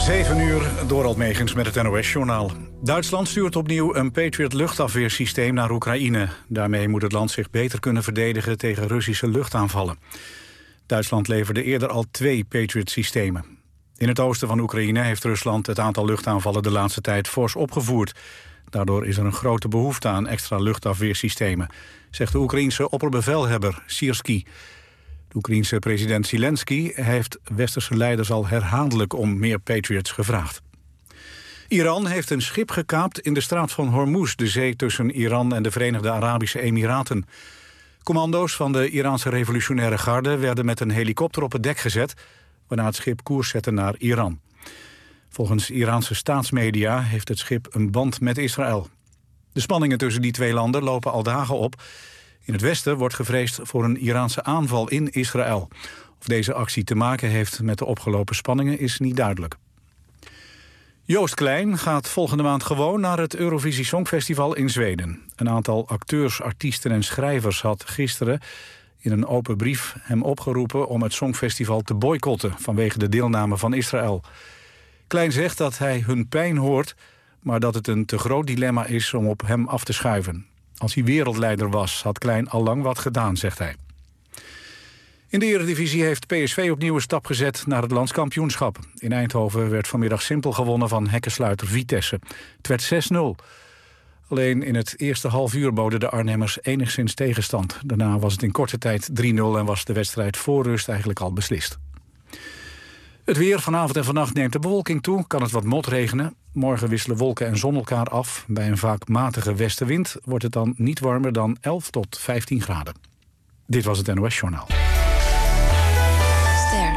7 uur, Dorald Megens met het NOS-journaal. Duitsland stuurt opnieuw een Patriot luchtafweersysteem naar Oekraïne. Daarmee moet het land zich beter kunnen verdedigen tegen Russische luchtaanvallen. Duitsland leverde eerder al 2 Patriot-systemen. In het oosten van Oekraïne heeft Rusland het aantal luchtaanvallen de laatste tijd fors opgevoerd. Daardoor is er een grote behoefte aan extra luchtafweersystemen, zegt de Oekraïense opperbevelhebber Syrskyi. De Oekraïense president Zelensky heeft westerse leiders al herhaaldelijk om meer Patriots gevraagd. Iran heeft een schip gekaapt in de straat van Hormuz, de zee tussen Iran en de Verenigde Arabische Emiraten. Commando's van de Iraanse revolutionaire garde werden met een helikopter op het dek gezet, waarna het schip koers zette naar Iran. Volgens Iraanse staatsmedia heeft het schip een band met Israël. De spanningen tussen die twee landen lopen al dagen op. In het westen wordt gevreesd voor een Iraanse aanval in Israël. Of deze actie te maken heeft met de opgelopen spanningen is niet duidelijk. Joost Klein gaat volgende maand gewoon naar het Eurovisie Songfestival in Zweden. Een aantal acteurs, artiesten en schrijvers had gisteren in een open brief hem opgeroepen om het Songfestival te boycotten vanwege de deelname van Israël. Klein zegt dat hij hun pijn hoort, maar dat het een te groot dilemma is om op hem af te schuiven. Als hij wereldleider was, had Klein al lang wat gedaan, zegt hij. In de Eredivisie heeft PSV opnieuw een stap gezet naar het landskampioenschap. In Eindhoven werd vanmiddag simpel gewonnen van hekkensluiter Vitesse. Het werd 6-0. Alleen in het eerste half uur boden de Arnhemmers enigszins tegenstand. Daarna was het in korte tijd 3-0 en was de wedstrijd voor rust eigenlijk al beslist. Het weer, vanavond en vannacht neemt de bewolking toe, kan het wat motregenen. Morgen wisselen wolken en zon elkaar af. Bij een vaak matige westenwind wordt het dan niet warmer dan 11 tot 15 graden. Dit was het NOS Journaal. Ster.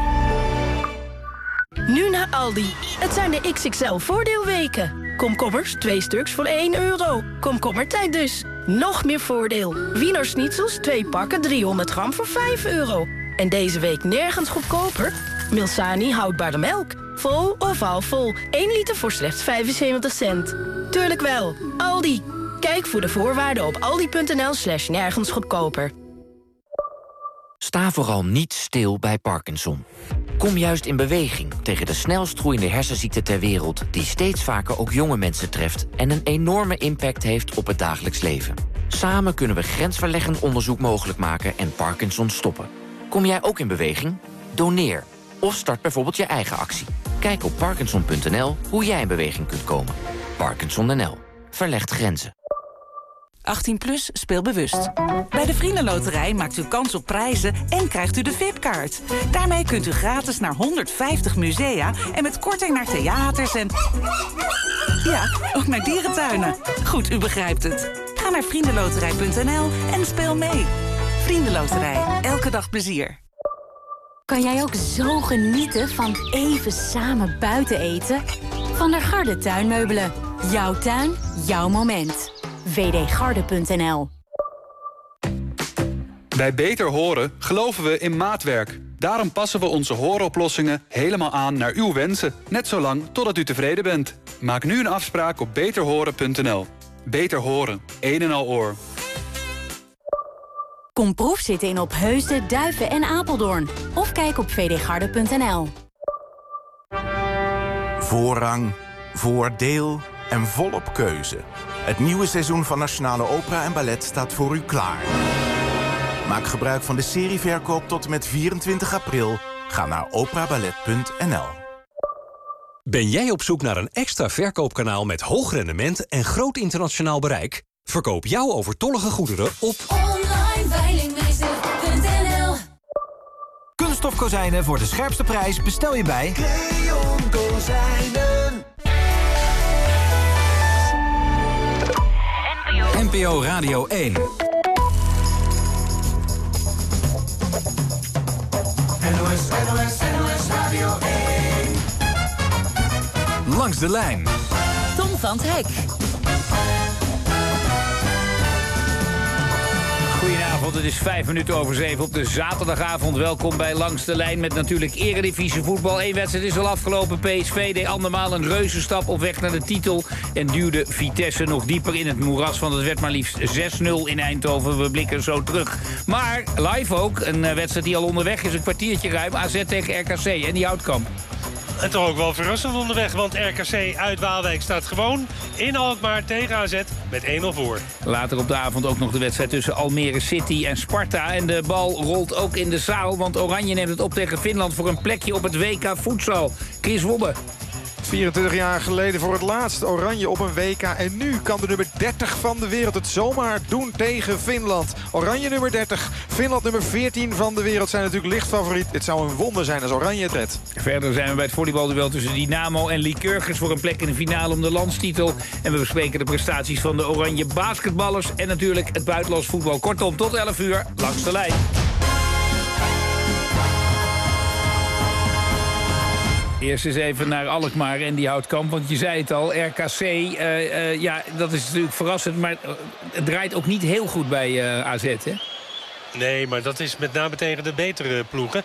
Nu naar Aldi. Het zijn de XXL voordeelweken. Komkommers, 2 stuks voor €1. Komkommertijd dus. Nog meer voordeel. Wiener Schnitzels, 2 pakken, 300 gram voor €5. En deze week nergens goedkoper. Milsani houdbare melk. Vol of halfvol. 1 liter voor slechts 75 cent. Tuurlijk wel. Aldi. Kijk voor de voorwaarden op aldi.nl/nergens goedkoper. Sta vooral niet stil bij Parkinson. Kom juist in beweging tegen de snelst groeiende hersenziekte ter wereld, die steeds vaker ook jonge mensen treft en een enorme impact heeft op het dagelijks leven. Samen kunnen we grensverleggend onderzoek mogelijk maken en Parkinson stoppen. Kom jij ook in beweging? Doneer. Of start bijvoorbeeld je eigen actie. Kijk op Parkinson.nl hoe jij in beweging kunt komen. Parkinson.nl. Verlegt grenzen. 18+, speel bewust. Bij de Vriendenloterij maakt u kans op prijzen en krijgt u de VIP-kaart. Daarmee kunt u gratis naar 150 musea en met korting naar theaters en... ja, ook naar dierentuinen. Goed, u begrijpt het. Ga naar vriendenloterij.nl en speel mee. Vriendenloterij, elke dag plezier. Kan jij ook zo genieten van even samen buiten eten? Van der Garde tuinmeubelen. Jouw tuin, jouw moment. wdgarde.nl. Bij Beter Horen geloven we in maatwerk. Daarom passen we onze hooroplossingen helemaal aan naar uw wensen. Net zolang totdat u tevreden bent. Maak nu een afspraak op beterhoren.nl. Beter Horen, een en al oor. Kom proefzitten in Opheusden, Duiven en Apeldoorn. Of kijk op vdgarde.nl. Voorrang, voordeel en volop keuze. Het nieuwe seizoen van Nationale Opera en Ballet staat voor u klaar. Maak gebruik van de serieverkoop tot en met 24 april. Ga naar operaballet.nl. Ben jij op zoek naar een extra verkoopkanaal met hoog rendement en groot internationaal bereik? Verkoop jouw overtollige goederen op onlineveilingmeester.nl. Kunststof kozijnen voor de scherpste prijs bestel je bij Creon Kozijnen. NPO Radio 1. NOS Radio 1. Langs de lijn. Tom van 't Hek. Goedenavond, het is 7:05 op de zaterdagavond. Welkom bij Langs de Lijn met natuurlijk Eredivisie voetbal. 1 wedstrijd is al afgelopen. PSV deed andermaal een reuzenstap op weg naar de titel en duwde Vitesse nog dieper in het moeras, want het werd maar liefst 6-0 in Eindhoven. We blikken zo terug. Maar live ook, een wedstrijd die al onderweg is, een kwartiertje ruim. AZ tegen RKC en die Houtkamp. En toch ook wel verrassend onderweg, want RKC uit Waalwijk staat gewoon in Alkmaar tegen AZ met 1-0 voor. Later op de avond ook nog de wedstrijd tussen Almere City en Sparta. En de bal rolt ook in de zaal, want Oranje neemt het op tegen Finland voor een plekje op het WK voedsel. Chris Wobbe. 24 jaar geleden voor het laatst Oranje op een WK. En nu kan de nummer 30 van de wereld het zomaar doen tegen Finland. Oranje nummer 30, Finland nummer 14 van de wereld zijn natuurlijk lichtfavoriet. Het zou een wonder zijn als Oranje het redt. Verder zijn we bij het volleybalduel tussen Dynamo en Lycurgus voor een plek in de finale om de landstitel. En we bespreken de prestaties van de Oranje basketballers en natuurlijk het buitenlands voetbal. Kortom, tot 11 uur langs de lijn. Eerst eens even naar Alkmaar en die Houtkamp, want je zei het al, RKC, ja, dat is natuurlijk verrassend, maar het draait ook niet heel goed bij AZ, hè? Nee, maar dat is met name tegen de betere ploegen.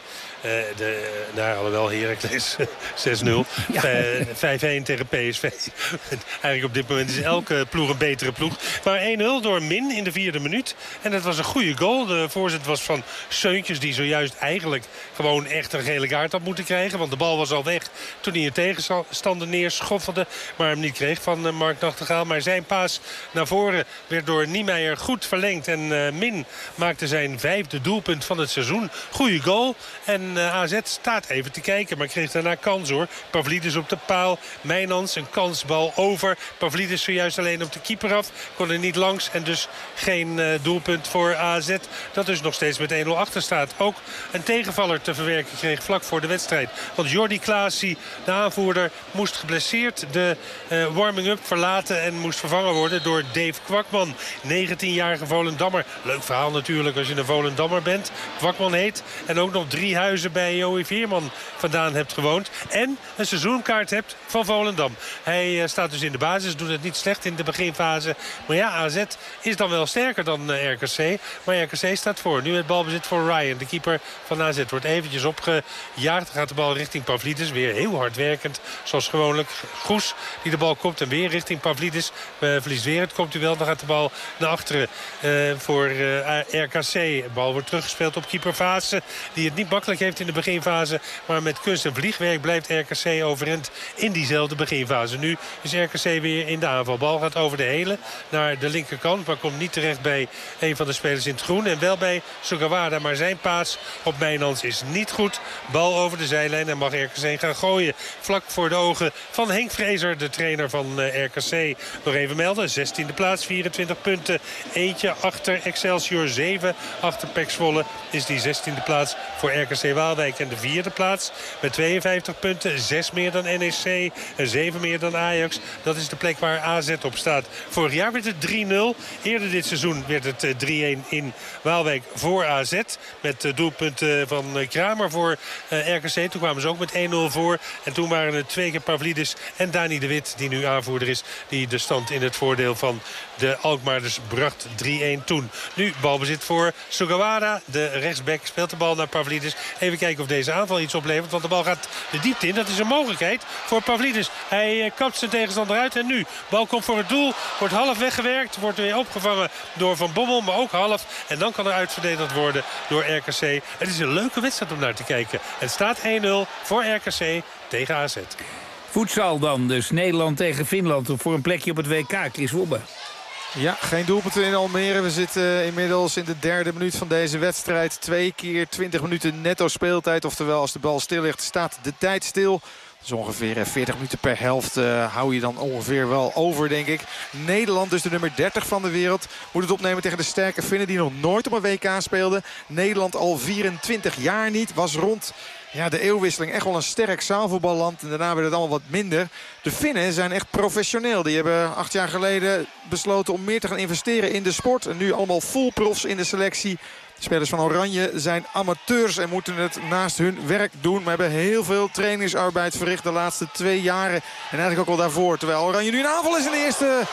Alhoewel Heracles 6-0. Ja. 5-1 tegen PSV. Eigenlijk op dit moment is elke ploeg een betere ploeg. Maar 1-0 door Min in de 4e minuut. En dat was een goede goal. De voorzet was van Seuntjes, die zojuist eigenlijk gewoon echt een gele kaart had moeten krijgen. Want de bal was al weg toen hij een tegenstander neerschoffelde. Maar hem niet kreeg van Mark Nachtegaal. Maar zijn paas naar voren werd door Niemeyer goed verlengd. En Min maakte zijn 5e doelpunt van het seizoen. Goeie goal. En AZ staat even te kijken, maar kreeg daarna kans hoor. Pavlidis op de paal. Mijnans een kansbal over. Pavlidis zojuist alleen op de keeper af. Kon er niet langs en dus geen doelpunt voor AZ. Dat dus nog steeds met 1-0 achter staat. Ook een tegenvaller te verwerken kreeg vlak voor de wedstrijd. Want Jordi Klaasie, de aanvoerder, moest geblesseerd de warming-up verlaten en moest vervangen worden door Dave Kwakman. 19-jarige Volendammer. Leuk verhaal natuurlijk als je een Volendammer bent. Kwakman heet. En ook nog 3 huizen bij Joey Veerman vandaan hebt gewoond. En een seizoenkaart hebt van Volendam. Hij staat dus in de basis. Doet het niet slecht in de beginfase. Maar ja, AZ is dan wel sterker dan RKC. Maar RKC staat voor. Nu het balbezit voor Ryan. De keeper van AZ wordt eventjes opgejaagd. Dan gaat de bal richting Pavlidis. Weer heel hard werkend. Zoals gewoonlijk. Goes die de bal komt en weer richting Pavlidis. Verliest weer het komt u wel. Dan gaat de bal naar achteren voor RKC. De bal wordt teruggespeeld op keeper Vaassen. Die het niet makkelijk heeft in de beginfase. Maar met kunst en vliegwerk blijft RKC overeind in diezelfde beginfase. Nu is RKC weer in de aanval. Bal gaat over de hele naar de linkerkant. Maar komt niet terecht bij een van de spelers in het groen. En wel bij Sugawara. Maar zijn paas op Mijnans is niet goed. Bal over de zijlijn en mag RKC gaan gooien. Vlak voor de ogen van Henk Vrezer, de trainer van RKC. Nog even melden. 16e plaats, 24 punten. Eentje achter Excelsior, 7 achter PEC Zwolle is die 16e plaats voor RKC Waalwijk. En de 4e plaats met 52 punten. 6 meer dan NEC en 7 meer dan Ajax. Dat is de plek waar AZ op staat. Vorig jaar werd het 3-0. Eerder dit seizoen werd het 3-1 in Waalwijk voor AZ. Met doelpunten van Kramer voor RKC. Toen kwamen ze ook met 1-0 voor. En toen waren het 2 keer Pavlidis en Dani de Wit, die nu aanvoerder is, die de stand in het voordeel van de Alkmaarders bracht. 3-1 toen. Nu balbezit voor Sugawara. De rechtsback speelt de bal naar Pavlidis. Even kijken of deze aanval iets oplevert. Want de bal gaat de diepte in. Dat is een mogelijkheid voor Pavlidis. Hij kapt zijn tegenstander uit. En nu, bal komt voor het doel. Wordt half weggewerkt. Wordt weer opgevangen door Van Bommel. Maar ook half. En dan kan er uitverdedigd worden door RKC. Het is een leuke wedstrijd om naar te kijken. Het staat 1-0 voor RKC tegen AZ. Voedsel dan. Dus Nederland tegen Finland voor een plekje op het WK. Chris Wobbe. Ja, geen doelpunten in Almere. We zitten inmiddels in de 3e minuut van deze wedstrijd. 2 keer 20 minuten netto speeltijd. Oftewel, als de bal stil ligt, staat de tijd stil. Dus ongeveer 40 minuten per helft hou je dan ongeveer wel over, denk ik. Nederland, dus de nummer 30 van de wereld, moet het opnemen tegen de sterke Finnen die nog nooit op een WK speelden. Nederland al 24 jaar niet. Was rond de eeuwwisseling echt wel een sterk zaalvoetballand. En daarna werd het allemaal wat minder. De Finnen zijn echt professioneel. Die hebben 8 jaar geleden besloten om meer te gaan investeren in de sport. En nu allemaal full profs in de selectie. De spelers van Oranje zijn amateurs en moeten het naast hun werk doen. Maar hebben heel veel trainingsarbeid verricht de laatste 2 jaren. En eigenlijk ook al daarvoor. Terwijl Oranje nu een aanval is in de eerste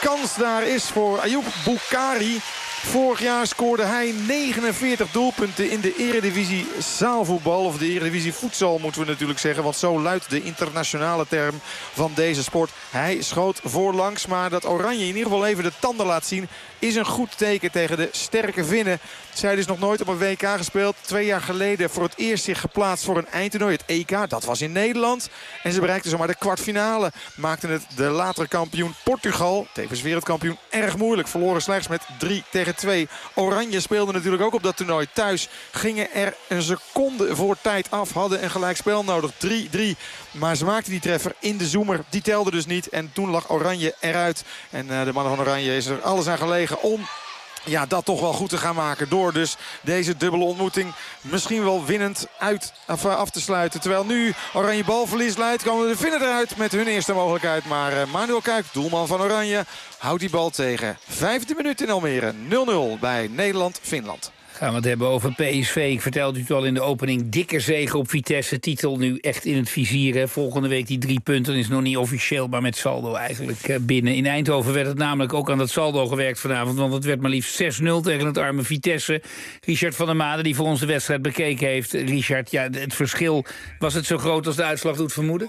kans daar is voor Ayoub Boukari. Vorig jaar scoorde hij 49 doelpunten in de Eredivisie zaalvoetbal. Of de Eredivisie voedsel moeten we natuurlijk zeggen. Want zo luidt de internationale term van deze sport. Hij schoot voorlangs. Maar dat Oranje in ieder geval even de tanden laat zien is een goed teken tegen de sterke Finnen. Zij is dus nog nooit op een WK gespeeld. 2 jaar geleden voor het eerst zich geplaatst voor een eindtoernooi. Het EK, dat was in Nederland. En ze bereikten zomaar de kwartfinale. Maakten het de latere kampioen Portugal, tevens wereldkampioen, erg moeilijk. Verloren slechts met 3-2. Oranje speelde natuurlijk ook op dat toernooi thuis. Gingen er een seconde voor tijd af. Hadden een gelijkspel nodig. 3-3. Maar ze maakten die treffer in de zoemer. Die telde dus niet. En toen lag Oranje eruit. En de mannen van Oranje is er alles aan gelegen om dat toch wel goed te gaan maken. Door dus deze dubbele ontmoeting misschien wel winnend af te sluiten. Terwijl nu Oranje balverlies leidt, komen de Finnen eruit met hun eerste mogelijkheid. Maar Manuel Kuip, doelman van Oranje, houdt die bal tegen. 15 minuten in Almere. 0-0 bij Nederland-Finland. Gaan we het hebben over PSV. Ik vertelde u het al in de opening. Dikke zege op Vitesse. Titel nu echt in het vizier. Hè. Volgende week die 3 punten. Is nog niet officieel, maar met saldo eigenlijk binnen. In Eindhoven werd het namelijk ook aan dat saldo gewerkt vanavond. Want het werd maar liefst 6-0 tegen het arme Vitesse. Richard van der Made, die voor ons de wedstrijd bekeken heeft. Richard, het verschil, was het zo groot als de uitslag doet vermoeden?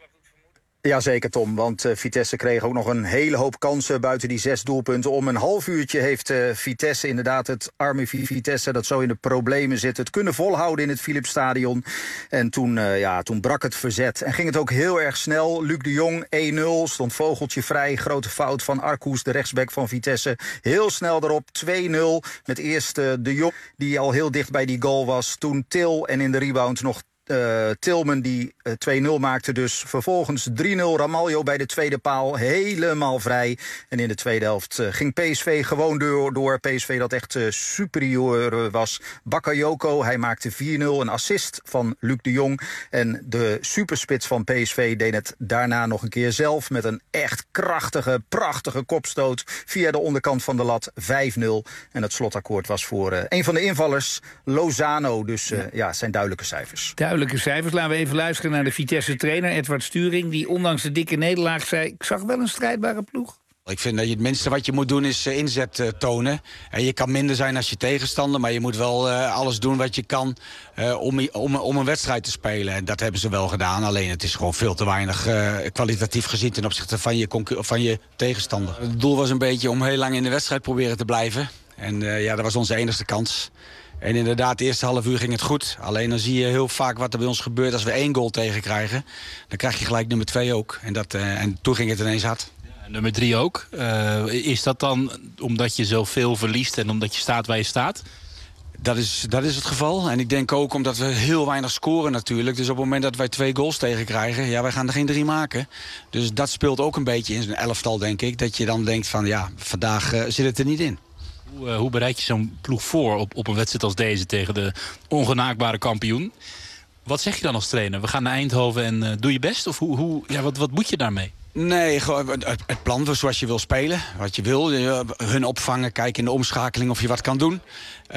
Jazeker, Tom, want Vitesse kreeg ook nog een hele hoop kansen buiten die 6 doelpunten. Om een half uurtje heeft Vitesse, inderdaad het arme Vitesse dat zo in de problemen zit, het kunnen volhouden in het Philipsstadion. En toen brak het verzet en ging het ook heel erg snel. Luc de Jong 1-0, stond vogeltje vrij, grote fout van Arkoes, de rechtsback van Vitesse. Heel snel erop, 2-0 met eerst de Jong die al heel dicht bij die goal was. Toen Til en in de rebound nog Tilman die 2-0 maakte dus. Vervolgens 3-0 Ramaljo bij de tweede paal. Helemaal vrij. En in de tweede helft ging PSV gewoon door. PSV dat echt superieur was. Bakayoko, hij maakte 4-0. Een assist van Luc de Jong. En de superspits van PSV deed het daarna nog een keer zelf. Met een echt prachtige kopstoot. Via de onderkant van de lat 5-0. En het slotakkoord was voor een van de invallers, Lozano. Dus zijn duidelijke cijfers. Duidelijke cijfers. Laten we even luisteren naar de Vitesse-trainer Edward Sturing, die ondanks de dikke nederlaag zei, ik zag wel een strijdbare ploeg. Ik vind dat het minste wat je moet doen is inzet tonen. En je kan minder zijn als je tegenstander, maar je moet wel alles doen wat je kan om een wedstrijd te spelen. En dat hebben ze wel gedaan, alleen het is gewoon veel te weinig kwalitatief gezien ten opzichte van je tegenstander. Het doel was een beetje om heel lang in de wedstrijd proberen te blijven. En dat was onze enige kans. En inderdaad, de eerste half uur ging het goed. Alleen dan zie je heel vaak wat er bij ons gebeurt als we 1 goal tegenkrijgen. Dan krijg je gelijk nummer 2 ook. En toen ging het ineens hard. Ja, nummer 3 ook. Is dat dan omdat je zoveel verliest en omdat je staat waar je staat? Dat is het geval. En ik denk ook omdat we heel weinig scoren natuurlijk. Dus op het moment dat wij 2 goals tegenkrijgen, wij gaan er geen 3 maken. Dus dat speelt ook een beetje in zijn elftal, denk ik. Dat je dan denkt van vandaag zit het er niet in. Hoe bereid je zo'n ploeg voor op een wedstrijd als deze tegen de ongenaakbare kampioen? Wat zeg je dan als trainer? We gaan naar Eindhoven en doe je best? Of wat moet je daarmee? Nee, gewoon het plan zoals je wil spelen. Wat je wil, hun opvangen, kijken in de omschakeling of je wat kan doen.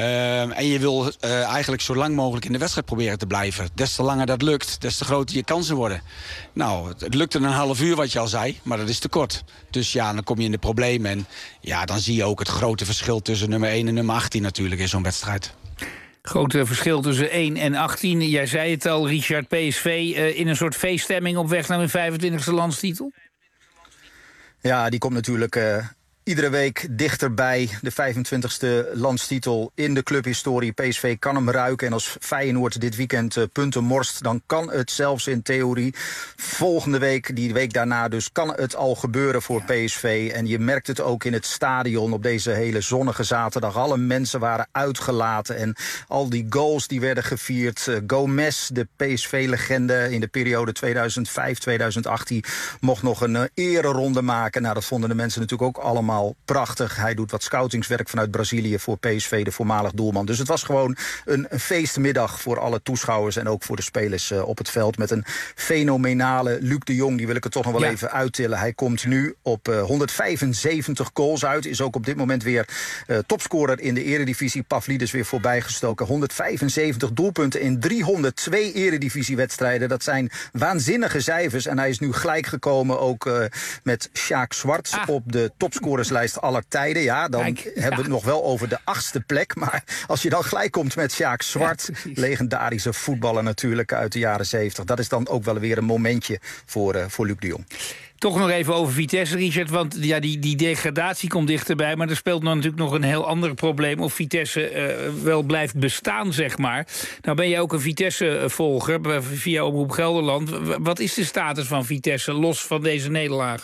En je wil eigenlijk zo lang mogelijk in de wedstrijd proberen te blijven. Des te langer dat lukt, des te groter je kansen worden. Nou, het lukte een half uur wat je al zei, maar dat is te kort. Dus dan kom je in de problemen. En dan zie je ook het grote verschil tussen nummer 1 en nummer 18 natuurlijk in zo'n wedstrijd. Grote verschil tussen 1 en 18. Jij zei het al, Richard, PSV in een soort feeststemming op weg naar hun 25e landstitel? Ja, die komt natuurlijk iedere week dichterbij. De 25e landstitel in de clubhistorie. PSV kan hem ruiken. En als Feyenoord dit weekend punten morst, dan kan het zelfs in theorie. Volgende week, die week daarna dus, kan het al gebeuren voor PSV. En je merkt het ook in het stadion op deze hele zonnige zaterdag. Alle mensen waren uitgelaten en al die goals die werden gevierd. Gomez, de PSV-legende in de periode 2005-2008, mocht nog een ereronde maken. Nou, dat vonden de mensen natuurlijk ook allemaal allemaal prachtig. Hij doet wat scoutingswerk vanuit Brazilië voor PSV, de voormalig doelman. Dus het was gewoon een feestmiddag voor alle toeschouwers en ook voor de spelers op het veld. Met een fenomenale Luc de Jong, die wil ik er toch nog wel even uittillen. Hij komt nu op 175 goals uit. Is ook op dit moment weer topscorer in de eredivisie. Pavlidis weer voorbijgestoken. 175 doelpunten in 302 eredivisiewedstrijden. Dat zijn waanzinnige cijfers. En hij is nu gelijk gekomen ook met Sjaak Zwart op de topscorerslijst aller tijden. Ja, dan hebben we het nog wel over de 8e plek. Maar als je dan gelijk komt met Sjaak Zwart, legendarische voetballer natuurlijk uit de jaren 70. Dat is dan ook wel weer een momentje voor Luc de Jong. Toch nog even over Vitesse, Richard, want ja, die degradatie komt dichterbij. Maar er speelt natuurlijk nog een heel ander probleem, of Vitesse wel blijft bestaan, zeg maar. Nou ben jij ook een Vitesse-volger via Omroep Gelderland. Wat is de status van Vitesse, los van deze nederlaag?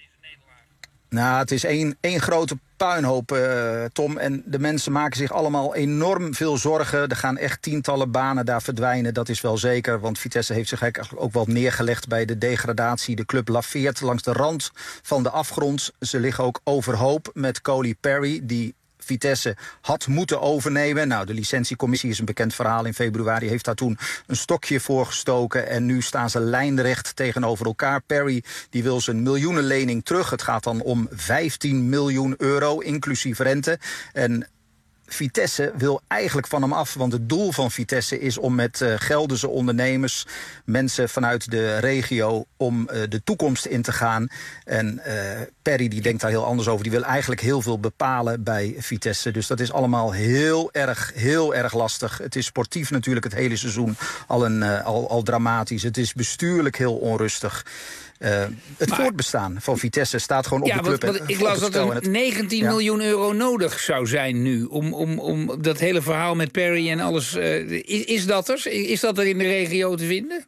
Nou, het is één grote puinhoop, Tom. En de mensen maken zich allemaal enorm veel zorgen. Er gaan echt tientallen banen daar verdwijnen, dat is wel zeker. Want Vitesse heeft zich eigenlijk ook wel neergelegd bij de degradatie. De club laveert langs de rand van de afgrond. Ze liggen ook overhoop met Coley Perry, die Vitesse had moeten overnemen. Nou, de licentiecommissie is een bekend verhaal. In februari heeft daar toen een stokje voor gestoken. En nu staan ze lijnrecht tegenover elkaar. Perry die wil zijn miljoenenlening terug. Het gaat dan om 15 miljoen euro, inclusief rente. En Vitesse wil eigenlijk van hem af, want het doel van Vitesse is om met Gelderse ondernemers, mensen vanuit de regio, om de toekomst in te gaan. En Perry die denkt daar heel anders over. Die wil eigenlijk heel veel bepalen bij Vitesse. Dus dat is allemaal heel erg lastig. Het is sportief natuurlijk het hele seizoen al dramatisch. Het is bestuurlijk heel onrustig. Het voortbestaan van Vitesse staat gewoon op de club. Ik las dat er 19 miljoen euro nodig zou zijn nu om dat hele verhaal met Perry en alles. Is dat er? Is dat er in de regio te vinden?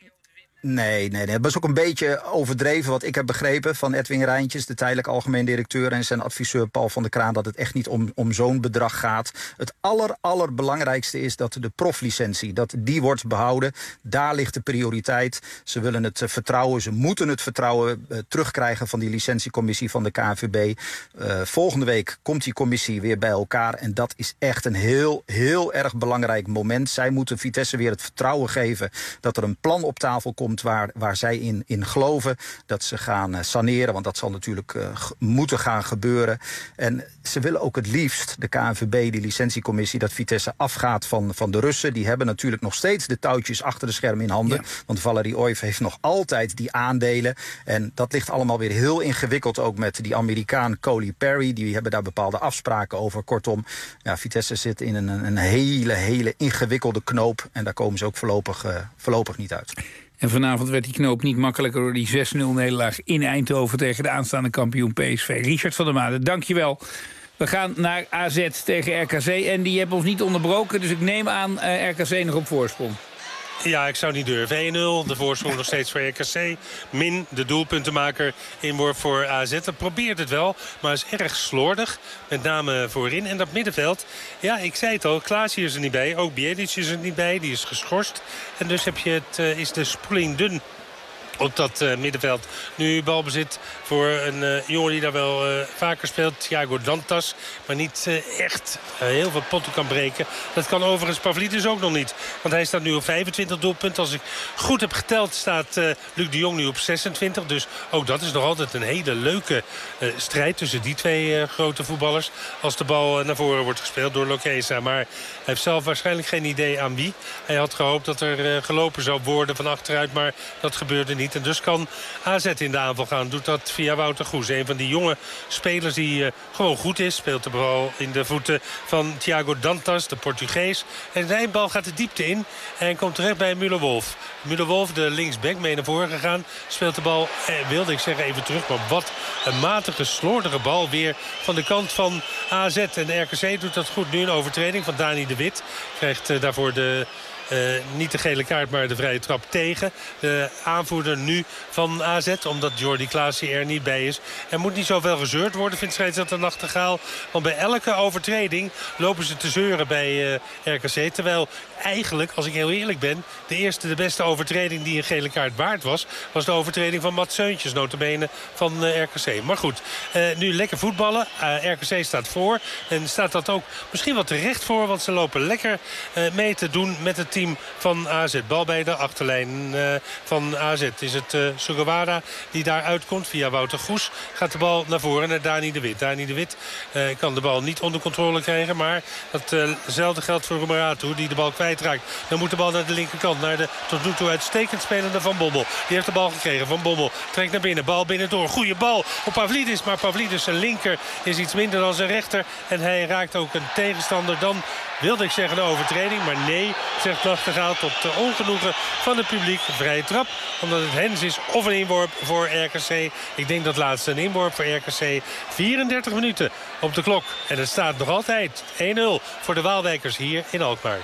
Nee. Dat is ook een beetje overdreven wat ik heb begrepen van Edwin Rijntjes, de tijdelijk algemeen directeur, en zijn adviseur Paul van der Kraan, dat het echt niet om zo'n bedrag gaat. Het allerbelangrijkste is dat de proflicentie, dat die wordt behouden. Daar ligt de prioriteit. Ze willen het vertrouwen, ze moeten het vertrouwen terugkrijgen van die licentiecommissie van de KNVB. Volgende week komt die commissie weer bij elkaar en dat is echt een heel erg belangrijk moment. Zij moeten Vitesse weer het vertrouwen geven dat er een plan op tafel komt waar zij in geloven, dat ze gaan saneren, want dat zal natuurlijk moeten gaan gebeuren. En ze willen ook het liefst, de KNVB, die licentiecommissie, dat Vitesse afgaat van de Russen. Die hebben natuurlijk nog steeds de touwtjes achter de schermen in handen, want Valerie Oijf heeft nog altijd die aandelen. En dat ligt allemaal weer heel ingewikkeld, ook met die Amerikaan Coley Perry. Die hebben daar bepaalde afspraken over. Kortom, ja, Vitesse zit in een hele ingewikkelde knoop en daar komen ze ook voorlopig niet uit. En vanavond werd die knoop niet makkelijker door die 6-0-nederlaag in Eindhoven tegen de aanstaande kampioen PSV. Richard van der Maden, dankjewel. We gaan naar AZ tegen RKC en die hebben ons niet onderbroken, dus ik neem aan RKC nog op voorsprong. Ja, ik zou niet durven. 1-0, de voorsprong nog steeds voor RKC. Min de doelpuntenmaker, inworp voor AZ. Dat probeert het wel, maar is erg slordig. Met name voorin. En dat middenveld, ja, ik zei het al, Klaasje is er niet bij. Ook Bjelic is er niet bij, die is geschorst. En dus is de spoeling dun op dat middenveld. Nu balbezit voor een jongen die daar wel vaker speelt. Thiago Dantas. Maar niet echt heel veel potten kan breken. Dat kan overigens Pavlidis ook nog niet. Want hij staat nu op 25 doelpunten. Als ik goed heb geteld staat Luc de Jong nu op 26. Dus ook dat is nog altijd een hele leuke strijd tussen die twee grote voetballers. Als de bal naar voren wordt gespeeld door Lokesa. Maar hij heeft zelf waarschijnlijk geen idee aan wie. Hij had gehoopt dat er gelopen zou worden van achteruit. Maar dat gebeurde niet. En dus kan AZ in de aanval gaan. Doet dat via Wouter Goes. Een van die jonge spelers die gewoon goed is. Speelt de bal in de voeten van Thiago Dantas, de Portugees. En de eindbal gaat de diepte in. En komt terecht bij Müller-Wolf. Müller-Wolf, de linksback, mee naar voren gegaan. Speelt de bal, wilde ik zeggen, even terug. Maar wat een matige, slordige bal weer van de kant van AZ. En de RKC doet dat goed. Nu een overtreding van Dani de Wit. Krijgt daarvoor de niet de gele kaart, maar de vrije trap tegen. De aanvoerder nu van AZ, omdat Jordi Klaasie er niet bij is. Er moet niet zoveel gezeurd worden, vindt scheidsrechter Nachtegaal. Want bij elke overtreding lopen ze te zeuren bij RKC. Terwijl eigenlijk, als ik heel eerlijk ben, de beste overtreding die een gele kaart waard was de overtreding van Mats Seuntjes, nota bene van RKC. Maar goed, nu lekker voetballen. RKC staat voor en staat dat ook misschien wat terecht voor, want ze lopen lekker mee te doen met het team van AZ. Bal bij de achterlijn van AZ. Is het Sugawara die daar uitkomt via Wouter Goes. Gaat de bal naar voren naar Dani de Wit. Dani de Wit kan de bal niet onder controle krijgen, maar datzelfde geldt voor Romeratu die de bal kwijtraakt. Dan moet de bal naar de linkerkant, naar de tot nu toe uitstekend spelende Van Bommel. Die heeft de bal gekregen. Van Bommel trekt naar binnen. Bal binnendoor. Goede bal op Pavlidis. Maar Pavlidis zijn linker is iets minder dan zijn rechter. En hij raakt ook een tegenstander. Dan wilde ik zeggen een overtreding. Maar nee, zegt Nachtegaal tot ongenoegen van het publiek. Vrije trap. Omdat het hens is of een inworp voor RKC. Ik denk dat laatste een inworp voor RKC. 34 minuten op de klok. En het staat nog altijd 1-0 voor de Waalwijkers hier in Alkmaar.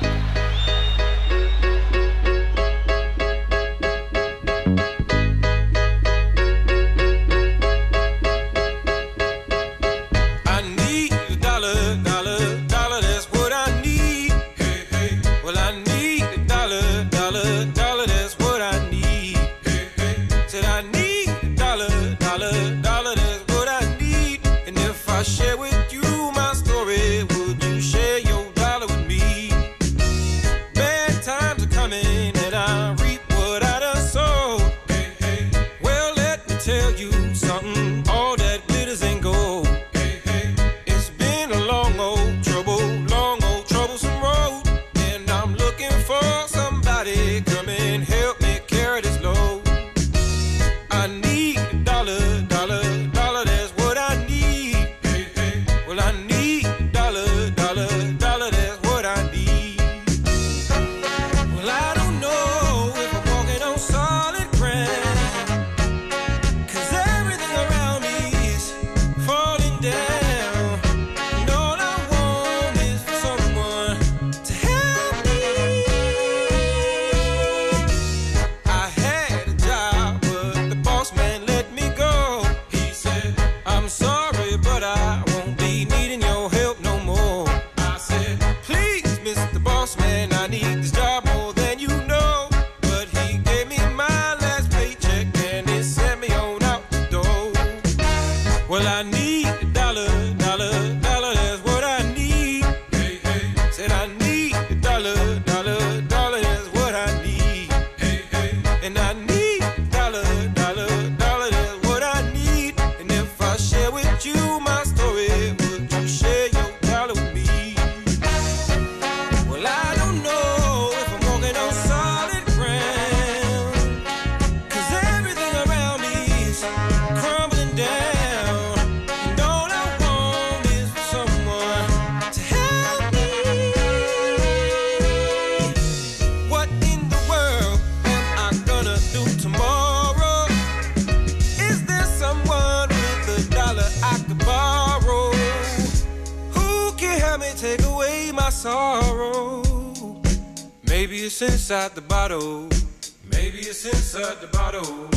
Inside the bottle, maybe it's inside the bottle.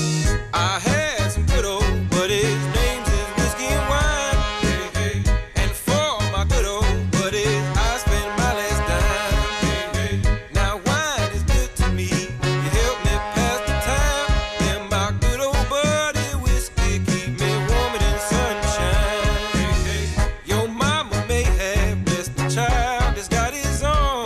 I had some good old buddies, names is whiskey and wine. Hey, hey. And for my good old buddies, I spent my last dime. Hey, hey. Now wine is good to me, you help me pass the time. And my good old buddy whiskey keep me warmer than sunshine. Hey, hey. Your mama may have blessed the child that's got his own.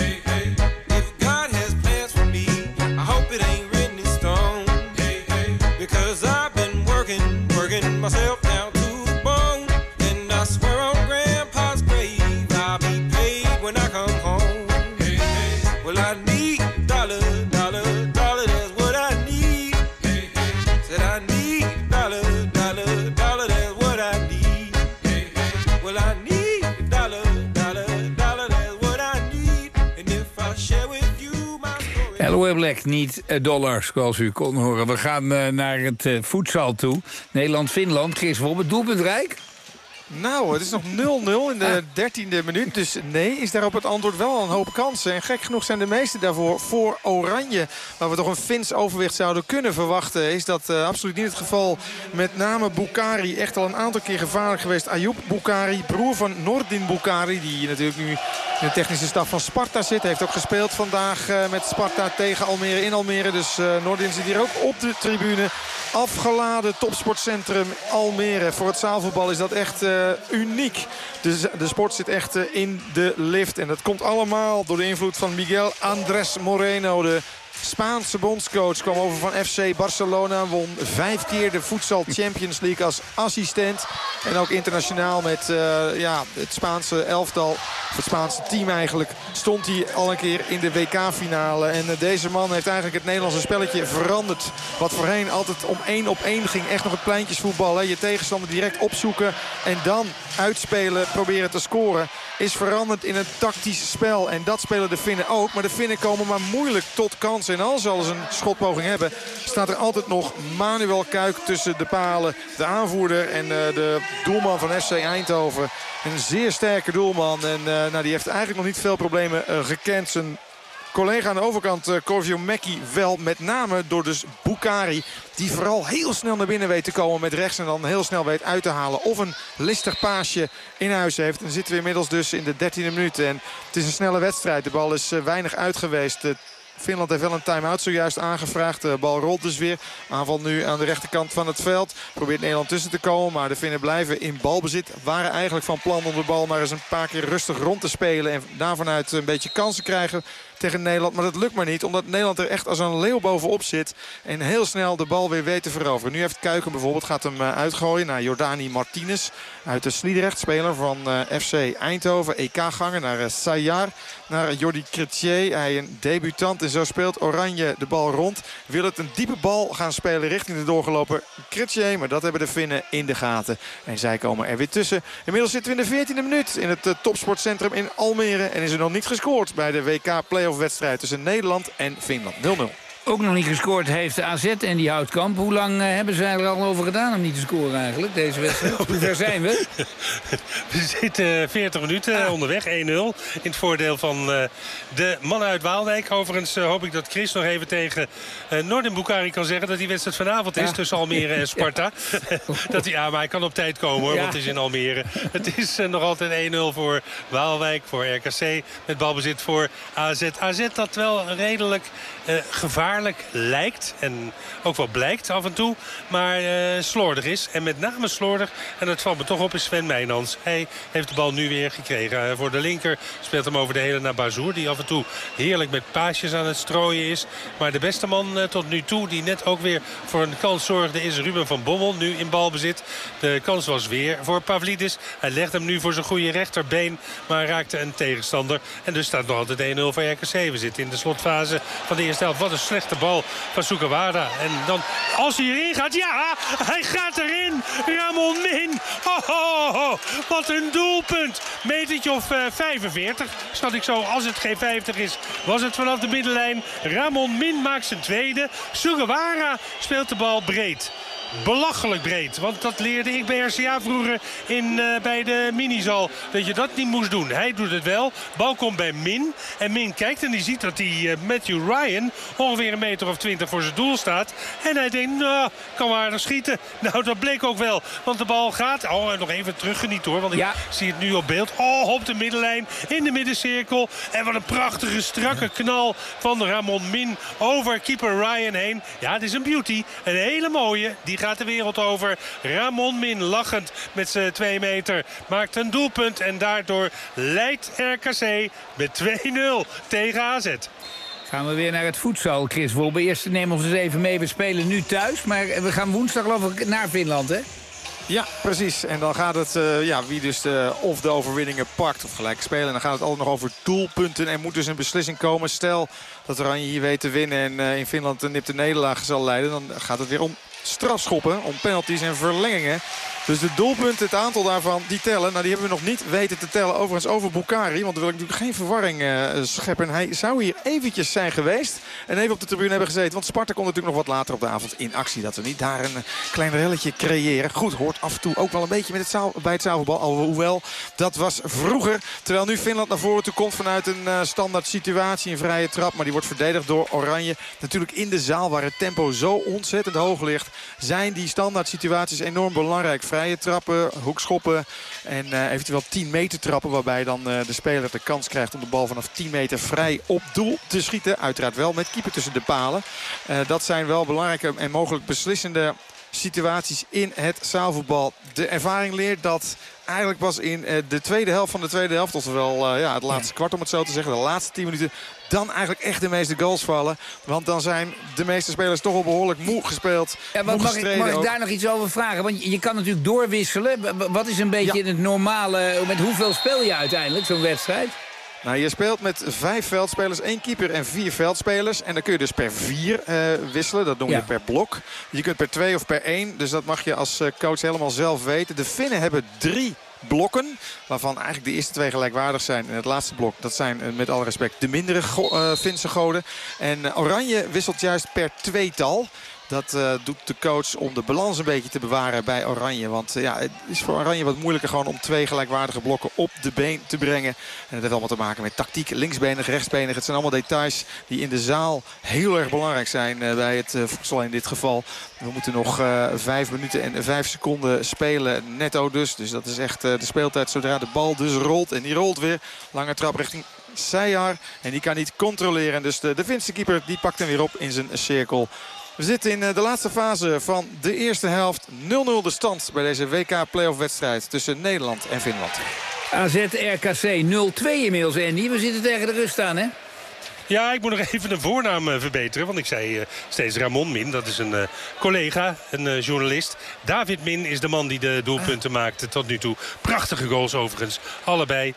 Myself down to the bone, and I swear on Grandpa's grave I'll be paid when I come home. Hey, hey. Well, I need dollar, dollar, dollar, that's what I need. Hey, hey. Said I need dollar, dollar, dollar, that's what I need. Hey, hey. Well, I need dollar, dollar, dollar, that's what I need. And if I share with you my story. LOE Black, niet dollars, zoals u kon horen. We gaan naar het voetbal toe. Nederland-Finland. Chris, voor het doelpunt Rijk? Nou, het is nog 0-0 in de 13e minuut. Dus nee, is daarop het antwoord wel een hoop kansen. En gek genoeg zijn de meeste daarvoor voor Oranje. Waar we toch een Fins overwicht zouden kunnen verwachten. Is dat absoluut niet het geval. Met name Boukari. Echt al een aantal keer gevaarlijk geweest. Ayoub Boukari, broer van Nordin Boukari. Die natuurlijk nu in de technische staf van Sparta zit. Heeft ook gespeeld vandaag met Sparta tegen Almere in Almere. Dus Nordin zit hier ook op de tribune. Afgeladen topsportcentrum Almere. Voor het zaalvoetbal is dat echt uniek. De sport zit echt in de lift. En dat komt allemaal door de invloed van Miguel Andrés Moreno. De Spaanse bondscoach kwam over van FC Barcelona. Won 5 keer de Futsal Champions League als assistent. En ook internationaal met het Spaanse elftal. Of het Spaanse team eigenlijk. Stond hij al een keer in de WK-finale. En deze man heeft eigenlijk het Nederlandse spelletje veranderd. Wat voorheen altijd om 1 op 1 ging. Echt nog het pleintjesvoetbal. Hè. Je tegenstander direct opzoeken. En dan uitspelen, proberen te scoren. Is veranderd in een tactisch spel. En dat spelen de Finnen ook. Maar de Finnen komen maar moeilijk tot kansen. En als ze al eens een schotpoging hebben, staat er altijd nog Manuel Kuik tussen de palen. De aanvoerder en de doelman van FC Eindhoven. Een zeer sterke doelman. En die heeft eigenlijk nog niet veel problemen gekend. Zijn collega aan de overkant, Corvio Mekki, wel. Met name door dus Boukari. Die vooral heel snel naar binnen weet te komen met rechts. En dan heel snel weet uit te halen. Of een listig paasje in huis heeft. En dan zitten we inmiddels dus in de 13e minuut. En het is een snelle wedstrijd. De bal is weinig uit geweest. Finland heeft wel een time-out zojuist aangevraagd. De bal rolt dus weer. Aanval nu aan de rechterkant van het veld. Probeert Nederland tussen te komen. Maar de Finnen blijven in balbezit. Waren eigenlijk van plan om de bal maar eens een paar keer rustig rond te spelen. En daarvanuit een beetje kansen krijgen tegen Nederland. Maar dat lukt maar niet. Omdat Nederland er echt als een leeuw bovenop zit. En heel snel de bal weer weet te veroveren. Nu heeft Kuiken bijvoorbeeld. Gaat hem uitgooien naar Jordani Martinez. Uit de Sliedrecht. Speler van FC Eindhoven. EK-ganger naar Sayar. Naar Jordi Chrétien. Hij een debutant. En zo speelt Oranje de bal rond. Wil het een diepe bal gaan spelen richting de doorgelopen Chrétien. Maar dat hebben de Finnen in de gaten. En zij komen er weer tussen. Inmiddels zitten we in de 14e minuut. In het topsportcentrum in Almere. En is er nog niet gescoord bij de WK Play-off wedstrijd tussen Nederland en Finland. 0-0. Ook nog niet gescoord heeft de AZ en die Houtkamp. Hoe lang hebben ze er al over gedaan om niet te scoren eigenlijk, deze wedstrijd? Hoe ver zijn we? We zitten 40 minuten onderweg, 1-0. In het voordeel van de mannen uit Waalwijk. Overigens hoop ik dat Chris nog even tegen Nordin Boukari kan zeggen dat die wedstrijd vanavond is tussen Almere en Sparta. Maar hij kan op tijd komen hoor, want het is in Almere. Het is nog altijd 1-0 voor Waalwijk, voor RKC. Met balbezit voor AZ. AZ dat wel redelijk gevaarlijk lijkt en ook wel blijkt af en toe, maar slordig is. En met name slordig, en dat valt me toch op, is Sven Meijnans. Hij heeft de bal nu weer gekregen. Voor de linker speelt hem over de hele naar Bazoer, die af en toe heerlijk met paasjes aan het strooien is. Maar de beste man tot nu toe, die net ook weer voor een kans zorgde, is Ruben van Bommel, nu in balbezit. De kans was weer voor Pavlidis. Hij legt hem nu voor zijn goede rechterbeen, maar raakte een tegenstander. En dus staat nog altijd 1-0 voor RKC. We zitten in de slotfase van de eerste helft. Wat een slechte bal van Sugawara. En dan, als hij erin gaat, ja, hij gaat erin. Ramon Min. Oh, wat een doelpunt. Metertje of 45, schat ik zo. Als het geen 50 is, was het vanaf de middenlijn. Ramon Min maakt zijn tweede. Sugawara speelt de bal breed. Belachelijk breed, want dat leerde ik bij RCA vroeger bij de minizal, dat je dat niet moest doen. Hij doet het wel, bal komt bij Min en Min kijkt en die ziet dat die Matthew Ryan ongeveer 1 meter of 20 voor zijn doel staat. En hij denkt, nou, kan wel aardig schieten. Nou, dat bleek ook wel, want de bal gaat, nog even teruggeniet hoor, want ik zie het nu op beeld. Op de middenlijn, in de middencirkel. En wat een prachtige, strakke knal van Ramon Min over keeper Ryan heen. Ja, het is een beauty, een hele mooie, die gaat de wereld over. Ramon Min lachend met zijn 2 meter maakt een doelpunt en daardoor leidt RKC met 2-0 tegen AZ. Gaan we weer naar het voedsel, Chris Wolbe. Eerst nemen we ons eens even mee. We spelen nu thuis, maar we gaan woensdag geloof ik naar Finland, hè? Ja, precies. En dan gaat het, wie dus de overwinningen pakt of gelijk spelen. En dan gaat het altijd nog over doelpunten. En moet dus een beslissing komen. Stel dat Oranje hier weet te winnen en in Finland een nipte nederlaag zal leiden. Dan gaat het weer om strafschoppen, om penalties en verlengingen. Dus de doelpunten, het aantal daarvan, die tellen. Nou, die hebben we nog niet weten te tellen. Overigens over Boukari, want dan wil ik natuurlijk geen verwarring scheppen. Hij zou hier eventjes zijn geweest en even op de tribune hebben gezeten. Want Sparta komt natuurlijk nog wat later op de avond in actie. Dat we niet daar een klein relletje creëren. Goed, hoort wordt af en toe ook wel een beetje bij het zaalvoetbal. Alhoewel, dat was vroeger. Terwijl nu Finland naar voren toe komt vanuit een standaard situatie. Een vrije trap, maar die wordt verdedigd door Oranje. Natuurlijk in de zaal waar het tempo zo ontzettend hoog ligt, zijn die standaard situaties enorm belangrijk. Vrije trappen, hoekschoppen en eventueel 10 meter trappen. Waarbij dan de speler de kans krijgt om de bal vanaf 10 meter vrij op doel te schieten. Uiteraard wel met keeper tussen de palen. Dat zijn wel belangrijke en mogelijk beslissende situaties in het zaalvoetbal. De ervaring leert dat eigenlijk pas in de tweede helft van de tweede helft, oftewel het laatste kwart om het zo te zeggen, de laatste 10 minuten, dan eigenlijk echt de meeste goals vallen. Want dan zijn de meeste spelers toch al behoorlijk moe gespeeld. Ja, mag ik daar nog iets over vragen? Want je kan natuurlijk doorwisselen. Wat is een beetje het normale, met hoeveel speel je uiteindelijk zo'n wedstrijd? Nou, je speelt met 5 veldspelers, 1 keeper en 4 veldspelers. En dan kun je dus per 4 wisselen. Dat noem je per blok. Je kunt per 2 of per 1. Dus dat mag je als coach helemaal zelf weten. De Finnen hebben 3 blokken, waarvan eigenlijk de eerste 2 gelijkwaardig zijn. En het laatste blok, dat zijn met alle respect de mindere Finse goden. En Oranje wisselt juist per 2-tal. Dat doet de coach om de balans een beetje te bewaren bij Oranje. Want het is voor Oranje wat moeilijker gewoon om 2 gelijkwaardige blokken op de been te brengen. En dat heeft allemaal te maken met tactiek, linksbenig, rechtsbenig. Het zijn allemaal details die in de zaal heel erg belangrijk zijn bij het voedsel in dit geval. We moeten nog 5 minuten en 5 seconden spelen netto dus. Dus dat is echt de speeltijd zodra de bal dus rolt. En die rolt weer. Lange trap richting Seijar. En die kan niet controleren. Dus de Finse keeper die pakt hem weer op in zijn cirkel. We zitten in de laatste fase van de eerste helft. 0-0 de stand bij deze WK-playoff wedstrijd tussen Nederland en Finland. AZ-RKC 0-2 inmiddels, Andy. We zitten tegen de rust aan, hè? Ja, ik moet nog even de voornaam verbeteren. Want ik zei steeds Ramon Min. Dat is een collega, een journalist. David Min is de man die de doelpunten maakte tot nu toe. Prachtige goals overigens. Allebei.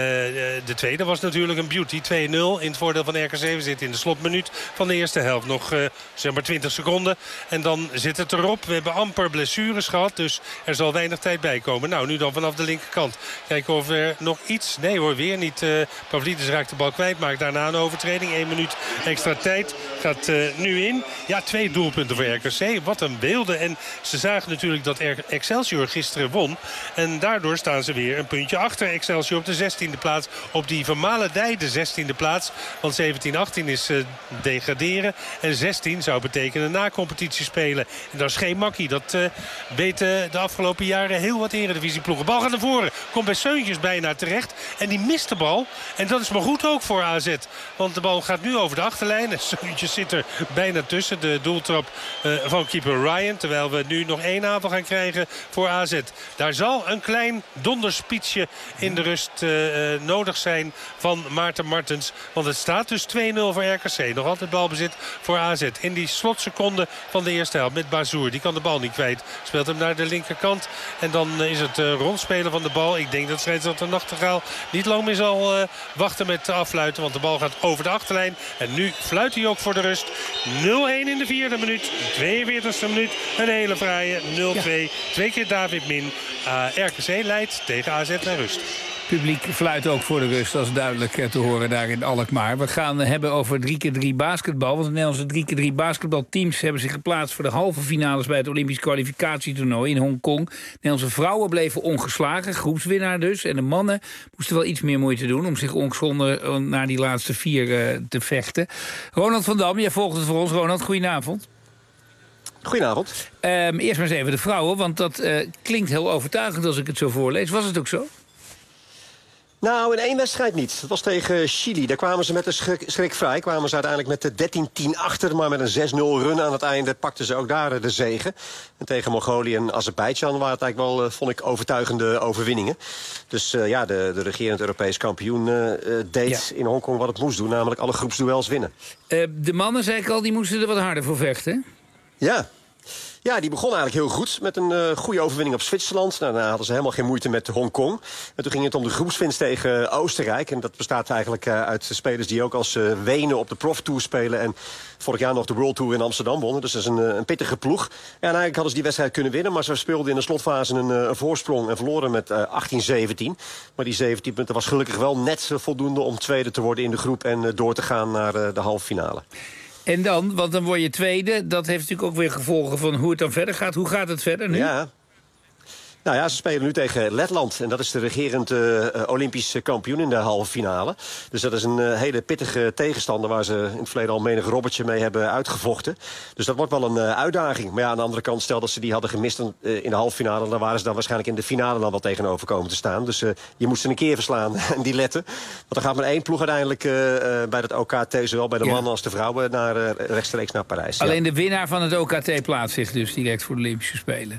De tweede was natuurlijk een beauty. 2-0 in het voordeel van RKC. We zitten in de slotminuut van de eerste helft. Nog zeg maar 20 seconden. En dan zit het erop. We hebben amper blessures gehad. Dus er zal weinig tijd bij komen. Nou, nu dan vanaf de linkerkant. Kijken of er nog iets... Nee hoor, weer niet. Pavlidis raakt de bal kwijt. Maakt daarna een overtreding. 1 minuut extra tijd. Gaat nu in. Ja, 2 doelpunten voor RKC. Wat een beelden. En ze zagen natuurlijk dat Excelsior gisteren won. En daardoor staan ze weer een puntje achter Excelsior op de 16e plaats. Op die vermalendij de 16e plaats. Want 17-18 is degraderen. En 16 zou betekenen na-competitie spelen. En dat is geen makkie. Dat weten de afgelopen jaren heel wat eredivisieploegen. Bal gaat naar voren. Komt bij Seuntjes bijna terecht. En die mist de bal. En dat is maar goed ook voor AZ. Want de bal gaat nu over de achterlijn. Seuntjes zit er bijna tussen. De doeltrap van keeper Ryan. Terwijl we nu nog 1 aanval gaan krijgen voor AZ. Daar zal een klein donderspietsje in de rust nodig zijn van Maarten Martens. Want het staat dus 2-0 voor RKC. Nog altijd balbezit voor AZ. In die slotseconde van de eerste helft met Bazoer. Die kan de bal niet kwijt. Speelt hem naar de linkerkant. En dan is het rondspelen van de bal. Ik denk dat scheidsrechter Nachtegaal niet lang meer zal wachten met afluiten. Want de bal gaat over de achterlijn. En nu fluit hij ook voor de rust. 0-1 in de 4e minuut. 42e minuut. Een hele fraaie 0-2. 2 keer David Min. RKC leidt tegen AZ naar rust. Publiek fluit ook voor de rust, dat is duidelijk te horen daar in Alkmaar. We gaan hebben over 3x3 basketbal. Want de Nederlandse 3x3 basketbalteams hebben zich geplaatst voor de halve finales bij het Olympisch kwalificatietoernooi in Hongkong. De Nederlandse vrouwen bleven ongeslagen, groepswinnaar dus. En de mannen moesten wel iets meer moeite doen om zich ongeschonden naar die laatste 4 te vechten. Ronald van Dam, jij volgt het voor ons. Ronald, goedenavond. Goedenavond. Eerst maar eens even de vrouwen, want dat klinkt heel overtuigend als ik het zo voorlees. Was het ook zo? Nou, in 1 wedstrijd niet. Dat was tegen Chili. Daar kwamen ze met de schrik vrij. Kwamen ze uiteindelijk met de 13-10 achter. Maar met een 6-0 run aan het einde pakten ze ook daar de zege. En tegen Mongolië en Azerbeidzjan waren het eigenlijk wel, vond ik, overtuigende overwinningen. Dus de regerend Europees kampioen deed in Hongkong wat het moest doen. Namelijk alle groepsduels winnen. De mannen, zei ik al, die moesten er wat harder voor vechten. Ja. Ja, die begon eigenlijk heel goed met een goede overwinning op Zwitserland. Nou, daarna hadden ze helemaal geen moeite met Hongkong. En toen ging het om de groepswinst tegen Oostenrijk. En dat bestaat eigenlijk uit spelers die ook als Wenen op de Prof Tour spelen. En vorig jaar nog de World Tour in Amsterdam wonnen. Dus dat is een pittige ploeg. Ja, en eigenlijk hadden ze die wedstrijd kunnen winnen. Maar ze speelden in de slotfase een voorsprong en verloren met 18-17. Maar die 17 punten was gelukkig wel net voldoende om tweede te worden in de groep. En door te gaan naar de halve finale. En dan, want dan word je tweede. Dat heeft natuurlijk ook weer gevolgen van hoe het dan verder gaat. Hoe gaat het verder nu? Ja. Nou ja, ze spelen nu tegen Letland. En dat is de regerend Olympisch kampioen in de halve finale. Dus dat is een hele pittige tegenstander waar ze in het verleden al menig robbertje mee hebben uitgevochten. Dus dat wordt wel een uitdaging. Maar ja, aan de andere kant, stel dat ze die hadden gemist in de halve finale, dan waren ze dan waarschijnlijk in de finale dan wel tegenover komen te staan. Dus je moet ze een keer verslaan en die letten. Want dan gaat maar één ploeg uiteindelijk bij dat OKT, zowel bij de mannen als de vrouwen, rechtstreeks naar Parijs. Alleen de winnaar van het OKT plaatst zich dus direct voor de Olympische Spelen.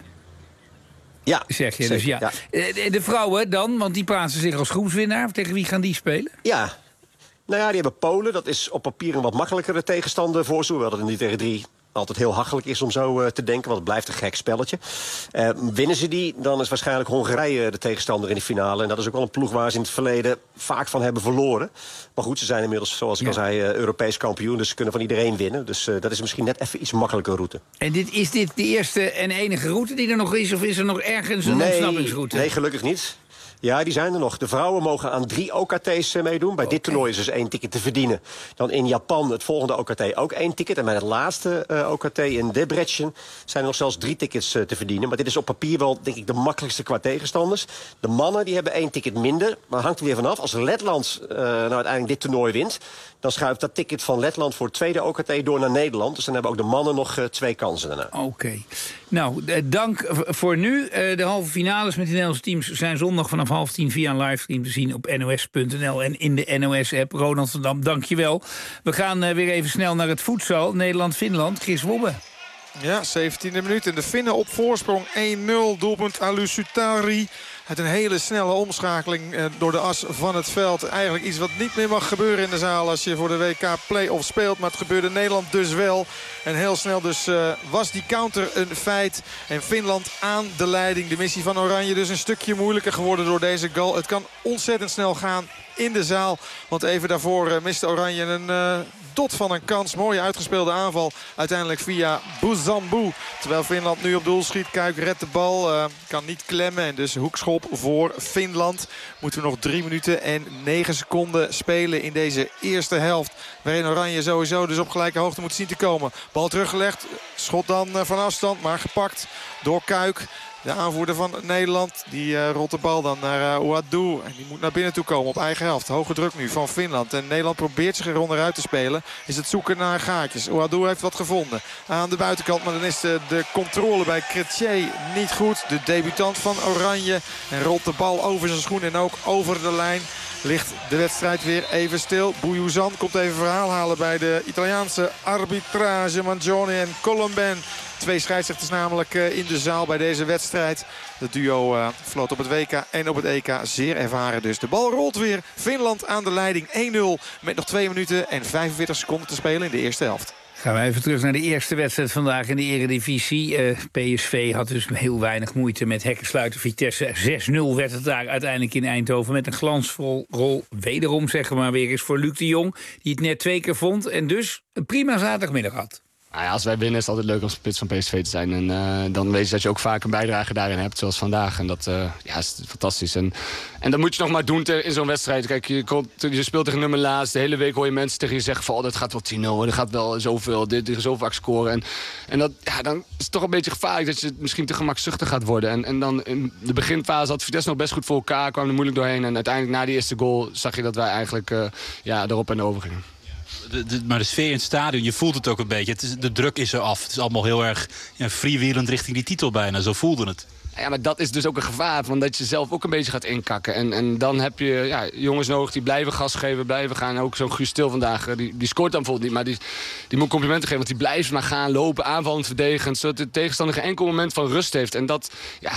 Ja, zeg je. zeker, Dus ja. De vrouwen dan, want die plaatsen zich als groepswinnaar. Tegen wie gaan die spelen? Ja, nou ja, die hebben Polen. Dat is op papier een wat makkelijkere tegenstander voor ze. Hoewel dat het niet tegen 3 altijd heel hachelijk is om zo te denken, want het blijft een gek spelletje. Winnen ze die, dan is waarschijnlijk Hongarije de tegenstander in de finale. En dat is ook wel een ploeg waar ze in het verleden vaak van hebben verloren. Maar goed, ze zijn inmiddels, zoals ik al zei, Europees kampioen. Dus ze kunnen van iedereen winnen. Dus dat is misschien net even iets makkelijker route. En is dit de eerste en enige route die er nog is? Of is er nog ergens een ontsnappingsroute? Nee, gelukkig niet. Ja, die zijn er nog. De vrouwen mogen aan 3 OKT's meedoen. Bij dit toernooi is dus 1 ticket te verdienen. Dan in Japan het volgende OKT ook 1 ticket. En bij het laatste OKT in Debrecen zijn er nog zelfs 3 tickets te verdienen. Maar dit is op papier wel, denk ik, de makkelijkste qua tegenstanders. De mannen die hebben 1 ticket minder. Maar hangt er weer vanaf. Als Letland nou uiteindelijk dit toernooi wint, dan schuift dat ticket van Letland voor het tweede OKT door naar Nederland. Dus dan hebben ook de mannen nog 2 kansen daarna. Oké. Nou, dank voor nu. De halve finales met de Nederlandse teams zijn zondag vanaf 9:30 via een livestream te zien op nos.nl en in de NOS-app. Ronald van Dam, dank je wel. We gaan weer even snel naar het voedsel. Nederland-Finland. Chris Wobbe. Ja, 17e minuut. En de Finnen op voorsprong 1-0. Doelpunt Alu Sutari. Uit een hele snelle omschakeling door de as van het veld. Eigenlijk iets wat niet meer mag gebeuren in de zaal als je voor de WK play-off speelt. Maar het gebeurde Nederland dus wel. En heel snel dus was die counter een feit. En Finland aan de leiding. De missie van Oranje dus een stukje moeilijker geworden door deze goal. Het kan ontzettend snel gaan in de zaal. Want even daarvoor miste Oranje een dot van een kans. Mooie uitgespeelde aanval. Uiteindelijk via Buzambu. Terwijl Finland nu op doel schiet. Kuik redt de bal. Kan niet klemmen. En dus hoekschop voor Finland. Moeten we nog 3 minuten en 9 seconden spelen in deze eerste helft. Waarin Oranje sowieso dus op gelijke hoogte moet zien te komen. Bal teruggelegd. Schot dan van afstand. Maar gepakt door Kuik. De aanvoerder van Nederland, die rolt de bal dan naar Ouadou. En die moet naar binnen toe komen op eigen helft. Hoge druk nu van Finland. En Nederland probeert zich er onderuit te spelen. Is het zoeken naar gaatjes. Ouadou heeft wat gevonden aan de buitenkant. Maar dan is de controle bij Chrétien niet goed. De debutant van Oranje. En rolt de bal over zijn schoen en ook over de lijn. Ligt de wedstrijd weer even stil. Bouyuzan komt even verhaal halen bij de Italiaanse arbitrage. Mangione en Colomben. 2 scheidsrechters namelijk in de zaal bij deze wedstrijd. Het duo floot op het WK en op het EK zeer ervaren dus. De bal rolt weer. Finland aan de leiding 1-0 met nog 2 minuten en 45 seconden te spelen in de eerste helft. Gaan we even terug naar de eerste wedstrijd vandaag in de Eredivisie. PSV had dus heel weinig moeite met hekkensluiter Vitesse. 6-0 werd het daar uiteindelijk in Eindhoven. Met een glansvol rol wederom, zeg maar weer eens, voor Luc de Jong. Die het net 2 keer vond en dus een prima zaterdagmiddag had. Nou ja, als wij winnen is het altijd leuk om spits van PSV te zijn. En dan weet je dat je ook vaak een bijdrage daarin hebt, zoals vandaag. En dat is fantastisch. En dat moet je nog maar doen in zo'n wedstrijd. Kijk, je speelt tegen nummer laatst. De hele week hoor je mensen tegen je zeggen van, dat gaat wel 10-0. Dat gaat wel zoveel, dit zo vaak scoren. En dat, dan is het toch een beetje gevaarlijk dat je misschien te gemakzuchtig gaat worden. En dan in de beginfase had Vitesse nog best goed voor elkaar. Kwam er moeilijk doorheen. En uiteindelijk na die eerste goal zag je dat wij eigenlijk erop en over gingen. Maar de sfeer in het stadion, je voelt het ook een beetje. De druk is er af. Het is allemaal heel erg freewheelend richting die titel bijna. Zo voelde het. Ja, maar dat is dus ook een gevaar. Van dat je zelf ook een beetje gaat inkakken. En dan heb je jongens nodig die blijven gas geven, blijven gaan. Ook zo'n Guus Til vandaag, die scoort dan bijvoorbeeld niet. Maar die moet complimenten geven. Want die blijft maar gaan, lopen, aanvallend, verdedigend. Zodat de tegenstander geen enkel moment van rust heeft. En dan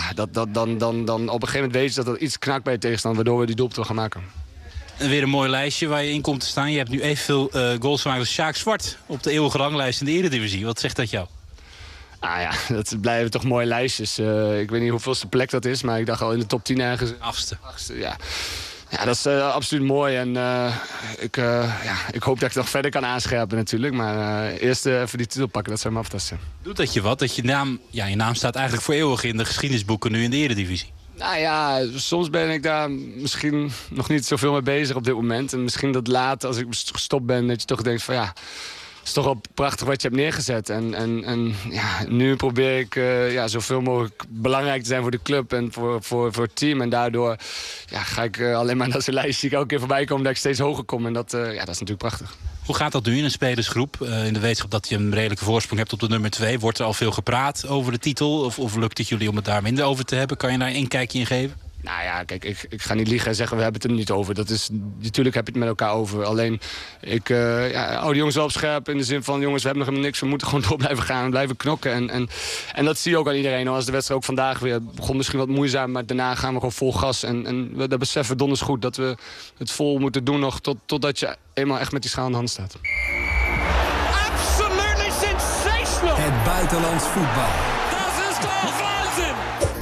op een gegeven moment weet je dat er iets knakt bij de tegenstander. Waardoor we die doelpunt gaan maken. En weer een mooi lijstje waar je in komt te staan. Je hebt nu evenveel goals gemaakt als Sjaak Zwart op de eeuwige ranglijst in de Eredivisie. Wat zegt dat jou? Ah ja, dat blijven toch mooie lijstjes. Ik weet niet hoeveelste plek dat is, maar ik dacht al in de top 10 ergens. Achtste, ja. Ja, dat is absoluut mooi. En ik hoop dat ik nog verder kan aanscherpen natuurlijk. Maar eerst even die titel pakken, dat zou me aftasten. Doet dat je wat? Dat je naam staat eigenlijk voor eeuwig in de geschiedenisboeken nu in de Eredivisie. Nou ja, soms ben ik daar misschien nog niet zoveel mee bezig op dit moment. En misschien dat later, als ik gestopt ben, dat je toch denkt van is toch wel prachtig wat je hebt neergezet. En nu probeer ik zoveel mogelijk belangrijk te zijn voor de club en voor het team. En daardoor ga ik alleen maar naar zo'n lijstje elke keer voorbij komen dat ik steeds hoger kom. En dat is natuurlijk prachtig. Hoe gaat dat nu in een spelersgroep? In de wetenschap dat je een redelijke voorsprong hebt op de nummer 2. Wordt er al veel gepraat over de titel? Of lukt het jullie om het daar minder over te hebben? Kan je daar een inkijkje in geven? Nou ja, kijk, ik ga niet liegen en zeggen we hebben het er niet over. Natuurlijk heb je het met elkaar over. Alleen, ik hou de jongens wel op scherp in de zin van... jongens, we hebben nog helemaal niks, we moeten gewoon door blijven gaan en blijven knokken. En dat zie je ook aan iedereen. Als de wedstrijd ook vandaag weer begon misschien wat moeizaam... maar daarna gaan we gewoon vol gas. En we beseffen donders goed dat we het vol moeten doen nog... totdat je eenmaal echt met die schaal in de hand staat. Absolutely sensational! Het buitenlands voetbal. Dat is toch waanzin!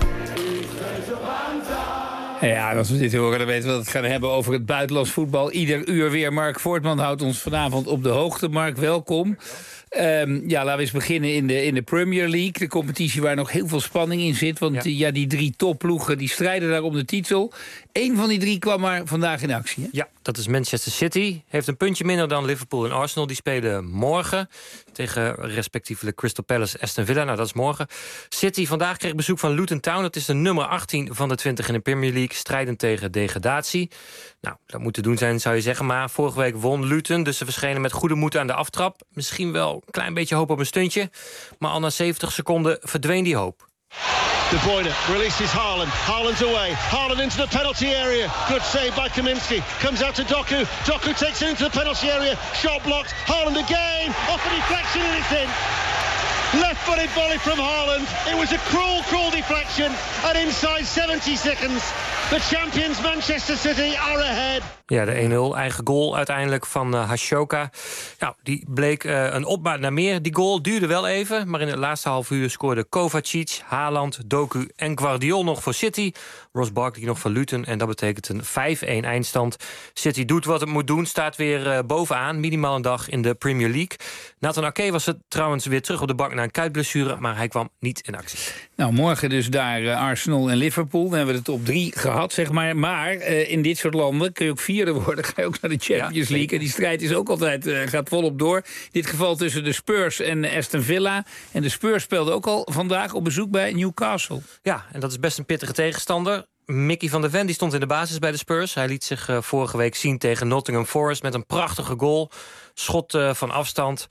Ja, als we dit horen, dan weten we dat we het gaan hebben over het buitenlands voetbal. Ieder uur weer. Mark Voortman houdt ons vanavond op de hoogte. Mark, welkom. Laten we eens beginnen in de Premier League. De competitie waar nog heel veel spanning in zit. Want die 3 topploegen die strijden daar om de titel. Eén van die 3 kwam maar vandaag in actie. Hè? Ja, dat is Manchester City. Heeft een puntje minder dan Liverpool en Arsenal. Die spelen morgen tegen respectievelijk Crystal Palace, Aston Villa. Nou, dat is morgen. City vandaag kreeg bezoek van Luton Town. Dat is de nummer 18 van de 20 in de Premier League. Strijdend tegen degradatie. Nou, dat moet te doen zijn, zou je zeggen. Maar vorige week won Luton, dus ze verschenen met goede moed aan de aftrap. Misschien wel een klein beetje hoop op een stuntje. Maar al na 70 seconden verdween die hoop. De Bruyne releases Haaland. Haaland's away. Haaland into the penalty area. Good save by Kaminski. Comes out to Doku. Doku takes it into the penalty area. Shot blocked. Haaland again. Off a deflection and it's in. Left-footed volley from Haaland. It was a cruel deflection. And inside 70 seconds, the champions Manchester City are ahead. Ja, de 1-0 eigen goal uiteindelijk van Hashoka. Nou, die bleek een opmaat naar meer. Die goal duurde wel even, maar in het laatste half uur scoorde Kovacic, Haaland, Doku en Guardiol nog voor City. Ross Barkley nog voor Luton en dat betekent een 5-1 eindstand. City doet wat het moet doen, staat weer bovenaan. Minimaal een dag in de Premier League. Nathan Ake was het trouwens weer terug op de bank na een kuitblessure, maar hij kwam niet in actie. Nou, morgen dus daar Arsenal en Liverpool. Dan hebben we het op 3 gehad, zeg maar. Maar in dit soort landen kun je ook 4e worden. Ga je ook naar de Champions League. En die strijd is ook altijd, gaat volop door. In dit geval tussen de Spurs en Aston Villa. En de Spurs speelde ook al vandaag op bezoek bij Newcastle. Ja, en dat is best een pittige tegenstander. Mickey van der Ven die stond in de basis bij de Spurs. Hij liet zich vorige week zien tegen Nottingham Forest met een prachtige goal. Schot van afstand.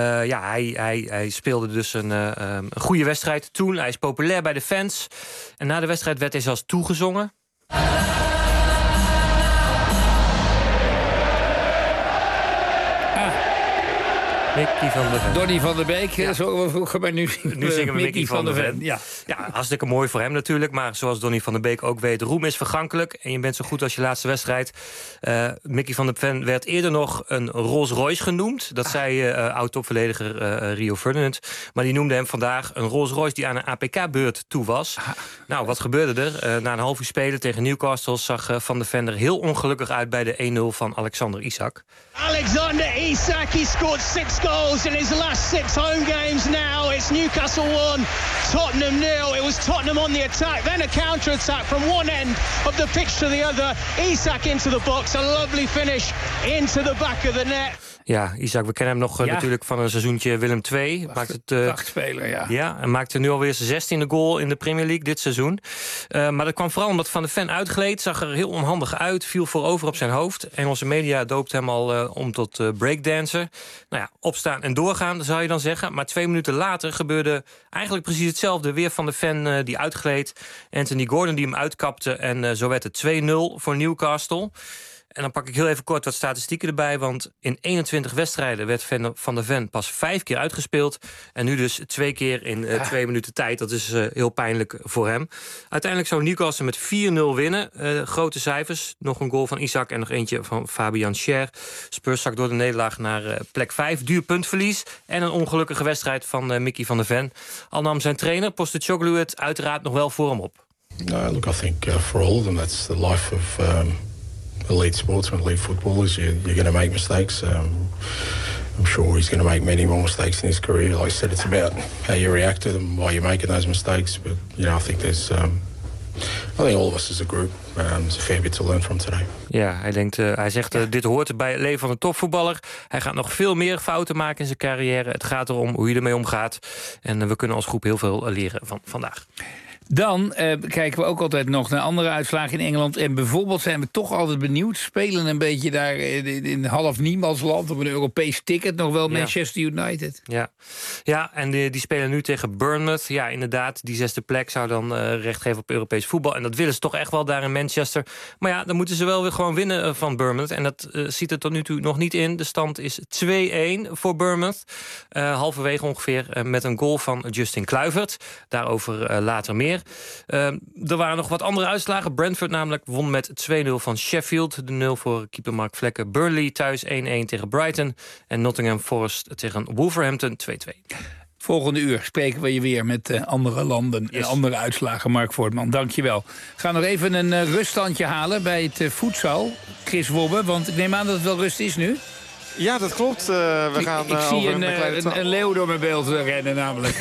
Hij speelde dus een goede wedstrijd toen. Hij is populair bij de fans. En na de wedstrijd werd hij zelfs toegezongen. Mickey van der Ven. Donny van der Beek, zo vroeger, maar nu zingen we Mickey van der Ven. Ja, hartstikke mooi voor hem natuurlijk. Maar zoals Donny van der Beek ook weet, roem is vergankelijk. En je bent zo goed als je laatste wedstrijd. Mickey van der Ven werd eerder nog een Rolls Royce genoemd. Dat zei oud-topverdediger Rio Ferdinand. Maar die noemde hem vandaag een Rolls Royce die aan een APK-beurt toe was. Nou, wat gebeurde er? Na een half uur spelen tegen Newcastle zag Van der Ven er heel ongelukkig uit bij de 1-0 van Alexander Isak. Alexander Isak, he scored 6 goals in his last 6 home games now. It's Newcastle 1, Tottenham 0. It was Tottenham on the attack, then a counter-attack from one end of the pitch to the other. Isak into the box, a lovely finish into the back of the net. Ja, Isak, we kennen hem nog natuurlijk van een seizoentje Willem II. Prachtspeler, ja. En maakte nu alweer zijn 16e goal in de Premier League dit seizoen. Maar dat kwam vooral omdat Van der Ven uitgleed. Zag er heel onhandig uit, viel voorover op zijn hoofd. Engelse media doopte hem al om tot breakdancer. Nou ja, opstaan en doorgaan, zou je dan zeggen. Maar 2 minuten later gebeurde eigenlijk precies hetzelfde. Weer Van der Ven die uitgleed. Anthony Gordon die hem uitkapte. En zo werd het 2-0 voor Newcastle. En dan pak ik heel even kort wat statistieken erbij. Want in 21 wedstrijden werd Van der Ven pas 5 keer uitgespeeld. En nu dus 2 keer in 2 minuten tijd. Dat is heel pijnlijk voor hem. Uiteindelijk zou Newcastle met 4-0 winnen. Grote cijfers. Nog een goal van Isak en nog eentje van Fabian Schär. Spurs zakt door de nederlaag naar plek 5. Duur puntverlies. En een ongelukkige wedstrijd van Mickey van der Ven. Al nam zijn trainer Postecoglou het uiteraard nog wel voor hem op. Look, I think for all of them that's the life of elite sportsmen, elite footballers. You're going to make mistakes. I'm sure he's going to make many more mistakes in his career. Like I said, it's about how you react to them, why you're making those mistakes. But I think there's I think all of us as a group, there's a fair bit to learn from today. Ja, hij zegt, dit hoort bij het leven van een topvoetballer. Hij gaat nog veel meer fouten maken in zijn carrière. Het gaat erom hoe je ermee omgaat. En we kunnen als groep heel veel leren van vandaag. Dan kijken we ook altijd nog naar andere uitslagen in Engeland. En bijvoorbeeld zijn we toch altijd benieuwd. Spelen een beetje daar in half niemandsland op een Europees ticket nog wel Manchester United. Ja, en die spelen nu tegen Bournemouth. Ja, inderdaad, die 6e plek zou dan recht geven op Europees voetbal. En dat willen ze toch echt wel daar in Manchester. Maar ja, dan moeten ze wel weer gewoon winnen van Bournemouth. En dat ziet er tot nu toe nog niet in. De stand is 2-1 voor Bournemouth. Halverwege ongeveer met een goal van Justin Kluivert. Daarover later meer. Er waren nog wat andere uitslagen. Brentford namelijk won met 2-0 van Sheffield. De 0 voor keeper Mark Vlekken. Burnley thuis 1-1 tegen Brighton. En Nottingham Forest tegen Wolverhampton 2-2. Volgende uur spreken we je weer met andere landen en andere uitslagen. Mark Voortman, dankjewel. Ga nog even een ruststandje halen bij het voedsel. Chris Wobbe, want ik neem aan dat het wel rust is nu. Ja, dat klopt. Ik zie een leeuw door mijn beeld rennen namelijk.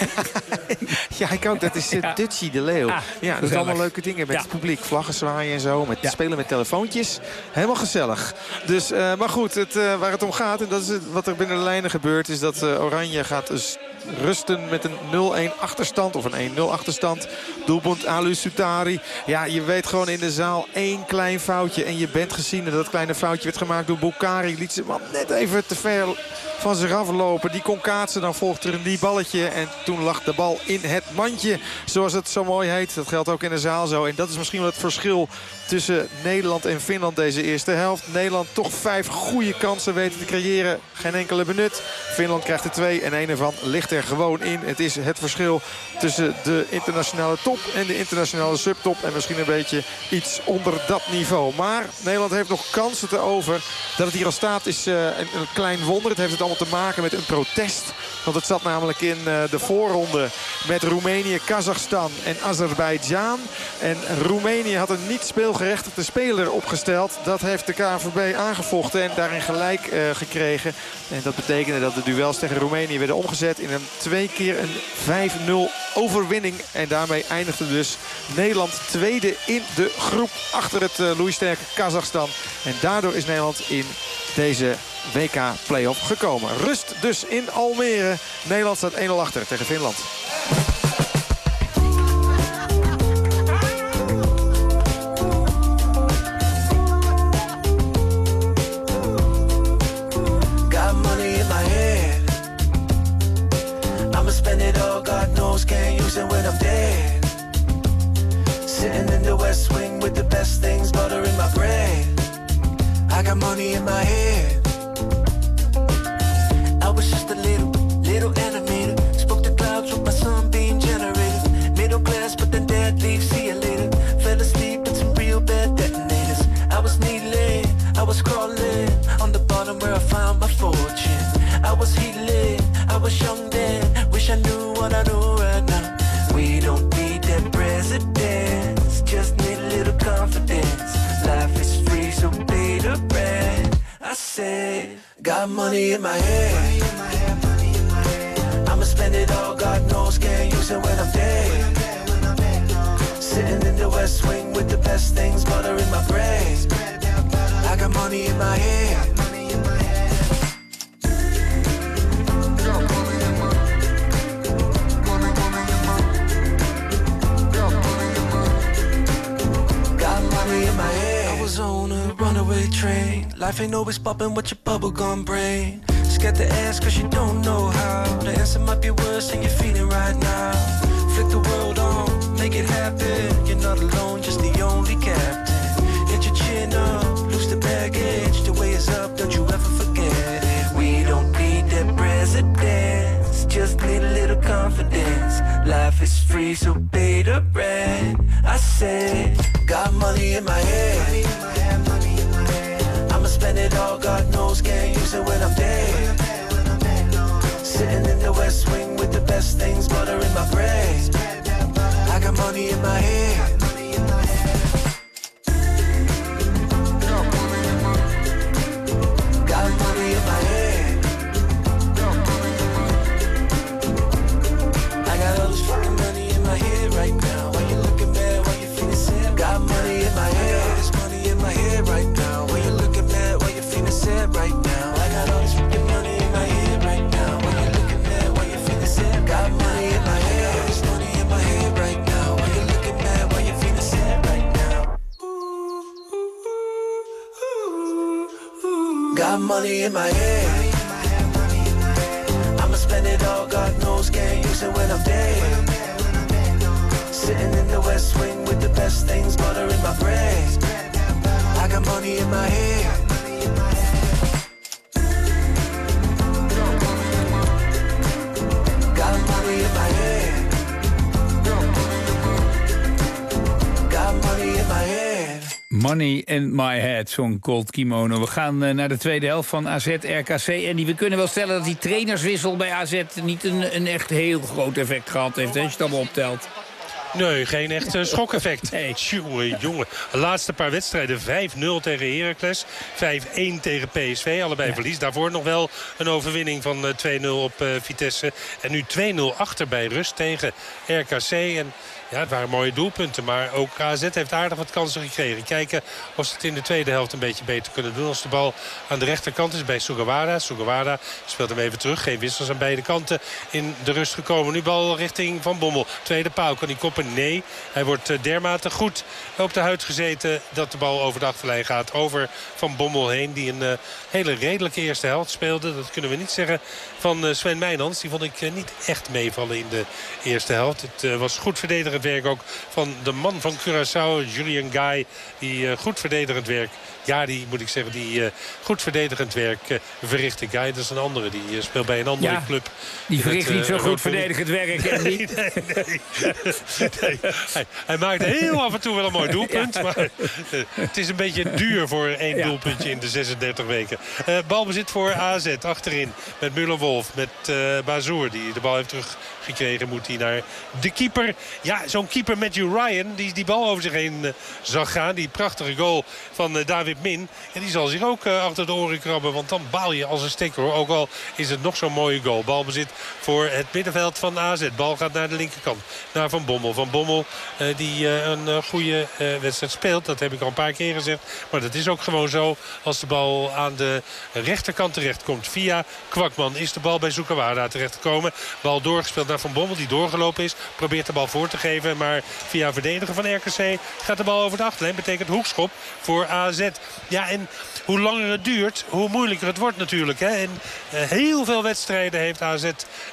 Ja, ik ook. Dat is Dutchie de leeuw. Ja, dat is allemaal leuke dingen met het publiek. Vlaggen zwaaien en zo. Spelen met telefoontjes. Helemaal gezellig. Dus, maar goed, waar het om gaat, en dat is wat er binnen de lijnen gebeurt, is dat Oranje gaat rusten met een 0-1 achterstand of een 1-0 achterstand. Doelpunt Alu Sutari. Ja, je weet gewoon in de zaal 1 klein foutje. En je bent gezien dat kleine foutje werd gemaakt door Boukari. Liet ze net even te ver van zich aflopen. Die kon kaatsen, dan volgt er een die balletje. En toen lag de bal in het mandje, zoals het zo mooi heet. Dat geldt ook in de zaal zo. En dat is misschien wel het verschil tussen Nederland en Finland deze eerste helft. Nederland toch 5 goede kansen weten te creëren. Geen enkele benut. Finland krijgt er 2 en een ervan ligt er gewoon in. Het is het verschil tussen de internationale top en de internationale subtop. En misschien een beetje iets onder dat niveau. Maar Nederland heeft nog kansen te over. Dat het hier al staat is een klein wonder. Het heeft het allemaal te maken met een protest. Want het zat namelijk in de voorronde met Roemenië, Kazachstan en Azerbeidzjan. En Roemenië had een niet speelgerechtigde speler opgesteld. Dat heeft de KNVB aangevochten en daarin gelijk gekregen. En dat betekende dat de duels tegen Roemenië werden omgezet in een 2 keer een 5-0 overwinning. En daarmee eindigde dus Nederland tweede in de groep achter het Louis Sterke Kazachstan. En daardoor is Nederland in deze WK-playoff gekomen. Rust dus in Almere. Nederland staat 1-0 achter tegen Finland. Got money in my head. I'ma spend it all, God knows, can't use it when I'm dead. Sitting in the West Wing with the best things, butter in my bread. I got money in my head. I was just a little animator. Spoke to clouds with my sunbeam generator. Middle class, but then dad leaves, see you later. Fell asleep with some real bad detonators. I was kneeling, I was crawling on the bottom where I found my fortune. I was healing, I was young then. Wish I knew what I know right now. We don't need that presidents, just need a little confidence. Life is free, so pay the rent. I said, got money in my head. I'ma spend it all, God knows, can't use it when I'm dead. Sitting in the West Wing with the best things, butter in my bread. I got money in my head. On a runaway train. Life ain't always poppin' with your bubblegum brain. Scared to ask cause you don't know how. The answer might be worse than you're feeling right now. Flick the world on, make it happen. You're not alone, just the only captain. Get your chin up, loose the baggage. The way is up, don't you ever forget it. We don't need that presidents, just need a little confidence. Life is free, so pay the rent. I said, got money in my head. I'ma spend it all, God knows, can't use it when I'm dead. Sitting in the West Wing with the best things, butter in my bread. I got money in my head. Got money in my head. I got all this fucking money in my head right now. Why you looking mad? Why you feeling sad? Got money in my head. I'ma spend it all, God knows, can't use it when I'm dead. Sitting in the West Wing with the best things, butter in my bread. I got money in my head. Got money in my head. Got money in my head. Money in my head, zo'n Colt Kimono. We gaan naar de tweede helft van AZ-RKC. En we kunnen wel stellen dat die trainerswissel bij AZ niet een echt heel groot effect gehad heeft, hè, als je het allemaal optelt. Nee, geen echt schokeffect. Jongen, de laatste paar wedstrijden 5-0 tegen Heracles. 5-1 tegen PSV, allebei verlies. Daarvoor nog wel een overwinning van 2-0 op Vitesse. En nu 2-0 achter bij rust tegen RKC. En ja, het waren mooie doelpunten. Maar ook AZ heeft aardig wat kansen gekregen. Kijken of ze het in de tweede helft een beetje beter kunnen doen. Als de bal aan de rechterkant is bij Sugawara. Sugawara speelt hem even terug. Geen wissels aan beide kanten in de rust gekomen. Nu bal richting Van Bommel. Tweede paal, kan hij koppen? Nee. Hij wordt dermate goed op de huid gezeten dat de bal over de achterlijn gaat. Over Van Bommel heen. Die een hele redelijke eerste helft speelde. Dat kunnen we niet zeggen van Sven Meijnans. Die vond ik niet echt meevallen in de eerste helft. Het was goed verdedigend werk ook van de man van Curaçao, Julian Guy, die goed verdedigend werk, goed verdedigend werk verrichtte. Guy, dat is een andere, die speelt bij een andere club. Die verricht niet zo goed verdedigend werk. Nee. Hij maakt heel af en toe wel een mooi doelpunt, maar het is een beetje duur voor één doelpuntje in de 36 weken. Balbezit voor AZ achterin met Müller-Wolf, met Bazoer, die de bal heeft teruggekregen. Moet hij naar de keeper. Ja, zo'n keeper Matthew Ryan, die bal over zich heen zag gaan. Die prachtige goal van David Min. En die zal zich ook achter de oren krabben, want dan baal je als een stekker, hoor. Ook al is het nog zo'n mooie goal. Balbezit voor het middenveld van AZ. Bal gaat naar de linkerkant, naar Van Bommel. Van Bommel die een goede wedstrijd speelt. Dat heb ik al een paar keer gezegd. Maar dat is ook gewoon zo. Als de bal aan de rechterkant terecht komt via Kwakman, is de bal bij Sugawara terecht gekomen. Bal doorgespeeld naar Van Bommel, die doorgelopen is. Probeert de bal voor te geven, maar via verdediger van RKC gaat de bal over de achterlijn. Betekent hoekschop voor AZ. Ja, en hoe langer het duurt, hoe moeilijker het wordt natuurlijk. Hè? En heel veel wedstrijden heeft AZ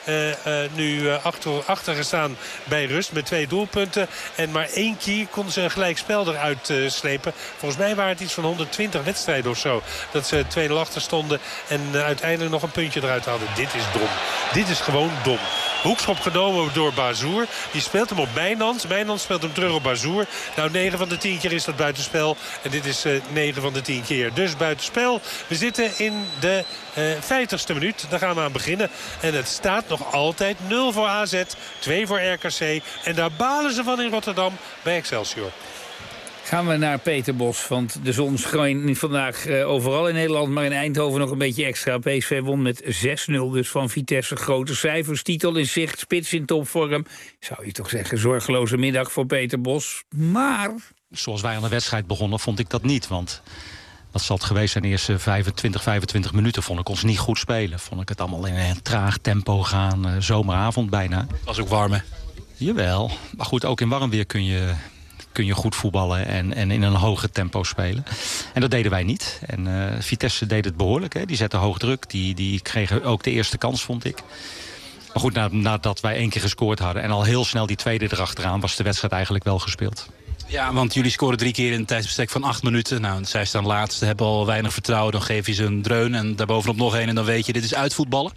nu achter gestaan bij rust met 2 doelpunten. En maar 1 keer konden ze een gelijkspel eruit slepen. Volgens mij waren het iets van 120 wedstrijden of zo. Dat ze 2-0 achter stonden en uiteindelijk nog een puntje eruit hadden. Dit is dom. Dit is gewoon dom. Hoekschop genomen door Bazoer. Die speelt hem op Mijnans. Mijnans speelt hem terug op Bazoer. Nou, 9 van de 10 keer is dat buitenspel. En dit is 9 van de 10 keer. Dus buitenspel. We zitten in de 50ste minuut. Daar gaan we aan beginnen. En het staat nog altijd 0 voor AZ. 2 voor RKC. En daar balen ze van in Rotterdam bij Excelsior. Gaan we naar Peter Bos, want de zon schijnt vandaag overal in Nederland, maar in Eindhoven nog een beetje extra. PSV won met 6-0 dus van Vitesse. Grote cijfers, titel in zicht, spits in topvorm. Zou je toch zeggen, zorgeloze middag voor Peter Bos. Maar zoals wij aan de wedstrijd begonnen, vond ik dat niet. Want dat zal het geweest zijn, de eerste 25 minuten vond ik ons niet goed spelen. Vond ik het allemaal in een traag tempo gaan, zomeravond bijna. Het was ook warm, hè? Jawel, maar goed, ook in warm weer kun je goed voetballen en in een hoger tempo spelen. En dat deden wij niet. En Vitesse deed het behoorlijk. Hè. Die zette hoog druk. Die kregen ook de eerste kans, vond ik. Maar goed, nadat wij 1 keer gescoord hadden en al heel snel die tweede erachteraan, was de wedstrijd eigenlijk wel gespeeld. Ja, want jullie scoren 3 keer in een tijdsbestek van 8 minuten. Nou, zij staan laatst, hebben al weinig vertrouwen. Dan geef je ze een dreun en daarbovenop nog 1 en dan weet je, dit is uitvoetballen.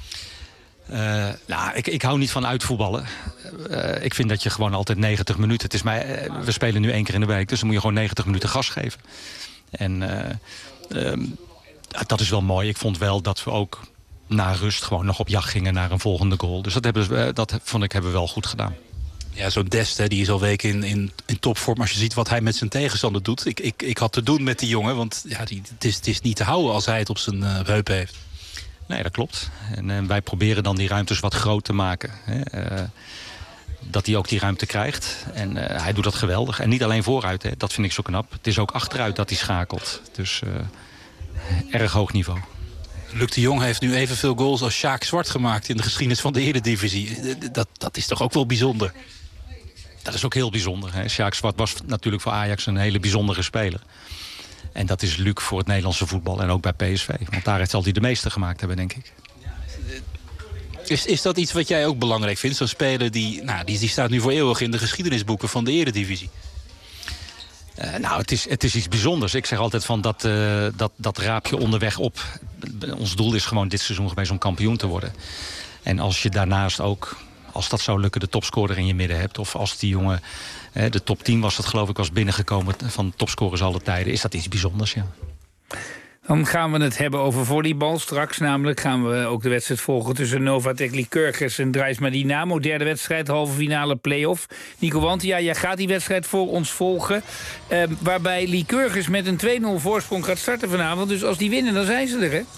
Ik hou niet van uitvoetballen. Ik vind dat je gewoon altijd 90 minuten... we spelen nu 1 keer in de week, dus dan moet je gewoon 90 minuten gas geven. En dat is wel mooi. Ik vond wel dat we ook na rust gewoon nog op jacht gingen naar een volgende goal. Dus dat vond ik hebben we wel goed gedaan. Ja, zo'n Dest, die is al weken in topvorm. Als je ziet wat hij met zijn tegenstander doet. Ik had te doen met die jongen, want ja, het is niet te houden als hij het op zijn heupen heeft. Nee, dat klopt. En wij proberen dan die ruimtes wat groot te maken. Dat hij ook die ruimte krijgt. En hij doet dat geweldig. En niet alleen vooruit, hè. Dat vind ik zo knap. Het is ook achteruit dat hij schakelt. Dus erg hoog niveau. Luc de Jong heeft nu evenveel goals als Sjaak Zwart gemaakt in de geschiedenis van de Eredivisie. Dat is toch ook wel bijzonder? Dat is ook heel bijzonder. Hè. Sjaak Zwart was natuurlijk voor Ajax een hele bijzondere speler. En dat is Luc voor het Nederlandse voetbal en ook bij PSV. Want daar zal hij de meeste gemaakt hebben, denk ik. Is dat iets wat jij ook belangrijk vindt? Zo'n speler die staat nu voor eeuwig in de geschiedenisboeken van de Eredivisie. Het is iets bijzonders. Ik zeg altijd van dat raap je onderweg op. Ons doel is gewoon dit seizoen geweest om kampioen te worden. En als je daarnaast ook, als dat zou lukken, de topscorer in je midden hebt. Of als die jongen, de top 10 was dat geloof ik, was binnengekomen van topscorers alle tijden. Is dat iets bijzonders, ja. Dan gaan we het hebben over volleybal. Straks namelijk gaan we ook de wedstrijd volgen tussen Novatek Lycurgus en Drysma Dynamo. Derde wedstrijd, halve finale play-off. Nico Wantia, jij gaat die wedstrijd voor ons volgen. Waarbij Lycurgus met een 2-0 voorsprong gaat starten vanavond. Dus als die winnen, dan zijn ze er, hè?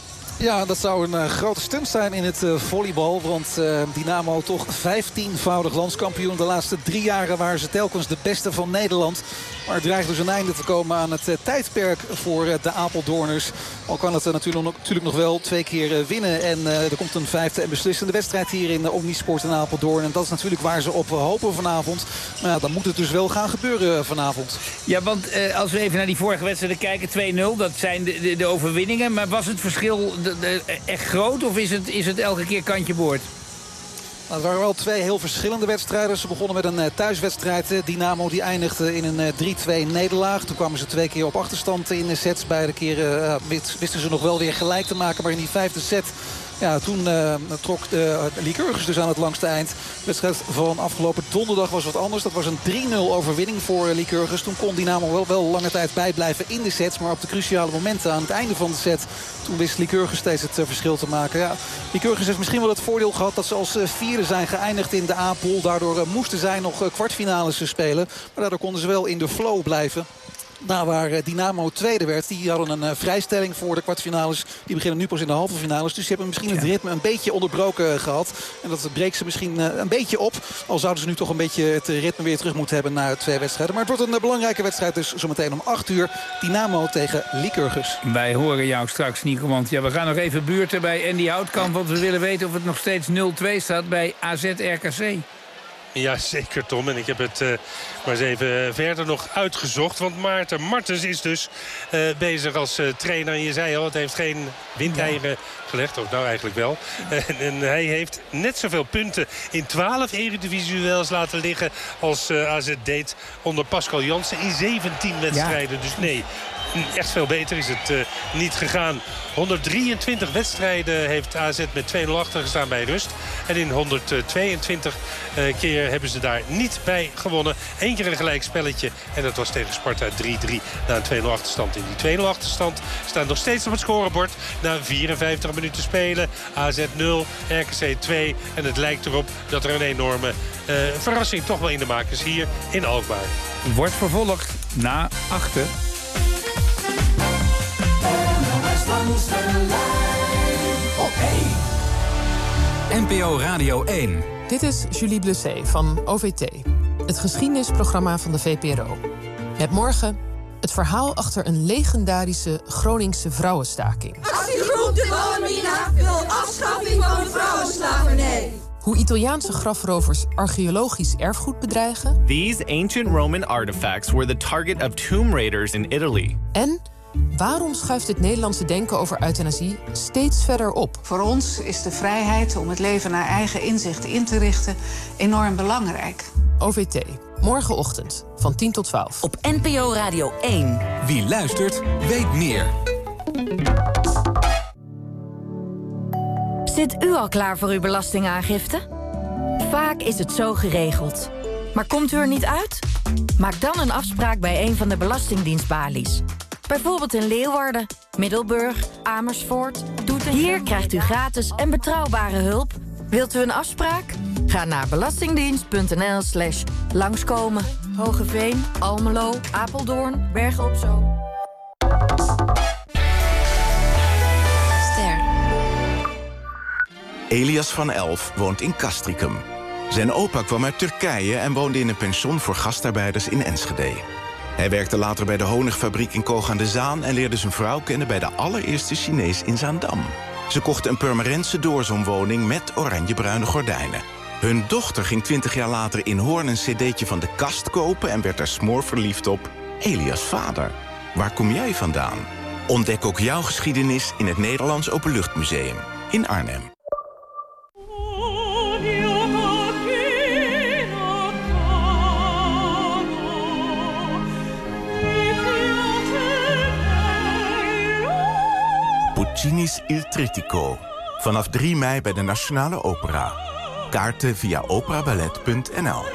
Ja, dat zou een grote stunt zijn in het volleybal. Want Dynamo toch 15-voudig landskampioen. De laatste 3 jaren waren ze telkens de beste van Nederland. Maar het dreigt dus een einde te komen aan het tijdperk voor de Apeldoorners. Al kan het natuurlijk nog wel 2 keer winnen. En er komt een 5e en beslissende wedstrijd hier in Omnisport in Apeldoorn. En dat is natuurlijk waar ze op hopen vanavond. Maar ja, dan moet het dus wel gaan gebeuren vanavond. Ja, want als we even naar die vorige wedstrijden kijken, 2-0, dat zijn de overwinningen. Maar was het verschil echt groot of is het elke keer kantje boord? Het waren wel 2 heel verschillende wedstrijden. Ze begonnen met een thuiswedstrijd. Dynamo die eindigde in een 3-2 nederlaag. Toen kwamen ze 2 keer op achterstand in sets. Beide keren wisten ze nog wel weer gelijk te maken. Maar in die 5e set, ja, toen trok Lycurgus dus aan het langste eind. De wedstrijd van afgelopen donderdag was wat anders. Dat was een 3-0 overwinning voor Lycurgus. Toen kon Dynamo wel lange tijd bijblijven in de sets. Maar op de cruciale momenten aan het einde van de set, toen wist Lycurgus steeds het verschil te maken. Ja, Lycurgus heeft misschien wel het voordeel gehad dat ze als 4e zijn geëindigd in de A-pool. Daardoor moesten zij nog kwartfinales spelen. Maar daardoor konden ze wel in de flow blijven. Daar waar Dynamo tweede werd, die hadden een vrijstelling voor de kwartfinales. Die beginnen nu pas in de halve finales. Dus die hebben misschien het ritme een beetje onderbroken gehad. En dat breekt ze misschien een beetje op. Al zouden ze nu toch een beetje het ritme weer terug moeten hebben na 2 wedstrijden. Maar het wordt een belangrijke wedstrijd dus zometeen om 8 uur. Dynamo tegen Lycurgus. Wij horen jou straks, Nico. Want ja, we gaan nog even buurten bij Andy Houtkamp. Want we willen weten of het nog steeds 0-2 staat bij AZ-RKC. Ja, zeker, Tom. En ik heb het maar eens even verder nog uitgezocht. Want Maarten Martens is dus bezig als trainer. En je zei al, het heeft geen windeieren gelegd. Ook nou eigenlijk wel. En hij heeft net zoveel punten in 12 Eredivisie-duels laten liggen als AZ deed onder Pascal Jansen in 17 wedstrijden. Ja. Dus nee, echt veel beter is het niet gegaan. 123 wedstrijden heeft AZ met 2-0 achter gestaan bij rust. En in 122 keer hebben ze daar niet bij gewonnen. 1 keer een gelijkspelletje. En dat was tegen Sparta 3-3 na een 2-0 achterstand. In die 2-0 achterstand staan nog steeds op het scorebord. Na 54 minuten spelen. AZ 0, RKC 2. En het lijkt erop dat er een enorme verrassing toch wel in de maak is hier in Alkmaar. Wordt vervolgd na 8. Langs de lijn op 1. NPO Radio 1. Dit is Julie Bleuset van OVT. Het geschiedenisprogramma van de VPRO. Met morgen het verhaal achter een legendarische Groningse vrouwenstaking. Actiegroep de Wilhelmina wil afschaffing van de vrouwenslavernij. Hoe Italiaanse grafrovers archeologisch erfgoed bedreigen. These ancient Roman artifacts were the target of tomb raiders in Italy. En waarom schuift het Nederlandse denken over euthanasie steeds verder op? Voor ons is de vrijheid om het leven naar eigen inzicht in te richten enorm belangrijk. OVT, morgenochtend van 10 tot 12. Op NPO Radio 1. Wie luistert, weet meer. Zit u al klaar voor uw belastingaangifte? Vaak is het zo geregeld. Maar komt u er niet uit? Maak dan een afspraak bij een van de belastingdienstbalies. Bijvoorbeeld in Leeuwarden, Middelburg, Amersfoort, Doetinchem. Hier krijgt u gratis en betrouwbare hulp. Wilt u een afspraak? Ga naar belastingdienst.nl/langskomen. Hogeveen, Almelo, Apeldoorn, Bergen op Zoom. Elias van Elf woont in Castricum. Zijn opa kwam uit Turkije en woonde in een pension voor gastarbeiders in Enschede. Hij werkte later bij de honigfabriek in Koog aan de Zaan en leerde zijn vrouw kennen bij de allereerste Chinees in Zaandam. Ze kochten een Purmerendse doorzonwoning met oranjebruine gordijnen. Hun dochter ging 20 jaar later in Hoorn een cd'tje van De Kast kopen en werd daar smoorverliefd op Elias' vader. Waar kom jij vandaan? Ontdek ook jouw geschiedenis in het Nederlands Openluchtmuseum in Arnhem. Puccini's Il Trittico. Vanaf 3 mei bij de Nationale Opera. Kaarten via operaballet.nl.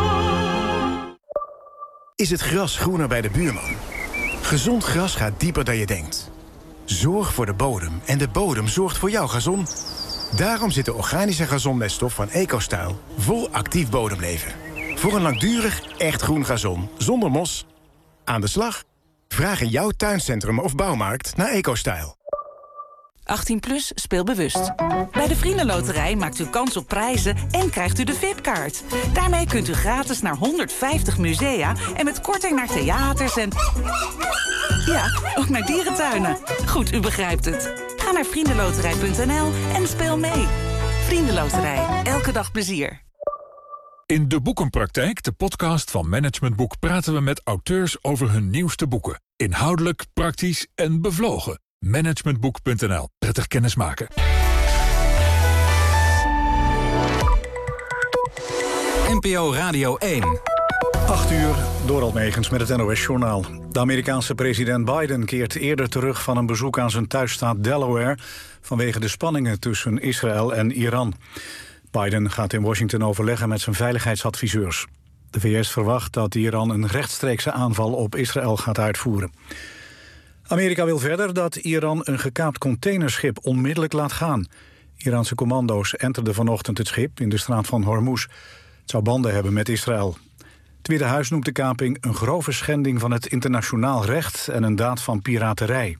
Is het gras groener bij de buurman? Gezond gras gaat dieper dan je denkt. Zorg voor de bodem en de bodem zorgt voor jouw gazon. Daarom zit de organische gazonmeststof van EcoStyle vol actief bodemleven. Voor een langdurig, echt groen gazon, zonder mos. Aan de slag? Vraag in jouw tuincentrum of bouwmarkt naar EcoStyle. 18+ speel bewust. Bij de Vriendenloterij maakt u kans op prijzen en krijgt u de VIP-kaart. Daarmee kunt u gratis naar 150 musea en met korting naar theaters en... ja, ook naar dierentuinen. Goed, u begrijpt het. Ga naar vriendenloterij.nl en speel mee. Vriendenloterij, elke dag plezier. In De Boekenpraktijk, de podcast van Management Boek, praten we met auteurs over hun nieuwste boeken. Inhoudelijk, praktisch en bevlogen. Managementboek.nl. Prettig kennismaken. NPO Radio 1. 8 uur, Dorald Megens met het NOS-journaal. De Amerikaanse president Biden keert eerder terug van een bezoek aan zijn thuisstaat Delaware vanwege de spanningen tussen Israël en Iran. Biden gaat in Washington overleggen met zijn veiligheidsadviseurs. De VS verwacht dat Iran een rechtstreekse aanval op Israël gaat uitvoeren. Amerika wil verder dat Iran een gekaapt containerschip onmiddellijk laat gaan. Iraanse commando's enterden vanochtend het schip in de straat van Hormuz. Het zou banden hebben met Israël. Het Witte Huis noemt de kaping een grove schending van het internationaal recht en een daad van piraterij.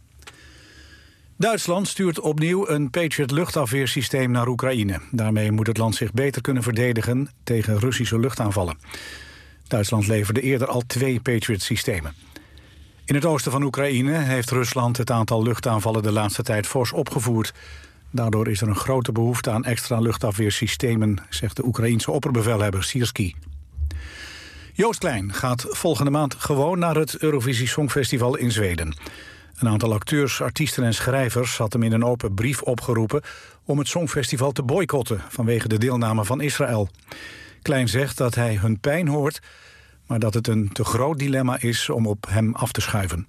Duitsland stuurt opnieuw een Patriot luchtafweersysteem naar Oekraïne. Daarmee moet het land zich beter kunnen verdedigen tegen Russische luchtaanvallen. Duitsland leverde eerder al 2 Patriot-systemen. In het oosten van Oekraïne heeft Rusland het aantal luchtaanvallen de laatste tijd fors opgevoerd. Daardoor is er een grote behoefte aan extra luchtafweersystemen, zegt de Oekraïense opperbevelhebber Siersky. Joost Klein gaat volgende maand gewoon naar het Eurovisie Songfestival in Zweden. Een aantal acteurs, artiesten en schrijvers had hem in een open brief opgeroepen om het Songfestival te boycotten vanwege de deelname van Israël. Klein zegt dat hij hun pijn hoort, maar dat het een te groot dilemma is om op hem af te schuiven.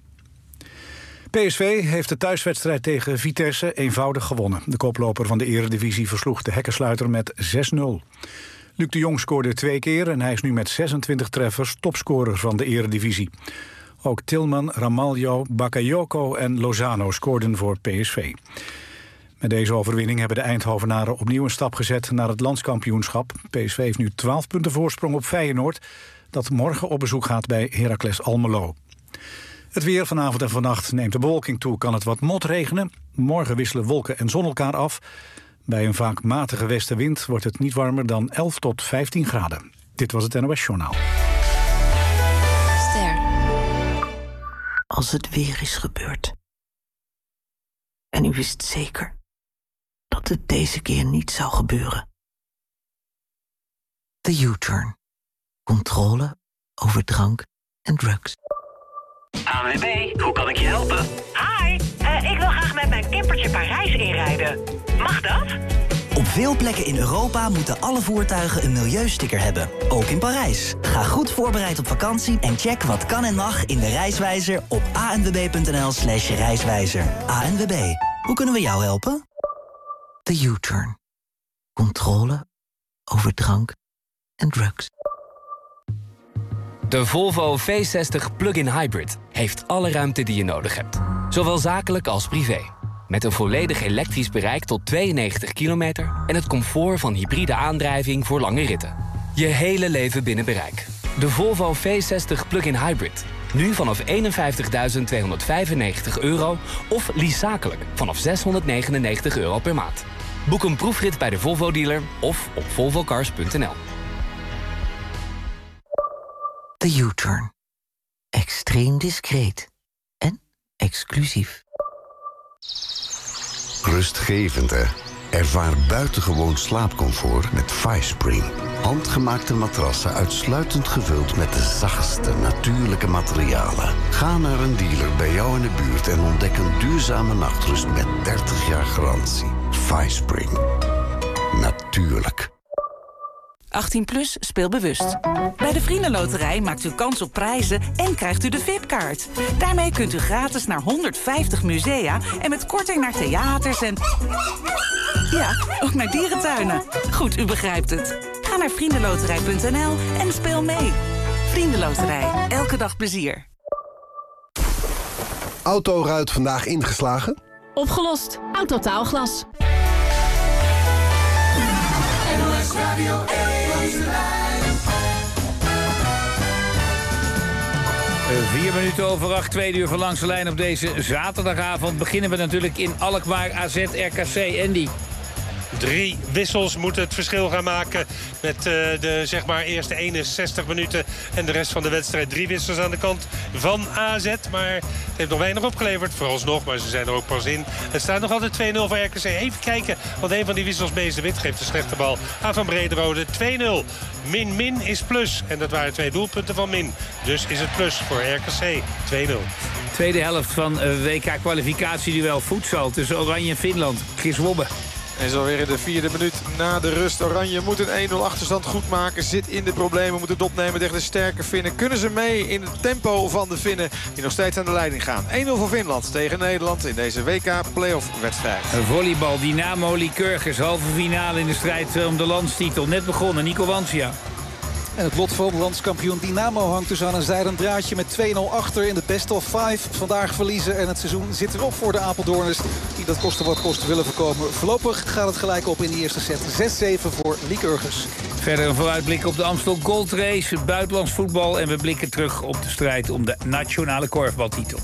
PSV heeft de thuiswedstrijd tegen Vitesse eenvoudig gewonnen. De koploper van de Eredivisie versloeg de hekkensluiter met 6-0. Luc de Jong scoorde 2 keer en hij is nu met 26 treffers topscorer van de Eredivisie. Ook Tilman, Ramaljo, Bakayoko en Lozano scoorden voor PSV. Met deze overwinning hebben de Eindhovenaren opnieuw een stap gezet naar het landskampioenschap. PSV heeft nu 12 punten voorsprong op Feyenoord, dat morgen op bezoek gaat bij Heracles Almelo. Het weer vanavond en vannacht neemt de bewolking toe, kan het wat motregenen. Morgen wisselen wolken en zon elkaar af. Bij een vaak matige westenwind wordt het niet warmer dan 11 tot 15 graden. Dit was het NOS Journaal. Ster. Als het weer is gebeurd. En u wist zeker dat het deze keer niet zou gebeuren. De U-turn. Controle over drank en drugs. ANWB, hoe kan ik je helpen? Hi, ik wil graag met mijn campertje Parijs inrijden. Mag dat? Op veel plekken in Europa moeten alle voertuigen een milieusticker hebben. Ook in Parijs. Ga goed voorbereid op vakantie en check wat kan en mag in de Reiswijzer op anwb.nl/reiswijzer. ANWB, hoe kunnen we jou helpen? De U-turn. Controle over drank en drugs. De Volvo V60 Plug-in Hybrid heeft alle ruimte die je nodig hebt. Zowel zakelijk als privé. Met een volledig elektrisch bereik tot 92 kilometer... en het comfort van hybride aandrijving voor lange ritten. Je hele leven binnen bereik. De Volvo V60 Plug-in Hybrid. Nu vanaf €51.295 of lease zakelijk vanaf €699 per maand. Boek een proefrit bij de Volvo-dealer of op volvocars.nl. De U-turn. Extreem discreet en exclusief. Rustgevend, hè? Ervaar buitengewoon slaapcomfort met FiSpring. Handgemaakte matrassen uitsluitend gevuld met de zachtste natuurlijke materialen. Ga naar een dealer bij jou in de buurt en ontdek een duurzame nachtrust met 30 jaar garantie. FiSpring. Natuurlijk. 18 plus, speel bewust. Bij de Vriendenloterij maakt u kans op prijzen en krijgt u de VIP-kaart. Daarmee kunt u gratis naar 150 musea en met korting naar theaters en... ja, ook naar dierentuinen. Goed, u begrijpt het. Ga naar vriendenloterij.nl en speel mee. Vriendenloterij, elke dag plezier. Autoruit vandaag ingeslagen? Opgelost. Autotaalglas. NOS Radio 1 lijn. 4 minuten over 8, 2 uur van Langs de Lijn op deze zaterdagavond. Beginnen we natuurlijk in Alkmaar, AZ, RKC. Andy. 3 wissels moeten het verschil gaan maken met de zeg maar eerste 61 minuten en de rest van de wedstrijd. 3 wissels aan de kant van AZ, maar het heeft nog weinig opgeleverd. Vooralsnog, maar ze zijn er ook pas in. Het staat nog altijd 2-0 voor RKC. Even kijken, want een van die wissels, Mees de Wit, geeft een slechte bal aan Van Brederode. 2-0. Min is plus. En dat waren 2 doelpunten van Min. Dus is het plus voor RKC. 2-0. Tweede helft van WK-kwalificatieduel voedsel tussen Oranje en Finland. Chris Wobbe. En zo weer in de 4e minuut na de rust. Oranje moet een 1-0 achterstand goed maken. Zit in de problemen, moet het opnemen tegen de sterke Finnen. Kunnen ze mee in het tempo van de Finnen die nog steeds aan de leiding gaan. 1-0 voor Finland tegen Nederland in deze WK-playoff-wedstrijd. Volleybal, Dynamo Lycurgus, halve finale in de strijd om de landstitel. Net begonnen, Nico Wansia. En het lot van landskampioen Dynamo hangt dus aan een zijden draadje met 2-0 achter in de best of 5. Vandaag verliezen en het seizoen zit erop voor de Apeldoorners die dat koste wat kost willen voorkomen. Voorlopig gaat het gelijk op in de eerste set. 6-7 voor Lycurgus. Verder een vooruitblik op de Amstel Gold Race, het buitenlands voetbal en we blikken terug op de strijd om de nationale korfbaltitel.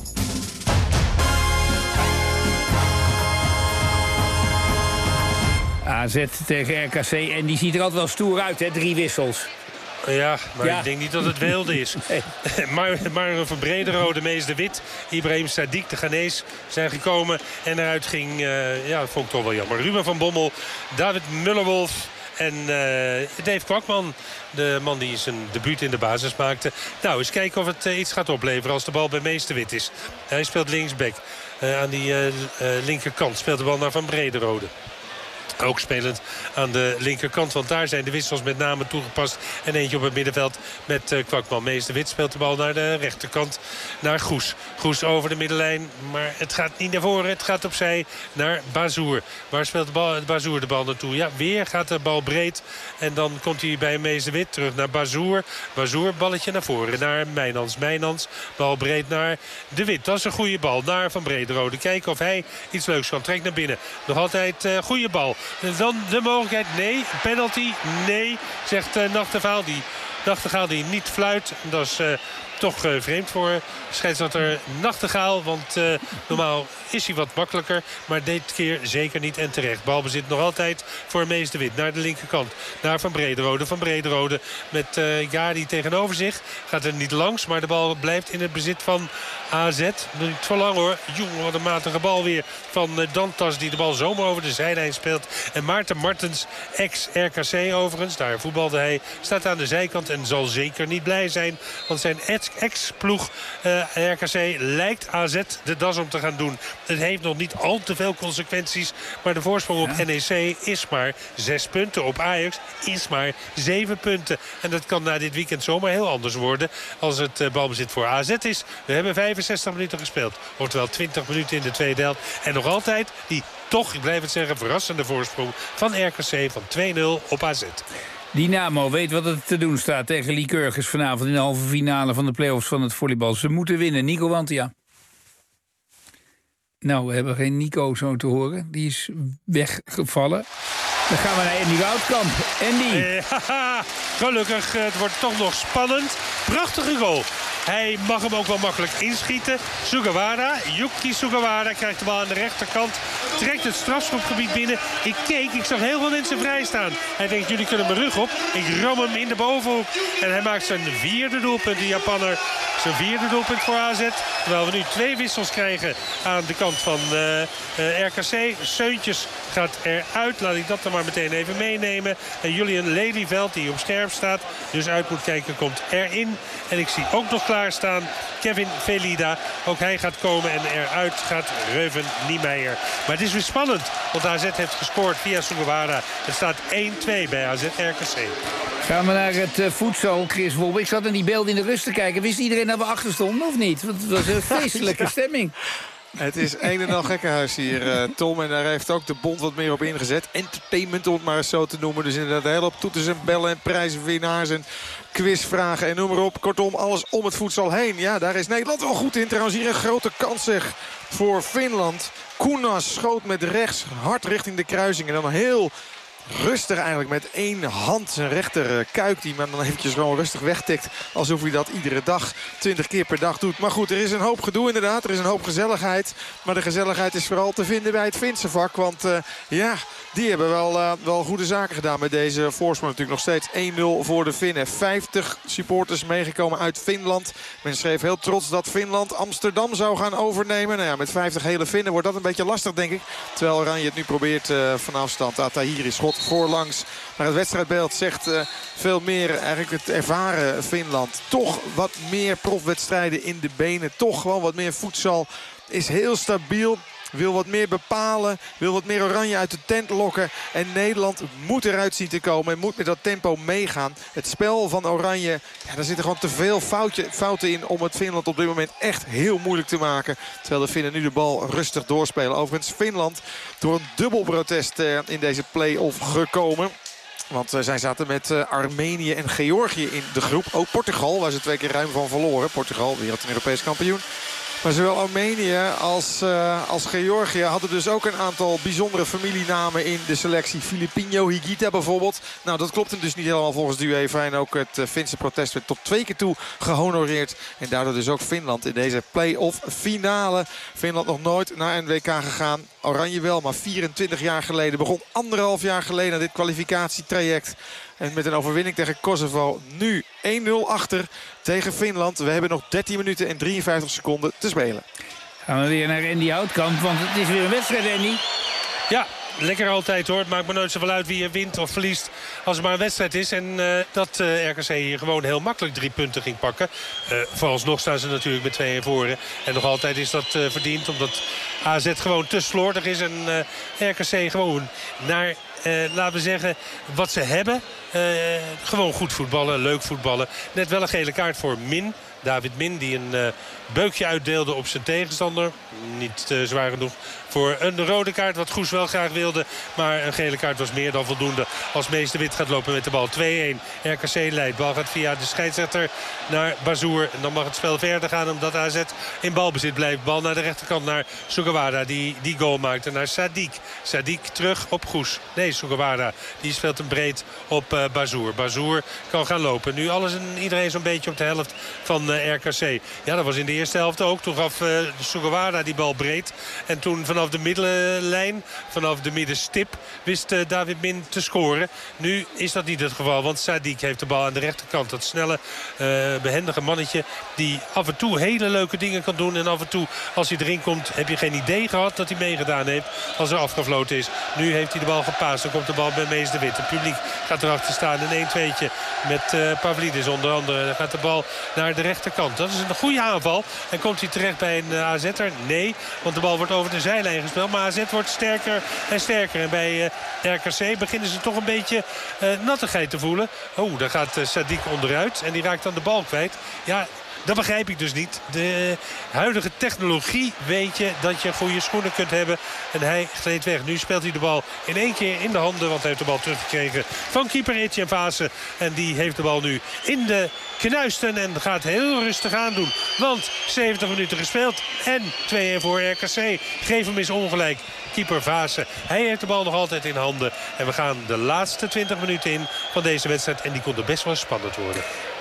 AZ tegen RKC en die ziet er altijd wel stoer uit, hè? 3 wissels. Ja, maar ik denk niet dat het wilde is. Nee. maar Van Brederode, Mees de Wit, Ibrahim Sadiq, de Ghanees zijn gekomen. En eruit ging, dat vond ik toch wel jammer. Ruben van Bommel, David Mullerwolf en Dave Kwakman. De man die zijn debuut in de basis maakte. Nou, eens kijken of het iets gaat opleveren als de bal bij Mees de Wit is. Hij speelt linksback. Aan die linkerkant speelt de bal naar Van Brederode. Ook spelend aan de linkerkant, want daar zijn de wissels met name toegepast. En eentje op het middenveld met Kwakman. Mees de Wit speelt de bal naar de rechterkant, naar Goes. Goes over de middenlijn, maar het gaat niet naar voren. Het gaat opzij naar Bazoer. Waar speelt Bazoer de bal naartoe? Ja, weer gaat de bal breed. En dan komt hij bij Mees de Wit terug naar Bazoer. Bazoer, balletje naar voren, naar Mijnans. Mijnans, bal breed naar de Wit. Dat is een goede bal, naar Van Brederode. Kijken of hij iets leuks kan. Trekt naar binnen. Nog altijd goede bal. Dan de mogelijkheid, nee. Penalty, nee, zegt Nachtegaal die niet fluit. Dat is toch vreemd voor scheidsrechter Nachtegaal. Want normaal is hij wat makkelijker. Maar dit keer zeker niet en terecht. Balbezit nog altijd voor Mees de Wit. Naar de linkerkant. Naar Van Brederode. Van Brederode met Gadi tegenover zich. Gaat er niet langs. Maar de bal blijft in het bezit van AZ. Niet voor lang hoor. Jongen, wat een matige bal weer van Dantas. Die de bal zomaar over de zijlijn speelt. En Maarten Martens, ex-RKC overigens. Daar voetbalde hij. Staat aan de zijkant en zal zeker niet blij zijn. Want zijn ex-ploeg RKC lijkt AZ de das om te gaan doen. Het heeft nog niet al te veel consequenties. Maar de voorsprong op NEC is maar 6 punten. Op Ajax is maar 7 punten. En dat kan na dit weekend zomaar heel anders worden. Als het balbezit voor AZ is. We hebben 65 minuten gespeeld. Oftewel 20 minuten in de tweede helft. En nog altijd die toch, ik blijf het zeggen, verrassende voorsprong van RKC van 2-0 op AZ. Dynamo weet wat er te doen staat tegen Lycurgus vanavond in de halve finale van de play-offs van het volleybal. Ze moeten winnen. Nico Wantia. Nou, we hebben geen Nico zo te horen. Die is weggevallen. Dan gaan we naar Andy Woutkamp. Andy. Gelukkig, het wordt toch nog spannend. Prachtige goal. Hij mag hem ook wel makkelijk inschieten. Yuki Sugawara krijgt de bal aan de rechterkant. Trekt het strafschopgebied binnen. Ik zag heel veel mensen vrij staan. Hij denkt, jullie kunnen mijn rug op. Ik ram hem in de bovenhoek. En hij maakt zijn 4e doelpunt, de Japanner. Zijn 4e doelpunt voor AZ. Terwijl we nu 2 wissels krijgen aan de kant van RKC. Seuntjes gaat eruit. Laat ik dat dan maar meteen even meenemen. En Julian Lelyveld, die op scherp staat, dus uit moet kijken, komt erin. En ik zie ook nog klaarstaan Kevin Velida. Ook hij gaat komen en eruit gaat Reuven Niemeyer. Maar het is weer spannend, want AZ heeft gescoord via Sugawara. Het staat 1-2 bij AZ RKC. Gaan we naar het voedsel, Chris Wolf. Ik zat naar die beelden in de rust te kijken. Wist iedereen dat we achter stonden of niet? Want het was een feestelijke stemming. Het is een en al gekkenhuis hier, Tom. En daar heeft ook de bond wat meer op ingezet. Entertainment, om het maar eens zo te noemen. Dus inderdaad heel op toeters en bellen en prijzenwinnaars en quizvragen en noem maar op. Kortom, alles om het voedsel heen. Ja, daar is Nederland wel goed in. Trouwens, hier een grote kans zeg voor Finland. Kunas schoot met rechts hard richting de kruising. En dan heel rustig eigenlijk met 1 hand zijn rechter kuik die men dan eventjes gewoon rustig wegtikt. Alsof hij dat iedere dag 20 keer per dag doet. Maar goed, er is een hoop gedoe inderdaad. Er is een hoop gezelligheid. Maar de gezelligheid is vooral te vinden bij het Finse vak. Want die hebben wel goede zaken gedaan met deze voorsprong. Natuurlijk nog steeds 1-0 voor de Finnen. 50 supporters meegekomen uit Finland. Men schreef heel trots dat Finland Amsterdam zou gaan overnemen. Nou ja, met 50 hele Finnen wordt dat een beetje lastig, denk ik. Terwijl Oranje het nu probeert van afstand. Tahiri schot voorlangs. Maar het wedstrijdbeeld zegt veel meer eigenlijk het ervaren Finland. Toch wat meer profwedstrijden in de benen. Toch gewoon wat meer voedsel. Is heel stabiel. Wil wat meer bepalen. Wil wat meer Oranje uit de tent lokken. En Nederland moet eruit zien te komen. En moet met dat tempo meegaan. Het spel van Oranje. Ja, daar zitten gewoon te veel fouten in. Om het Finland op dit moment echt heel moeilijk te maken. Terwijl de Finnen nu de bal rustig doorspelen. Overigens Finland door een dubbel protest in deze play-off gekomen. Want zij zaten met Armenië en Georgië in de groep. Ook Portugal, waar ze 2 keer ruim van verloren. Portugal, wereld- en Europees kampioen. Maar zowel Armenië als Georgië hadden dus ook een aantal bijzondere familienamen in de selectie. Filipino Higuita bijvoorbeeld. Nou, dat klopt hem dus niet helemaal volgens de UEFA. En ook het Finse protest werd tot 2 keer toe gehonoreerd. En daardoor dus ook Finland in deze play-off finale. Finland nog nooit naar een WK gegaan. Oranje wel, maar 24 jaar geleden. Begon 1,5 jaar geleden aan dit kwalificatietraject. En met een overwinning tegen Kosovo nu 1-0 achter tegen Finland. We hebben nog 13 minuten en 53 seconden te spelen. Gaan we weer naar Andy Houtkamp, want het is weer een wedstrijd, Andy. Ja, lekker altijd hoor. Het maakt me nooit zoveel uit wie je wint of verliest als het maar een wedstrijd is. En dat RKC hier gewoon heel makkelijk 3 punten ging pakken. Vooralsnog staan ze natuurlijk met 2 voor. En nog altijd is dat verdiend omdat AZ gewoon te slordig is. En RKC gewoon naar, laten we zeggen, wat ze hebben. Gewoon goed voetballen, leuk voetballen. Net wel een gele kaart voor Min. David Min die een beukje uitdeelde op zijn tegenstander. Niet zwaar genoeg voor een rode kaart. Wat Goes wel graag wilde. Maar een gele kaart was meer dan voldoende. Als Meester Wit gaat lopen met de bal. 2-1. RKC leidt. Bal gaat via de scheidsrechter naar Bazoer. En dan mag het spel verder gaan omdat AZ in balbezit blijft. Bal naar de rechterkant naar Sugawara. Die goal maakte naar Sadiq. Sadiq terug op Goes. Nee, Sugawara. Die speelt hem breed op Bazoer. Bazoer kan gaan lopen. Nu alles en iedereen zo'n beetje op de helft van RKC. Ja, dat was in de eerste helft ook. Toen gaf Sugawara die bal breed. En toen vanaf de middenlijn, vanaf de middenstip, wist David Min te scoren. Nu is dat niet het geval, want Sadiq heeft de bal aan de rechterkant. Dat snelle, behendige mannetje die af en toe hele leuke dingen kan doen. En af en toe, als hij erin komt, heb je geen idee gehad dat hij meegedaan heeft als er afgefloten is. Nu heeft hij de bal gepaast. Dan komt de bal bij Mees de Wit. Het publiek gaat erachter staan. Een 1-2'tje met Pavlidis onder andere. Dan gaat de bal naar de rechterkant. Dat is een goede aanval. En komt hij terecht bij een AZ'er? Nee, want de bal wordt over de zijlijn gespeeld. Maar AZ wordt sterker en sterker. En bij RKC beginnen ze toch een beetje nattigheid te voelen. Oh, daar gaat Sadiq onderuit. En die raakt dan de bal kwijt. Ja, dat begrijp ik dus niet. De huidige technologie weet je dat je goede schoenen kunt hebben. En hij gleed weg. Nu speelt hij de bal in 1 keer in de handen. Want hij heeft de bal teruggekregen van keeper Etienne Vaassen. En die heeft de bal nu in de knuisten. En gaat heel rustig aandoen. Want 70 minuten gespeeld. En 2-1 voor RKC. Geef hem eens ongelijk. Keeper Vaassen. Hij heeft de bal nog altijd in handen. En we gaan de laatste 20 minuten in van deze wedstrijd. En die kon er best wel spannend worden.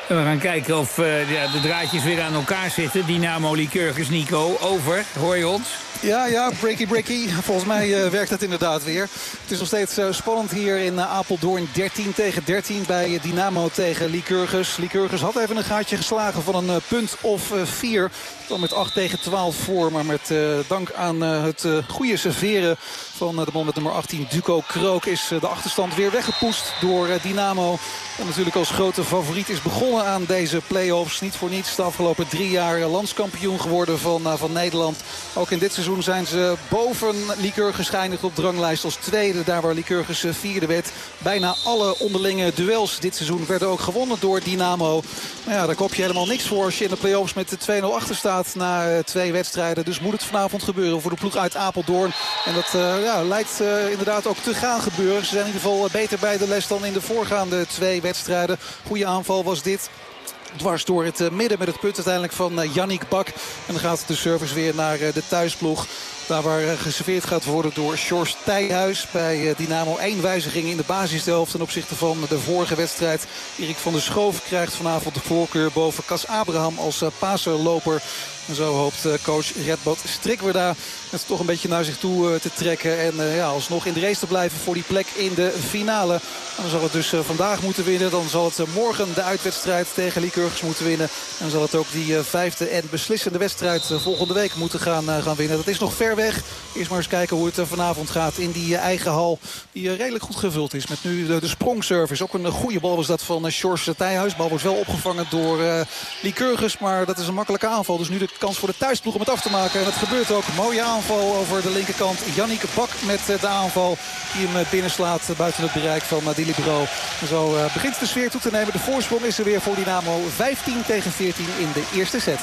En we gaan kijken of de draadjes weer aan elkaar zitten. Dynamo Lycurgus, Nico, over. Hoor je ons? Ja, breaky. Volgens mij werkt het inderdaad weer. Het is nog steeds spannend hier in Apeldoorn. 13-13 bij Dynamo tegen Lycurgus. Lycurgus had even een gaatje geslagen van een punt of 4. Dan met 8-12 voor. Maar met dank aan het goede serveren van de man met nummer 18, Duco Krook, is de achterstand weer weggepoest door Dynamo. En natuurlijk als grote favoriet is begonnen aan deze play-offs. Niet voor niets de afgelopen 3 jaar landskampioen geworden van Nederland. Ook in dit seizoen zijn ze boven Lycurgus geëindigd op dranglijst als tweede. Daar waar Lycurgus vierde werd. Bijna alle onderlinge duels dit seizoen werden ook gewonnen door Dynamo. Maar ja, daar koop je helemaal niks voor als je in de play-offs met 2-0 achter staat na 2 wedstrijden. Dus moet het vanavond gebeuren voor de ploeg uit Apeldoorn. En dat lijkt inderdaad ook te gaan gebeuren. Ze zijn in ieder geval beter bij de les dan in de voorgaande 2 wedstrijden. Goede aanval was dit. Dwars door het midden met het punt uiteindelijk van Yannick Bak. En dan gaat de service weer naar de thuisploeg. Daar waar geserveerd gaat worden door Sjors Thijhuis. Bij Dynamo 1 wijziging in de basishelft ten opzichte van de vorige wedstrijd. Erik van der Schoof krijgt vanavond de voorkeur boven Cas Abraham als paserloper. En zo hoopt coach Redbot Strikwerda het toch een beetje naar zich toe te trekken. En alsnog in de race te blijven voor die plek in de finale. En dan zal het dus vandaag moeten winnen. Dan zal het morgen de uitwedstrijd tegen Lycurgus moeten winnen. En dan zal het ook die 5e en beslissende wedstrijd volgende week moeten gaan winnen. Dat is nog ver weg. Eerst maar eens kijken hoe het vanavond gaat in die eigen hal. Die redelijk goed gevuld is met nu de sprongservice. Ook een goede bal was dat van Sjors Thijhuis. De bal wordt wel opgevangen door Lycurgus. Maar dat is een makkelijke aanval. Dus nu de kans voor de thuisploeg om het af te maken. En dat gebeurt ook. Mooie aanval over de linkerkant. Yannick Bak met de aanval die hem binnenslaat buiten het bereik van Dilibro. En zo begint de sfeer toe te nemen. De voorsprong is er weer voor Dynamo. 15-14 in de eerste set.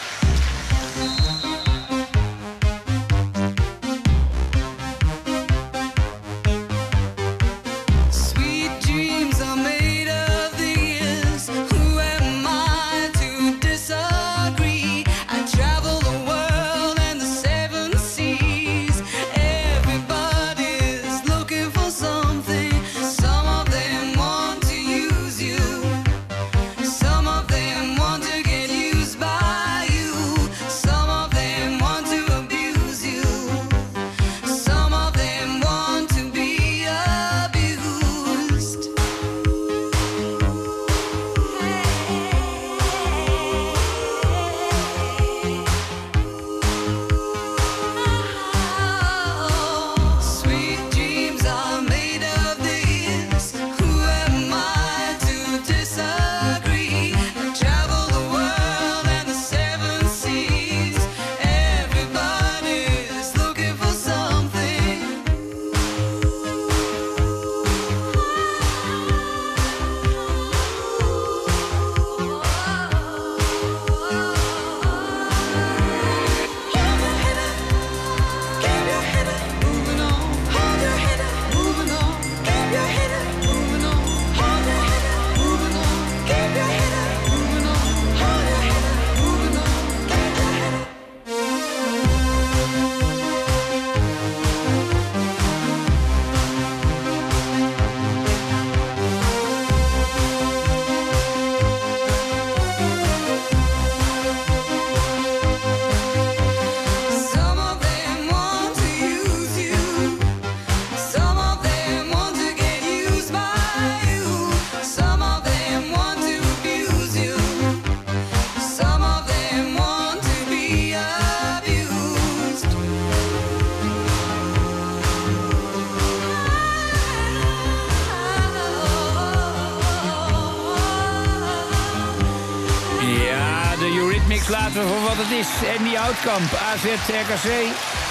Laten we voor wat het is. Andy Houtkamp, AZ RKC.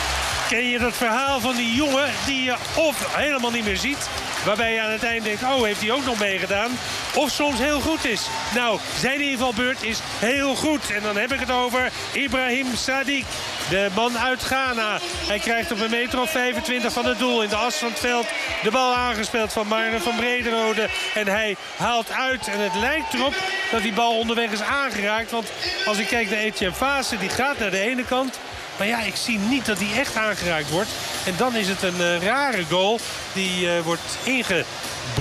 Ken je dat verhaal van die jongen die je of helemaal niet meer ziet, waarbij je aan het eind denkt, oh, heeft hij ook nog meegedaan? Of soms heel goed is. Nou, zijn invalbeurt is heel goed. En dan heb ik het over Ibrahim Sadiq, de man uit Ghana. Hij krijgt op een meter of 25 van het doel in de as van het veld de bal aangespeeld van Marne van Brederode. En hij haalt uit. En het lijkt erop dat die bal onderweg is aangeraakt. Want als ik kijk naar Etienne Fase, die gaat naar de ene kant. Maar ja, ik zie niet dat hij echt aangeraakt wordt. En dan is het een rare goal. Die wordt ingebracht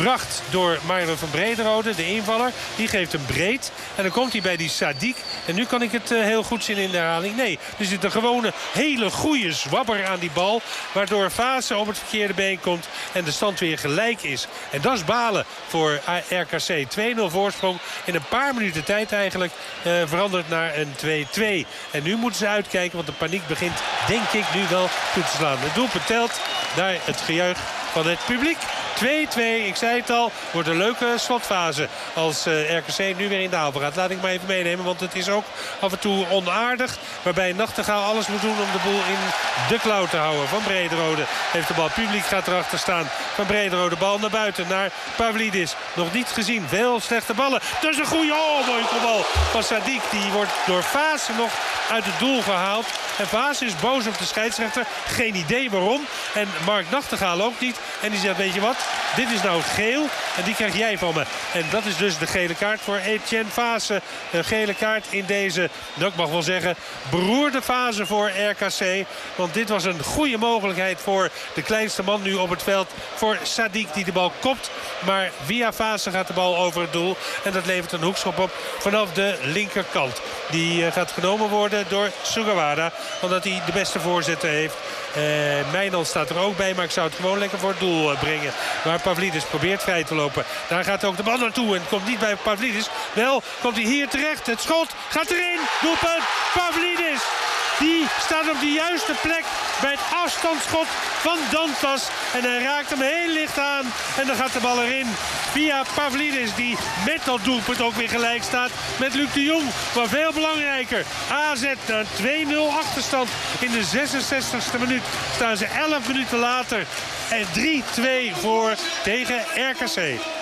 gebracht door Milo van Brederode, de invaller. Die geeft hem breed. En dan komt hij bij die Sadiq. En nu kan ik het heel goed zien in de herhaling. Nee, er zit een gewone hele goede zwabber aan die bal. Waardoor Vaassen op het verkeerde been komt. En de stand weer gelijk is. En dat is balen voor RKC. 2-0 voorsprong. In een paar minuten tijd eigenlijk veranderd naar een 2-2. En nu moeten ze uitkijken. Want de paniek begint, denk ik, nu wel toe te slaan. Het doelpunt telt naar het gejuich van het publiek. 2-2, ik zei het al, wordt een leuke slotfase als RKC nu weer in de aanval gaat. Laat ik maar even meenemen, want het is ook af en toe onaardig. Waarbij Nachtegaal alles moet doen om de boel in de klauw te houden. Van Brederode heeft de bal, publiek gaat erachter staan. Van Brederode, bal naar buiten, naar Pavlidis. Nog niet gezien, veel slechte ballen. Dus een goede, mooie bal van Sadiq. Die wordt door Vaassen nog uit het doel gehaald. En Vaassen is boos op de scheidsrechter. Geen idee waarom. En Mark Nachtegaal ook niet. En die zegt, weet je wat, dit is nou geel en die krijg jij van me. En dat is dus de gele kaart voor Etienne Vaassen. Een gele kaart in deze, nou ik mag wel zeggen, beroerde fase voor RKC. Want dit was een goede mogelijkheid voor de kleinste man nu op het veld. Voor Sadiq die de bal kopt. Maar via Vaassen gaat de bal over het doel. En dat levert een hoekschop op vanaf de linkerkant. Die gaat genomen worden door Sugawara. Omdat hij de beste voorzetten heeft. Meijnald staat er ook bij, maar ik zou het gewoon lekker voor het doel brengen. Waar Pavlidis probeert vrij te lopen. Daar gaat ook de bal naartoe en komt niet bij Pavlidis. Wel komt hij hier terecht. Het schot gaat erin. Doelpunt Pavlidis. Die staat op de juiste plek bij het afstandsschot van Dantas. En hij raakt hem heel licht aan. En dan gaat de bal erin. Via Pavlidis die met dat doelpunt ook weer gelijk staat met Luc de Jong. Maar veel belangrijker. AZ naar 2-0 achterstand. In de 66e minuut staan ze 11 minuten later. En 3-2 voor tegen RKC.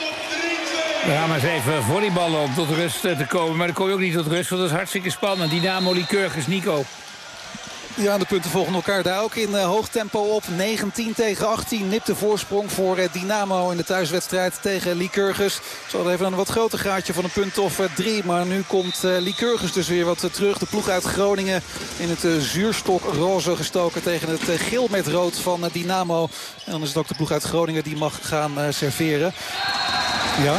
We gaan maar eens even volleyballen om tot rust te komen. Maar dan kom je ook niet tot rust, want dat is hartstikke spannend. Dynamo Lycurgus, Nico. Ja, de punten volgen elkaar daar ook in hoog tempo op. 19-18 nipt de voorsprong voor Dynamo in de thuiswedstrijd tegen Lycurgus. Ze hadden even een wat groter gaatje van een punt of 3. Maar nu komt Lycurgus dus weer wat terug. De ploeg uit Groningen in het zuurstokroze gestoken tegen het geel met rood van Dynamo. En dan is het ook de ploeg uit Groningen die mag gaan serveren. Ja.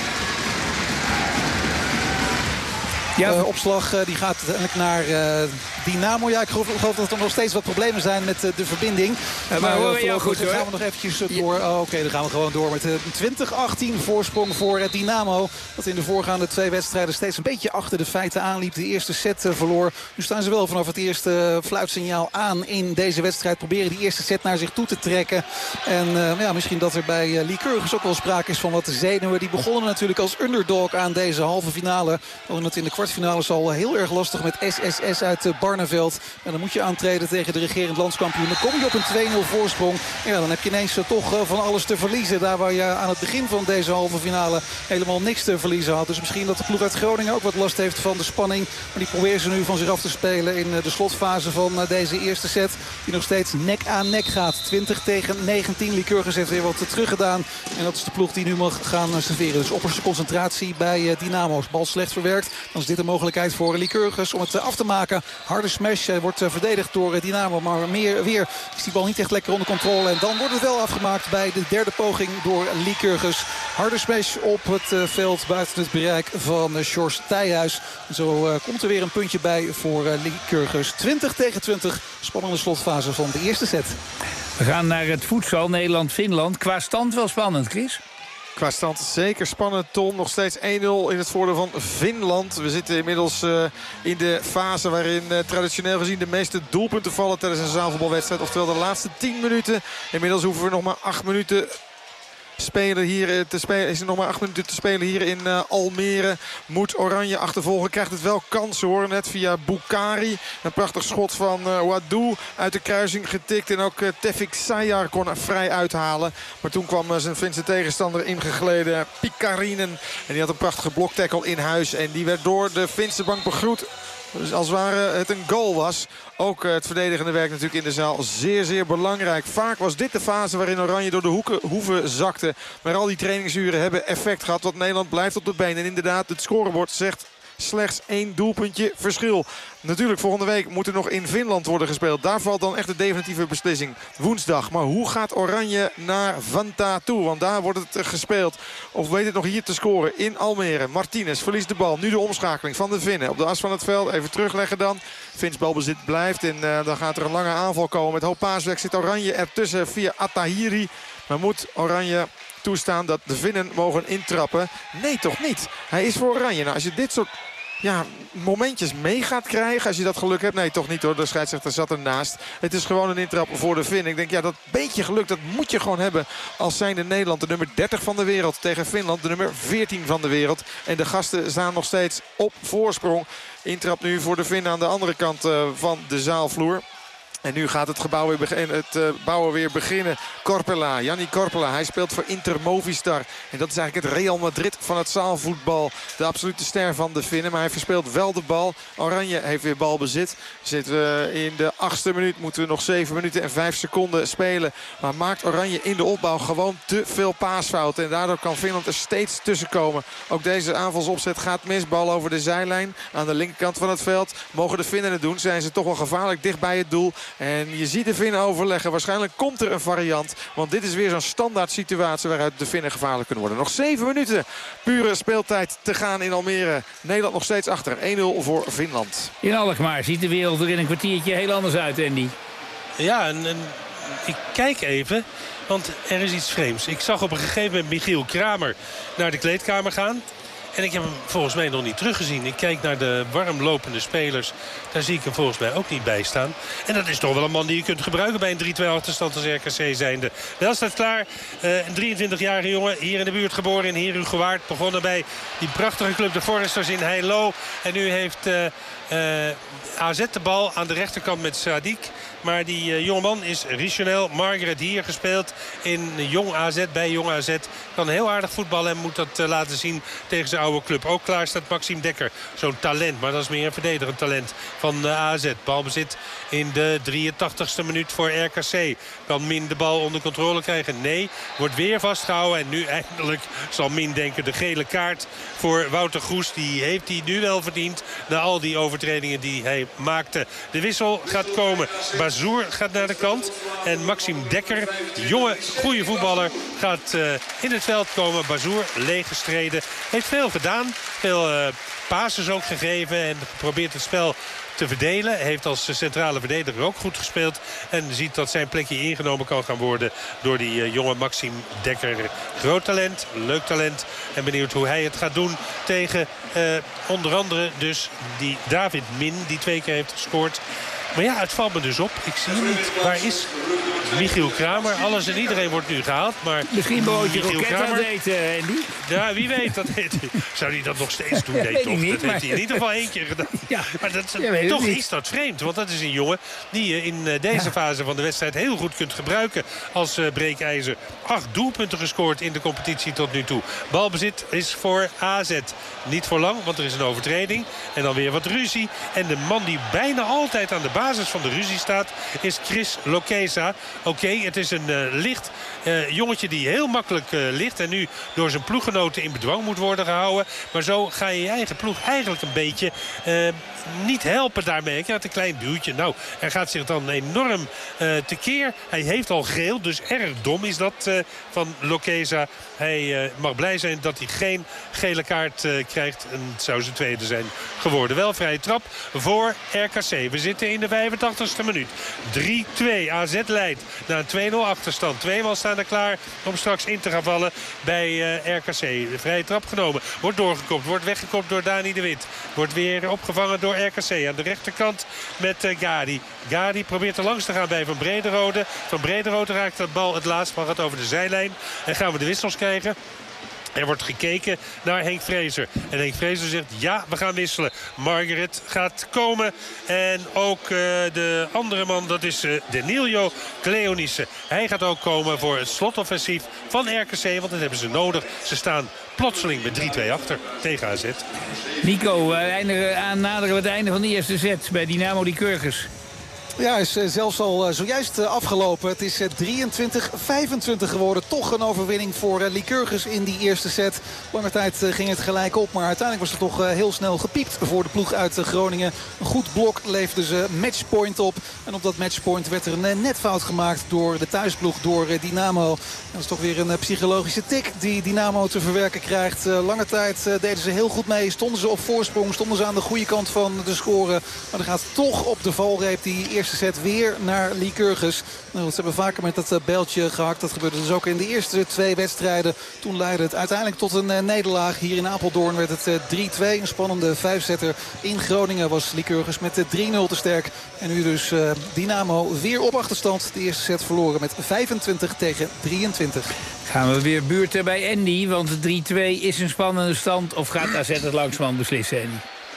Ja. Opslag die gaat uiteindelijk naar Dynamo. Ja, ik geloof dat er nog steeds wat problemen zijn met de verbinding. Maar voorlopig gaan we nog eventjes door. Oké, dan gaan we gewoon door met 20-18 voorsprong voor Dynamo. Dat in de voorgaande 2 wedstrijden steeds een beetje achter de feiten aanliep. De eerste set verloor. Nu staan ze wel vanaf het eerste fluitsignaal aan in deze wedstrijd. Proberen die eerste set naar zich toe te trekken. En misschien dat er bij Lycurgus ook wel sprake is van wat zenuwen. Die begonnen natuurlijk als underdog aan deze halve finale. Hadden het in de kwartfinale al heel erg lastig met SSS uit Barneveld. En dan moet je aantreden tegen de regerend landskampioen. Dan kom je op een 2-0 voorsprong. En ja, dan heb je ineens toch van alles te verliezen. Daar waar je aan het begin van deze halve finale helemaal niks te verliezen had. Dus misschien dat de ploeg uit Groningen ook wat last heeft van de spanning. Maar die proberen ze nu van zich af te spelen in de slotfase van deze eerste set. Die nog steeds nek aan nek gaat. 20-19. Lycurgus heeft weer wat teruggedaan. En dat is de ploeg die nu mag gaan serveren. Dus opperste concentratie bij Dynamo. Bal slecht verwerkt. Dan is dit een mogelijkheid voor Lycurgus om het af te maken. Harde smash wordt verdedigd door Dynamo. Maar weer is die bal niet echt lekker onder controle. En dan wordt het wel afgemaakt bij de derde poging door Lycurgus. Harde smash op het veld buiten het bereik van Sjors Thijhuis. En zo komt er weer een puntje bij voor Lycurgus. 20-20. Spannende slotfase van de eerste set. We gaan naar het voedsel Nederland-Finland. Qua stand wel spannend, Chris? Qua stand zeker spannend, Tom. Nog steeds 1-0 in het voordeel van Finland. We zitten inmiddels in de fase waarin traditioneel gezien de meeste doelpunten vallen tijdens een zaalvoetbalwedstrijd. Oftewel de laatste 10 minuten. Inmiddels hoeven we nog maar 8 minuten is er nog maar 8 minuten te spelen hier in Almere. Moet Oranje achtervolgen. Krijgt het wel kansen hoor. Net via Boukari. Een prachtig schot van Wadou. Uit de kruising getikt. En ook Tefik Sayar kon er vrij uithalen. Maar toen kwam zijn Finse tegenstander ingegleden. Pikarinen. En die had een prachtige bloktackle in huis. En die werd door de Finse bank begroet. Dus als het ware het een goal was. Ook het verdedigende werk natuurlijk in de zaal zeer, zeer belangrijk. Vaak was dit de fase waarin Oranje door de hoeven zakte. Maar al die trainingsuren hebben effect gehad. Want Nederland blijft op de been. En inderdaad, het scorebord zegt slechts 1 doelpuntje verschil. Natuurlijk, volgende week moet er nog in Finland worden gespeeld. Daar valt dan echt de definitieve beslissing woensdag. Maar hoe gaat Oranje naar Vantaa toe? Want daar wordt het gespeeld. Of weet het nog hier te scoren in Almere. Martinez verliest de bal. Nu de omschakeling van de Finnen. Op de as van het veld. Even terugleggen dan. Fins balbezit blijft. En dan gaat er een lange aanval komen. Met hoop paasweg zit Oranje ertussen via Attahiri. Maar moet Oranje toestaan dat de Finnen mogen intrappen? Nee, toch niet. Hij is voor Oranje. Nou, als je dit soort momentjes mee gaat krijgen, als je dat geluk hebt. Nee, toch niet hoor. De scheidsrechter zat ernaast. Het is gewoon een intrap voor de Finn. Ik denk, dat beetje geluk, dat moet je gewoon hebben als zijnde Nederland. De nummer 30 van de wereld tegen Finland. De nummer 14 van de wereld. En de gasten staan nog steeds op voorsprong. Intrap nu voor de Finn aan de andere kant van de zaalvloer. En nu gaat het bouwen weer beginnen. Korpela, Gianni Korpela. Hij speelt voor Inter Movistar. En dat is eigenlijk het Real Madrid van het zaalvoetbal. De absolute ster van de Finnen. Maar hij verspeelt wel de bal. Oranje heeft weer balbezit. Zitten we in de 8e minuut. Moeten we nog 7 minuten en 5 seconden spelen. Maar maakt Oranje in de opbouw gewoon te veel paasfouten. En daardoor kan Finland er steeds tussen komen. Ook deze aanvalsopzet gaat mis. Bal over de zijlijn. Aan de linkerkant van het veld. Mogen de Finnen het doen? Zijn ze toch wel gevaarlijk dicht bij het doel. En je ziet de Finnen overleggen. Waarschijnlijk komt er een variant. Want dit is weer zo'n standaard situatie waaruit de Finnen gevaarlijk kunnen worden. Nog 7 minuten pure speeltijd te gaan in Almere. Nederland nog steeds achter. 1-0 voor Finland. In Alkmaar ziet de wereld er in een kwartiertje heel anders uit, Andy. Ja, en ik kijk even. Want er is iets vreemds. Ik zag op een gegeven moment Michiel Kramer naar de kleedkamer gaan. En ik heb hem volgens mij nog niet teruggezien. Ik kijk naar de warmlopende spelers. Daar zie ik hem volgens mij ook niet bij staan. En dat is toch wel een man die je kunt gebruiken bij een 3-2 achterstand als RKC zijnde. Wel staat klaar. Een 23-jarige jongen. Hier in de buurt geboren in Herugewaard. Begonnen bij die prachtige club de Foresters in Heilo. En nu heeft AZ de bal aan de rechterkant met Sadiq. Maar die jongeman is Richonel Margaret hier gespeeld in Jong AZ, bij Jong AZ. Kan heel aardig voetballen en moet dat laten zien tegen zijn oude club. Ook klaar staat Maxime Dekker. Zo'n talent, maar dat is meer een verdedigend talent van AZ. Balbezit in de 83ste minuut voor RKC. Kan Min de bal onder controle krijgen? Nee, wordt weer vastgehouden. En nu eindelijk zal Min denken de gele kaart voor Wouter Goes. Die heeft hij nu wel verdiend na al die overtredingen die hij maakte. De wissel gaat komen. Bazoer gaat naar de kant. En Maxime Dekker, jonge, goede voetballer, gaat in het veld komen. Bazoer, leeg gestreden. Heeft veel gedaan. Veel passes ook gegeven. En probeert het spel te verdelen. Heeft als centrale verdediger ook goed gespeeld. En ziet dat zijn plekje ingenomen kan gaan worden door die jonge Maxime Dekker. Groot talent, leuk talent. En benieuwd hoe hij het gaat doen tegen onder andere dus die David Min, die 2 keer heeft gescoord. Maar ja, het valt me dus op. Ik zie hem niet. Waar is Michiel Kramer? Alles en iedereen wordt nu gehaald. Maar misschien broodje kroket aan het eten, Andy? Ja, wie weet. Zou hij dat nog steeds doen? Nee, toch? Niet, dat heeft hij in ieder geval 1 keer gedaan. Ja, maar toch is dat vreemd. Want dat is een jongen die je in deze fase van de wedstrijd heel goed kunt gebruiken als breekijzer. 8 doelpunten gescoord in de competitie tot nu toe. Balbezit is voor AZ. Niet voor lang, want er is een overtreding. En dan weer wat ruzie. En de man die bijna altijd aan de basis van de ruzie staat is Chris Lokeza. Oké, het is een licht jongetje die heel makkelijk ligt. En nu door zijn ploeggenoten in bedwang moet worden gehouden. Maar zo ga je je eigen ploeg eigenlijk een beetje niet helpen daarmee. Hij krijgt een klein duwtje. Nou, er gaat zich dan enorm tekeer. Hij heeft al geel, dus erg dom is dat van Lokeza. Hij mag blij zijn dat hij geen gele kaart krijgt. En het zou zijn tweede zijn geworden. Wel vrije trap voor RKC. We zitten in de 85ste minuut. 3-2. AZ leidt naar een 2-0 achterstand. 2 man staan er klaar om straks in te gaan vallen bij RKC. De vrije trap genomen. Wordt doorgekopt. Wordt weggekopt door Dani de Wit. Wordt weer opgevangen door RKC. Aan de rechterkant met Gadi. Gadi probeert er langs te gaan bij Van Brederode. Van Brederode raakt de bal het laatst, maar gaat over de zijlijn. En gaan we de wissels krijgen. Er wordt gekeken naar Henk Vrezer. En Henk Vrezer zegt ja, we gaan wisselen. Margaret gaat komen. En ook de andere man, dat is Danilo Cleonice. Hij gaat ook komen voor het slotoffensief van RKC. Want dat hebben ze nodig. Ze staan plotseling met 3-2 achter tegen AZ. Nico, naderen we het einde van de eerste set bij Dynamo Lycurgus. Ja, is zelfs al zojuist afgelopen. Het is 23-25 geworden. Toch een overwinning voor Lycurgus in die eerste set. Lange tijd ging het gelijk op. Maar uiteindelijk was het toch heel snel gepiept voor de ploeg uit Groningen. Een goed blok leefde ze matchpoint op. En op dat matchpoint werd er een netfout gemaakt door de thuisploeg, door Dynamo. Dat is toch weer een psychologische tik die Dynamo te verwerken krijgt. Lange tijd deden ze heel goed mee. Stonden ze op voorsprong. Stonden ze aan de goede kant van de score. Maar er gaat toch op de valreep die eerste set weer naar Lycurgus. Nou, ze hebben vaker met dat bijltje gehakt. Dat gebeurde dus ook in de eerste 2 wedstrijden. Toen leidde het uiteindelijk tot een nederlaag. Hier in Apeldoorn werd het 3-2. Een spannende 5-setter. In Groningen was Lycurgus met 3-0 te sterk. En nu dus Dynamo weer op achterstand. De eerste set verloren met 25-23. Gaan we weer buurten bij Andy. Want 3-2 is een spannende stand. Of gaat AZ het langzamerhand beslissen, Andy?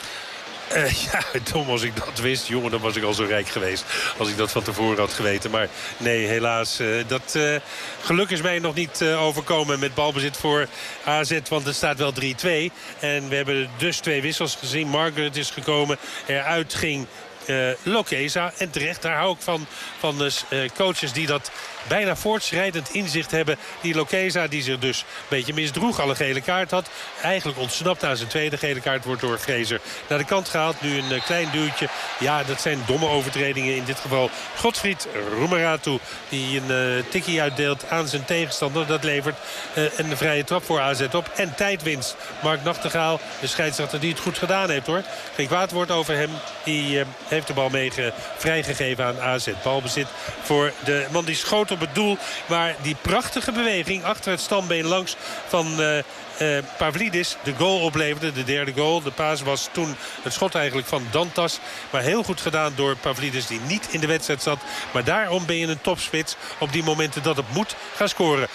Ja, dom als ik dat wist. Jongen, dan was ik al zo rijk geweest. Als ik dat van tevoren had geweten. Maar nee, helaas. Dat geluk is mij nog niet overkomen met balbezit voor AZ. Want het staat wel 3-2. En we hebben dus 2 wissels gezien. Margaret is gekomen. Eruit ging Lokeza. En terecht, daar hou ik van de coaches die dat bijna voortschrijdend inzicht hebben. Die Lokeza, die zich dus een beetje misdroeg, alle gele kaart had. Eigenlijk ontsnapt aan zijn tweede gele kaart, wordt door Gezer naar de kant gehaald. Nu een klein duwtje. Ja, dat zijn domme overtredingen. In dit geval Godfried Roemeratu, die een tikkie uitdeelt aan zijn tegenstander. Dat levert een vrije trap voor AZ op. En tijdwinst. Mark Nachtegaal, de scheidsrechter die het goed gedaan heeft, hoor. Geen kwaad woord over hem. Die heeft de bal vrijgegeven aan AZ. Balbezit voor de man die schoot op het doel. Maar die prachtige beweging achter het stambeen langs van Pavlidis de goal opleverde. De derde goal. De paas was toen het schot eigenlijk van Dantas. Maar heel goed gedaan door Pavlidis, die niet in de wedstrijd zat. Maar daarom ben je een topspits. Op die momenten dat het moet gaan scoren.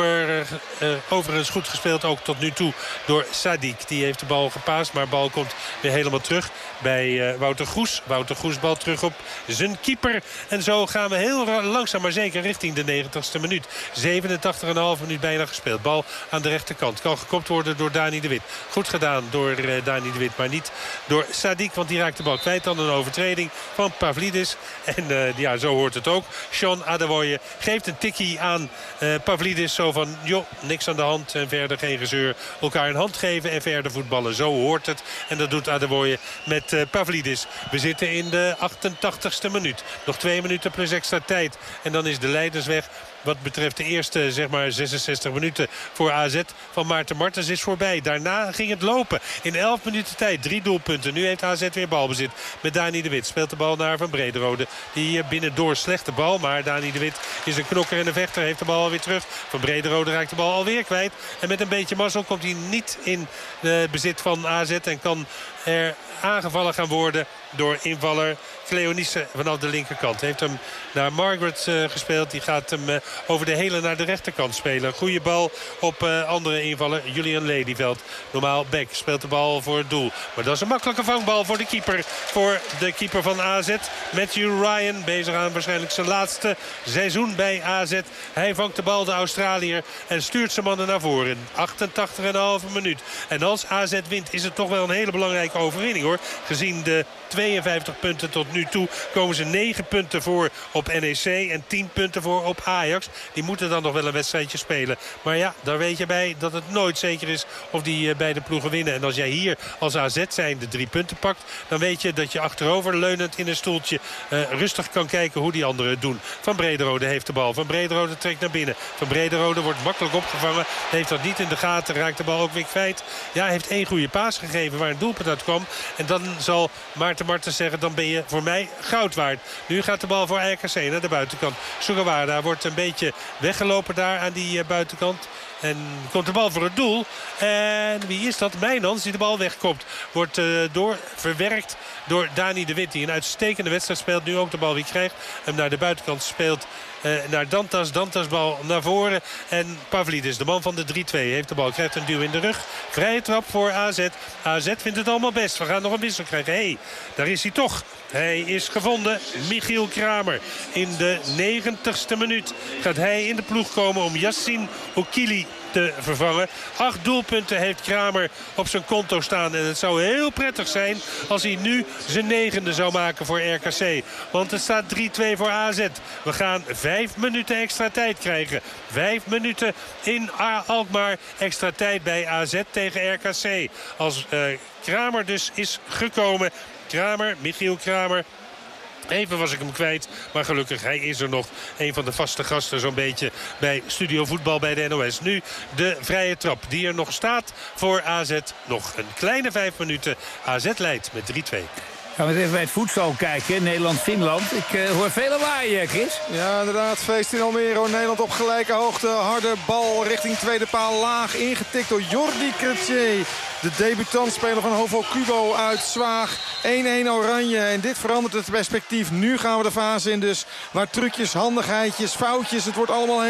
Overigens goed gespeeld ook tot nu toe door Sadik. Die heeft de bal gepaast. Maar de bal komt weer helemaal terug bij Wouter Goes. Wouter Goes bal terug op zijn keeper. En zo gaan we heel langzaam maar zeker richting de 90ste minuut. 87,5 minuut bijna gespeeld. Bal aan de rechterkant. Kan gekopt worden door Dani de Wit. Goed gedaan door Dani de Wit, maar niet door Sadik. Want die raakt de bal kwijt. Dan een overtreding van Pavlidis. En ja, zo hoort het ook. Sean Adewoye geeft een tikkie aan Pavlidis. Zo van, joh, niks aan de hand. En verder geen gezeur. Elkaar een hand geven en verder voetballen. Zo hoort het. En dat doet Adewoye met Pavlidis. We zitten in de 88ste minuut. Nog 2 minuten plus extra tijd. En dan is de leidersweg wat betreft de eerste, zeg maar, 66 minuten voor AZ van Maarten Martens is voorbij. Daarna ging het lopen. In 11 minuten tijd 3 doelpunten. Nu heeft AZ weer balbezit met Dani de Wit. Speelt de bal naar Van Brederode. Die binnendoor slechte bal. Maar Dani de Wit is een knokker en een vechter. Heeft de bal alweer terug. Van Brederode raakt de bal alweer kwijt. En met een beetje mazzel komt hij niet in bezit van AZ. En kan er aangevallen gaan worden door invaller Cleonice vanaf de linkerkant. Heeft hem naar Margaret gespeeld. Die gaat hem over de hele naar de rechterkant spelen. Goede bal op andere invaller. Julian Lelyveld. Normaal back. Speelt de bal voor het doel. Maar dat is een makkelijke vangbal voor de keeper. Voor de keeper van AZ. Matthew Ryan. Bezig aan waarschijnlijk zijn laatste seizoen bij AZ. Hij vangt de bal, de Australiër. En stuurt zijn mannen naar voren. 88,5 minuut. En als AZ wint is het toch wel een hele belangrijke overwinning, hoor. Gezien de 52 punten tot nu toe komen ze 9 punten voor op NEC en 10 punten voor op Ajax. Die moeten dan nog wel een wedstrijdje spelen. Maar ja, daar weet je bij dat het nooit zeker is of die beide ploegen winnen. En als jij hier als AZ zijn de 3 punten pakt, dan weet je dat je achterover leunend in een stoeltje rustig kan kijken hoe die anderen het doen. Van Brederode heeft de bal. Van Brederode trekt naar binnen. Van Brederode wordt makkelijk opgevangen. Heeft dat niet in de gaten. Raakt de bal ook weer kwijt. Ja, heeft 1 goede paas gegeven waar een doelpunt uit kwam. En dan zal Maarten Martens zeggen, dan ben je voor mij goud waard. Nu gaat de bal voor RKC naar de buitenkant. Sugawara wordt een beetje weggelopen daar aan die buitenkant. En komt de bal voor het doel. En wie is dat? Mijnans die de bal wegkopt. Wordt verwerkt door Dani de Wit. Die een uitstekende wedstrijd speelt. Nu ook de bal weer krijgt. Hem naar de buitenkant speelt. Naar Dantas. Dantas bal naar voren. En Pavlidis, de man van de 3-2, heeft de bal. Krijgt een duw in de rug. Vrije trap voor AZ. AZ vindt het allemaal best. We gaan nog een wissel krijgen. Hé, daar is hij toch. Hij is gevonden. Michiel Kramer. In de 90ste minuut gaat hij in de ploeg komen om Yassine Oukili te vervangen. 8 doelpunten heeft Kramer op zijn konto staan. En het zou heel prettig zijn als hij nu zijn 9e zou maken voor RKC. Want het staat 3-2 voor AZ. We gaan 5 minuten extra tijd krijgen. 5 minuten in Alkmaar extra tijd bij AZ tegen RKC. Als Kramer dus is gekomen. Michiel Kramer. Even was ik hem kwijt, maar gelukkig, hij is er nog. Een van de vaste gasten zo'n beetje bij Studio Voetbal bij de NOS. Nu de vrije trap die er nog staat voor AZ. Nog een kleine 5 minuten. AZ leidt met 3-2. Gaan we eens even bij het voetbal kijken. Nederland-Finland. Ik hoor veel lawaai, Chris. Ja, inderdaad. Feest in Almere. Nederland op gelijke hoogte. Harde bal richting tweede paal. Laag ingetikt door Jordi Chrétien. De debutantspeler van HOVO Cubo uit Zwaag. 1-1 Oranje. En dit verandert het perspectief. Nu gaan we de fase in dus. Waar trucjes, handigheidjes, foutjes. Het wordt allemaal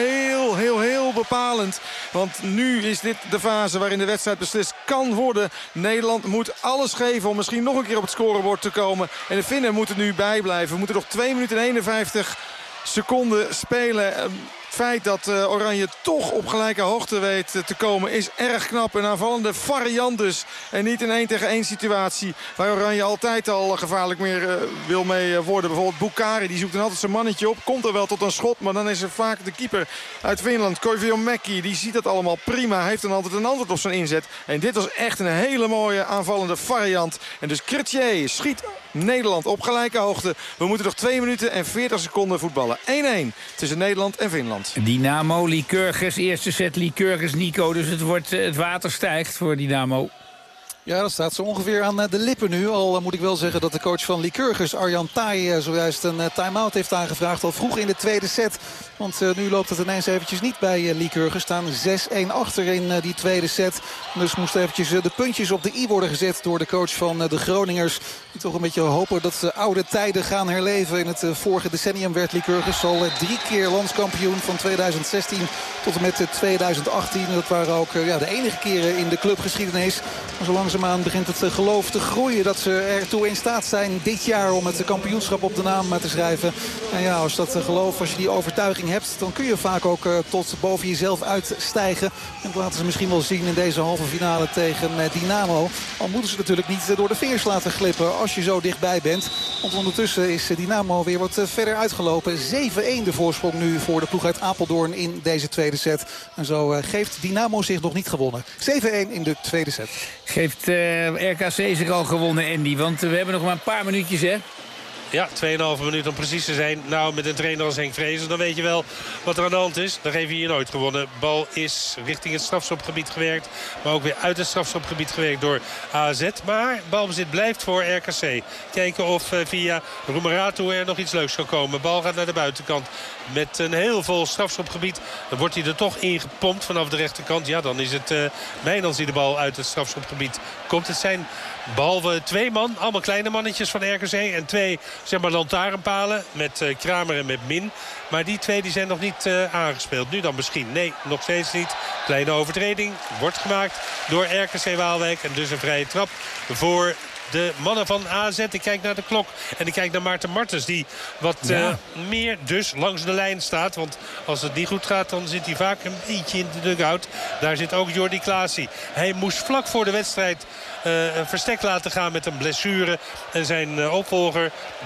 heel bepalend. Want nu is dit de fase waarin de wedstrijd beslist kan worden. Nederland moet alles geven om misschien nog een keer op het scorebord te komen. En de Finnen moeten nu bijblijven. We moeten nog 2 minuten en 51 seconden spelen. Het feit dat Oranje toch op gelijke hoogte weet te komen is erg knap. Een aanvallende variant dus. En niet een 1-tegen-1 situatie waar Oranje altijd al gevaarlijk meer wil mee worden. Bijvoorbeeld Bukari, die zoekt dan altijd zijn mannetje op. Komt er wel tot een schot, maar dan is er vaak de keeper uit Finland. Koivumäki, die ziet dat allemaal prima. Hij heeft dan altijd een antwoord op zijn inzet. En dit was echt een hele mooie aanvallende variant. En dus Chrétien schiet Nederland op gelijke hoogte. We moeten nog 2 minuten en 40 seconden voetballen. 1-1 tussen Nederland en Finland. Dynamo, Lycurgus, eerste set Lycurgus, Nico. Dus het water stijgt voor Dynamo. Ja, dat staat zo ongeveer aan de lippen nu. Al moet ik wel zeggen dat de coach van Lycurgus, Arjan Taaij, zojuist een time-out heeft aangevraagd. Al vroeg in de tweede set. Want nu loopt het ineens eventjes niet bij Lycurgus. Staan 6-1 achter in die tweede set. Dus moesten eventjes de puntjes op de i worden gezet door de coach van de Groningers. Die toch een beetje hopen dat ze oude tijden gaan herleven. In het vorige decennium werd Lycurgus al 3 keer landskampioen van 2016 tot en met 2018. Dat waren ook de enige keren in de clubgeschiedenis. Maar zo langzaamaan begint het geloof te groeien dat ze ertoe in staat zijn dit jaar om het kampioenschap op de naam te schrijven. En ja, als dat geloof, als je die overtuiging hebt, dan kun je vaak ook tot boven jezelf uitstijgen. En dat laten ze misschien wel zien in deze halve finale tegen Dynamo. Al moeten ze natuurlijk niet door de vingers laten glippen als je zo dichtbij bent. Want ondertussen is Dynamo weer wat verder uitgelopen. 7-1 de voorsprong nu voor de ploeg uit Apeldoorn in deze tweede set. En zo geeft Dynamo zich nog niet gewonnen. 7-1 in de tweede set. Geeft RKC zich al gewonnen, Andy? Want we hebben nog maar een paar minuutjes, hè? Ja, 2,5 minuut om precies te zijn. Nou, met een trainer als Henk Vrezen, dan weet je wel wat er aan de hand is. Dan geef je hier nooit gewonnen. Bal is richting het strafschopgebied gewerkt. Maar ook weer uit het strafschopgebied gewerkt door AZ. Maar balbezit blijft voor RKC. Kijken of via Roemeratu er nog iets leuks kan komen. Bal gaat naar de buitenkant. Met een heel vol strafschopgebied. Dan wordt hij er toch ingepompt vanaf de rechterkant. Ja, dan is het Mijnans die de bal uit het strafschopgebied komt. Het zijn behalve 2 man, allemaal kleine mannetjes van RKC. En 2, zeg maar, lantaarnpalen met Kramer en met Min. Maar die 2 die zijn nog niet aangespeeld. Nu dan misschien. Nee, nog steeds niet. Kleine overtreding wordt gemaakt door RKC Waalwijk. En dus een vrije trap voor de mannen van AZ. Ik kijk naar de klok en ik kijk naar Maarten Martens, die wat meer dus langs de lijn staat. Want als het niet goed gaat, dan zit hij vaak een beetje in de dugout. Daar zit ook Jordi Klaasie. Hij moest vlak voor de wedstrijd een verstek laten gaan met een blessure. En zijn opvolger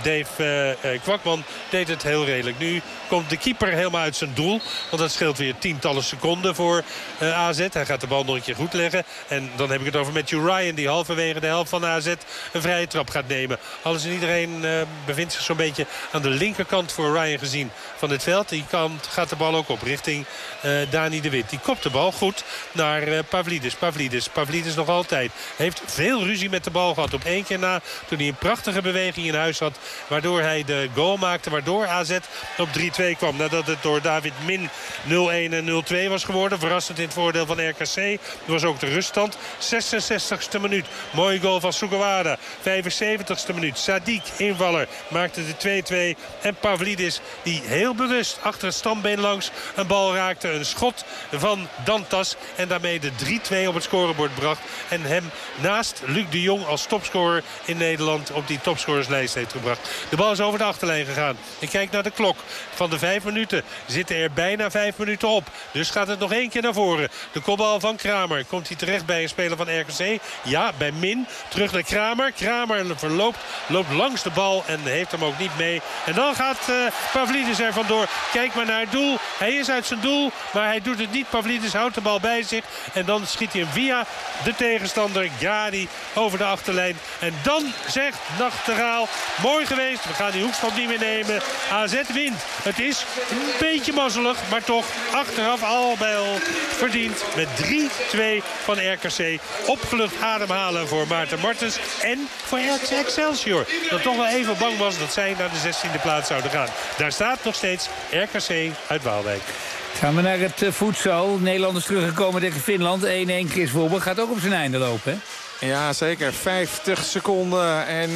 Dave Kwakman deed het heel redelijk. Nu komt de keeper helemaal uit zijn doel. Want dat scheelt weer tientallen seconden voor AZ. Hij gaat de bal nog een keer goed leggen. En dan heb ik het over Matthew Ryan, die halverwege de helft van AZ een vrije trap gaat nemen. Alles en iedereen bevindt zich zo'n beetje aan de linkerkant voor Ryan gezien van het veld. Die kant gaat de bal ook op richting Dani de Wit. Die kopt de bal goed naar Pavlidis. Pavlidis nog altijd. Heeft veel ruzie met de bal gehad. Op 1 keer na toen hij een prachtige beweging in huis had. Waardoor hij de goal maakte. Waardoor AZ op 3-2 kwam. Nadat het door David Min 0-1 en 0-2 was geworden. Verrassend in het voordeel van RKC. Dat was ook de ruststand. 66ste minuut. Mooie goal van Sugawara. 75ste minuut. Sadiq, invaller, maakte de 2-2. En Pavlidis, die heel bewust achter het standbeen langs een bal raakte. Een schot van Dantas. En daarmee de 3-2 op het scorebord bracht. En hem na naast Luc de Jong als topscorer in Nederland op die topscorerslijst heeft gebracht. De bal is over de achterlijn gegaan. Ik kijk naar de klok. Van de 5 minuten zitten er bijna 5 minuten op. Dus gaat het nog 1 keer naar voren. De kopbal van Kramer. Komt hij terecht bij een speler van RKC? Ja, bij Min. Terug naar Kramer. Kramer loopt langs de bal en heeft hem ook niet mee. En dan gaat Pavlidis er vandoor. Kijk maar naar het doel. Hij is uit zijn doel, maar hij doet het niet. Pavlidis houdt de bal bij zich. En dan schiet hij hem via de tegenstander Gadi over de achterlijn. En dan zegt Nachtegaal, mooi geweest. We gaan die hoekschop niet meer nemen. AZ wint. Het is een beetje mazzelig, maar toch achteraf al bij al verdiend. Met 3-2 van RKC. Opgelucht ademhalen voor Maarten Martens. En voor Excelsior. Dat toch wel even bang was dat zij naar de 16e plaats zouden gaan. Daar staat nog steeds RKC uit Waalwijk. Gaan we naar het voedsel. Nederlanders teruggekomen tegen Finland. 1-1. Chris Wobbe gaat ook op zijn einde lopen, hè? Ja, zeker. 50 seconden. En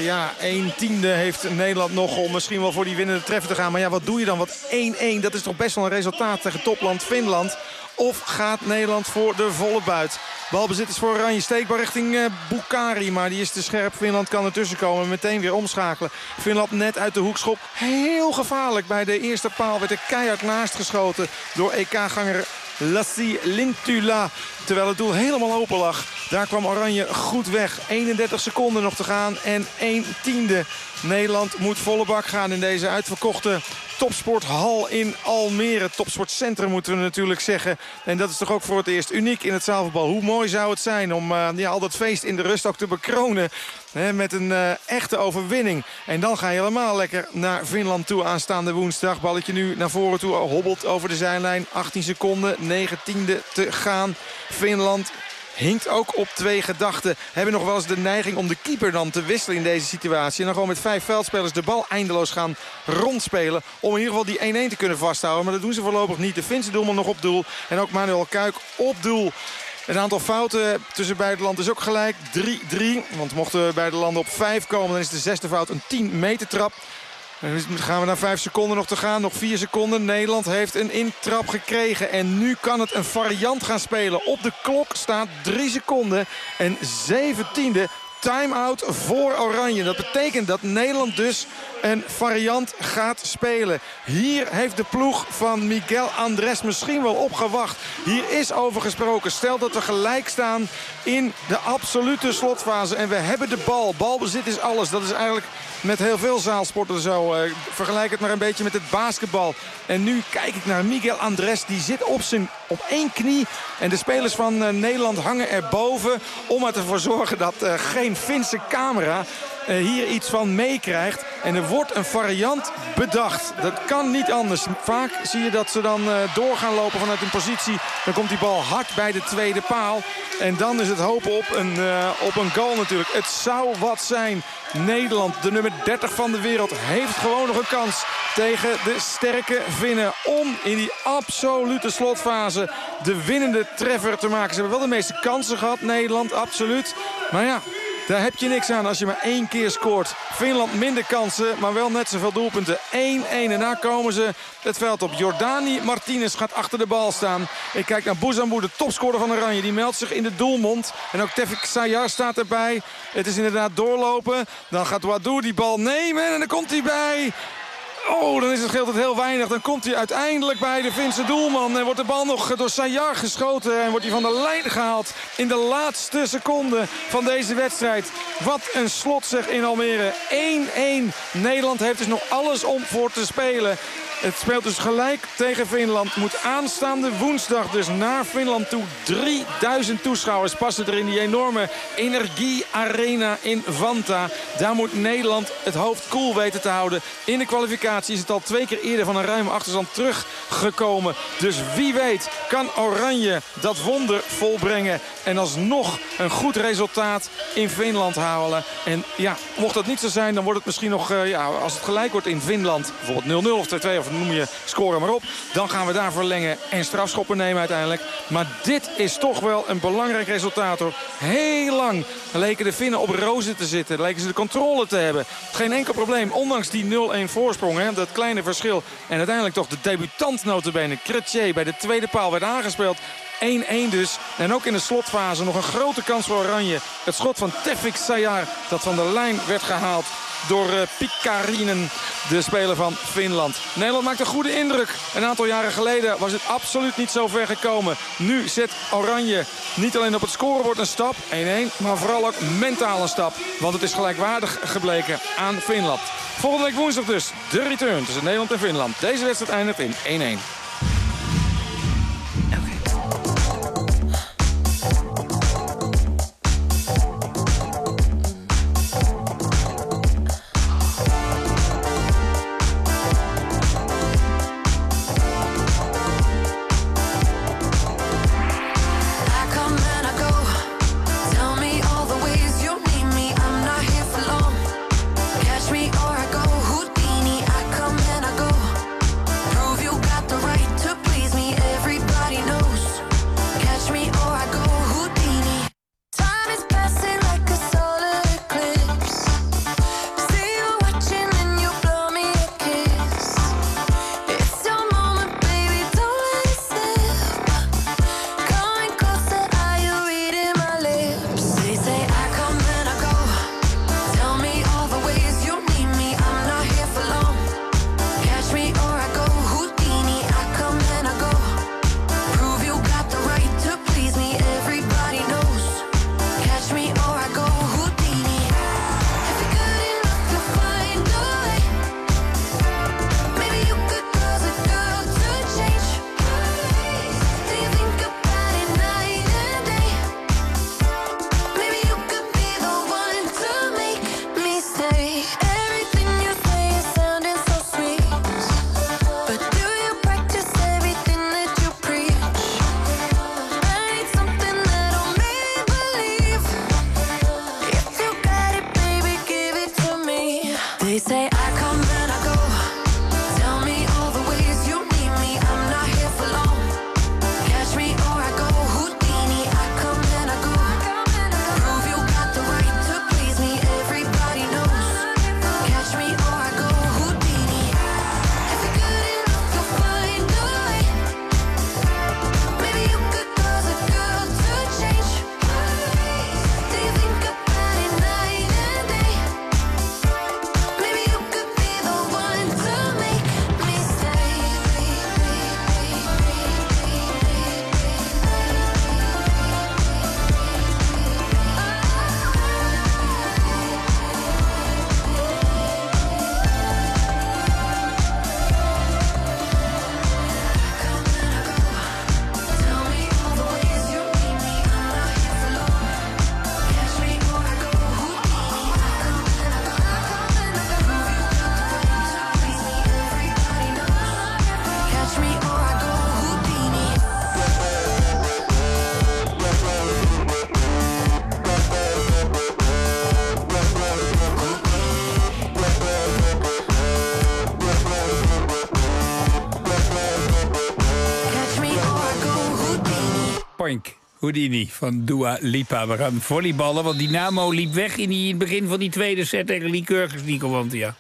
1/10 heeft Nederland nog om misschien wel voor die winnende treffer te gaan. Maar ja, wat doe je dan? Want 1-1, dat is toch best wel een resultaat tegen topland Finland. Of gaat Nederland voor de volle buit? Balbezit is voor Oranje, steekbaar richting Bukari. Maar die is te scherp. Finland kan ertussen komen. Meteen weer omschakelen. Finland net uit de hoekschop. Heel gevaarlijk. Bij de eerste paal werd er keihard naast geschoten door EK-ganger Lassi Lintula. Terwijl het doel helemaal open lag. Daar kwam Oranje goed weg. 31 seconden nog te gaan en 1/10. Nederland moet volle bak gaan in deze uitverkochte topsporthal in Almere. Topsportcentrum moeten we natuurlijk zeggen. En dat is toch ook voor het eerst uniek in het zaalvoetbal. Hoe mooi zou het zijn om al dat feest in de rust ook te bekronen. Met een echte overwinning. En dan ga je helemaal lekker naar Finland toe aanstaande woensdag. Balletje nu naar voren toe, hobbelt over de zijlijn. 18 seconden, 19e te gaan. Finland hinkt ook op 2 gedachten. Hebben nog wel eens de neiging om de keeper dan te wisselen in deze situatie. En dan gewoon met 5 veldspelers de bal eindeloos gaan rondspelen. Om in ieder geval die 1-1 te kunnen vasthouden. Maar dat doen ze voorlopig niet. De Finse doelman nog op doel. En ook Manuel Kuik op doel. Een aantal fouten tussen beide landen is ook gelijk. 3-3. Want mochten beide landen op 5 komen, dan is de 6e fout een 10 meter trap. Dan gaan we naar 5 seconden nog te gaan. Nog 4 seconden. Nederland heeft een intrap gekregen. En nu kan het een variant gaan spelen. Op de klok staat 3 seconden en 17e. Time-out voor Oranje. Dat betekent dat Nederland dus een variant gaat spelen. Hier heeft de ploeg van Miguel Andres misschien wel op gewacht. Hier is over gesproken. Stel dat we gelijk staan in de absolute slotfase. En we hebben de bal. Balbezit is alles. Dat is eigenlijk met heel veel zaalsporten zo. Vergelijk het maar een beetje met het basketbal. En nu kijk ik naar Miguel Andres. Die zit op 1 knie. En de spelers van Nederland hangen erboven. Om ervoor te zorgen dat geen Finse camera hier iets van meekrijgt. En er wordt een variant bedacht. Dat kan niet anders. Vaak zie je dat ze dan door gaan lopen vanuit een positie. Dan komt die bal hard bij de tweede paal. En dan is het hopen op een goal natuurlijk. Het zou wat zijn. Nederland, de nummer 30 van de wereld, heeft gewoon nog een kans tegen de sterke Finnen. Om in die absolute slotfase de winnende treffer te maken. Ze hebben wel de meeste kansen gehad, Nederland, absoluut. Maar ja, daar heb je niks aan als je maar 1 keer scoort. Finland minder kansen, maar wel net zoveel doelpunten. 1-1 en daar komen ze het veld op. Jordani Martinez gaat achter de bal staan. Ik kijk naar Bouzambou, de topscorer van Oranje. Die meldt zich in de doelmond. En ook Tevfik Sayar staat erbij. Het is inderdaad doorlopen. Dan gaat Wadou die bal nemen en dan komt hij bij. Oh, dan scheelt het heel weinig. Dan komt hij uiteindelijk bij de Finse doelman. En wordt de bal nog door Sayar geschoten. En wordt hij van de lijn gehaald in de laatste seconde van deze wedstrijd. Wat een slot zeg in Almere. 1-1. Nederland heeft dus nog alles om voor te spelen. Het speelt dus gelijk tegen Finland. Moet aanstaande woensdag dus naar Finland toe. 3000 toeschouwers passen er in die enorme Energie Arena in Vantaa. Daar moet Nederland het hoofd koel weten te houden. In de kwalificatie is het al 2 keer eerder van een ruime achterstand teruggekomen. Dus wie weet kan Oranje dat wonder volbrengen. En alsnog een goed resultaat in Finland halen. En ja, mocht dat niet zo zijn, dan wordt het misschien nog, als het gelijk wordt in Finland, bijvoorbeeld 0-0 of 2-2 of noem je scoren maar op. Dan gaan we daar verlengen en strafschoppen nemen uiteindelijk. Maar dit is toch wel een belangrijk resultaat hoor. Heel lang leken de Finnen op rozen te zitten. Leken ze de controle te hebben. Geen enkel probleem, ondanks die 0-1 voorsprong. Hè? Dat kleine verschil. En uiteindelijk toch de debutant notabene, Chrétien, bij de tweede paal werd aangespeeld. 1-1 dus. En ook in de slotfase nog een grote kans voor Oranje. Het schot van Tevfik Sayar dat van de lijn werd gehaald door Pikarinen, de speler van Finland. Nederland maakt een goede indruk. Een aantal jaren geleden was het absoluut niet zo ver gekomen. Nu zet Oranje niet alleen op het scorebord een stap, 1-1, maar vooral ook mentaal een stap. Want het is gelijkwaardig gebleken aan Finland. Volgende week woensdag dus de return tussen Nederland en Finland. Deze wedstrijd eindigt in 1-1. Houdini van Dua Lipa. We gaan volleyballen, want Dynamo liep weg in het begin van die tweede set tegen Lycurgus, Nico Wantia.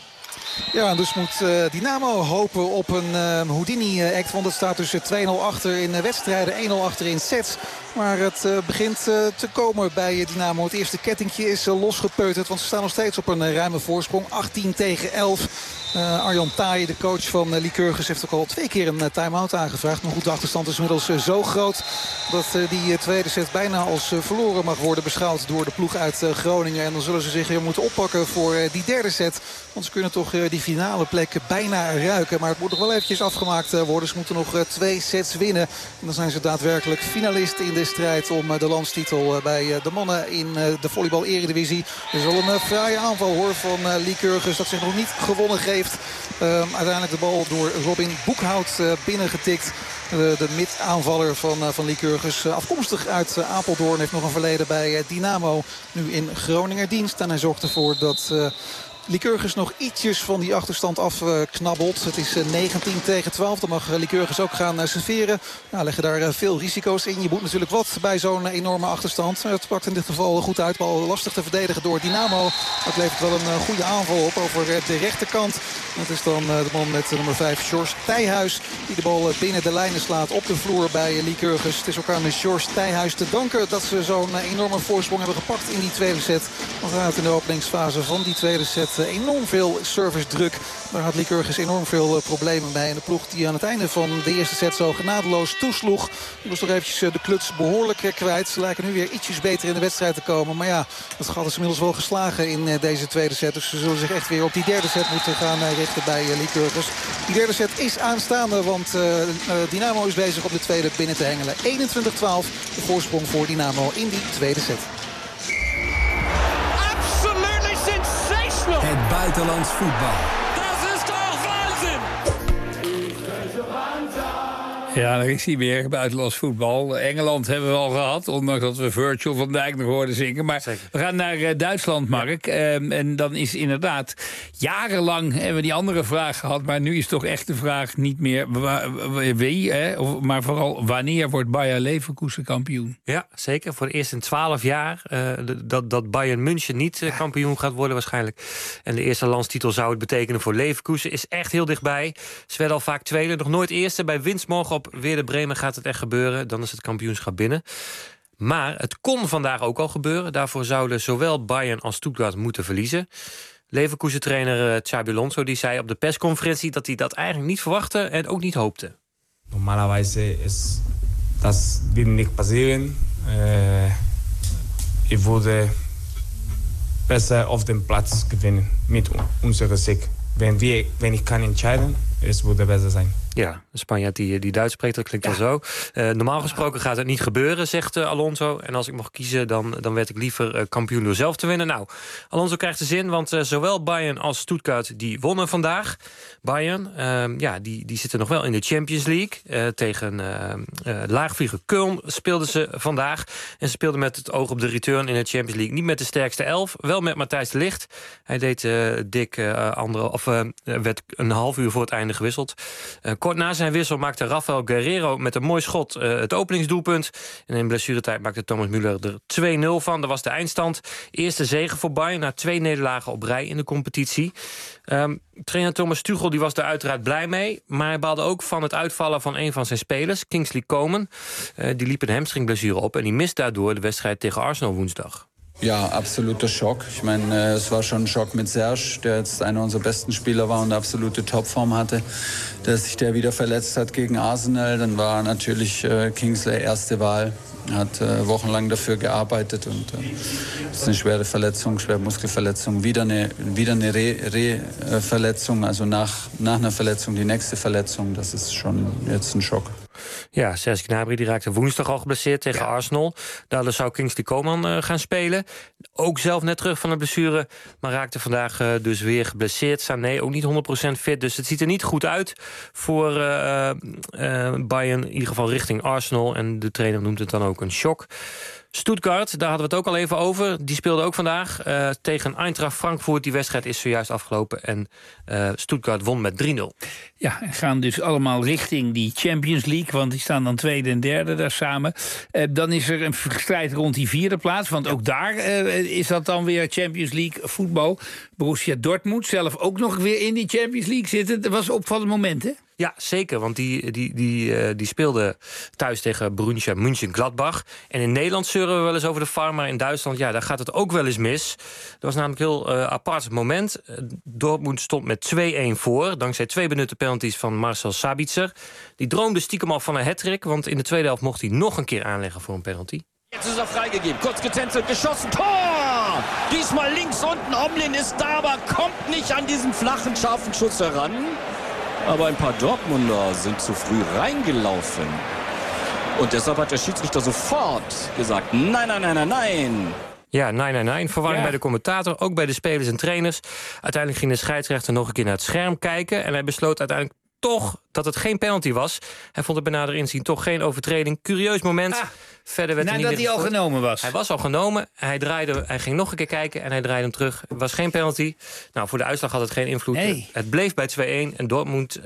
Ja, dus moet Dynamo hopen op een Houdini-act. Want het staat dus 2-0 achter in wedstrijden, 1-0 achter in sets. Maar het begint te komen bij Dynamo. Het eerste kettingje is losgepeuterd, want ze staan nog steeds op een ruime voorsprong. 18-11. Arjan Taaij, de coach van Lycurgus, heeft ook al 2 keer een time-out aangevraagd. Maar goed, de achterstand is inmiddels zo groot dat die tweede set bijna als verloren mag worden beschouwd door de ploeg uit Groningen. En dan zullen ze zich weer moeten oppakken voor die derde set. Want ze kunnen toch die finale plek bijna ruiken. Maar het moet nog wel eventjes afgemaakt worden. Ze moeten nog 2 sets winnen. En dan zijn ze daadwerkelijk finalist in de strijd om de landstitel bij de mannen in de volleybal-eredivisie. Er is wel een fraaie aanval hoor van Lycurgus dat zich nog niet gewonnen geeft. Uiteindelijk de bal door Robin Boekhout binnengetikt. De mid-aanvaller van Lycurgus, afkomstig uit Apeldoorn, heeft nog een verleden bij Dynamo. Nu in Groninger dienst. En hij zorgt ervoor dat Lycurgus nog ietsjes van die achterstand afknabbelt. Het is 19-12. Dan mag Lycurgus ook gaan serveren. Nou, leggen daar veel risico's in. Je moet natuurlijk wat bij zo'n enorme achterstand. Het pakt in dit geval goed uit. Bal lastig te verdedigen door Dynamo. Dat levert wel een goede aanval op over de rechterkant. Dat is dan de man met nummer 5, George Thijhuis. Die de bal binnen de lijnen slaat op de vloer bij Lycurgus. Het is ook aan George Thijhuis te danken dat ze zo'n enorme voorsprong hebben gepakt in die tweede set. Want hij had in de openingsfase van die tweede set enorm veel service druk. Daar had Lycurgus enorm veel problemen bij. En de ploeg die aan het einde van de eerste set zo genadeloos toesloeg. Die was toch eventjes de kluts behoorlijk kwijt. Ze lijken nu weer ietsjes beter in de wedstrijd te komen. Maar ja, dat gat is inmiddels wel geslagen in deze tweede set. Dus ze zullen zich echt weer op die derde set moeten gaan richten bij Lycurgus. Die derde set is aanstaande, want Dynamo is bezig op de tweede binnen te hengelen. 21-12, de voorsprong voor Dynamo in die tweede set. Absolutely sensational! Het buitenlands voetbal. Dat is toch waanzin! Ja, daar is hij weer, buitenlands voetbal. Engeland hebben we al gehad, ondanks dat we Virgil van Dijk nog hoorden zingen. Maar we gaan naar Duitsland, Mark. En dan is inderdaad, jarenlang hebben we die andere vraag gehad. Maar nu is toch echt de vraag niet meer wie, maar vooral wanneer wordt Bayer Leverkusen kampioen? Ja, zeker. Voor de eerste in 12 jaar dat Bayern München niet kampioen gaat worden waarschijnlijk. En de eerste landstitel zou het betekenen voor Leverkusen. Is echt heel dichtbij. Ze werden al vaak tweede, nog nooit eerste. Bij winst morgen op Werder Bremen gaat het echt gebeuren. Dan is het kampioenschap binnen. Maar het kon vandaag ook al gebeuren. Daarvoor zouden zowel Bayern als Stuttgart moeten verliezen. Leverkusen-trainer Xabi Alonso die zei op de persconferentie dat hij dat eigenlijk niet verwachtte en ook niet hoopte. Normalerweise ist das wird nicht passieren. Ich würde besser auf dem Platz gewinnen mit unserer Sieg. Wenn ich kann entscheiden, es würde besser sein. Ja, de Spanjaard die Duits spreekt, dat klinkt wel zo. Normaal gesproken gaat het niet gebeuren, zegt Alonso. En als ik mocht kiezen, dan werd ik liever kampioen door zelf te winnen. Nou, Alonso krijgt de zin, want zowel Bayern als Stuttgart die wonnen vandaag. Bayern, die zitten nog wel in de Champions League. Tegen laagvlieger Köln speelden ze vandaag. En ze speelden met het oog op de return in de Champions League. Niet met de sterkste 11, wel met Matthijs de Ligt. Hij deed werd een half uur voor het einde gewisseld. Kort na zijn wissel maakte Rafael Guerreiro met een mooi schot het openingsdoelpunt. En in blessuretijd maakte Thomas Müller er 2-0 van. Dat was de eindstand. Eerste zege voor Bayern na 2 nederlagen op rij in de competitie. Trainer Thomas Tuchel die was daar uiteraard blij mee. Maar hij baalde ook van het uitvallen van een van zijn spelers, Kingsley Coman. Die liep een hamstringblessure op en die mist daardoor de wedstrijd tegen Arsenal woensdag. Ja, absoluter Schock. Ich meine, es war schon ein Schock mit Serge, der jetzt einer unserer besten Spieler war und absolute Topform hatte. Dass sich der wieder verletzt hat gegen Arsenal, dann war natürlich Kingsley erste Wahl. Er hat wochenlang dafür gearbeitet und es ist eine schwere Verletzung, schwere Muskelverletzung. Wieder eine Re-Verletzung, also nach einer Verletzung die nächste Verletzung. Das ist schon jetzt ein Schock. Ja, Serge Gnabry die raakte woensdag al geblesseerd tegen Arsenal. Daardoor zou Kingsley Coman gaan spelen. Ook zelf net terug van de blessure, maar raakte vandaag dus weer geblesseerd. Sané ook niet 100% fit, dus het ziet er niet goed uit voor Bayern. In ieder geval richting Arsenal. En de trainer noemt het dan ook een shock. Stuttgart, daar hadden we het ook al even over. Die speelde ook vandaag tegen Eintracht Frankfurt. Die wedstrijd is zojuist afgelopen en Stuttgart won met 3-0. Ja, en gaan dus allemaal richting die Champions League, want die staan dan tweede en derde daar samen. Dan is er een strijd rond die vierde plaats, want ook daar is dat dan weer Champions League voetbal. Borussia Dortmund zelf ook nog weer in die Champions League zitten. Dat was een opvallend moment, hè? Ja, zeker, want die speelde thuis tegen Borussia Mönchengladbach. En in Nederland zeuren we wel eens over de VAR, maar in Duitsland, ja, daar gaat het ook wel eens mis. Dat was namelijk een heel apart moment. Dortmund stond met 2-1 voor, dankzij 2 benutte penalties van Marcel Sabitzer. Die droomde stiekem al van een hattrick, want in de tweede helft mocht hij nog een keer aanleggen voor een penalty. Jetzt ist freigegeben, kurz getänzelt, geschossen, Tor! Diesmal links unten, Omlin ist da, aber kommt nicht an diesen flachen, scharfen Schuss heran. Aber ein paar Dortmunder sind zu früh reingelaufen. Und deshalb hat der Schiedsrichter sofort gesagt, nein, nein, nein, nein, nein. Ja, nein. Verwarring bij de commentator, ook bij de spelers en trainers. Uiteindelijk ging de scheidsrechter nog een keer naar het scherm kijken. En hij besloot uiteindelijk toch dat het geen penalty was. Hij vond het bij nader inzien toch geen overtreding. Curieus moment. Verder werd nadat hij al genomen was. Hij was al genomen. Hij ging nog een keer kijken en hij draaide hem terug. Het was geen penalty. Nou, voor de uitslag had het geen invloed. Nee. Het bleef bij 2-1 en Dortmund...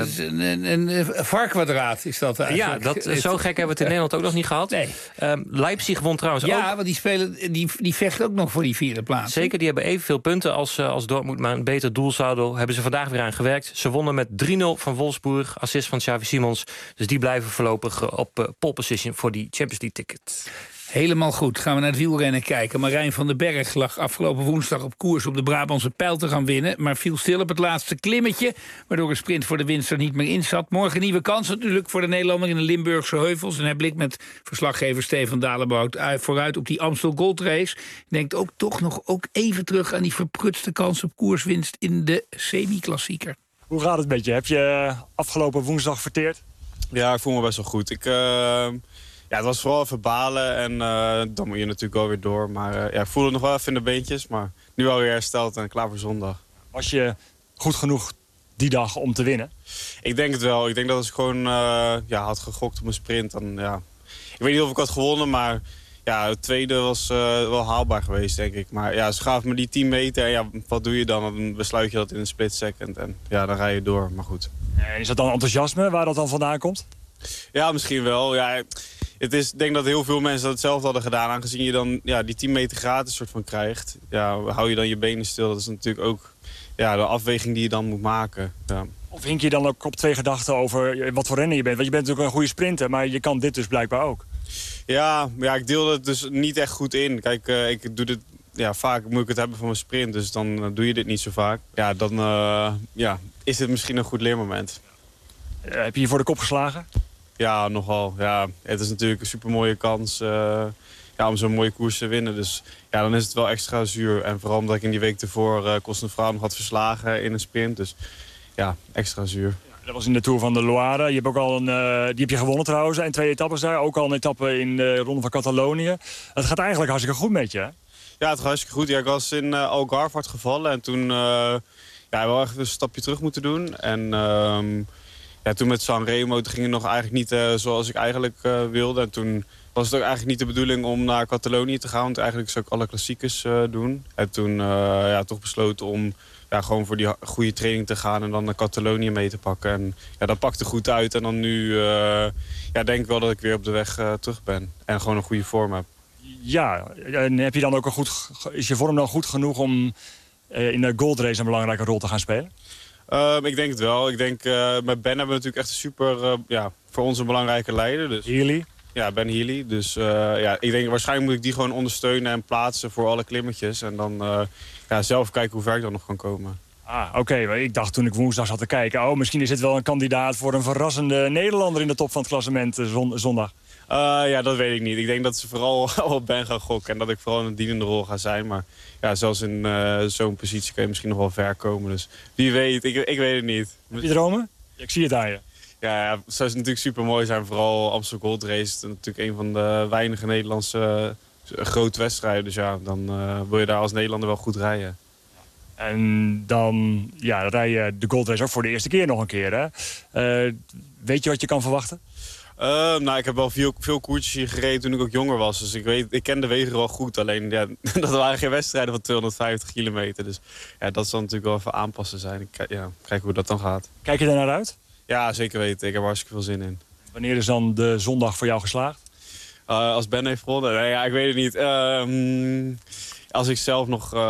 een VAR-kwadraat is dat eigenlijk. Ja, zo gek hebben we het in Nederland ook nog niet gehad. Nee. Leipzig won trouwens ook. Ja, want die vechten ook nog voor die 4e plaats. Zeker, die hebben evenveel punten als Dortmund, maar een beter doelsaldo hebben ze vandaag weer aan gewerkt. Ze wonnen met 3-0 van Wolfsburg, assist van Xavi Simons. Dus die blijven voorlopig op pole position voor die Champions League ticket. Helemaal goed. Gaan we naar het wielrennen kijken. Marijn van den Berg lag afgelopen woensdag op koers om de Brabantse Pijl te gaan winnen, maar viel stil op het laatste klimmetje, waardoor een sprint voor de winst er niet meer in zat. Morgen nieuwe kans natuurlijk voor de Nederlander in de Limburgse heuvels. En hij blikt met verslaggever Stefan Dalebout vooruit op die Amstel Gold Race. Denkt ook toch nog even terug aan die verprutste kans op koerswinst in de semi-klassieker. Hoe gaat het met je? Heb je afgelopen woensdag verteerd? Ja, ik voel me best wel goed. Ja, het was vooral even balen en dan moet je natuurlijk wel weer door. Maar ik voelde nog wel even in de beentjes, maar nu alweer hersteld en klaar voor zondag. Was je goed genoeg die dag om te winnen? Ik denk het wel. Ik denk dat als ik gewoon had gegokt op een sprint, dan ja. Ik weet niet of ik had gewonnen, maar ja, het tweede was wel haalbaar geweest, denk ik. Maar ja, ze gaven me die 10 meter en ja, wat doe je dan? Dan besluit je dat in een split second en ja, dan rij je door, maar goed. En is dat dan enthousiasme waar dat dan vandaan komt? Ja, misschien wel. Ja, ik denk dat heel veel mensen dat hetzelfde hadden gedaan. Aangezien je dan die 10 meter gratis soort van krijgt. Ja, hou je dan je benen stil. Dat is natuurlijk ook de afweging die je dan moet maken. Ja. Of hink je dan ook op 2 gedachten over wat voor renner je bent? Want je bent natuurlijk een goede sprinter, maar je kan dit dus blijkbaar ook. Ja, ik deel het dus niet echt goed in. Kijk, ik doe dit... Ja, vaak moet ik het hebben van mijn sprint. Dus dan doe je dit niet zo vaak. Ja, dan is het misschien een goed leermoment. Heb je je voor de kop geslagen? Ja, nogal. Ja, het is natuurlijk een supermooie kans om zo'n mooie koers te winnen. Dus ja, dan is het wel extra zuur. En vooral omdat ik in die week ervoor Cosnefroid nog had verslagen in een sprint. Dus ja, extra zuur. Ja, dat was in de Tour van de Loire. Je hebt ook al die heb je gewonnen trouwens. En 2 etappes daar. Ook al een etappe in de Ronde van Catalonië. Het gaat eigenlijk hartstikke goed met je, hè? Ja, het gaat hartstikke goed. Ja, ik was in Algarve gevallen. En toen wel echt een stapje terug moeten doen. En... toen met Sanremo ging het nog eigenlijk niet zoals ik eigenlijk wilde. En toen was het ook eigenlijk niet de bedoeling om naar Catalonië te gaan. Want eigenlijk zou ik alle klassiekers doen. En toen toch besloten om gewoon voor die goede training te gaan. En dan naar Catalonië mee te pakken. En ja, dat pakte goed uit. En dan nu denk ik wel dat ik weer op de weg terug ben. En gewoon een goede vorm heb. Ja, en heb je dan ook is je vorm dan goed genoeg om in de Gold Race een belangrijke rol te gaan spelen? Ik denk het wel. Ik denk, met Ben hebben we natuurlijk echt een super, voor ons een belangrijke leider. Dus. Healy? Ja, Ben Healy. Dus ik denk waarschijnlijk moet ik die gewoon ondersteunen en plaatsen voor alle klimmetjes. En dan zelf kijken hoe ver ik dan nog kan komen. Oké. Ik dacht toen ik woensdag zat te kijken, misschien is dit wel een kandidaat voor een verrassende Nederlander in de top van het klassement zondag. Dat weet ik niet. Ik denk dat ze vooral op Ben gaan gokken en dat ik vooral een dienende rol ga zijn. Maar ja, zelfs in zo'n positie kun je misschien nog wel ver komen. Dus wie weet, ik weet het niet. Heb je dromen? Ik zie het aan je. Ja, het zou natuurlijk super mooi zijn. Vooral Amstel Gold Race is natuurlijk een van de weinige Nederlandse grote wedstrijden. Dus ja, dan wil je daar als Nederlander wel goed rijden. En dan rij je de Gold Race ook voor de eerste keer nog een keer, hè? Weet je wat je kan verwachten? Ik heb wel veel koertjes hier gereden toen ik ook jonger was. Dus ik ken de wegen wel goed. Alleen dat waren geen wedstrijden van 250 kilometer. Dus ja, dat zal natuurlijk wel even aanpassen zijn. Kijken hoe dat dan gaat. Kijk je daar naar uit? Ja, zeker weten. Ik heb er hartstikke veel zin in. Wanneer is dan de zondag voor jou geslaagd? Als Ben heeft gewonnen? Ik weet het niet. Als ik zelf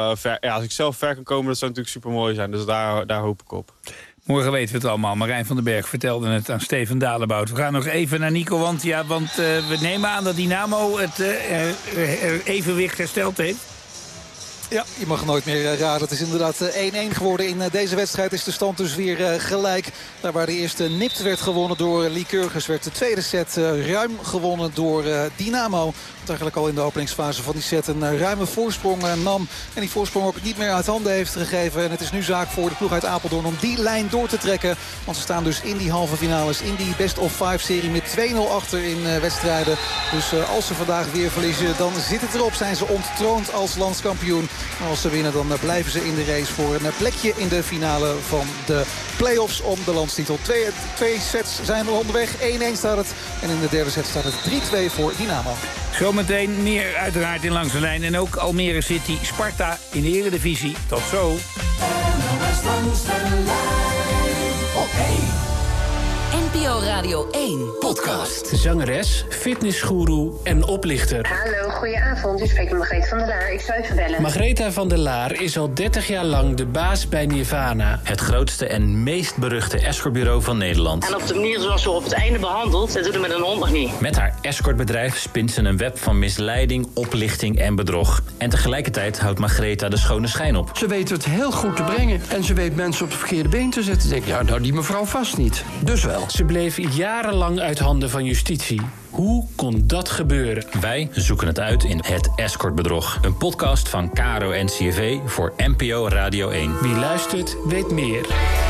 ver kan komen, dat zou natuurlijk super mooi zijn. Dus daar hoop ik op. Morgen weten we het allemaal. Marijn van den Berg vertelde het aan Stefan Dalebout. We gaan nog even naar Nico, want we nemen aan dat Dynamo het evenwicht hersteld heeft. Ja, je mag nooit meer raden. Het is inderdaad 1-1 geworden. In deze wedstrijd is de stand dus weer gelijk. Daar waar de eerste nipt werd gewonnen door Lycurgus, werd de tweede set ruim gewonnen door Dynamo. Dat eigenlijk al in de openingsfase van die set een ruime voorsprong nam. En die voorsprong ook niet meer uit handen heeft gegeven. En het is nu zaak voor de ploeg uit Apeldoorn om die lijn door te trekken. Want ze staan dus in die halve finales, in die best-of-5-serie met 2-0 achter in wedstrijden. Dus als ze vandaag weer verliezen, dan zit het erop. Zijn ze onttroond als landskampioen. En als ze winnen dan blijven ze in de race voor een plekje in de finale van de play-offs om de landstitel. Twee sets zijn er onderweg. 1-1 staat het. En in de derde set staat het 3-2 voor Dynamo. Zometeen meer uiteraard in Langs de Lijn. En ook Almere City, Sparta in de Eredivisie. Tot zo. Langs de lijn op 1. NPO Radio 1 podcast. Zangeres, fitnessgoeroe en oplichter. Hallo, goedenavond. U spreekt met Margreet van der Laar. Ik zou even bellen. Margreta van der Laar is al 30 jaar lang de baas bij Nirvana. Het grootste en meest beruchte escortbureau van Nederland. En op de manier zoals ze op het einde behandelt, dat doet het met een hond nog niet. Met haar escortbedrijf spint ze een web van misleiding, oplichting en bedrog. En tegelijkertijd houdt Margreta de schone schijn op. Ze weet het heel goed te brengen. En ze weet mensen op het verkeerde been te zetten. Denk ja, nou die mevrouw vast niet. Dus wel. Ze bleef jarenlang uit handen van justitie. Hoe kon dat gebeuren? Wij zoeken het uit in Het Escortbedrog. Een podcast van KRO-NCRV voor NPO Radio 1. Wie luistert, weet meer.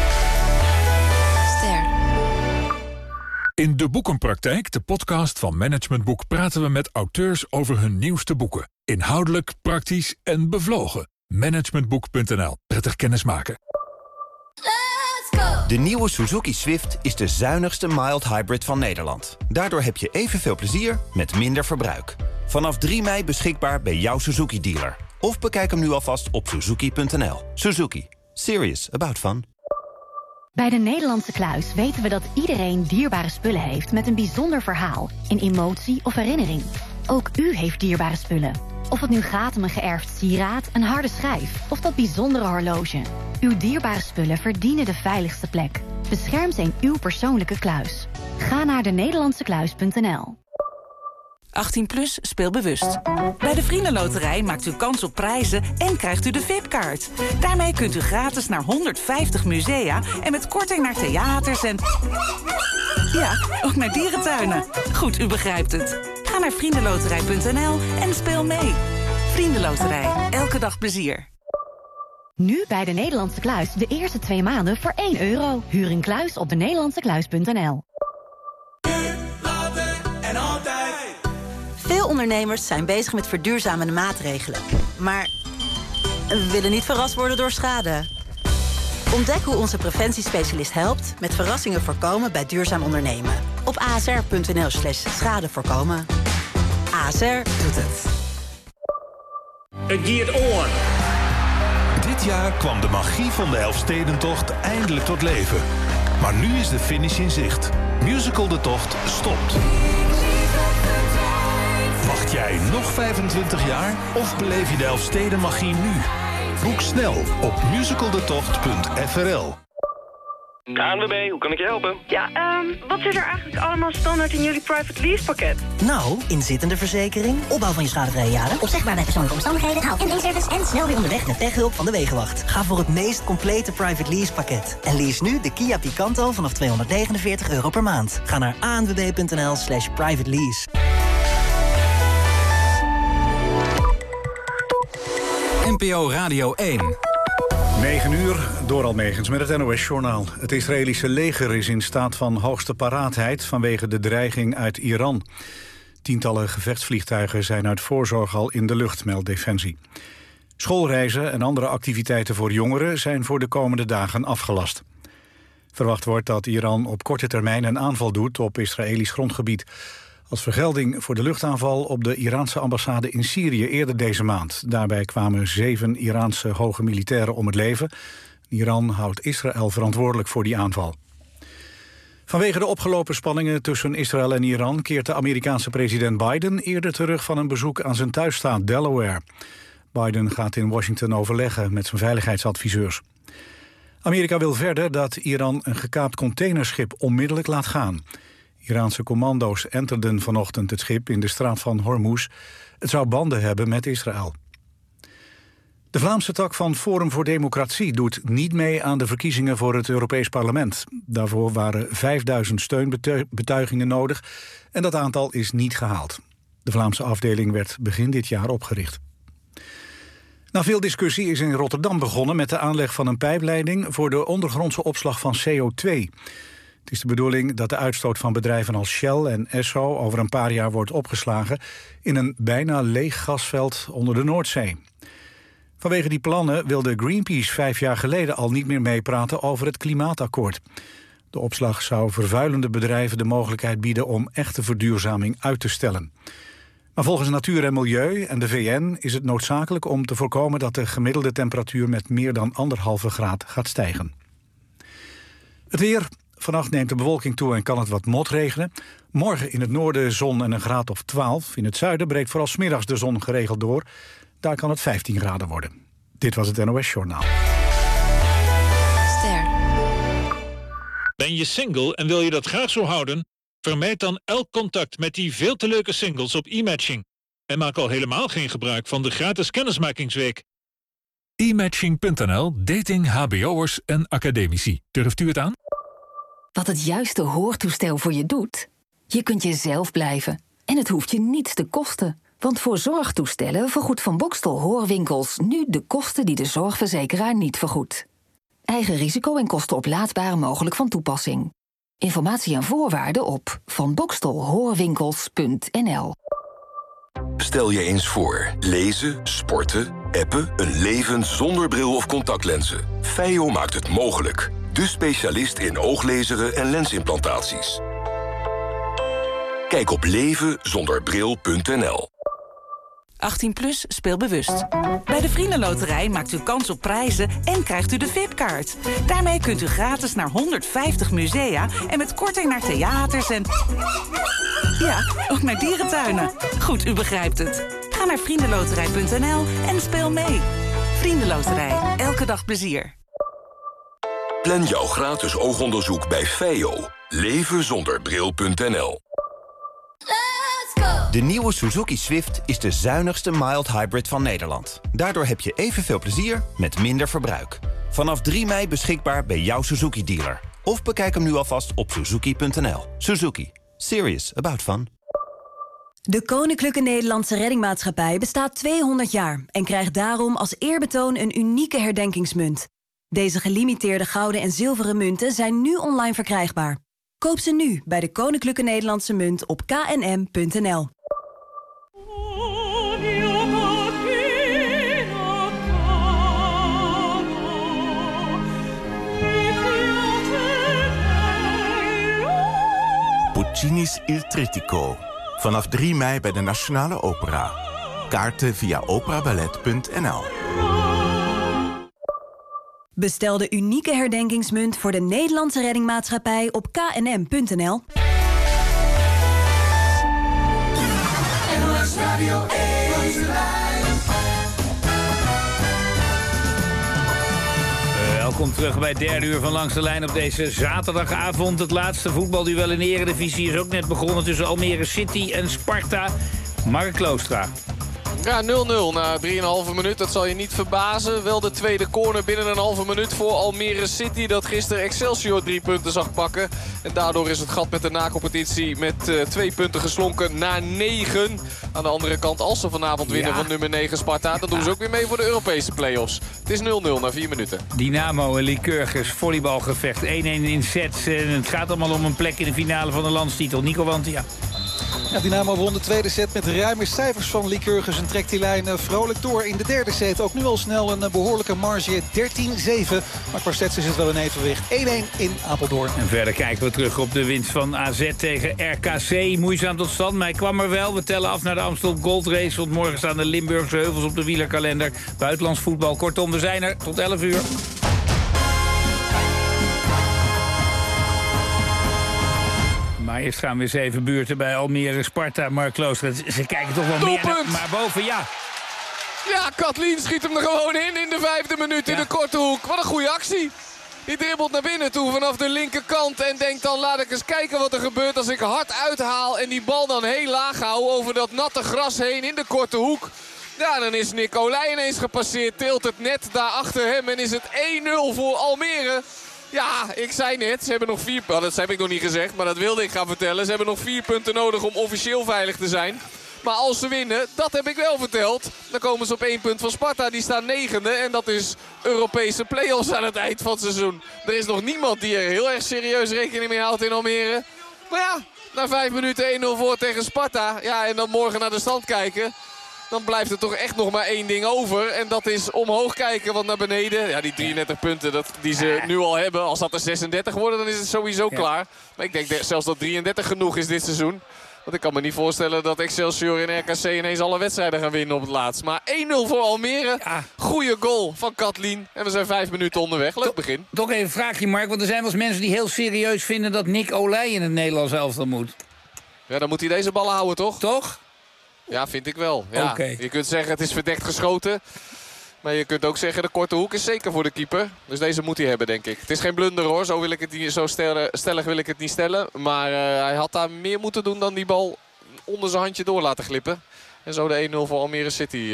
Ster. In De Boekenpraktijk, de podcast van Management Boek, praten we met auteurs over hun nieuwste boeken. Inhoudelijk, praktisch en bevlogen. Managementboek.nl. Prettig kennismaken. De nieuwe Suzuki Swift is de zuinigste mild hybrid van Nederland. Daardoor heb je evenveel plezier met minder verbruik. Vanaf 3 mei beschikbaar bij jouw Suzuki-dealer. Of bekijk hem nu alvast op suzuki.nl. Suzuki. Serious about fun. Bij de Nederlandse Kluis weten we dat iedereen dierbare spullen heeft met een bijzonder verhaal, een emotie of herinnering. Ook u heeft dierbare spullen. Of het nu gaat om een geërfd sieraad, een harde schijf of dat bijzondere horloge. Uw dierbare spullen verdienen de veiligste plek. Bescherm ze in uw persoonlijke kluis. Ga naar denederlandsekluis.nl. 18 plus, speel bewust. Bij de Vriendenloterij maakt u kans op prijzen en krijgt u de VIP-kaart. Daarmee kunt u gratis naar 150 musea en met korting naar theaters en... ja, ook naar dierentuinen. Goed, u begrijpt het. Ga naar vriendenloterij.nl en speel mee. Vriendenloterij, elke dag plezier. Nu bij de Nederlandse Kluis de eerste 2 maanden voor €1. Huur een kluis op denederlandsekluis.nl. Veel ondernemers zijn bezig met verduurzamende maatregelen. Maar we willen niet verrast worden door schade. Ontdek hoe onze preventiespecialist helpt met verrassingen voorkomen bij duurzaam ondernemen. Op asr.nl/schade voorkomen. ASR doet het. Geert On. Dit jaar kwam de magie van de Elfstedentocht eindelijk tot leven. Maar nu is de finish in zicht. Musical De Tocht stopt. Wacht jij nog 25 jaar of beleef je de Elfstedenmagie nu? Boek snel op musicaldetocht.frl. ANWB, hoe kan ik je helpen? Ja, wat zit er eigenlijk allemaal standaard in jullie private lease pakket? Nou, inzittende verzekering, opbouw van je schadevrije jaren, opzegbaar bij persoonlijke omstandigheden, haal- en leaseservice en snel weer onderweg met techhulp van de Wegenwacht. Ga voor het meest complete private lease pakket. En lease nu de Kia Picanto vanaf €249 per maand. Ga naar anwb.nl/private lease. NPO Radio 1. 9 uur, door Almegens met het NOS-journaal. Het Israëlische leger is in staat van hoogste paraatheid vanwege de dreiging uit Iran. Tientallen gevechtsvliegtuigen zijn uit voorzorg al in de lucht, meldt Defensie. Schoolreizen en andere activiteiten voor jongeren zijn voor de komende dagen afgelast. Verwacht wordt dat Iran op korte termijn een aanval doet op Israëlisch grondgebied. Als vergelding voor de luchtaanval op de Iraanse ambassade in Syrië eerder deze maand. Daarbij kwamen 7 Iraanse hoge militairen om het leven. Iran houdt Israël verantwoordelijk voor die aanval. Vanwege de opgelopen spanningen tussen Israël en Iran keert de Amerikaanse president Biden eerder terug van een bezoek aan zijn thuisstaat Delaware. Biden gaat in Washington overleggen met zijn veiligheidsadviseurs. Amerika wil verder dat Iran een gekaapt containerschip onmiddellijk laat gaan. Iraanse commando's enterden vanochtend het schip in de straat van Hormuz. Het zou banden hebben met Israël. De Vlaamse tak van Forum voor Democratie doet niet mee aan de verkiezingen voor het Europees Parlement. Daarvoor waren 5000 steunbetuigingen nodig en dat aantal is niet gehaald. De Vlaamse afdeling werd begin dit jaar opgericht. Na veel discussie is in Rotterdam begonnen met de aanleg van een pijpleiding voor de ondergrondse opslag van CO2. Het is de bedoeling dat de uitstoot van bedrijven als Shell en Esso over een paar jaar wordt opgeslagen in een bijna leeg gasveld onder de Noordzee. Vanwege die plannen wilde Greenpeace 5 jaar geleden al niet meer meepraten over het klimaatakkoord. De opslag zou vervuilende bedrijven de mogelijkheid bieden om echte verduurzaming uit te stellen. Maar volgens Natuur en Milieu en de VN is het noodzakelijk om te voorkomen dat de gemiddelde temperatuur met meer dan 1,5 graad gaat stijgen. Het weer. Vannacht neemt de bewolking toe en kan het wat motregenen. Morgen in het noorden zon en een graad of 12. In het zuiden breekt vooral 's middags de zon geregeld door. Daar kan het 15 graden worden. Dit was het NOS Journaal. Ster. Ben je single en wil je dat graag zo houden? Vermijd dan elk contact met die veel te leuke singles op e-matching. En maak al helemaal geen gebruik van de gratis kennismakingsweek. E-matching.nl, dating hbo'ers en academici. Durft u het aan? Wat het juiste hoortoestel voor je doet? Je kunt jezelf blijven. En het hoeft je niets te kosten. Want voor zorgtoestellen vergoedt Van Boxtel Hoorwinkels nu de kosten die de zorgverzekeraar niet vergoedt. Eigen risico en kosten oplaadbare mogelijk van toepassing. Informatie en voorwaarden op vanboxtelhoorwinkels.nl. Stel je eens voor. Lezen, sporten, appen, een leven zonder bril of contactlenzen. Feio maakt het mogelijk. De specialist in ooglezeren en lensimplantaties. Kijk op levenzonderbril.nl. 18 plus, speel bewust. Bij de Vriendenloterij maakt u kans op prijzen en krijgt u de VIP-kaart. Daarmee kunt u gratis naar 150 musea en met korting naar theaters en... ja, ook naar dierentuinen. Goed, u begrijpt het. Ga naar vriendenloterij.nl en speel mee. Vriendenloterij, elke dag plezier. Plan jouw gratis oogonderzoek bij Feio. Levenzonderbril.nl. De nieuwe Suzuki Swift is de zuinigste mild hybrid van Nederland. Daardoor heb je evenveel plezier met minder verbruik. Vanaf 3 mei beschikbaar bij jouw Suzuki-dealer. Of bekijk hem nu alvast op suzuki.nl. Suzuki. Serious about fun. De Koninklijke Nederlandse Reddingmaatschappij bestaat 200 jaar... en krijgt daarom als eerbetoon een unieke herdenkingsmunt. Deze gelimiteerde gouden en zilveren munten zijn nu online verkrijgbaar. Koop ze nu bij de Koninklijke Nederlandse Munt op knm.nl. Puccini's Il Trittico. Vanaf 3 mei bij de Nationale Opera. Kaarten via operaballet.nl. Bestel de unieke herdenkingsmunt voor de Nederlandse Reddingmaatschappij op knm.nl. NOS Radio 1. Welkom terug bij het derde uur van Langs de Lijn op deze zaterdagavond. Het laatste voetbalduel in de Eredivisie is ook net begonnen tussen Almere City en Sparta. Mark Kloostra. Ja, 0-0 na 3,5 minuut. Dat zal je niet verbazen. Wel de tweede corner binnen een halve minuut voor Almere City. Dat gisteren Excelsior 3 punten zag pakken. En daardoor is het gat met de na-competitie met 2 punten geslonken naar 9. Aan de andere kant, als ze vanavond winnen van nummer 9 Sparta... dan doen ze ook weer mee voor de Europese play-offs. Het is 0-0 na 4 minuten. Dynamo en Lycurgus, volleybalgevecht. 1-1 in sets. En het gaat allemaal om een plek in de finale van de landstitel. Nico Wantia. Ja, Dynamo won de tweede set met ruime cijfers van Lycurgus en trekt die lijn vrolijk door in de derde set. Ook nu al snel een behoorlijke marge, 13-7. Maar qua sets is het wel een evenwicht. 1-1 in Apeldoorn. En verder kijken we terug op de winst van AZ tegen RKC. Moeizaam tot stand, maar hij kwam er wel. We tellen af naar de Amstel Gold Race. Want morgen staan de Limburgse heuvels op de wielerkalender. Buitenlands voetbal. Kortom, we zijn er tot 11 uur. Maar eerst gaan we eens even buurten bij Almere Sparta. Mark Klooster, ze kijken toch wel meer maar boven, ja. Ja, Katlien schiet hem er gewoon in de 5e minuut in de korte hoek. Wat een goede actie. Die dribbelt naar binnen toe vanaf de linkerkant en denkt dan laat ik eens kijken wat er gebeurt als ik hard uithaal en die bal dan heel laag hou over dat natte gras heen in de korte hoek. Ja, dan is Nicolai ineens gepasseerd, tilt het net daar achter hem en is het 1-0 voor Almere. Ja, ik zei net, ze hebben nog 4 punten. Dat heb ik nog niet gezegd, maar dat wilde ik gaan vertellen. Ze hebben nog 4 punten nodig om officieel veilig te zijn. Maar als ze winnen, dat heb ik wel verteld. Dan komen ze op 1 punt van Sparta. Die staan 9e en dat is Europese play-offs aan het eind van het seizoen. Er is nog niemand die er heel erg serieus rekening mee houdt in Almere. Maar ja, na 5 minuten 1-0 voor tegen Sparta. Ja, en dan morgen naar de stand kijken. dan blijft er toch echt nog maar één ding over. En dat is omhoog kijken, want naar beneden... Ja, die 33 punten die ze nu al hebben. Als dat er 36 worden, dan is het sowieso klaar. Maar ik denk zelfs dat 33 genoeg is dit seizoen. Want ik kan me niet voorstellen dat Excelsior en RKC ineens alle wedstrijden gaan winnen op het laatst. Maar 1-0 voor Almere. Ja. Goeie goal van Katlien. En we zijn 5 minuten onderweg. Leuk begin. Toch even een vraagje, Mark. Want er zijn wel eens mensen die heel serieus vinden dat Nick Olij in het Nederlands elftal moet. Ja, dan moet hij deze ballen houden, toch? Toch? Ja, vind ik wel. Ja. Okay. Je kunt zeggen het is verdekt geschoten. Maar je kunt ook zeggen de korte hoek is zeker voor de keeper. Dus deze moet hij hebben, denk ik. Het is geen blunder hoor. Zo wil ik het niet, stellig wil ik het niet stellen. Maar hij had daar meer moeten doen dan die bal onder zijn handje door laten glippen. En zo de 1-0 voor Almere City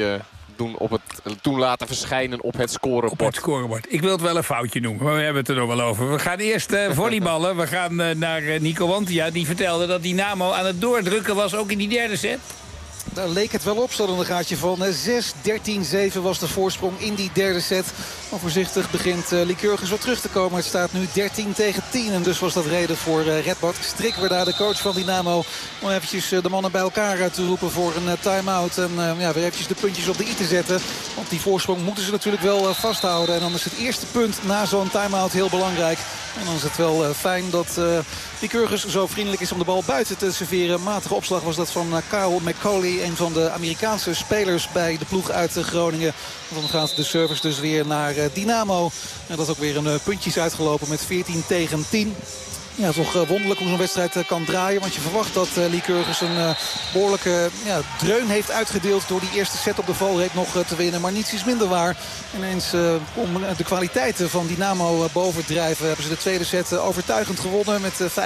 toen laten verschijnen op het scorebord. Op het scorebord. Ik wil het wel een foutje noemen, maar we hebben het er nog wel over. We gaan eerst volleyballen. We gaan naar Nico Wantia. Die vertelde dat Dynamo aan het doordrukken was, ook in die derde set. Daar leek het wel op, stond een gaatje van 6-13-7 was de voorsprong in die derde set. Maar voorzichtig begint Lycurgus wat terug te komen. Het staat nu 13-10 en dus was dat reden voor Redbart Strik, weer daar de coach van Dynamo, om eventjes de mannen bij elkaar te roepen voor een time-out. En weer eventjes de puntjes op de i te zetten. Want die voorsprong moeten ze natuurlijk wel vasthouden. En dan is het eerste punt na zo'n time-out heel belangrijk. En dan is het wel fijn dat Lycurgus zo vriendelijk is om de bal buiten te serveren. Matige opslag was dat van Kyle McCauley, een van de Amerikaanse spelers bij de ploeg uit Groningen. Dan gaat de service dus weer naar Dynamo. En dat is ook weer een puntjes uitgelopen met 14-10. Ja, toch wonderlijk hoe zo'n wedstrijd kan draaien. Want je verwacht dat Lycurgus een behoorlijke dreun heeft uitgedeeld door die eerste set op de valreep nog te winnen. Maar niets is minder waar. Ineens om de kwaliteiten van Dynamo bovendrijven hebben ze de tweede set overtuigend gewonnen met 25-15.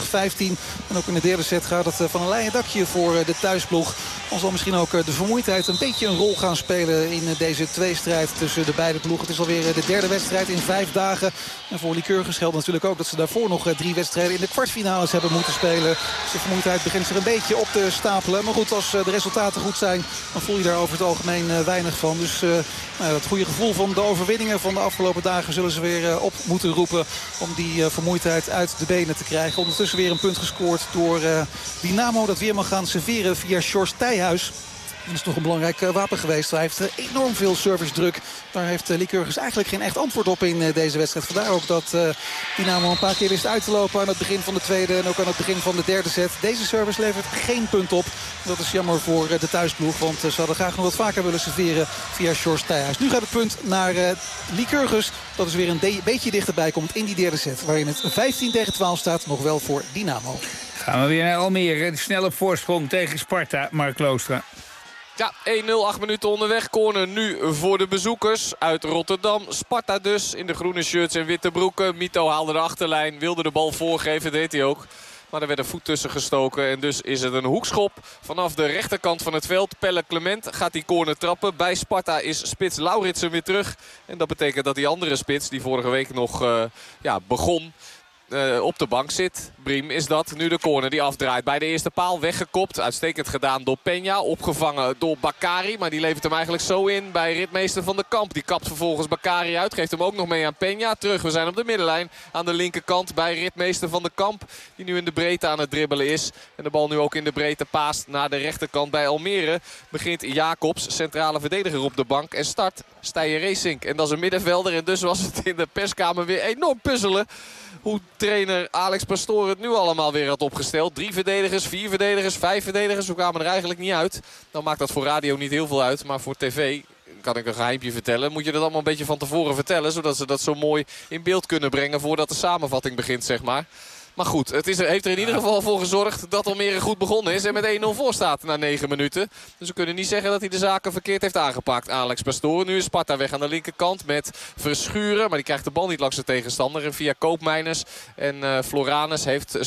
En ook in de derde set gaat het van een leien dakje voor de thuisploeg. Dan zal misschien ook de vermoeidheid een beetje een rol gaan spelen in deze tweestrijd tussen de beide ploegen. Het is alweer de derde wedstrijd in 5 dagen. En voor Lycurgus geldt natuurlijk ook dat ze daarvoor nog 3 wedstrijden in de kwartfinales hebben moeten spelen. Dus de vermoeidheid begint er een beetje op te stapelen. Maar goed, als de resultaten goed zijn, dan voel je daar over het algemeen weinig van. Dus dat goede gevoel van de overwinningen van de afgelopen dagen zullen ze weer op moeten roepen om die vermoeidheid uit de benen te krijgen. Ondertussen weer een punt gescoord door Dynamo, dat weer mag gaan serveren via Sjors Thijhuis. Dat is toch een belangrijk wapen geweest. Hij heeft enorm veel servicedruk. Daar heeft Lycurgus eigenlijk geen echt antwoord op in deze wedstrijd. Vandaar ook dat Dynamo een paar keer wist uit te lopen aan het begin van de tweede en ook aan het begin van de derde set. Deze service levert geen punt op. Dat is jammer voor de thuisploeg, want ze hadden graag nog wat vaker willen serveren via Sjors Thijhuis. Nu gaat het punt naar Lycurgus. Dat is weer een beetje dichterbij komt in die derde set. Waarin het 15-12 staat, nog wel voor Dynamo. Gaan we weer naar Almere. Snel op voorsprong tegen Sparta, Mark Kloostra. Ja, 1-0, 8 minuten onderweg. Corner nu voor de bezoekers uit Rotterdam. Sparta dus in de groene shirts en witte broeken. Mito haalde de achterlijn, wilde de bal voorgeven, deed hij ook. Maar er werd een voet tussen gestoken en dus is het een hoekschop vanaf de rechterkant van het veld. Pelle Clement gaat die corner trappen. Bij Sparta is spits Lauritsen weer terug. En dat betekent dat die andere spits die vorige week nog begon, op de bank zit. Briem is dat. Nu de corner die afdraait. Bij de eerste paal weggekopt. Uitstekend gedaan door Peña. Opgevangen door Bakari. Maar die levert hem eigenlijk zo in bij Ritmeester van de Kamp. Die kapt vervolgens Bakari uit. Geeft hem ook nog mee aan Peña. Terug. We zijn op de middenlijn. Aan de linkerkant bij Ritmeester van de Kamp. Die nu in de breedte aan het dribbelen is. En de bal nu ook in de breedte paast naar de rechterkant bij Almere. Begint Jacobs, centrale verdediger, op de bank. En start Steijer Racing. En dat is een middenvelder. En dus was het in de perskamer weer enorm puzzelen hoe trainer Alex Pastoor het nu allemaal weer had opgesteld. 3 verdedigers, 4 verdedigers, 5 verdedigers. We kwamen er eigenlijk niet uit. Dan maakt dat voor radio niet heel veel uit. Maar voor tv kan ik een geheimpje vertellen. Moet je dat allemaal een beetje van tevoren vertellen. Zodat ze dat zo mooi in beeld kunnen brengen voordat de samenvatting begint, zeg maar. Maar goed, het heeft er in ieder geval voor gezorgd dat Almere goed begonnen is. En met 1-0 voor staat na 9 minuten. Dus we kunnen niet zeggen dat hij de zaken verkeerd heeft aangepakt. Alex Pastoor. Nu is Sparta weg aan de linkerkant met Verschuren. Maar die krijgt de bal niet langs de tegenstander. En via Koopmeiners en Floranus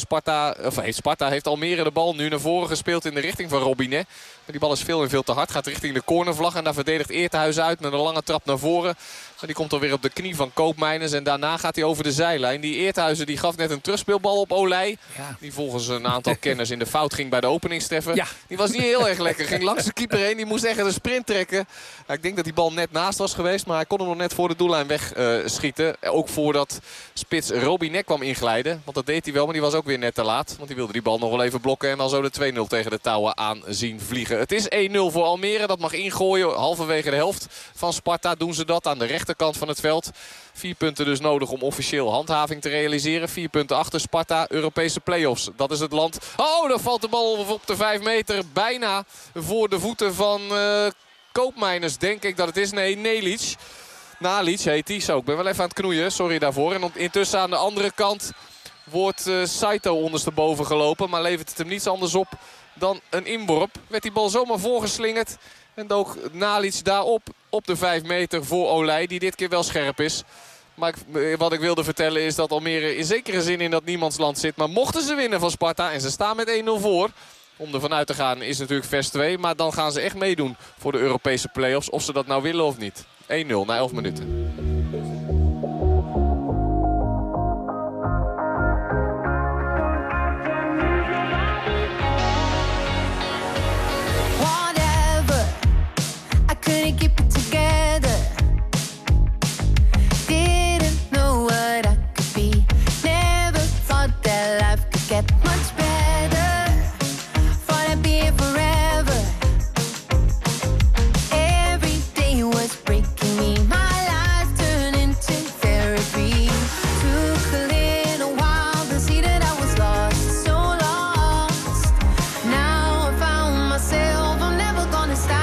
heeft Almere de bal nu naar voren gespeeld in de richting van Robinet. Maar die bal is veel en veel te hard. Gaat richting de cornervlag. En daar verdedigt Eerthuis uit met een lange trap naar voren. Maar die komt alweer op de knie van Koopmeiners. En daarna gaat hij over de zijlijn. Die Eerthuizen die gaf net een terugspeelbal op Olij. Ja. Die volgens een aantal kenners in de fout ging bij de openingstreffer. Ja. Die was niet heel erg lekker. Ging langs de keeper heen. Die moest echt een sprint trekken. Ik denk dat die bal net naast was geweest. Maar hij kon hem nog net voor de doellijn wegschieten. Ook voordat spits Robinet kwam inglijden. Want dat deed hij wel. Maar die was ook weer net te laat. Want die wilde die bal nog wel even blokken. En dan zo de 2-0 tegen de touwen aan zien vliegen. Het is 1-0 voor Almere. Dat mag ingooien. Halverwege de helft van Sparta doen ze dat aan de rechterkant van het veld. 4 punten dus nodig om officieel handhaving te realiseren. 4 punten achter Sparta, Europese play-offs. Dat is het land. Oh, daar valt de bal op de 5 meter. Bijna voor de voeten van Koopmeiners, denk ik dat het is. Nee, Nelic. Nalic heet hij. Zo, ik ben wel even aan het knoeien. Sorry daarvoor. En intussen aan de andere kant wordt Saito ondersteboven gelopen. Maar levert het hem niets anders op dan een inworp. Werd die bal zomaar voorgeslingerd. En dook Nalic daarop op de 5 meter voor Olij. Die dit keer wel scherp is. Maar wat ik wilde vertellen is dat Almere in zekere zin in dat niemandsland zit. Maar mochten ze winnen van Sparta en ze staan met 1-0 voor. Om er vanuit te gaan is natuurlijk vers 2. Maar dan gaan ze echt meedoen voor de Europese play-offs. Of ze dat nou willen of niet. 1-0 na 11 minuten. Couldn't keep it together. Didn't know what I could be. Never thought that life could get much better. Thought I'd be here forever. Every day was breaking me. My life turned into therapy. Took a little while to see that I was lost, so lost. Now I found myself. I'm never gonna stop.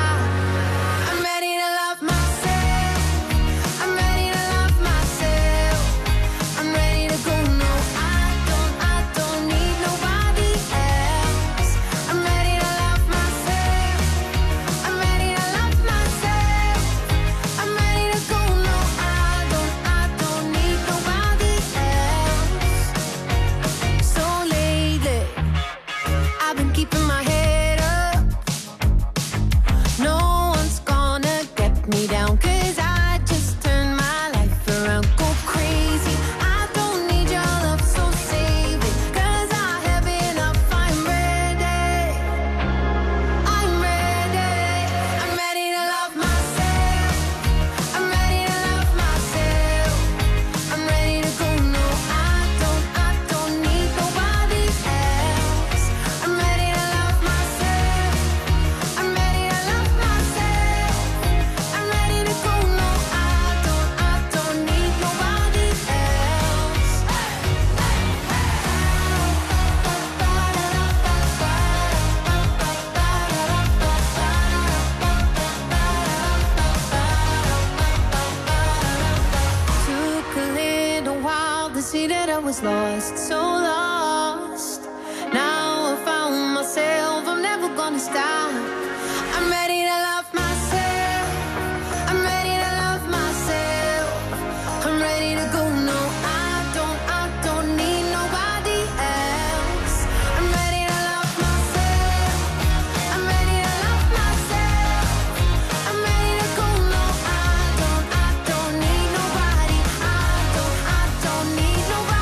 Was lost, so lost. Now I found myself. I'm never gonna stop. I'm ready to love myself. I'm ready to love myself. I'm ready to go. No, I don't need nobody else. I'm ready to love myself. I'm ready to love myself. I'm ready to go. No, I don't need nobody. I don't need nobody.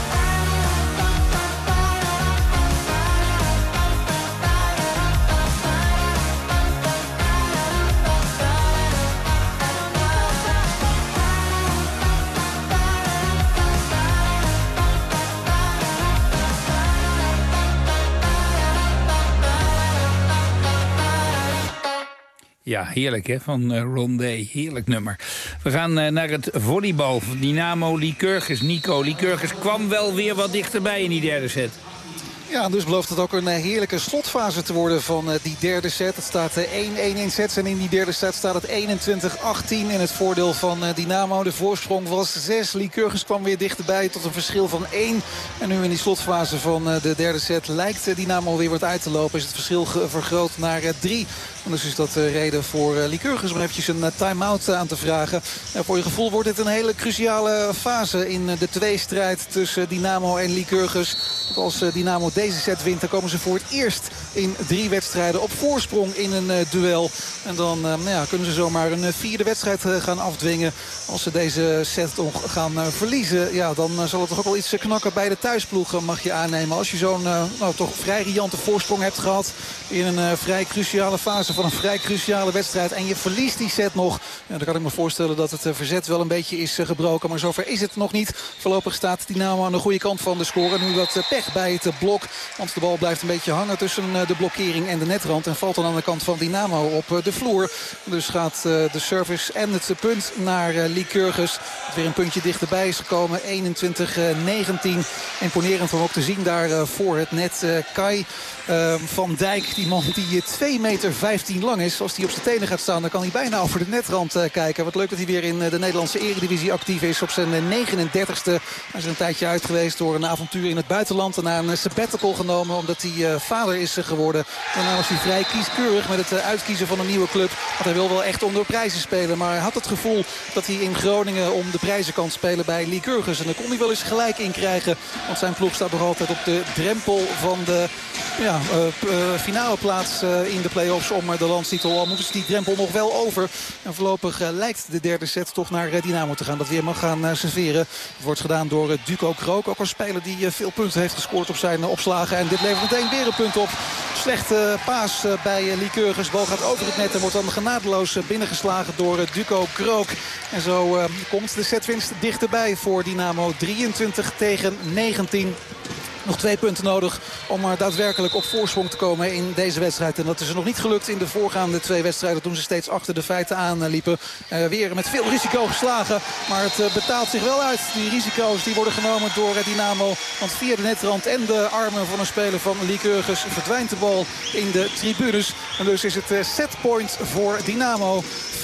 Ja, heerlijk hè, van Rondé. Heerlijk nummer. We gaan naar het volleybal. Dynamo Lycurgus. Nico, Lycurgus kwam wel weer wat dichterbij in die derde set. Ja, dus belooft het ook een heerlijke slotfase te worden van die derde set. Het staat 1-1 in sets en in die derde set staat het 21-18 in het voordeel van Dynamo. De voorsprong was 6. Lycurgus kwam weer dichterbij tot een verschil van 1. En nu in die slotfase van de derde set lijkt Dynamo weer wat uit te lopen. Is het verschil vergroot naar 3. En dus is dat reden voor Lycurgus om eventjes een time-out aan te vragen. Voor je gevoel wordt dit een hele cruciale fase in de tweestrijd tussen Dynamo en Lycurgus. Want als Dynamo deze set wint, dan komen ze voor het eerst in 3 wedstrijden op voorsprong in een duel. En dan kunnen ze zomaar een 4e wedstrijd gaan afdwingen. Als ze deze set gaan verliezen, ja, dan zal het toch ook wel iets knakken bij de thuisploeg, mag je aannemen. Als je zo'n toch vrij riante voorsprong hebt gehad in een vrij cruciale fase van een vrij cruciale wedstrijd en je verliest die set nog, ja, dan kan ik me voorstellen dat het verzet wel een beetje is gebroken. Maar zover is het nog niet. Voorlopig staat Dynamo aan de goede kant van de score. Nu wat pech bij het blok Want de bal blijft een beetje hangen tussen de blokkering en de netrand. En valt dan aan de kant van Dynamo op de vloer. Dus gaat de service en het punt naar Lycurgus. Het weer een puntje dichterbij is gekomen. 21-19. Imponerend om ook te zien daar voor het net. Kai van Dijk, die man die 2,15 meter lang is. Als hij op zijn tenen gaat staan, dan kan hij bijna over de netrand kijken. Wat leuk dat hij weer in de Nederlandse eredivisie actief is op zijn 39ste. Hij is een tijdje uit geweest door een avontuur in het buitenland. Daarna een sabbatical genomen omdat hij vader is geworden. Daarna was hij vrij kieskeurig met het uitkiezen van een nieuwe club. Want hij wil wel echt om de prijzen spelen. Maar hij had het gevoel dat hij in Groningen om de prijzen kan spelen bij Lycurgus. En daar kon hij wel eens gelijk in krijgen. Want zijn ploeg staat nog altijd op de drempel van de finale plaats in de play-offs om de landstitel. Al moeten ze die drempel nog wel over. En voorlopig lijkt de derde set toch naar Dynamo te gaan. Dat weer mag gaan serveren. Het wordt gedaan door Duco Krook. Ook een speler die veel punten heeft gescoord op zijn opslagen. En dit levert meteen weer een punt op. Slechte paas bij Lycurgus. De bal gaat over het net en wordt dan genadeloos binnengeslagen door Duco Krook. En zo komt de setwinst dichterbij voor Dynamo. 23-19. Nog 2 punten nodig om daadwerkelijk op voorsprong te komen in deze wedstrijd. En dat is er nog niet gelukt in de voorgaande 2 wedstrijden toen ze steeds achter de feiten aanliepen. Weer met veel risico geslagen. Maar het betaalt zich wel uit. Die risico's die worden genomen door Dynamo. Want via de netrand en de armen van een speler van Lycurgus verdwijnt de bal in de tribunes. En dus is het setpoint voor Dynamo. 24-19.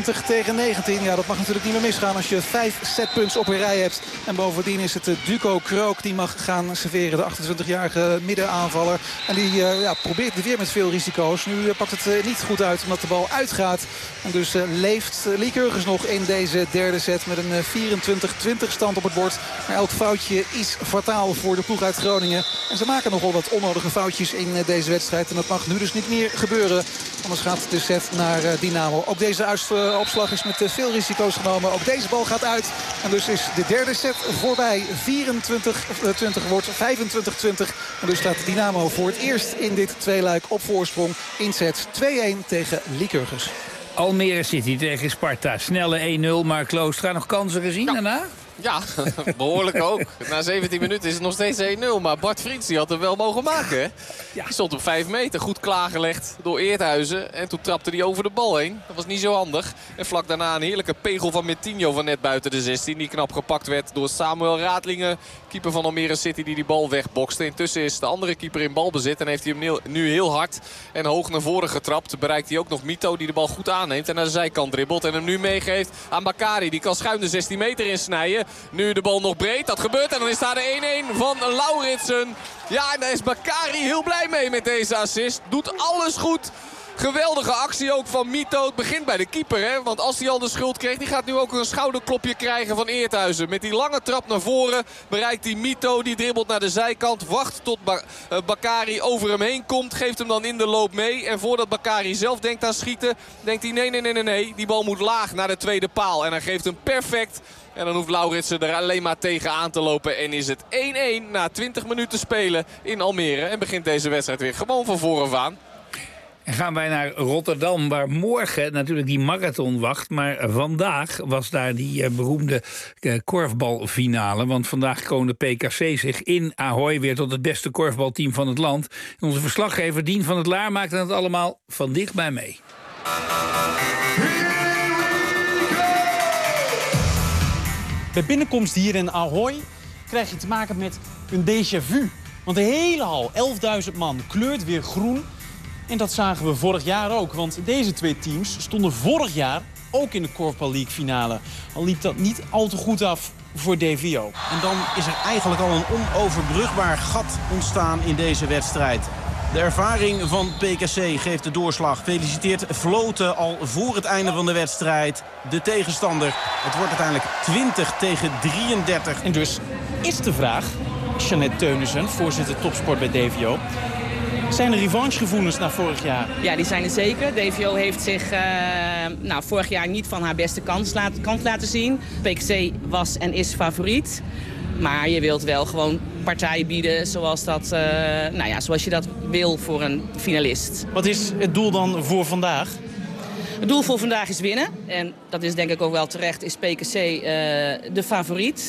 Ja, dat mag natuurlijk niet meer misgaan als je 5 setpunts op een rij hebt. En bovendien is het Duco Krook die mag gaan serveren. De 28-jarige middenaanvaller. En die probeert het weer met veel risico's. Nu pakt het niet goed uit omdat de bal uitgaat. En dus leeft Lycurgus nog in deze derde set met een 24-20 stand op het bord. Maar elk foutje is fataal voor de ploeg uit Groningen. En ze maken nogal wat onnodige foutjes in deze wedstrijd. En dat mag nu dus niet meer gebeuren. Anders gaat de set naar Dynamo. Ook deze opslag is met veel risico's genomen. Ook deze bal gaat uit. En dus is de derde set voorbij. 24-20 wordt 25-20. En dus staat Dynamo voor het eerst in dit tweeluik op voorsprong in set 2-1 tegen Lycurgus. Almere City tegen Sparta. Snelle 1-0, maar Kloostra nog kansen gezien daarna? Ja, behoorlijk ook. Na 17 minuten is het nog steeds 1-0. Maar Bart Vriends die had hem wel mogen maken. Hè? Ja. Die stond op 5 meter. Goed klaargelegd door Eerthuizen. En toen trapte hij over de bal heen. Dat was niet zo handig. En vlak daarna een heerlijke pegel van Metinho van net buiten de 16. Die knap gepakt werd door Samuel Raadlingen. Keeper van Almere City die bal wegbokste. Intussen is de andere keeper in balbezit. En heeft hij hem nu heel hard en hoog naar voren getrapt. Bereikt hij ook nog Mito die de bal goed aanneemt. En naar de zijkant dribbelt. En hem nu meegeeft aan Bakari. Die kan schuin de 16 meter insnijden. Nu de bal nog breed. Dat gebeurt. En dan is daar de 1-1 van Lauritsen. Ja, en daar is Bakari heel blij mee met deze assist. Doet alles goed. Geweldige actie ook van Mito. Het begint bij de keeper, hè? Want als hij al de schuld kreeg, die gaat nu ook een schouderklopje krijgen van Eerthuizen. Met die lange trap naar voren bereikt hij Mito. Die dribbelt naar de zijkant. Wacht tot Bakari over hem heen komt. Geeft hem dan in de loop mee. En voordat Bakari zelf denkt aan schieten, denkt hij nee. Die bal moet laag naar de tweede paal. En hij geeft hem perfect. En dan hoeft Lauritsen er alleen maar tegen aan te lopen. En is het 1-1 na 20 minuten spelen in Almere. En begint deze wedstrijd weer gewoon van vooraf aan. En gaan wij naar Rotterdam, waar morgen natuurlijk die marathon wacht. Maar vandaag was daar die beroemde korfbalfinale. Want vandaag kroonde PKC zich in Ahoy weer tot het beste korfbalteam van het land. En onze verslaggever Dien van het Laar maakte het allemaal van dichtbij mee. Bij binnenkomst hier in Ahoy krijg je te maken met een déjà vu. Want de hele hal, 11.000 man, kleurt weer groen. En dat zagen we vorig jaar ook. Want deze 2 teams stonden vorig jaar ook in de Korfbal League finale. Al liep dat niet al te goed af voor DVO. En dan is er eigenlijk al een onoverbrugbaar gat ontstaan in deze wedstrijd. De ervaring van PKC geeft de doorslag. Feliciteert Vloten al voor het einde van de wedstrijd de tegenstander. Het wordt uiteindelijk 20-33. En dus is de vraag, Jeannette Teunissen, voorzitter topsport bij DVO... Zijn er revanchegevoelens na vorig jaar? Ja, die zijn er zeker. DVO heeft zich vorig jaar niet van haar beste kant laten zien. PKC was en is favoriet. Maar je wilt wel gewoon partijen bieden zoals je dat wil voor een finalist. Wat is het doel dan voor vandaag? Het doel voor vandaag is winnen. En dat is denk ik ook wel terecht, is PKC de favoriet.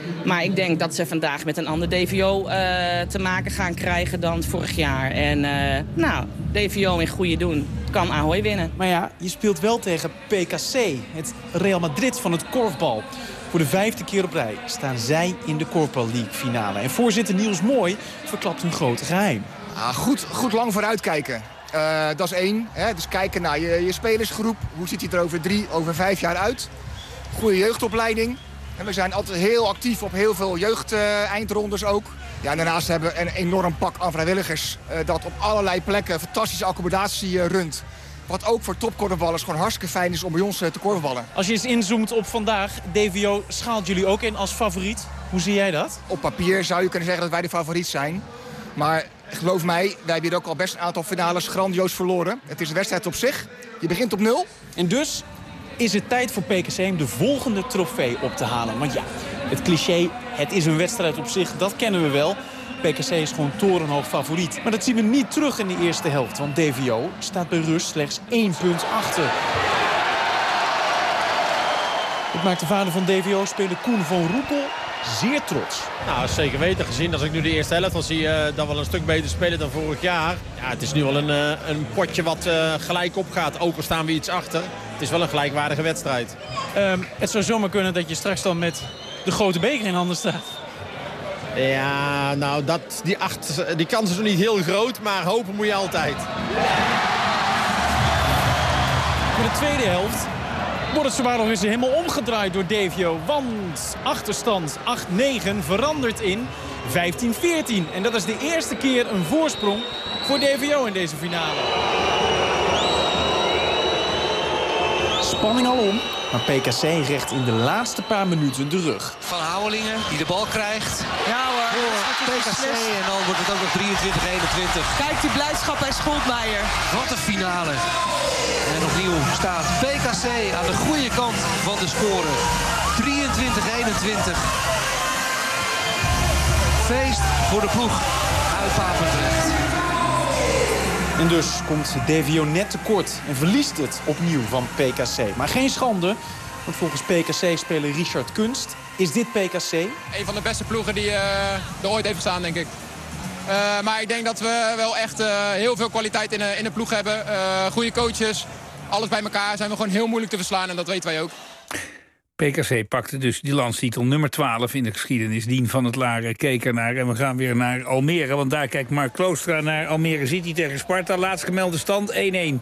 Maar ik denk dat ze vandaag met een ander DVO te maken gaan krijgen dan vorig jaar. En DVO in goede doen kan Ahoy winnen. Maar ja, je speelt wel tegen PKC, het Real Madrid van het korfbal. Voor de 5e keer op rij staan zij in de Korfbal League finale. En voorzitter Niels Mooi verklapt hun grote geheim. Goed lang vooruitkijken. Dat is 1. Hè? Dus kijken naar je spelersgroep. Hoe ziet die er over 5 jaar uit? Goede jeugdopleiding. En we zijn altijd heel actief op heel veel jeugdeindrondes ook. Ja, daarnaast hebben we een enorm pak aan vrijwilligers dat op allerlei plekken fantastische accommodatie runt. Wat ook voor topkorfballers gewoon hartstikke fijn is om bij ons te korfballen. Als je eens inzoomt op vandaag, DVO schaalt jullie ook in als favoriet. Hoe zie jij dat? Op papier zou je kunnen zeggen dat wij de favoriet zijn. Maar geloof mij, wij hebben hier ook al best een aantal finales grandioos verloren. Het is een wedstrijd op zich. Je begint op 0. En dus is het tijd voor PKC om de volgende trofee op te halen. Want ja, het cliché, het is een wedstrijd op zich, dat kennen we wel. PKC is gewoon torenhoog favoriet. Maar dat zien we niet terug in de eerste helft. Want DVO staat bij rust slechts 1 punt achter. Het maakt de vader van DVO-speler Koen van Roekel zeer trots. Nou, zeker weten. Gezien als ik nu de eerste helft al zie dat we een stuk beter spelen dan vorig jaar. Ja, het is nu wel een potje wat gelijk opgaat. Ook al staan we iets achter. Het is wel een gelijkwaardige wedstrijd. Het zou zomaar kunnen dat je straks dan met de grote beker in handen staat. Ja, nou, die kans is nog niet heel groot, maar hopen moet je altijd. Voor de tweede helft wordt het zowaar nog eens helemaal omgedraaid door DVO. Want achterstand 8-9 verandert in 15-14. En dat is de eerste keer een voorsprong voor DVO in deze finale. Spanning al om. Maar PKC recht in de laatste paar minuten de rug. Van Houwelingen die de bal krijgt. Ja hoor. Voor PKC en dan wordt het ook nog 23-21. Kijk die blijdschap bij Schoolmeijer. Wat een finale. En opnieuw staat PKC aan de goede kant van de score. 23-21. Feest voor de ploeg uit Papendrecht. En dus komt DVO net tekort en verliest het opnieuw van PKC. Maar geen schande, want volgens PKC-speler Richard Kunst is dit PKC een van de beste ploegen die er ooit heeft gestaan, denk ik. Maar ik denk dat we wel echt heel veel kwaliteit in de ploeg hebben. Goede coaches, alles bij elkaar zijn we gewoon heel moeilijk te verslaan en dat weten wij ook. PKC pakte dus die landstitel nummer 12 in de geschiedenis. Dien van het Laren keek ernaar. En we gaan weer naar Almere, want daar kijkt Mark Kloostra naar Almere City tegen Sparta. Laatst gemelde stand 1-1.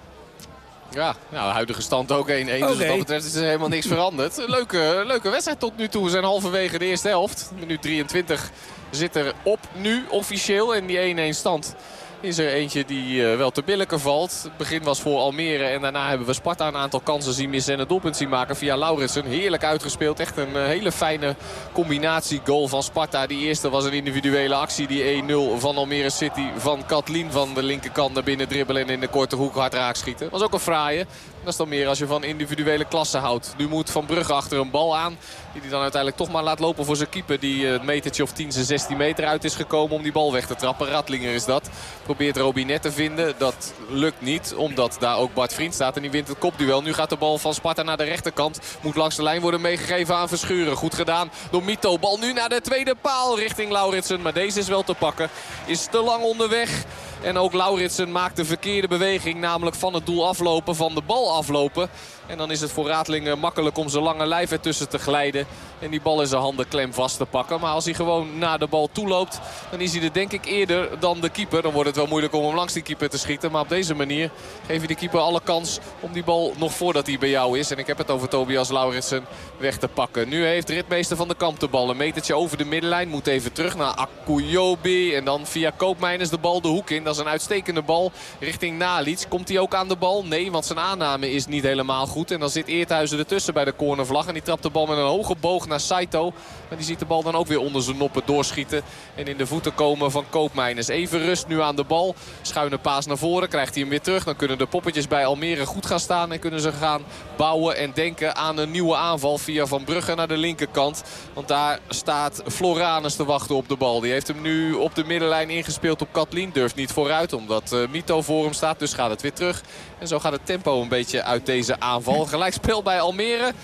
Ja, nou, de huidige stand ook 1-1. Dus wat dat betreft is er helemaal niks veranderd. Leuke wedstrijd tot nu toe. We zijn halverwege de eerste helft. Minuut 23 zit er op nu officieel. En die 1-1 stand is er eentje die wel te billijke valt. Het begin was voor Almere en daarna hebben we Sparta een aantal kansen zien missen en een doelpunt zien maken via Lauritsen. Heerlijk uitgespeeld. Echt een hele fijne combinatiegoal van Sparta. Die eerste was een individuele actie. Die 1-0 van Almere City van Katlien van de linkerkant naar binnen dribbelen en in de korte hoek hard raak schieten. Was ook een fraaie. Dat is dan meer als je van individuele klasse houdt. Nu moet Van Brugge achter een bal aan. Die hij dan uiteindelijk toch maar laat lopen voor zijn keeper. Die een metertje of 10, 16 meter uit is gekomen om die bal weg te trappen. Ratlinger is dat. Probeert Robinet te vinden. Dat lukt niet. Omdat daar ook Bart Vriend staat. En die wint het kopduel. Nu gaat de bal van Sparta naar de rechterkant. Moet langs de lijn worden meegegeven aan Verschuren. Goed gedaan door Mito. Bal nu naar de tweede paal richting Lauritsen. Maar deze is wel te pakken. Is te lang onderweg. En ook Lauritsen maakt de verkeerde beweging. Namelijk van het doel aflopen, van de bal aflopen. En dan is het voor Ratlinger makkelijk om zijn lange lijf ertussen te glijden. En die bal in zijn handen klem vast te pakken. Maar als hij gewoon naar de bal toe loopt, dan is hij er denk ik eerder dan de keeper. Dan wordt het wel moeilijk om hem langs die keeper te schieten. Maar op deze manier geef je de keeper alle kans om die bal nog voordat hij bij jou is. En ik heb het over Tobias Lauritsen weg te pakken. Nu heeft ritmeester Van de Kamp de bal. Een metertje over de middenlijn. Moet even terug naar Akuyobi. En dan via Koopmeiners de bal de hoek in. Dat is een uitstekende bal richting Nalic. Komt hij ook aan de bal? Nee, want zijn aanname is niet helemaal goed. En dan zit Eerthuizen ertussen bij de cornervlag. En die trapt de bal met een hoge boog naar Saito. Maar die ziet de bal dan ook weer onder zijn noppen doorschieten. En in de voeten komen van Koopmeiners. Even rust nu aan de bal. Schuine paas naar voren. Krijgt hij hem weer terug. Dan kunnen de poppetjes bij Almere goed gaan staan. En kunnen ze gaan bouwen en denken aan een nieuwe aanval via Van Brugge naar de linkerkant. Want daar staat Floranus te wachten op de bal. Die heeft hem nu op de middenlijn ingespeeld op Katlien. Durft niet vooruit omdat Mito voor hem staat. Dus gaat het weer terug. En zo gaat het tempo een beetje uit deze aanval. Gelijkspel bij Almere.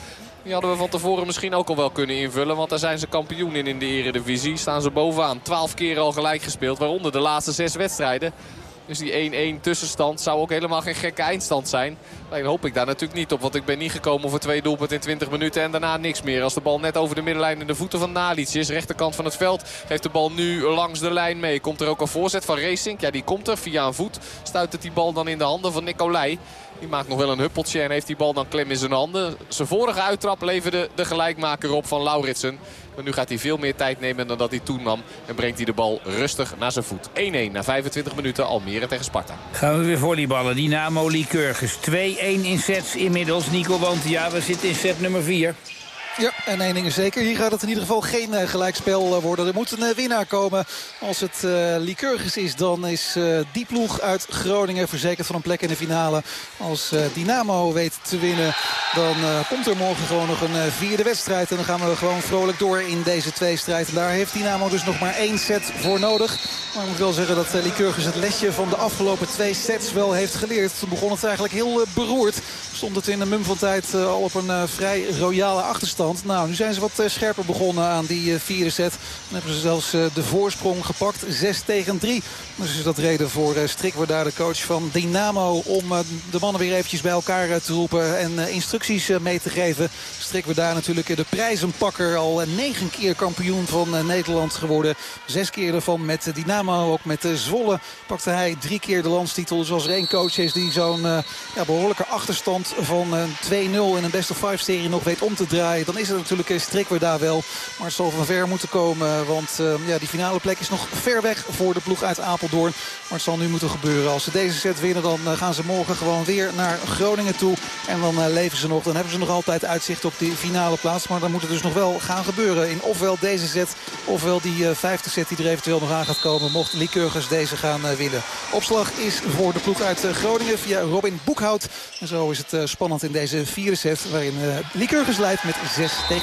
Die hadden we van tevoren misschien ook al wel kunnen invullen. Want daar zijn ze kampioen in de Eredivisie. Staan ze bovenaan. 12 keer al gelijk gespeeld. Waaronder de laatste 6 wedstrijden. Dus die 1-1 tussenstand zou ook helemaal geen gekke eindstand zijn. Alleen hoop ik daar natuurlijk niet op. Want ik ben niet gekomen voor 2 doelpunten in 20 minuten. En daarna niks meer. Als de bal net over de middenlijn in de voeten van Nalic is. Rechterkant van het veld. Geeft de bal nu langs de lijn mee. Komt er ook een voorzet van Racing. Ja, die komt er via een voet. Stuit het die bal dan in de handen van Nicolai. Die maakt nog wel een huppeltje en heeft die bal dan klem in zijn handen. Zijn vorige uittrap leverde de gelijkmaker op van Lauritsen. Maar nu gaat hij veel meer tijd nemen dan dat hij toen nam. En brengt hij de bal rustig naar zijn voet. 1-1 na 25 minuten. Almere tegen Sparta. Gaan we weer volleyballen. Dynamo Lycurgus. 2-1 in sets inmiddels. Nico, want ja, we zitten in set nummer 4. Ja, en één ding is zeker. Hier gaat het in ieder geval geen gelijkspel worden. Er moet een winnaar komen. Als het Lycurgus is, dan is die ploeg uit Groningen verzekerd van een plek in de finale. Als Dynamo weet te winnen, dan komt er morgen gewoon nog een 4e wedstrijd. En dan gaan we gewoon vrolijk door in deze tweestrijd. Daar heeft Dynamo dus nog maar 1 set voor nodig. Maar ik moet wel zeggen dat Lycurgus het lesje van de afgelopen 2 sets wel heeft geleerd. Toen begon het eigenlijk heel beroerd. Stond het in een mum van tijd al op een vrij royale achterstand. Nou, nu zijn ze wat scherper begonnen aan die 4e set. Dan hebben ze zelfs de voorsprong gepakt. 6-3. Dus is dat reden voor Strickwerda, de coach van Dynamo, om de mannen weer eventjes bij elkaar te roepen en instructies mee te geven. Strickwerda natuurlijk de prijzenpakker, al 9 keer kampioen van Nederland geworden. 6 keer ervan met Dynamo, ook met Zwolle pakte hij 3 keer de landstitel. Dus als er 1 coach is die zo'n behoorlijke achterstand van 2-0 in een best-of-5-serie nog weet om te draaien, dan is het natuurlijk Strickwerda wel. Maar het zal van ver moeten komen, want die finale plek is nog ver weg voor de ploeg uit Apeldoorn. Maar het zal nu moeten gebeuren. Als ze deze set winnen, dan gaan ze morgen gewoon weer naar Groningen toe. En dan leven ze nog. Dan hebben ze nog altijd uitzicht op die finale plaats. Maar dan moet het dus nog wel gaan gebeuren. In ofwel deze set, ofwel die 5e set die er eventueel nog aan gaat komen. Mocht Lycurgus deze gaan winnen. Opslag is voor de ploeg uit Groningen via Robin Boekhout. En zo is het spannend in deze 4e set. Waarin Lycurgus leidt met 6-3.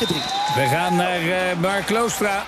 We gaan naar Mark Loostra.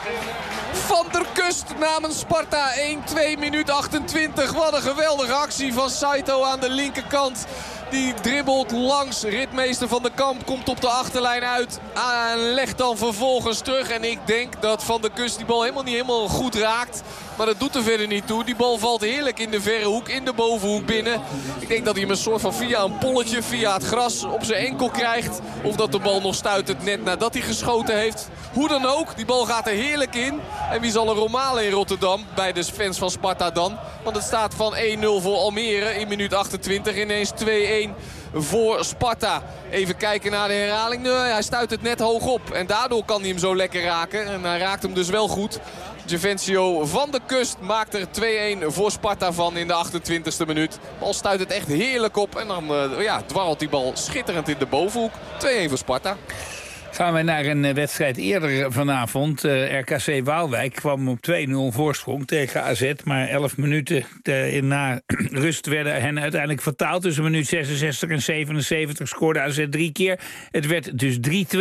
Van der Kust namens Sparta. 1-2 minuut 28. Wat een geweldige actie van Saito aan de linkerkant. Die dribbelt langs. Ritmeester van de Kamp komt op de achterlijn uit. En legt dan vervolgens terug. En ik denk dat Van der Kust die bal niet helemaal goed raakt. Maar dat doet er verder niet toe. Die bal valt heerlijk in de verre hoek, in de bovenhoek binnen. Ik denk dat hij hem een soort van via een polletje, via het gras op zijn enkel krijgt. Of dat de bal nog stuitert net nadat hij geschoten heeft. Hoe dan ook, die bal gaat er heerlijk in. En wie zal er romalen in Rotterdam? Bij de fans van Sparta dan. Want het staat van 1-0 voor Almere in minuut 28. Ineens 2-1 voor Sparta. Even kijken naar de herhaling. Nee, hij stuit het net hoog op. En daardoor kan hij hem zo lekker raken. En hij raakt hem dus wel goed. Gervasio van der Kust maakt er 2-1 voor Sparta van in de 28e minuut. De bal stuit het echt heerlijk op. En dan dwarrelt die bal schitterend in de bovenhoek. 2-1 voor Sparta. Gaan we naar een wedstrijd eerder vanavond. RKC Waalwijk kwam op 2-0 voorsprong tegen AZ. Maar 11 minuten na rust werden hen uiteindelijk vertaald. Tussen minuut 66 en 77 scoorde AZ 3 keer. Het werd dus 3-2.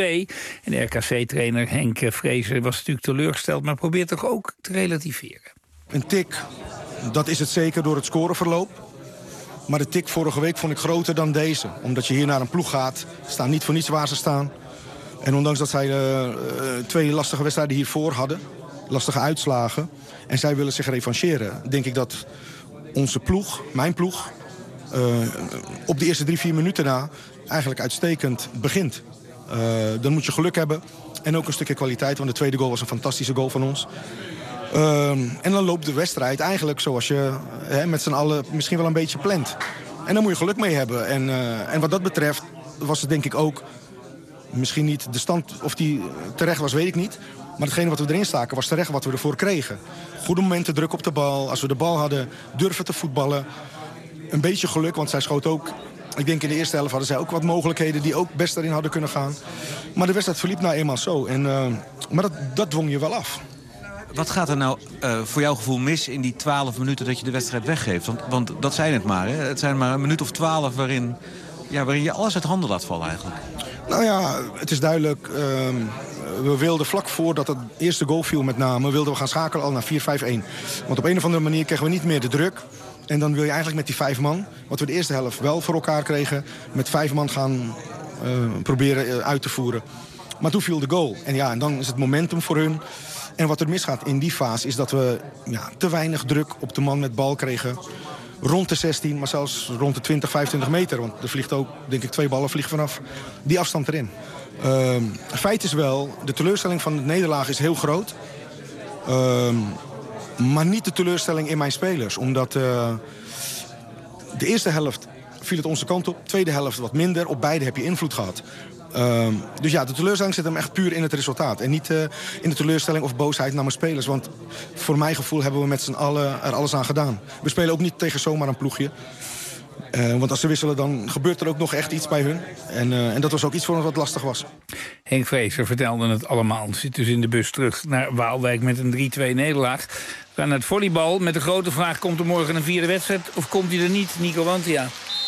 En RKC-trainer Henk Vrezer was natuurlijk teleurgesteld, maar probeert toch ook te relativeren. Een tik, dat is het zeker door het scoreverloop. Maar de tik vorige week vond ik groter dan deze. Omdat je hier naar een ploeg gaat, staan niet voor niets waar ze staan. En ondanks dat zij 2 lastige wedstrijden hiervoor hadden, lastige uitslagen, en zij willen zich revancheren, denk ik dat onze ploeg, mijn ploeg, op de eerste 3-4 minuten na eigenlijk uitstekend begint. Dan moet je geluk hebben en ook een stukje kwaliteit, want de tweede goal was een fantastische goal van ons. En dan loopt de wedstrijd eigenlijk zoals je met z'n allen misschien wel een beetje plant. En dan moet je geluk mee hebben. En wat dat betreft was het denk ik ook, misschien niet de stand of die terecht was, weet ik niet. Maar hetgene wat we erin staken was terecht wat we ervoor kregen. Goede momenten, druk op de bal. Als we de bal hadden, durven te voetballen. Een beetje geluk, want zij schoot ook. Ik denk in de eerste helft hadden zij ook wat mogelijkheden die ook best erin hadden kunnen gaan. Maar de wedstrijd verliep nou eenmaal zo. Maar dat dwong je wel af. Wat gaat er nou voor jouw gevoel mis in die 12 minuten dat je de wedstrijd weggeeft? Want dat zijn het maar, hè? Het zijn maar een minuut of 12 waarin je alles uit handen laat vallen eigenlijk. Nou ja, het is duidelijk. We wilden vlak voordat het eerste goal viel met name, wilden we gaan schakelen al naar 4-5-1. Want op een of andere manier kregen we niet meer de druk. En dan wil je eigenlijk met die 5 man, wat we de eerste helft wel voor elkaar kregen, met 5 man gaan proberen uit te voeren. Maar toen viel de goal. En dan is het momentum voor hun. En wat er misgaat in die fase is dat we te weinig druk op de man met bal kregen. Rond de 16, maar zelfs rond de 20, 25 meter. Want er vliegt ook, denk ik, 2 ballen vliegen vanaf die afstand erin. Feit is wel, de teleurstelling van de nederlaag is heel groot. Maar niet de teleurstelling in mijn spelers. Omdat de eerste helft viel het onze kant op. Tweede helft wat minder. Op beide heb je invloed gehad. Dus de teleurstelling zit hem echt puur in het resultaat. En niet in de teleurstelling of boosheid naar mijn spelers. Want voor mijn gevoel hebben we met z'n allen er alles aan gedaan. We spelen ook niet tegen zomaar een ploegje. Want als ze wisselen, dan gebeurt er ook nog echt iets bij hun. En dat was ook iets voor ons wat lastig was. Henk Vrezer vertelde het allemaal. Zit dus in de bus terug naar Waalwijk met een 3-2 nederlaag. We gaan naar het volleybal met de grote vraag: komt er morgen een 4e wedstrijd of komt die er niet, Nico Wantia?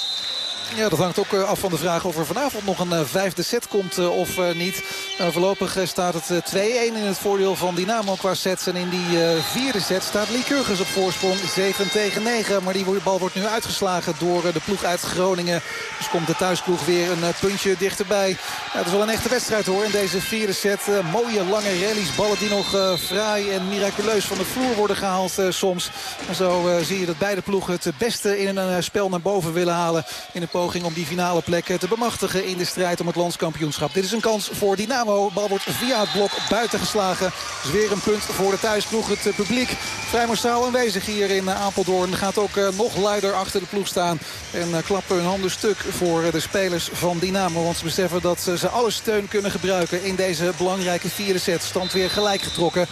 Ja, dat hangt ook af van de vraag of er vanavond nog een 5e set komt of niet. Voorlopig staat het 2-1 in het voordeel van Dynamo qua sets. En in die 4e set staat Lycurgus op voorsprong 7-9. Maar die bal wordt nu uitgeslagen door de ploeg uit Groningen. Dus komt de thuisploeg weer een puntje dichterbij. Ja, het is wel een echte wedstrijd hoor in deze 4e set. Mooie lange rallies, ballen die nog fraai en miraculeus van de vloer worden gehaald soms. En zo zie je dat beide ploegen het beste in een spel naar boven willen halen. In een poging om die finale plek te bemachtigen in de strijd om het landskampioenschap. Dit is een kans voor Dynamo. Bal wordt via het blok buiten geslagen. Dus weer een punt voor de thuisploeg. Het publiek vrij massaal aanwezig hier in Apeldoorn. Gaat ook nog luider achter de ploeg staan. En klappen hun handen stuk voor de spelers van Dynamo. Want ze beseffen dat ze alle steun kunnen gebruiken in deze belangrijke 4e set. Stand weer gelijk getrokken.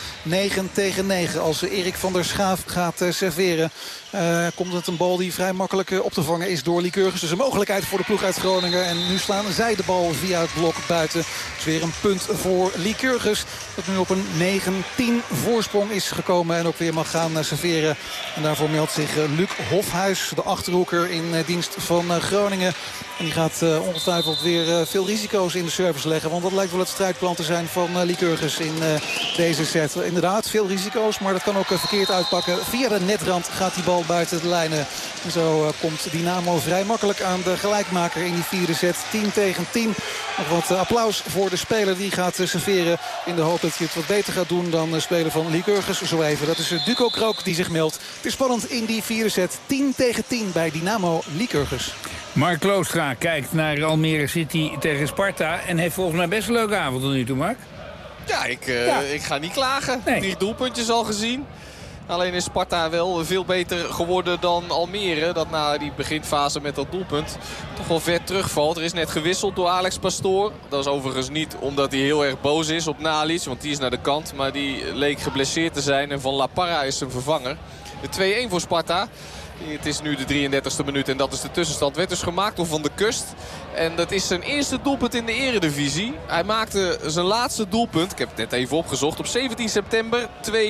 9-9 als Erik van der Schaaf gaat serveren. Komt het een bal die vrij makkelijk op te vangen is door Lycurgus. Dus een mogelijkheid voor de ploeg uit Groningen. En nu slaan zij de bal via het blok buiten. Dus weer een punt voor Lycurgus. Dat nu op een 9-10 voorsprong is gekomen. En ook weer mag gaan serveren. En daarvoor meldt zich Luc Hofhuis, de achterhoeker in dienst van Groningen. En die gaat ongetwijfeld weer veel risico's in de service leggen. Want dat lijkt wel het strijdplan te zijn van Lycurgus in deze set. Inderdaad, veel risico's. Maar dat kan ook verkeerd uitpakken. Via de netrand gaat die bal buiten de lijnen. En zo komt Dynamo vrij makkelijk aan de gelijkmaker in die 4e set. 10-10. Nog wat applaus voor de speler die gaat serveren. In de hoop dat hij het wat beter gaat doen dan de speler van Lycurgus zo even. Dat is Duco Krook die zich meldt. Het is spannend in die 4e set. 10-10 bij Dynamo Lycurgus. Mark Kloostra kijkt naar Almere City tegen Sparta. En heeft volgens mij best een leuke avond tot nu toe, Mark. Ja, ik ga niet klagen. Nee. 3 doelpuntjes al gezien. Alleen is Sparta wel veel beter geworden dan Almere. Dat na die beginfase met dat doelpunt toch wel ver terugvalt. Er is net gewisseld door Alex Pastoor. Dat is overigens niet omdat hij heel erg boos is op Nalic. Want die is naar de kant. Maar die leek geblesseerd te zijn. En Van La Parra is zijn vervanger. De 2-1 voor Sparta. Het is nu de 33e minuut en dat is de tussenstand. Werd dus gemaakt door Van der Kust. En dat is zijn eerste doelpunt in de eredivisie. Hij maakte zijn laatste doelpunt, ik heb het net even opgezocht, op 17 september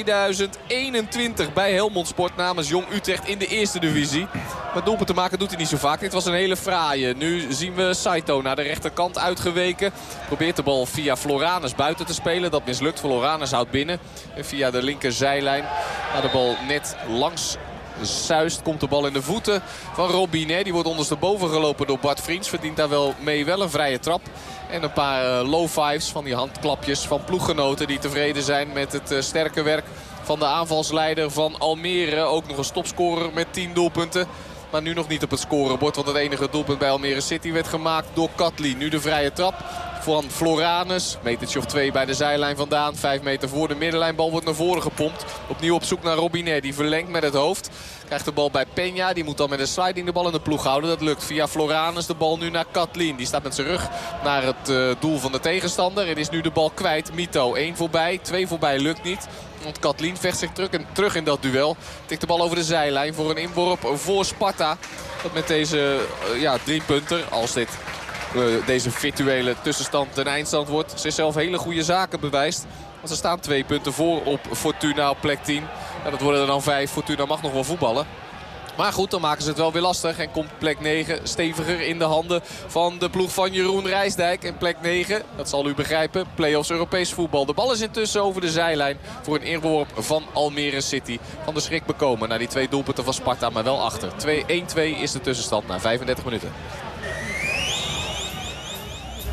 2021 bij Helmond Sport namens Jong Utrecht in de eerste divisie. Maar doelpunten maken doet hij niet zo vaak. Dit was een hele fraaie. Nu zien we Saito naar de rechterkant uitgeweken. Probeert de bal via Floranus buiten te spelen. Dat mislukt. Floranus houdt binnen. En via de linkerzijlijn naar de bal net langs Zuist komt de bal in de voeten van Robinet. Die wordt ondersteboven gelopen door Bart Vriends. Verdient daar wel mee wel een vrije trap. En een paar low fives van die handklapjes van ploeggenoten die tevreden zijn met het sterke werk van de aanvalsleider van Almere. Ook nog een topscorer met 10 doelpunten. Maar nu nog niet op het scorebord. Want het enige doelpunt bij Almere City werd gemaakt door Katli. Nu de vrije trap van Floranus. Metertje of 2 bij de zijlijn vandaan. 5 meter voor de middenlijn. Bal wordt naar voren gepompt. Opnieuw op zoek naar Robinet. Die verlengt met het hoofd. Krijgt de bal bij Peña. Die moet dan met een sliding de bal in de ploeg houden. Dat lukt via Floranus. De bal nu naar Katlin. Die staat met zijn rug naar het doel van de tegenstander. En is nu de bal kwijt. Mito 1 voorbij. 2 voorbij lukt niet. Want Katlin vecht zich terug in dat duel. Tikt de bal over de zijlijn voor een inworp voor Sparta. Dat met deze 3-punter, als deze virtuele tussenstand een eindstand wordt, zichzelf hele goede zaken bewijst. Want ze staan 2 punten voor op Fortuna op plek 10. Ja, dat worden er dan 5. Fortuna mag nog wel voetballen. Maar goed, dan maken ze het wel weer lastig. En komt plek 9 steviger in de handen van de ploeg van Jeroen Rijsdijk. En plek 9, dat zal u begrijpen, play-offs Europees voetbal. De bal is intussen over de zijlijn voor een inworp van Almere City. Van de schrik bekomen naar die 2 doelpunten van Sparta, maar wel achter. 1-2 is de tussenstand na 35 minuten.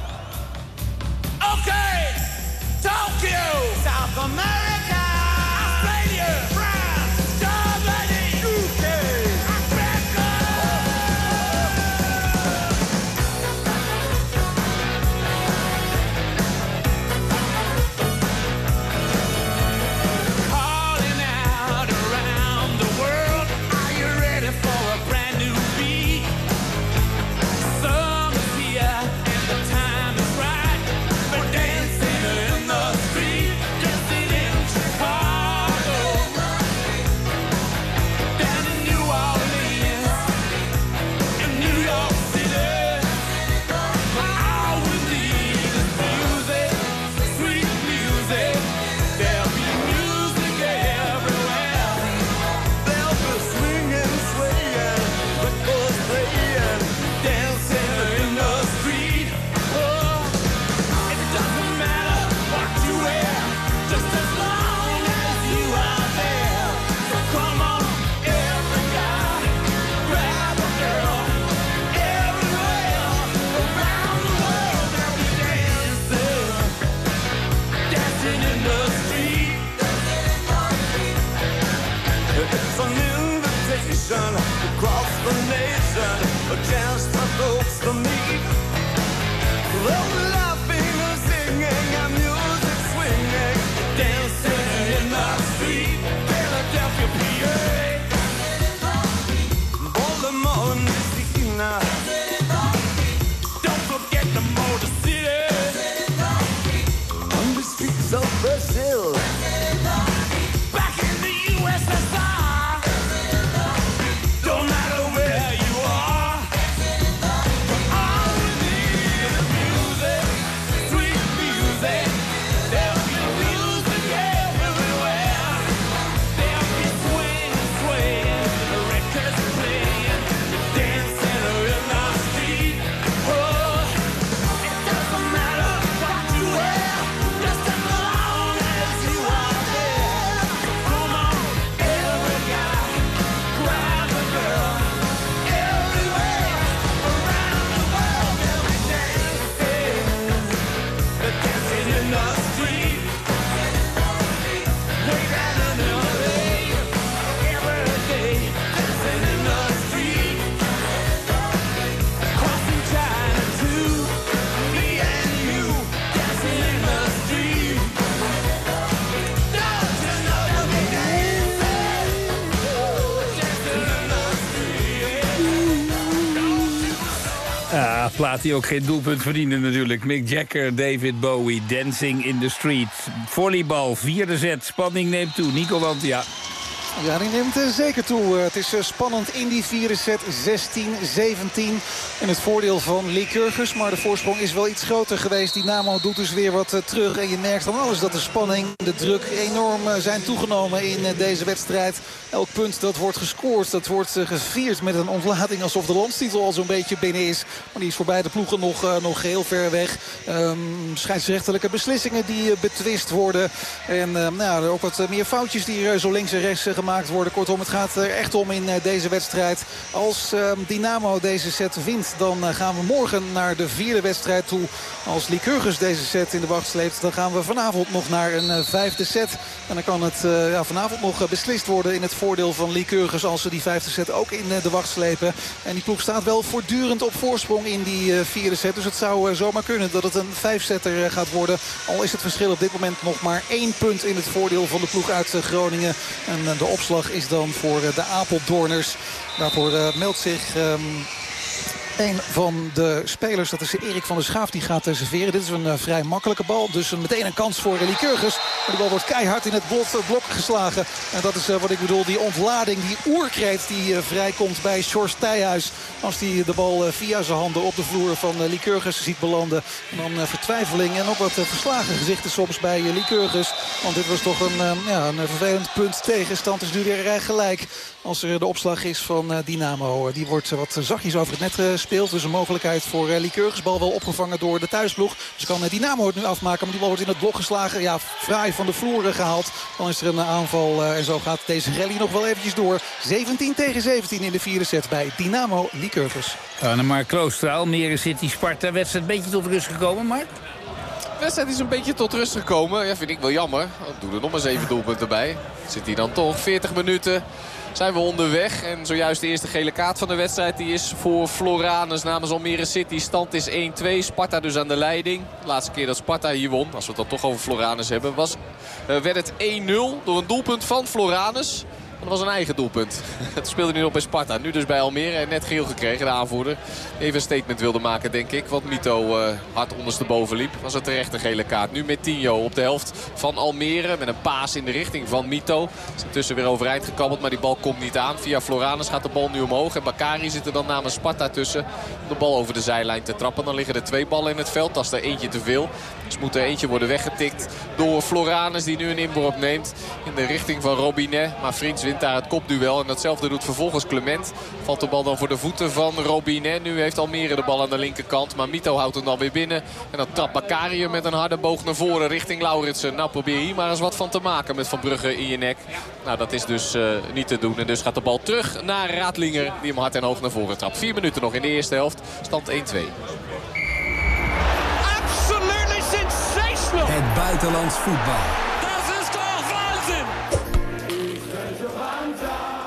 celebration across the nation, a chance for folks to meet. Oh, laughing and singing and music swinging, dancing in the street, Philadelphia, PA. Baltimore, Messina, don't forget the Motor City, on the streets of Brazil. Plaat die ook geen doelpunt verdienen natuurlijk. Mick Jagger, David Bowie, Dancing in the Street. Volleybal, 4e set, spanning neemt toe. Nico Wantia. Ja, die neemt zeker toe. Het is spannend in die 4e set, 16-17. In het voordeel van Lycurgus. Maar de voorsprong is wel iets groter geweest. Dynamo doet dus weer wat terug. En je merkt dan alles dat de spanning, de druk enorm zijn toegenomen in deze wedstrijd. Elk punt dat wordt gescoord, dat wordt gevierd met een ontlading alsof de landstitel al zo'n beetje binnen is. Maar die is voor beide ploegen nog heel ver weg. Scheidsrechterlijke beslissingen die betwist worden. En ook wat meer foutjes die zo links en rechts gemaakt worden. Kortom, het gaat er echt om in deze wedstrijd. Als Dynamo deze set wint, dan gaan we morgen naar de 4e wedstrijd toe. Als Lycurgus deze set in de wacht sleept, dan gaan we vanavond nog naar een 5e set. En dan kan het vanavond nog beslist worden in het voordeel van Lycurgus als ze die 5e set ook in de wacht slepen. En die ploeg staat wel voortdurend op voorsprong in die 4e set. Dus het zou zomaar kunnen dat het een 5-setter gaat worden. Al is het verschil op dit moment nog maar 1 punt in het voordeel van de ploeg uit Groningen. En de opslag is dan voor de Apeldoorners. Daarvoor meldt zich een van de spelers, dat is Erik van der Schaaf, die gaat serveren. Dit is een vrij makkelijke bal, dus meteen een kans voor Lycurgus. Maar de bal wordt keihard in het blok geslagen. En dat is wat ik bedoel, die ontlading, die oerkreet die vrijkomt bij Sjors Thijhuis. Als hij de bal via zijn handen op de vloer van Lycurgus ziet belanden. En dan vertwijfeling en ook wat verslagen gezichten soms bij Lycurgus. Want dit was toch een vervelend punt. Tegenstand is nu weer gelijk. Als er de opslag is van Dynamo. Die wordt wat zachtjes over het net gespeeld. Dus een mogelijkheid voor Lycurgus. Bal wel opgevangen door de thuisploeg. Dus kan Dynamo het nu afmaken. Maar die bal wordt in het blok geslagen. Ja, fraai van de vloer gehaald. Dan is er een aanval. En zo gaat deze rally nog wel eventjes door. 17-17 in de 4e set bij Dynamo Lycurgus. Mark Klooster, Almere City, Sparta. Wedstrijd een beetje tot rust gekomen, Mark? De wedstrijd is een beetje tot rust gekomen. Ja, vind ik wel jammer. Doe er nog maar 7 doelpunten bij. Zit hij dan toch 40 minuten. Zijn we onderweg. En zojuist de eerste gele kaart van de wedstrijd. Die is voor Floranus namens Almere City. Stand is 1-2. Sparta dus aan de leiding. De laatste keer dat Sparta hier won, als we het dan toch over Floranus hebben, werd het 1-0 door een doelpunt van Floranus. Dat was een eigen doelpunt. Het speelde nu nog bij Sparta. Nu dus bij Almere. En net geel gekregen, de aanvoerder. Even een statement wilde maken, denk ik. Want Mito hard ondersteboven liep. Was het terecht een gele kaart. Nu met Tinho op de helft van Almere. Met een paas in de richting van Mito. Is intussen weer overeind gekabbeld. Maar die bal komt niet aan. Via Floranus gaat de bal nu omhoog. En Bakari zit er dan namens Sparta tussen. Om de bal over de zijlijn te trappen. Dan liggen er 2 ballen in het veld. Dat is er eentje te veel. Dus moet er eentje worden weggetikt door Floranus. Die nu een inworp neemt in de richting van Robinet. Maar Vriends wint daar het kopduel. En datzelfde doet vervolgens Clement. Valt de bal dan voor de voeten van Robinet. Nu heeft Almere de bal aan de linkerkant. Maar Mito houdt hem dan weer binnen. En dan trapt Bakari met een harde boog naar voren richting Lauritsen. Nou, probeer hier maar eens wat van te maken met Van Brugge in je nek. Nou, dat is dus niet te doen. En dus gaat de bal terug naar Raadlinger. Die hem hard en hoog naar voren trapt. 4 minuten nog in de eerste helft. Stand 1-2. Absolutely sensational. Het buitenlands voetbal.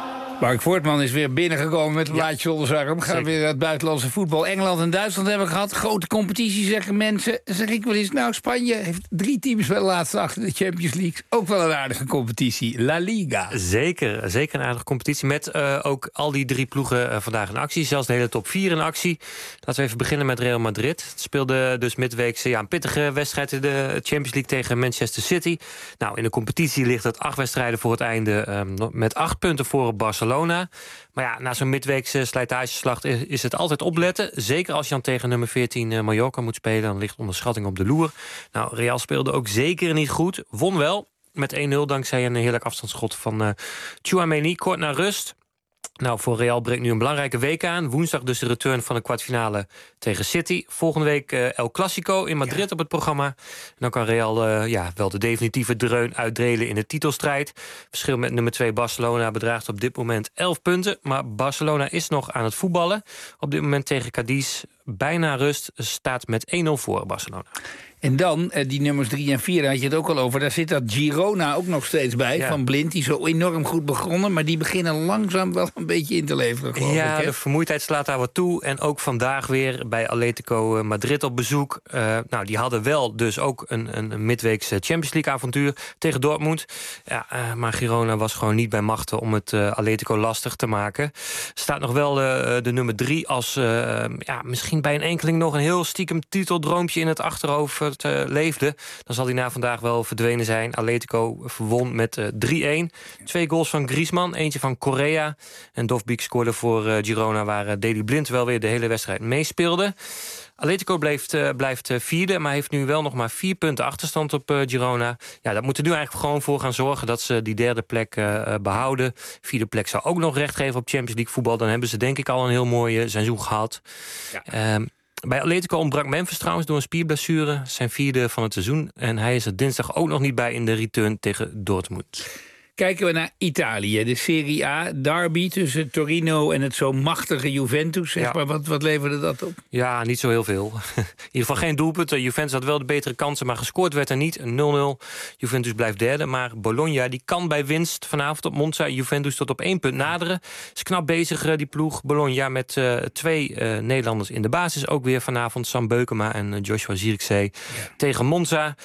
Mark Voortman is weer binnengekomen met een blaadje onder zijn arm. Gaat weer naar het buitenlandse voetbal. Engeland en Duitsland hebben we gehad. Grote competitie, zeggen mensen. Zeg ik wel eens, nou, Spanje heeft 3 teams bij de laatste achter de Champions League. Ook wel een aardige competitie. La Liga. Zeker een aardige competitie. Met ook al die 3 ploegen vandaag in actie. Zelfs de hele top 4 in actie. Laten we even beginnen met Real Madrid. Het speelde dus midweeks een pittige wedstrijd in de Champions League tegen Manchester City. Nou, in de competitie ligt het 8 wedstrijden voor het einde met 8 punten voor Barcelona. Maar ja, na zo'n midweekse slijtageslag is het altijd opletten. Zeker als je dan tegen nummer 14 Mallorca moet spelen. Dan ligt onderschatting op de loer. Nou, Real speelde ook zeker niet goed. Won wel met 1-0 dankzij een heerlijk afstandsschot van Tchouaméni kort na rust. Nou, voor Real breekt nu een belangrijke week aan. Woensdag dus de return van de kwartfinale tegen City. Volgende week El Clasico in Madrid op het programma. En dan kan Real wel de definitieve dreun uitdelen in de titelstrijd. Verschil met nummer 2 Barcelona bedraagt op dit moment 11 punten. Maar Barcelona is nog aan het voetballen. Op dit moment tegen Cadiz. Bijna rust, staat met 1-0 voor Barcelona. En dan, die nummers 3 en 4, daar had je het ook al over. Daar zit dat Girona ook nog steeds bij, van Blind. Die zo enorm goed begonnen, maar die beginnen langzaam wel een beetje in te leveren, geloof ik. Ja, de vermoeidheid slaat daar wat toe. En ook vandaag weer bij Atletico Madrid op bezoek. Die hadden wel dus ook een midweekse Champions League avontuur tegen Dortmund. Ja, maar Girona was gewoon niet bij machten om het Atletico lastig te maken. Staat nog wel de nummer 3 als misschien bij een enkeling nog een heel stiekem titeldroompje in het achterhoofd leefde. Dan zal hij na vandaag wel verdwenen zijn. Atletico verwon met 3-1. 2 goals van Griezmann, eentje van Correa. En Dovbyk scoorde voor Girona, waar Daley Blind wel weer de hele wedstrijd meespeelde. Atletico blijft vierde, maar heeft nu wel nog maar 4 punten achterstand op Girona. Ja, dat moet er nu eigenlijk gewoon voor gaan zorgen dat ze die 3e plek behouden. 4e plek zou ook nog recht geven op Champions League voetbal. Dan hebben ze denk ik al een heel mooi seizoen gehad. Ja. Bij Atletico ontbrak Memphis trouwens door een spierblessure. Zijn 4e van het seizoen. En hij is er dinsdag ook nog niet bij in de return tegen Dortmund. Kijken we naar Italië, de Serie A, derby tussen Torino en het zo machtige Juventus. Zeg maar. Wat leverde dat op? Ja, niet zo heel veel. In ieder geval geen doelpunten. Juventus had wel de betere kansen, maar gescoord werd er niet. 0-0. Juventus blijft derde, maar Bologna die kan bij winst vanavond op Monza Juventus tot op 1 punt naderen. Is knap bezig, die ploeg. Bologna met 2 Nederlanders in de basis. Ook weer vanavond Sam Beukema en Joshua Zirkzee tegen Monza.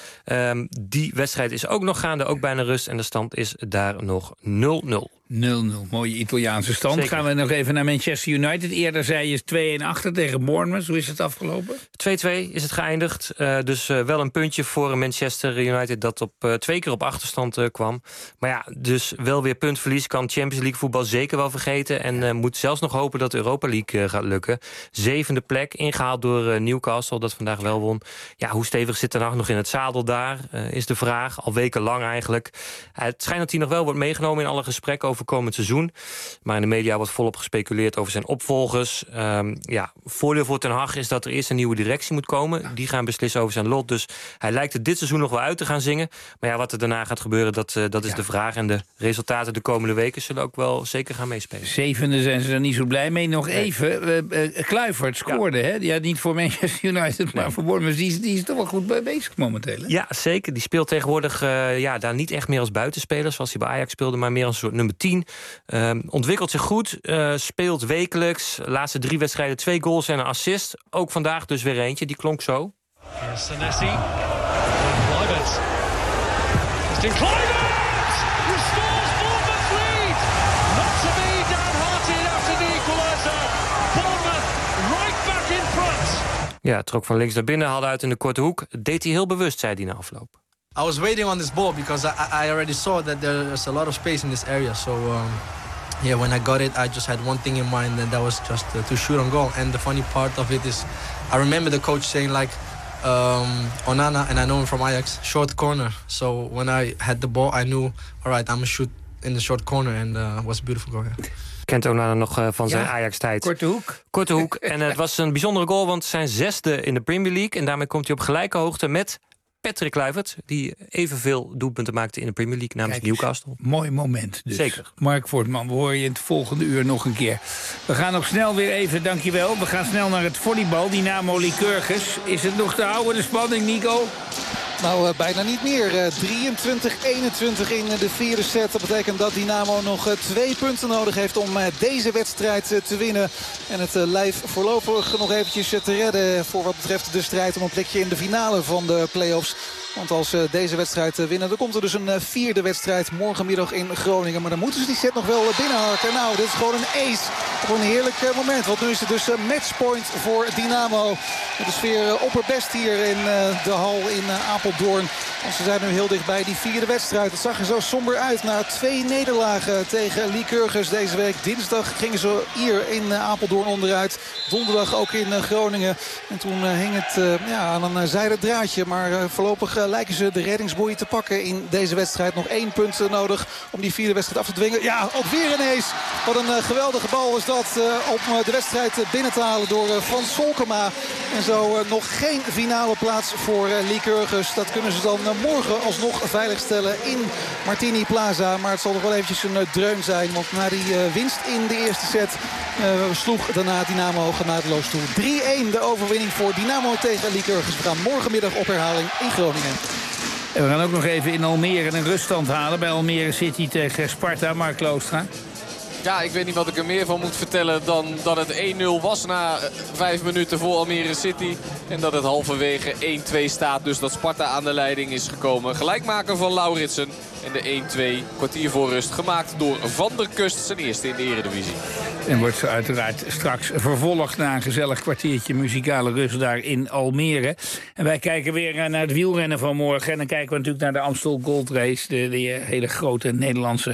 Die wedstrijd is ook nog gaande, ook bijna rust. En de stand is daar nog 0-0. 0-0, mooie Italiaanse stand. Zeker. Gaan we nog even naar Manchester United. Eerder zei je 2-1 achter tegen Bournemouth. Hoe is het afgelopen? 2-2 is het geëindigd. Dus wel een puntje voor Manchester United dat op 2 keer op achterstand kwam. Maar ja, dus wel weer puntverlies. Kan Champions League voetbal zeker wel vergeten. En moet zelfs nog hopen dat de Europa League gaat lukken. 7e plek, ingehaald door Newcastle, dat vandaag wel won. Ja, hoe stevig zit er nog in het zadel daar, is de vraag. Al wekenlang eigenlijk. Het schijnt dat hij nog wel wordt meegenomen in alle gesprekken over komend seizoen. Maar in de media wordt volop gespeculeerd over zijn opvolgers. Voordeel voor Ten Hag is dat er eerst een nieuwe directie moet komen. Die gaan beslissen over zijn lot. Dus hij lijkt het dit seizoen nog wel uit te gaan zingen. Maar ja, wat er daarna gaat gebeuren, dat is de vraag. En de resultaten de komende weken zullen ook wel zeker gaan meespelen. 7e zijn ze er niet zo blij mee. Nog even, Kluivert scoorde, hè? Ja, niet voor Manchester United, maar voor Bournemouth. Die is toch wel goed bezig momenteel, hè? Ja, zeker. Die speelt tegenwoordig daar niet echt meer als buitenspeler, zoals hij bij Ajax speelde, maar meer als een soort nummer 10. Ontwikkelt zich goed, speelt wekelijks. Laatste 3 wedstrijden 2 goals en een assist. Ook vandaag dus weer eentje, die klonk zo. Senesi. Kluivert. Christian Kluivert restores Bournemouth's lead. Not to be downhearted after the equaliser. Bournemouth right back in front. Ja, trok van links naar binnen, haalde uit in de korte hoek. Deed hij heel bewust, zei hij na afloop. I was waiting on this ball because I already saw that there's a lot of space in this area. So when I got it, I just had one thing in mind, and that was just to shoot on goal. And the funny part of it is, I remember the coach saying Onana, and I know him from Ajax, short corner. So when I had the ball, I knew, all right, I'm gonna shoot in the short corner, and it was a beautiful goal. Yeah. Kent Onana nog van zijn Ajax-tijd. Korte hoek. En het was een bijzondere goal, want zijn 6e in de Premier League. En daarmee komt hij op gelijke hoogte met Patrick Kluivert, die evenveel doelpunten maakte in de Premier League namens Newcastle. Mooi moment dus. Zeker. Mark Voortman, we horen je in het volgende uur nog een keer. We gaan nog snel weer even, dankjewel. We gaan snel naar het volleybal, Dynamo Lycurgus. Is het nog te houden, de spanning, Nico? Nou, bijna niet meer. 23-21 in de vierde set. Dat betekent dat Dynamo nog 2 punten nodig heeft om deze wedstrijd te winnen. En het lijf voorlopig nog eventjes te redden voor wat betreft de strijd om een plekje in de finale van de play-offs. Want als ze deze wedstrijd winnen, dan komt er dus een vierde wedstrijd morgenmiddag in Groningen. Maar dan moeten ze die set nog wel binnenharken. Nou, dit is gewoon een ace op een heerlijk moment. Want nu is het dus een matchpoint voor Dynamo. Het is weer opperbest hier in de hal in Apeldoorn. Want ze zijn nu heel dichtbij die vierde wedstrijd. Het zag er zo somber uit na 2 nederlagen tegen Lycurgus deze week. Dinsdag gingen ze hier in Apeldoorn onderuit. Donderdag ook in Groningen. En toen hing het aan een zijden draadje. Maar voorlopig lijken ze de reddingsboei te pakken in deze wedstrijd. Nog 1 punt nodig om die vierde wedstrijd af te dwingen. Ja, ook weer een ace. Wat een geweldige bal was dat om de wedstrijd binnen te halen door Frans Solkema. En zo nog geen finale plaats voor Lycurgus. Dat kunnen ze dan morgen alsnog veiligstellen in Martini Plaza. Maar het zal nog wel eventjes een dreun zijn. Want na die winst in de eerste set sloeg daarna Dynamo genadeloos toe. 3-1 de overwinning voor Dynamo tegen Lycurgus. We gaan morgenmiddag op herhaling in Groningen. En we gaan ook nog even in Almere een ruststand halen bij Almere City tegen Sparta. Mark Kloostra. Ja, ik weet niet wat ik er meer van moet vertellen dan dat het 1-0 was na 5 minuten voor Almere City. En dat het halverwege 1-2 staat. Dus dat Sparta aan de leiding is gekomen. Gelijkmaker van Lauritsen. En de 1-2 kwartier voor rust gemaakt door Van der Kust. Zijn eerste in de Eredivisie. En wordt uiteraard straks vervolgd na een gezellig kwartiertje muzikale rust daar in Almere. En wij kijken weer naar het wielrennen van morgen. En dan kijken we natuurlijk naar de Amstel Gold Race. Die hele grote Nederlandse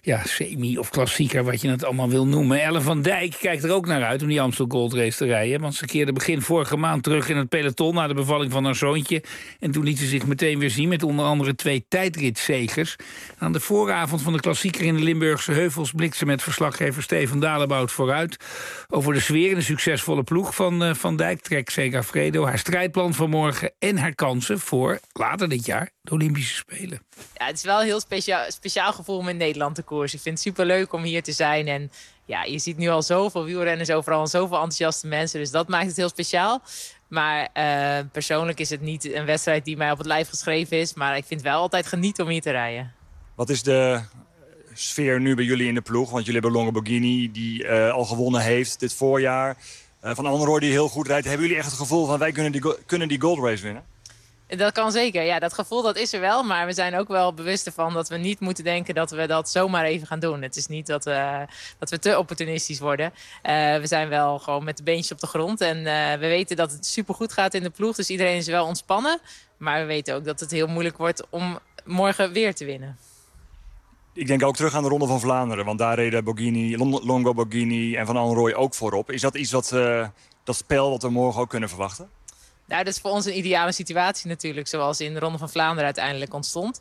semi of klassieker, wat je het allemaal wil noemen. Ellen van Dijk kijkt er ook naar uit om die Amstel Gold Race te rijden. Want ze keerde begin vorige maand terug in het peloton na de bevalling van haar zoontje. En toen liet ze zich meteen weer zien met onder andere 2 tijdritzegers. Aan de vooravond van de klassieker in de Limburgse heuvels blikt ze met verslaggever Steven Dalebout vooruit over de sfeer en de succesvolle ploeg van Van Dijk, Trek Segafredo, haar strijdplan van morgen en haar kansen voor later dit jaar de Olympische Spelen. Ja, het is wel een heel speciaal gevoel om in Nederland te koersen. Ik vind het superleuk om hier te zijn en ja, je ziet nu al zoveel wielrenners overal en zoveel enthousiaste mensen, dus dat maakt het heel speciaal. Maar persoonlijk is het niet een wedstrijd die mij op het lijf geschreven is. Maar ik vind het wel altijd genieten om hier te rijden. Wat is de sfeer nu bij jullie in de ploeg? Want jullie hebben Longo Borghini die al gewonnen heeft dit voorjaar. Van Anrooy die heel goed rijdt. Hebben jullie echt het gevoel van wij kunnen die Gold Race winnen? Dat kan zeker. Ja, dat gevoel dat is er wel. Maar we zijn ook wel bewust ervan dat we niet moeten denken dat we dat zomaar even gaan doen. Het is niet dat we te opportunistisch worden. We zijn wel gewoon met de beentjes op de grond. En we weten dat het supergoed gaat in de ploeg. Dus iedereen is wel ontspannen. Maar we weten ook dat het heel moeilijk wordt om morgen weer te winnen. Ik denk ook terug aan de Ronde van Vlaanderen. Want daar reden Longo Borghini en Van Anrooy ook voorop. Is dat iets dat spel wat we morgen ook kunnen verwachten? Nou, dat is voor ons een ideale situatie natuurlijk. Zoals in de Ronde van Vlaanderen uiteindelijk ontstond.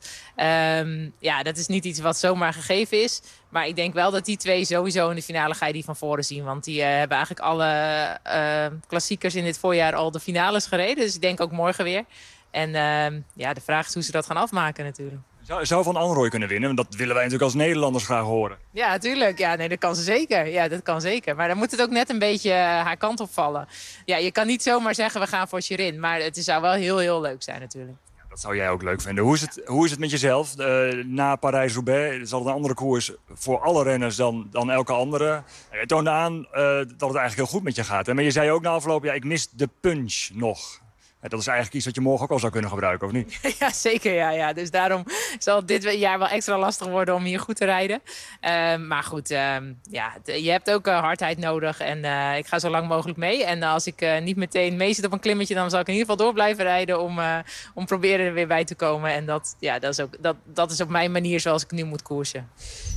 Dat is niet iets wat zomaar gegeven is. Maar ik denk wel dat die twee sowieso in de finale ga je die van voren zien. Want die hebben eigenlijk alle klassiekers in dit voorjaar al de finales gereden. Dus ik denk ook morgen weer. En de vraag is hoe ze dat gaan afmaken natuurlijk. Zou Van Anrooy kunnen winnen? Want dat willen wij natuurlijk als Nederlanders graag horen. Ja, natuurlijk. Ja, nee, dat kan ze zeker. Ja, dat kan zeker. Maar dan moet het ook net een beetje haar kant opvallen. Ja, je kan niet zomaar zeggen we gaan voor Shirin. Maar het zou wel heel, heel leuk zijn natuurlijk. Ja, dat zou jij ook leuk vinden. Hoe is het met jezelf? Na Parijs-Roubaix zal het een andere koers voor alle renners dan elke andere. Je toonde aan dat het eigenlijk heel goed met je gaat. Hè? Maar je zei ook na afgelopen, ik mis de punch nog. Dat is eigenlijk iets wat je morgen ook al zou kunnen gebruiken, of niet? Ja, zeker. Ja. Dus daarom zal het dit jaar wel extra lastig worden om hier goed te rijden. Maar goed, je hebt ook hardheid nodig. En ik ga zo lang mogelijk mee. En als ik niet meteen mee zit op een klimmetje, dan zal ik in ieder geval door blijven rijden om proberen er weer bij te komen. En dat is op mijn manier zoals ik nu moet koersen.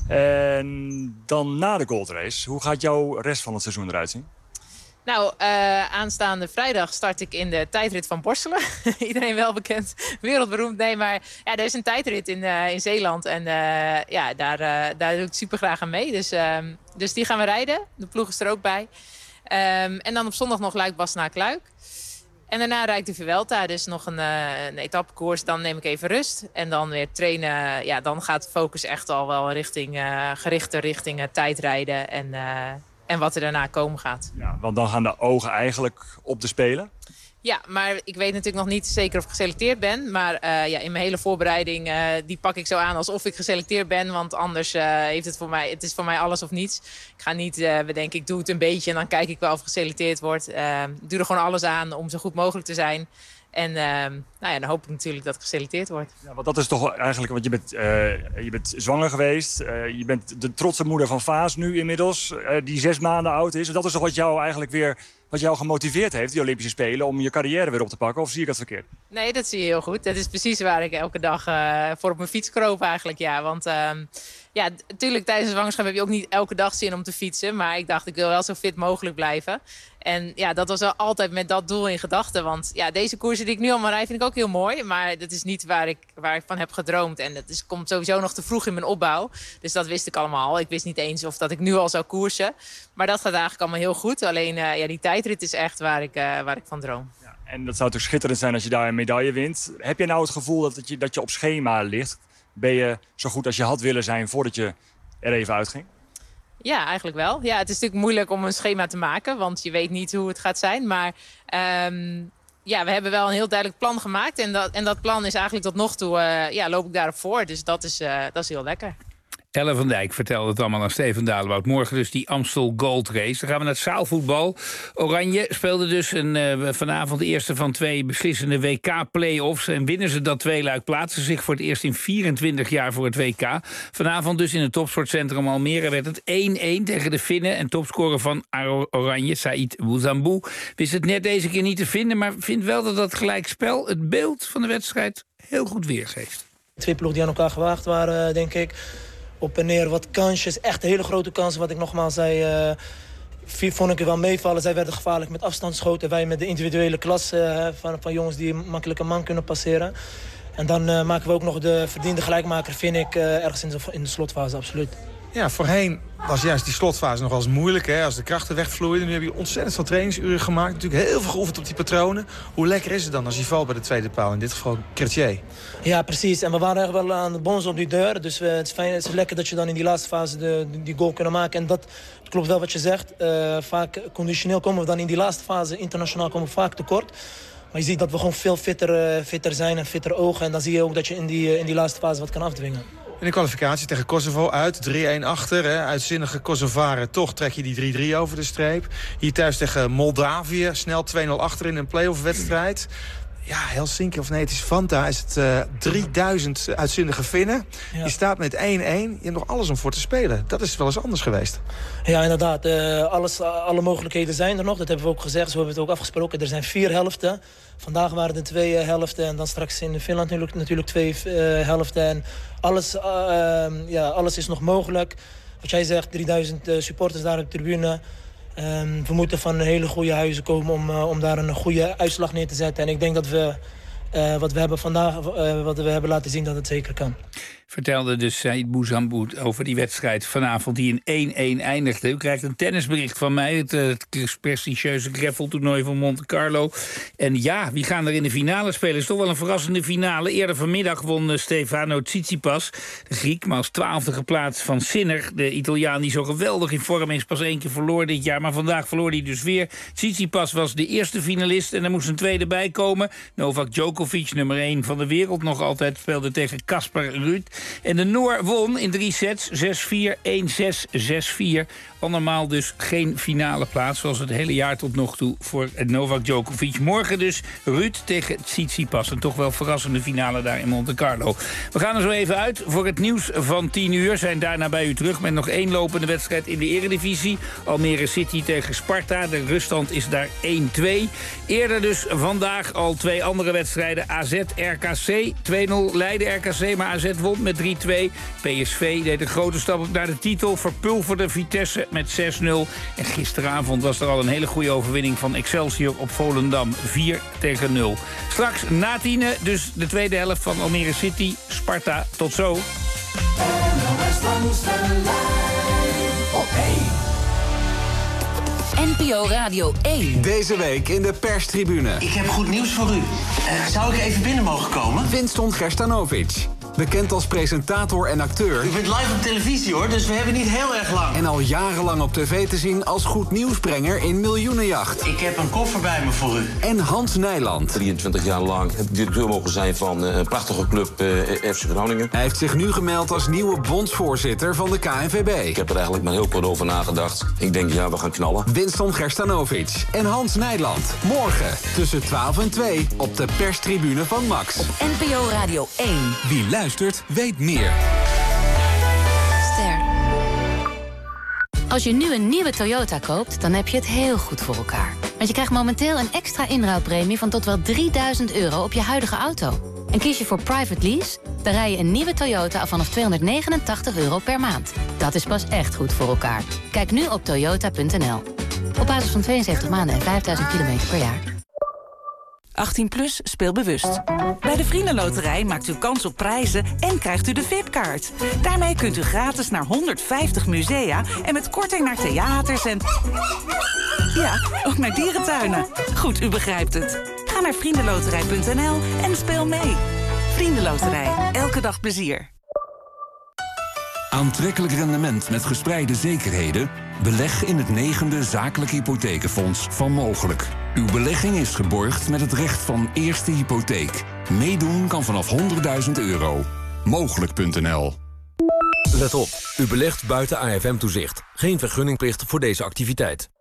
En dan na de Gold Race, hoe gaat jouw rest van het seizoen eruit zien? Nou, aanstaande vrijdag start ik in de tijdrit van Borselen. Iedereen wel bekend, wereldberoemd. Nee, maar er is een tijdrit in Zeeland. En daar doe ik super graag aan mee. Dus die gaan we rijden. De ploeg is er ook bij. En dan op zondag nog Luik-Bastenaken-Luik. En daarna rijd ik de Vuelta. Dus nog een etappekoers. Dan neem ik even rust. En dan weer trainen. Ja, dan gaat de focus echt al wel gerichter richting tijdrijden. En wat er daarna komen gaat. Ja, want dan gaan de ogen eigenlijk op de Spelen? Ja, maar ik weet natuurlijk nog niet zeker of ik geselecteerd ben. Maar in mijn hele voorbereiding die pak ik zo aan alsof ik geselecteerd ben. Want anders heeft het is voor mij alles of niets. Ik ga niet bedenken, ik doe het een beetje en dan kijk ik wel of geselecteerd word. Ik doe er gewoon alles aan om zo goed mogelijk te zijn. En dan hoop ik natuurlijk dat ik geselecteerd word. Ja, want dat is toch eigenlijk, want je bent zwanger geweest. Je bent de trotse moeder van Vaas nu inmiddels, die 6 maanden oud is. En dat is toch wat jou gemotiveerd heeft, die Olympische Spelen, om je carrière weer op te pakken? Of zie ik dat verkeerd? Nee, dat zie je heel goed. Dat is precies waar ik elke dag voor op mijn fiets kroop eigenlijk. Ja, want natuurlijk tijdens de zwangerschap heb je ook niet elke dag zin om te fietsen. Maar ik dacht, ik wil wel zo fit mogelijk blijven. En ja, dat was wel altijd met dat doel in gedachten. Want ja, deze koersen die ik nu allemaal rijd vind ik ook heel mooi. Maar dat is niet waar ik van heb gedroomd. En dat komt sowieso nog te vroeg in mijn opbouw. Dus dat wist ik allemaal al. Ik wist niet eens of dat ik nu al zou koersen. Maar dat gaat eigenlijk allemaal heel goed. Alleen die tijdrit is echt waar ik van droom. Ja, en dat zou toch schitterend zijn als je daar een medaille wint. Heb je nou het gevoel dat je op schema ligt? Ben je zo goed als je had willen zijn voordat je er even uitging? Ja, eigenlijk wel. Ja, het is natuurlijk moeilijk om een schema te maken, want je weet niet hoe het gaat zijn. Maar we hebben wel een heel duidelijk plan gemaakt. En dat plan is eigenlijk tot nog toe, loop ik daarop voor. Dus dat is heel lekker. Elle van Dijk vertelde het allemaal aan Steven Dalebout. Morgen dus die Amstel Gold Race. Dan gaan we naar het zaalvoetbal. Oranje speelde dus vanavond de eerste van 2 beslissende WK-play-offs. En winnen ze dat tweeluik, plaatsen zich voor het eerst in 24 jaar voor het WK. Vanavond dus in het topsportcentrum Almere werd het 1-1 tegen de Finnen. En topscorer van Oranje, Saïd Bouzambou, wist het net deze keer niet te vinden. Maar vindt wel dat gelijkspel het beeld van de wedstrijd heel goed weergeeft. 2 ploegen die aan elkaar gewaagd waren, denk ik. Op en neer wat kansjes, echt hele grote kansen. Wat ik nogmaals zei, vond ik er wel meevallen. Zij werden gevaarlijk met afstandsschoten. Wij met de individuele klas van jongens die makkelijk een man kunnen passeren. En dan maken we ook nog de verdiende gelijkmaker, vind ik, ergens in de slotfase, absoluut. Ja, voorheen was juist die slotfase nog wel eens moeilijk. Hè? Als de krachten wegvloeiden. Nu heb je ontzettend veel trainingsuren gemaakt. Natuurlijk heel veel geoefend op die patronen. Hoe lekker is het dan als je valt bij de tweede paal? In dit geval Chrétien. Ja, precies. En we waren echt wel aan de bons op die deur. Dus het is lekker dat je dan in die laatste fase die goal kunnen maken. En dat klopt wel wat je zegt. Vaak conditioneel komen we dan in die laatste fase. Internationaal komen we vaak tekort. Maar je ziet dat we gewoon veel fitter zijn en fitter ogen. En dan zie je ook dat je in die laatste fase wat kan afdwingen. In de kwalificatie tegen Kosovo uit, 3-1 achter. Hè. Uitzinnige Kosovaren, toch trek je die 3-3 over de streep. Hier thuis tegen Moldavië, snel 2-0 achter in een play-off wedstrijd. Ja, Helsinki, of nee, het is Vantaa, is het 3000 uitzinnige Finnen. Ja. Je staat met 1-1, je hebt nog alles om voor te spelen. Dat is wel eens anders geweest. Ja, inderdaad. Alle mogelijkheden zijn er nog. Dat hebben we ook gezegd, zo hebben we het ook afgesproken. Er zijn 4 helften. Vandaag waren er 2 helften en dan straks in Finland natuurlijk 2 helften. En alles is nog mogelijk. Wat jij zegt, 3000 supporters daar op de tribune. We moeten van hele goede huizen komen om daar een goede uitslag neer te zetten. En ik denk dat we wat we hebben vandaag, wat we hebben laten zien, dat het zeker kan. Vertelde dus Saïd Bouzambou over die wedstrijd vanavond die in 1-1 eindigde. U krijgt een tennisbericht van mij, het prestigieuze greffeltoernooi van Monte Carlo. En ja, wie gaan er in de finale spelen? Het is toch wel een verrassende finale. Eerder vanmiddag won Stefano Tsitsipas, de Griek, maar als 12e geplaatst van Sinner, de Italiaan die zo geweldig in vorm is, pas 1 keer verloor dit jaar. Maar vandaag verloor hij dus weer. Tsitsipas was de eerste finalist en er moest een tweede bij komen. Novak Djokovic, nummer 1 van de wereld, nog altijd speelde tegen Casper Ruud. En de Noor won in 3 sets, 6-4, 1-6, 6-4. Andermaal dus geen finale plaats, zoals het hele jaar tot nog toe voor Novak Djokovic. Morgen dus Ruud tegen Tsitsipas. Een toch wel verrassende finale daar in Monte Carlo. We gaan er zo even uit voor het nieuws van 10 uur. Zijn daarna bij u terug met nog 1 lopende wedstrijd in de Eredivisie. Almere City tegen Sparta. De ruststand is daar 1-2. Eerder dus vandaag al 2 andere wedstrijden. AZ-RKC, 2-0 leidde RKC, maar AZ won met 3-2. PSV deed een grote stap op naar de titel. Verpulverde Vitesse met 6-0. En gisteravond was er al een hele goede overwinning van Excelsior op Volendam. 4-0. Straks na 10 dus de tweede helft van Almere City. Sparta, tot zo. NPO Radio 1. Deze week in de perstribune. Ik heb goed nieuws voor u. Zou ik even binnen mogen komen? Winston Gerstanovic. Bekend als presentator en acteur. U bent live op televisie hoor, dus we hebben niet heel erg lang. En al jarenlang op tv te zien als goed nieuwsbrenger in Miljoenenjacht. Ik heb een koffer bij me voor u. En Hans Nijland. 23 jaar lang heb ik directeur mogen zijn van een prachtige club FC Groningen. Hij heeft zich nu gemeld als nieuwe bondsvoorzitter van de KNVB. Ik heb er eigenlijk maar heel kort over nagedacht. Ik denk, ja, we gaan knallen. Winston Gerstanovic en Hans Nijland. Morgen tussen 12 en 2 op de perstribune van Max. Op NPO Radio 1. Wie luistert, weet meer. Ster. Als je nu een nieuwe Toyota koopt, dan heb je het heel goed voor elkaar. Want je krijgt momenteel een extra inruilpremie van tot wel €3000 op je huidige auto. En kies je voor private lease, dan rij je een nieuwe Toyota af vanaf €289 per maand. Dat is pas echt goed voor elkaar. Kijk nu op toyota.nl. Op basis van 72 maanden en 5000 kilometer per jaar. 18 plus, speel bewust. Bij de Vriendenloterij maakt u kans op prijzen en krijgt u de VIP-kaart. Daarmee kunt u gratis naar 150 musea en met korting naar theaters en... ja, ook naar dierentuinen. Goed, u begrijpt het. Ga naar vriendenloterij.nl en speel mee. Vriendenloterij, elke dag plezier. Aantrekkelijk rendement met gespreide zekerheden? Beleg in het 9e zakelijk hypothekenfonds van Mogelijk. Uw belegging is geborgd met het recht van eerste hypotheek. Meedoen kan vanaf €100.000. Mogelijk.nl. Let op, u belegt buiten AFM-toezicht. Geen vergunningplicht voor deze activiteit.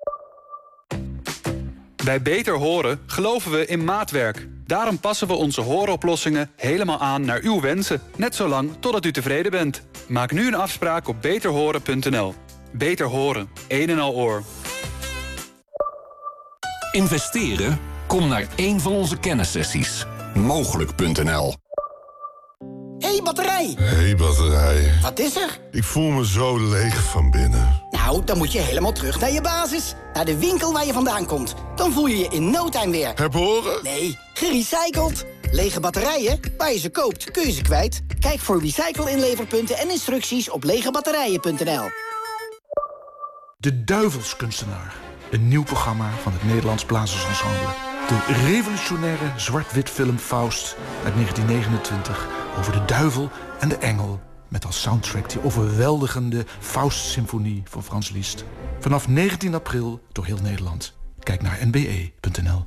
Bij Beter Horen geloven we in maatwerk. Daarom passen we onze hooroplossingen helemaal aan naar uw wensen. Net zolang totdat u tevreden bent. Maak nu een afspraak op beterhoren.nl. Beter Horen, een en al oor. Investeren? Kom naar een van onze kennissessies. Mogelijk.nl. Hey batterij! Hey batterij. Wat is er? Ik voel me zo leeg van binnen. Nou, dan moet je helemaal terug naar je basis. Naar de winkel waar je vandaan komt. Dan voel je je in no time weer. Herboren? Nee, gerecycled. Lege batterijen, waar je ze koopt, kun je ze kwijt. Kijk voor recycle-inleverpunten en instructies op legebatterijen.nl. De Duivelskunstenaar. Een nieuw programma van het Nederlands Blazersensemble. De revolutionaire zwart-wit film Faust uit 1929... over de duivel en de engel... met als soundtrack die overweldigende Faust-symfonie van Frans Liszt. Vanaf 19 april door heel Nederland. Kijk naar nbe.nl.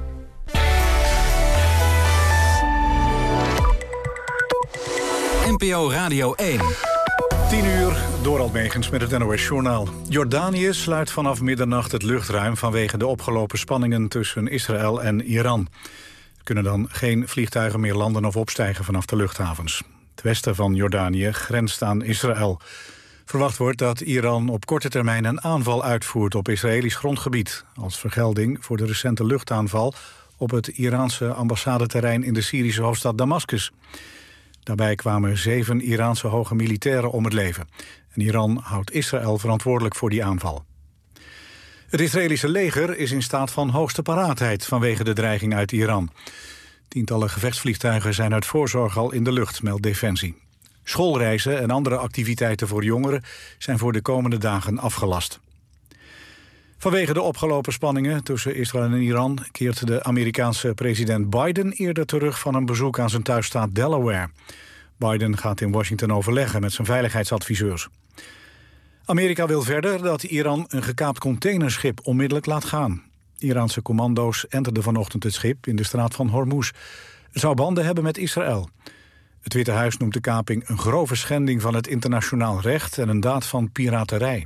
NPO Radio 1. 10 uur, Dorald Megens met het NOS-journaal. Jordanië sluit vanaf middernacht het luchtruim vanwege de opgelopen spanningen tussen Israël en Iran. Er kunnen dan geen vliegtuigen meer landen of opstijgen vanaf de luchthavens. Het westen van Jordanië grenst aan Israël. Verwacht wordt dat Iran op korte termijn een aanval uitvoert op Israëlisch grondgebied, als vergelding voor de recente luchtaanval op het Iraanse ambassadeterrein in de Syrische hoofdstad Damascus. Daarbij kwamen 7 Iraanse hoge militairen om het leven. En Iran houdt Israël verantwoordelijk voor die aanval. Het Israëlische leger is in staat van hoogste paraatheid vanwege de dreiging uit Iran. Tientallen gevechtsvliegtuigen zijn uit voorzorg al in de lucht, meldt Defensie. Schoolreizen en andere activiteiten voor jongeren zijn voor de komende dagen afgelast. Vanwege de opgelopen spanningen tussen Israël en Iran keert de Amerikaanse president Biden eerder terug van een bezoek aan zijn thuisstaat Delaware. Biden gaat in Washington overleggen met zijn veiligheidsadviseurs. Amerika wil verder dat Iran een gekaapt containerschip onmiddellijk laat gaan. Iraanse commando's enterden vanochtend het schip in de straat van Hormuz. Het zou banden hebben met Israël. Het Witte Huis noemt de kaping een grove schending van het internationaal recht en een daad van piraterij.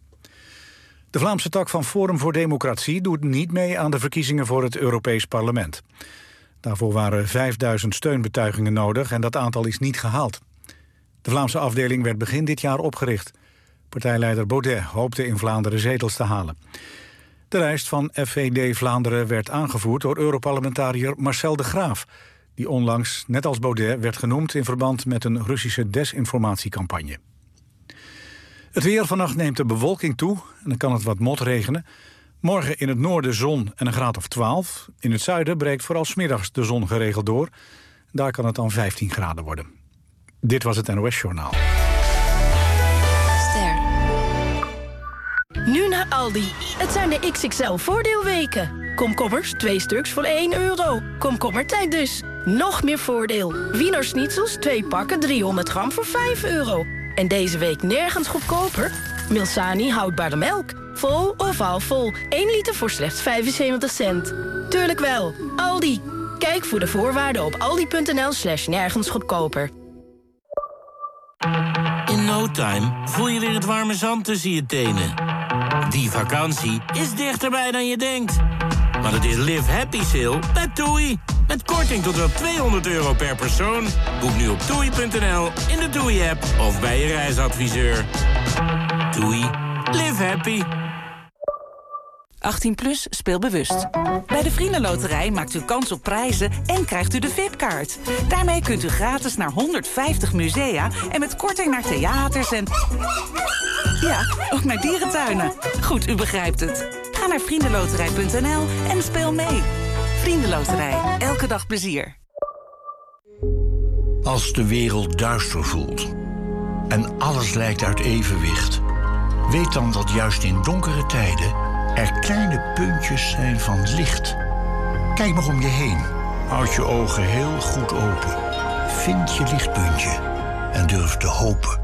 De Vlaamse tak van Forum voor Democratie doet niet mee aan de verkiezingen voor het Europees Parlement. Daarvoor waren 5000 steunbetuigingen nodig en dat aantal is niet gehaald. De Vlaamse afdeling werd begin dit jaar opgericht. Partijleider Baudet hoopte in Vlaanderen zetels te halen. De lijst van FVD Vlaanderen werd aangevoerd door Europarlementariër Marcel de Graaf, die onlangs, net als Baudet, werd genoemd in verband met een Russische desinformatiecampagne. Het weer: vannacht neemt de bewolking toe en dan kan het wat motregenen. Morgen in het noorden zon en een graad of 12. In het zuiden breekt vooral 's middags de zon geregeld door. Daar kan het dan 15 graden worden. Dit was het NOS-journaal. Ster. Nu naar Aldi. Het zijn de XXL voordeelweken. Komkommers, 2 stuks voor €1. Komkommertijd dus. Nog meer voordeel. Wiener Schnitzels 2 pakken 300 gram voor €5. En deze week nergens goedkoper. Milsani houdbare melk. Vol of halfvol. 1 liter voor slechts 75 cent. Tuurlijk wel. Aldi. Kijk voor de voorwaarden op aldi.nl/nergens goedkoper. In no time voel je weer het warme zand tussen je tenen. Die vakantie is dichterbij dan je denkt. Maar het is Live Happy Sale bij TUI. Met korting tot wel €200 per persoon. Boek nu op TUI.nl, in de TUI-app of bij je reisadviseur. TUI. Live happy. 18 plus, speel bewust. Bij de Vriendenloterij maakt u kans op prijzen en krijgt u de VIP-kaart. Daarmee kunt u gratis naar 150 musea en met korting naar theaters en... ja, ook naar dierentuinen. Goed, u begrijpt het. Ga naar vriendenloterij.nl en speel mee. Vriendenloterij, elke dag plezier. Als de wereld duister voelt en alles lijkt uit evenwicht, weet dan dat juist in donkere tijden er kleine puntjes zijn van licht. Kijk maar om je heen. Houd je ogen heel goed open. Vind je lichtpuntje en durf te hopen.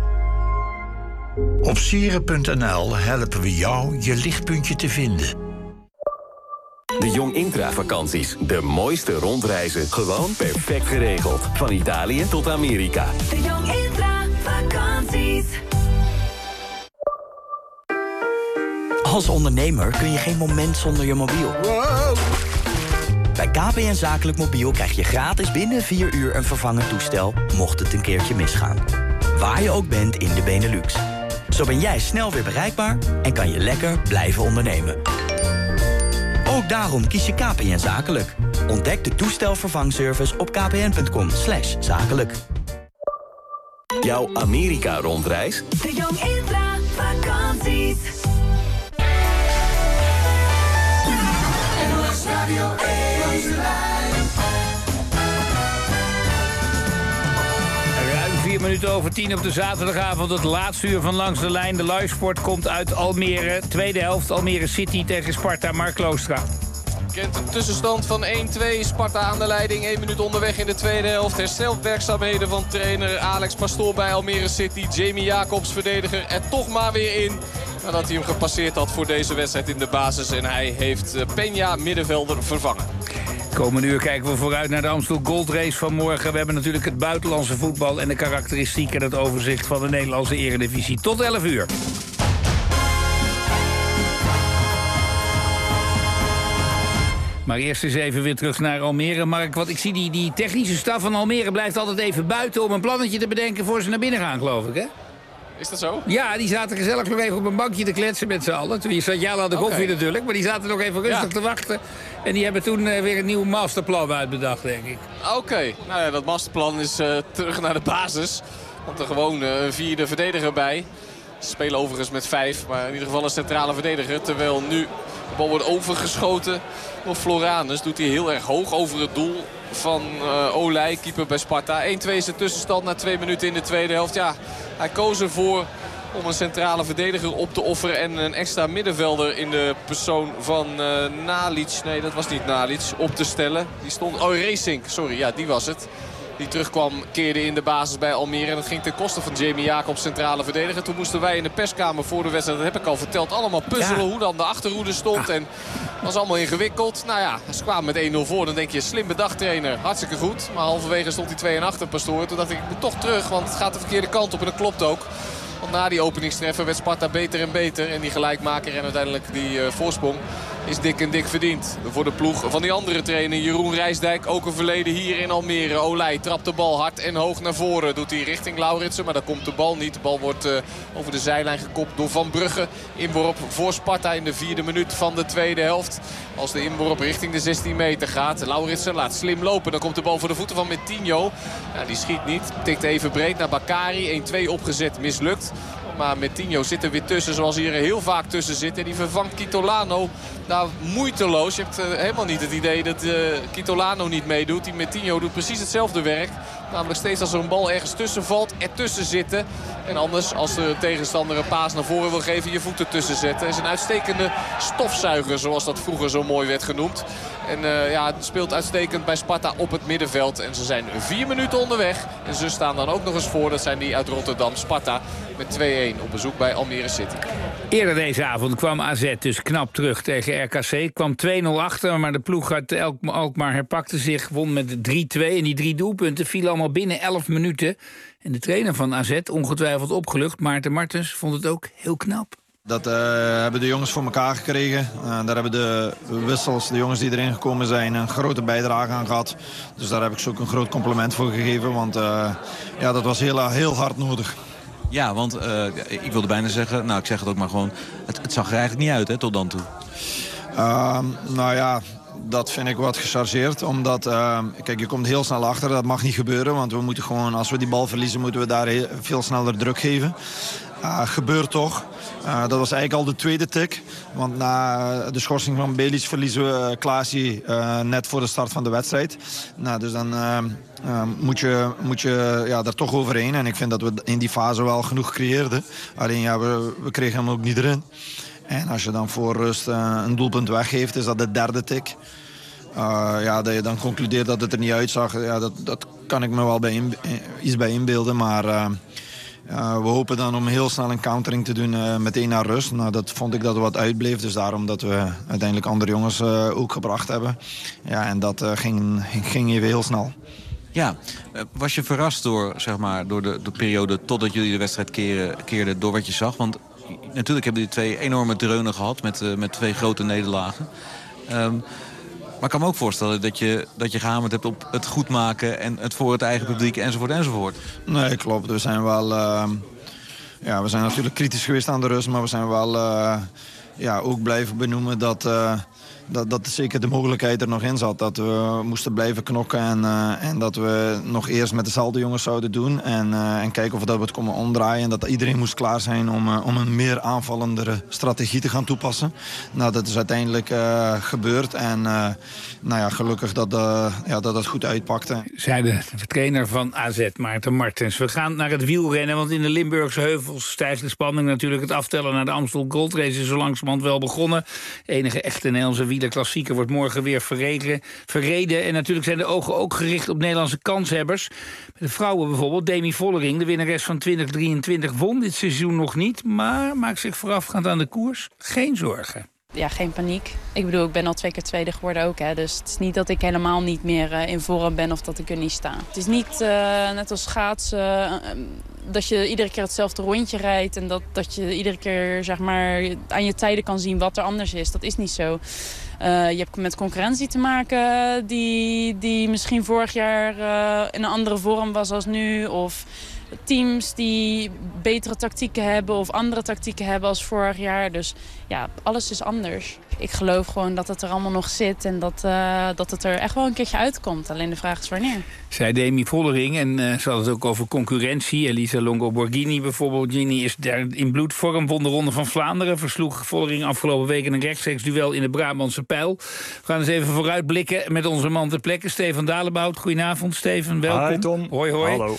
Op sieren.nl helpen we jou je lichtpuntje te vinden. De Jong Intra-vakanties. De mooiste rondreizen. Gewoon perfect geregeld. Van Italië tot Amerika. De Jong Intra-vakanties. Als ondernemer kun je geen moment zonder je mobiel. Wow. Bij KPN Zakelijk Mobiel krijg je gratis binnen 4 uur een vervangend toestel, mocht het een keertje misgaan. Waar je ook bent in de Benelux. Zo ben jij snel weer bereikbaar en kan je lekker blijven ondernemen. Ook daarom kies je KPN Zakelijk. Ontdek de toestelvervangservice op kpn.com/zakelijk. Jouw Amerika-rondreis? De Jong Intra-vakanties. NOS Radio 1. Ruim 4 minuten over 10 op de zaterdagavond. Het laatste uur van Langs de Lijn. De livesport komt uit Almere. Tweede helft Almere City tegen Sparta. Mark Kloostra. Kent een tussenstand van 1-2. Sparta aan de leiding. 1 minuut onderweg in de tweede helft. Herstelwerkzaamheden van trainer Alex Pastoor bij Almere City. Jamie Jacobs, verdediger, er toch maar weer in. Nadat hij hem gepasseerd had voor deze wedstrijd in de basis. En hij heeft Peña, middenvelder, vervangen. Komende uur kijken we vooruit naar de Amstel Gold Race van morgen. We hebben natuurlijk het buitenlandse voetbal en de karakteristiek en het overzicht van de Nederlandse Eredivisie. Tot 11 uur. Maar eerst eens even weer terug naar Almere. Mark, want ik zie die technische staf van Almere blijft altijd even buiten om een plannetje te bedenken voor ze naar binnen gaan, geloof ik, hè? Is dat zo? Ja, die zaten gezellig nog even op een bankje te kletsen met z'n allen. Toen zat jij al aan de koffie natuurlijk, maar die zaten nog even rustig te wachten. En die hebben toen weer een nieuw masterplan uitbedacht, denk ik. Oké. Nou ja, dat masterplan is terug naar de basis. Want er gewoon een vierde verdediger bij. Ze spelen overigens met 5, maar in ieder geval een centrale verdediger. Terwijl nu de bal wordt overgeschoten door Floranus. Doet hij heel erg hoog over het doel van Olij, keeper bij Sparta. 1-2 is de tussenstand na 2 minuten in de tweede helft. Ja, hij koos ervoor om een centrale verdediger op te offeren en een extra middenvelder in de persoon van Nalic. Nee, dat was niet Nalic. Op te stellen. Die stond... Oh, Racing. Sorry, ja, die was het. Die terugkwam, keerde in de basis bij Almere. En dat ging ten koste van Jamie Jacobs, centrale verdediger. Toen moesten wij in de perskamer voor de wedstrijd, dat heb ik al verteld, allemaal puzzelen hoe dan de achterhoede stond. En het was allemaal ingewikkeld. Nou ja, ze kwamen met 1-0 voor. Dan denk je, slim bedacht trainer, hartstikke goed. Maar halverwege stond hij 2 en achter, Pastoor. Toen dacht ik moet toch terug, want het gaat de verkeerde kant op. En dat klopt ook. Want na die openingstreffer werd Sparta beter en beter. En die gelijkmaker en uiteindelijk die voorsprong is dik en dik verdiend. Voor de ploeg van die andere trainer, Jeroen Rijsdijk. Ook een verleden hier in Almere. Olij trapt de bal hard en hoog naar voren. Doet hij richting Lauritsen, maar daar komt de bal niet. De bal wordt over de zijlijn gekopt door Van Brugge. Inworp voor Sparta in de 4e minuut van de tweede helft. Als de inworp richting de 16 meter gaat. Lauritsen laat slim lopen. Dan komt de bal voor de voeten van Metinho. Ja, die schiet niet. Tikt even breed naar Bakari. 1-2 opgezet, mislukt. Maar Metinho zit er weer tussen zoals hij er heel vaak tussen zit. En die vervangt Kitolano daar moeiteloos. Je hebt helemaal niet het idee dat Kitolano niet meedoet. Die Metinho doet precies hetzelfde werk. Namelijk steeds als er een bal ergens tussen valt, ertussen zitten. En anders als de tegenstander een paas naar voren wil geven, je voeten tussen zetten. Hij is een uitstekende stofzuiger, zoals dat vroeger zo mooi werd genoemd. En het speelt uitstekend bij Sparta op het middenveld. En ze zijn 4 minuten onderweg. En ze staan dan ook nog eens voor. Dat zijn die uit Rotterdam. Sparta met 2-1 op bezoek bij Almere City. Eerder deze avond kwam AZ dus knap terug tegen RKC. Kwam 2-0 achter, maar de ploeg uit Alkmaar herpakte zich. Won met 3-2 en die 3 doelpunten vielen allemaal binnen 11 minuten. En de trainer van AZ, ongetwijfeld opgelucht, Maarten Martens, vond het ook heel knap. Dat hebben de jongens voor elkaar gekregen. Daar hebben de wissels, de jongens die erin gekomen zijn, een grote bijdrage aan gehad. Dus daar heb ik ze ook een groot compliment voor gegeven. Want dat was heel hard nodig. Ja, want ik wilde bijna zeggen, ik zeg het ook maar gewoon, het zag er eigenlijk niet uit, hè, tot dan toe. Dat vind ik wat gechargeerd. Omdat, kijk, je komt heel snel achter. Dat mag niet gebeuren. Want we moeten gewoon, als we die bal verliezen, moeten we daar veel sneller druk geven. Gebeurt toch. Dat was eigenlijk al de tweede tik. Want na de schorsing van Belic verliezen we Klaasie net voor de start van de wedstrijd. Dus dan moet je daar toch overheen. En ik vind dat we in die fase wel genoeg creëerden. Alleen we kregen hem ook niet erin. En als je dan voor rust een doelpunt weggeeft, is dat de derde tik. Dat je dan concludeert dat het er niet uitzag. Dat kan ik me wel iets bij inbeelden. Maar we hopen dan om heel snel een countering te doen meteen naar rust. Dat vond ik dat er wat uitbleef. Dus daarom dat we uiteindelijk andere jongens ook gebracht hebben. En dat ging even heel snel. Ja, was je verrast door de periode totdat jullie de wedstrijd keerden door wat je zag? Want natuurlijk hebben die 2 enorme dreunen gehad met 2 grote nederlagen. Maar ik kan me ook voorstellen dat je gehamerd hebt op het goed maken en het voor het eigen publiek enzovoort. Nee, klopt. We zijn wel... we zijn natuurlijk kritisch geweest aan de rust, maar we zijn wel ook blijven benoemen dat zeker de mogelijkheid er nog in zat. Dat we moesten blijven knokken en dat we nog eerst met dezelfde jongens zouden doen. En kijken of we het konden omdraaien. En dat iedereen moest klaar zijn om een meer aanvallendere strategie te gaan toepassen. Dat is uiteindelijk gebeurd. En gelukkig dat het goed uitpakte. Zei de trainer van AZ, Maarten Martens. We gaan naar het wielrennen, want in de Limburgse heuvels stijgt de spanning natuurlijk. Het aftellen naar de Amstel Gold Race is zo langzamerhand wel begonnen. Enige echte Nederlandse wielerklassieker wordt morgen weer verreden. En natuurlijk zijn de ogen ook gericht op Nederlandse kanshebbers. De vrouwen bijvoorbeeld, Demi Vollering, de winnares van 2023, won dit seizoen nog niet, maar maakt zich voorafgaand aan de koers geen zorgen. Ja, geen paniek. Ik bedoel, ik ben al 2 keer tweede geworden ook. Hè. Dus het is niet dat ik helemaal niet meer in vorm ben of dat ik er niet sta. Het is niet net als schaatsen dat je iedere keer hetzelfde rondje rijdt. En dat je iedere keer aan je tijden kan zien wat er anders is. Dat is niet zo. Je hebt met concurrentie te maken die misschien vorig jaar in een andere vorm was als nu. Of teams die betere tactieken hebben of andere tactieken hebben als vorig jaar. Dus ja, alles is anders. Ik geloof gewoon dat het er allemaal nog zit en dat het er echt wel een keertje uitkomt. Alleen de vraag is wanneer. Zei Demi Vollering en ze had het ook over concurrentie. Elisa Longo-Borghini bijvoorbeeld. Gini is daar in bloedvorm, won de Ronde van Vlaanderen. Versloeg Vollering afgelopen week in een rechtstreeks duel in de Brabantse Pijl. We gaan eens even vooruitblikken met onze man ter plekke, Steven Dalebout. Goedenavond, Steven. Welkom. Hi, Tom. Hoi, hoi. Hallo.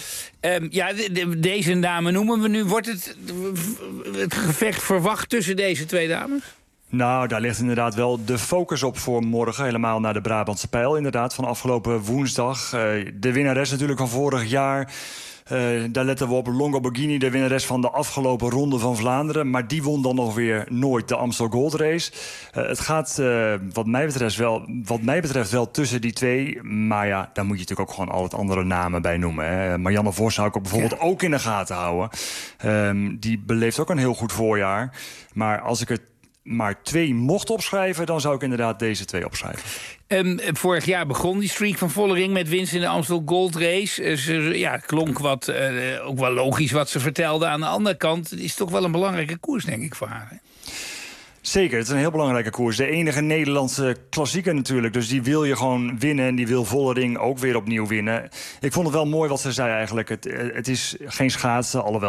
Deze dame noemen we nu. Wordt het gevecht verwacht tussen deze 2 dames? Nou, daar ligt inderdaad wel de focus op voor morgen. Helemaal naar de Brabantse Pijl, inderdaad, van afgelopen woensdag. De winnares natuurlijk van vorig jaar. Daar letten we op. Longo-Borghini, de winnares van de afgelopen Ronde van Vlaanderen. Maar die won dan nog weer nooit de Amstel Gold Race. Het gaat wat mij betreft wel tussen die 2. Maar ja, daar moet je natuurlijk ook gewoon al wat andere namen bij noemen. Hè. Marianne Vos zou ik ook bijvoorbeeld ook in de gaten houden. Die beleeft ook een heel goed voorjaar. Maar als ik het maar 2 mocht opschrijven, dan zou ik inderdaad deze 2 opschrijven. Vorig jaar begon die streak van Vollering met winst in de Amstel Gold Race. Klonk ook wel logisch wat ze vertelde. Aan de andere kant is het toch wel een belangrijke koers, denk ik, voor haar. Hè? Zeker, het is een heel belangrijke koers. De enige Nederlandse klassieker natuurlijk. Dus die wil je gewoon winnen en die wil Vollering ook weer opnieuw winnen. Ik vond het wel mooi wat ze zei eigenlijk. Het is geen schaatsen, alhoewel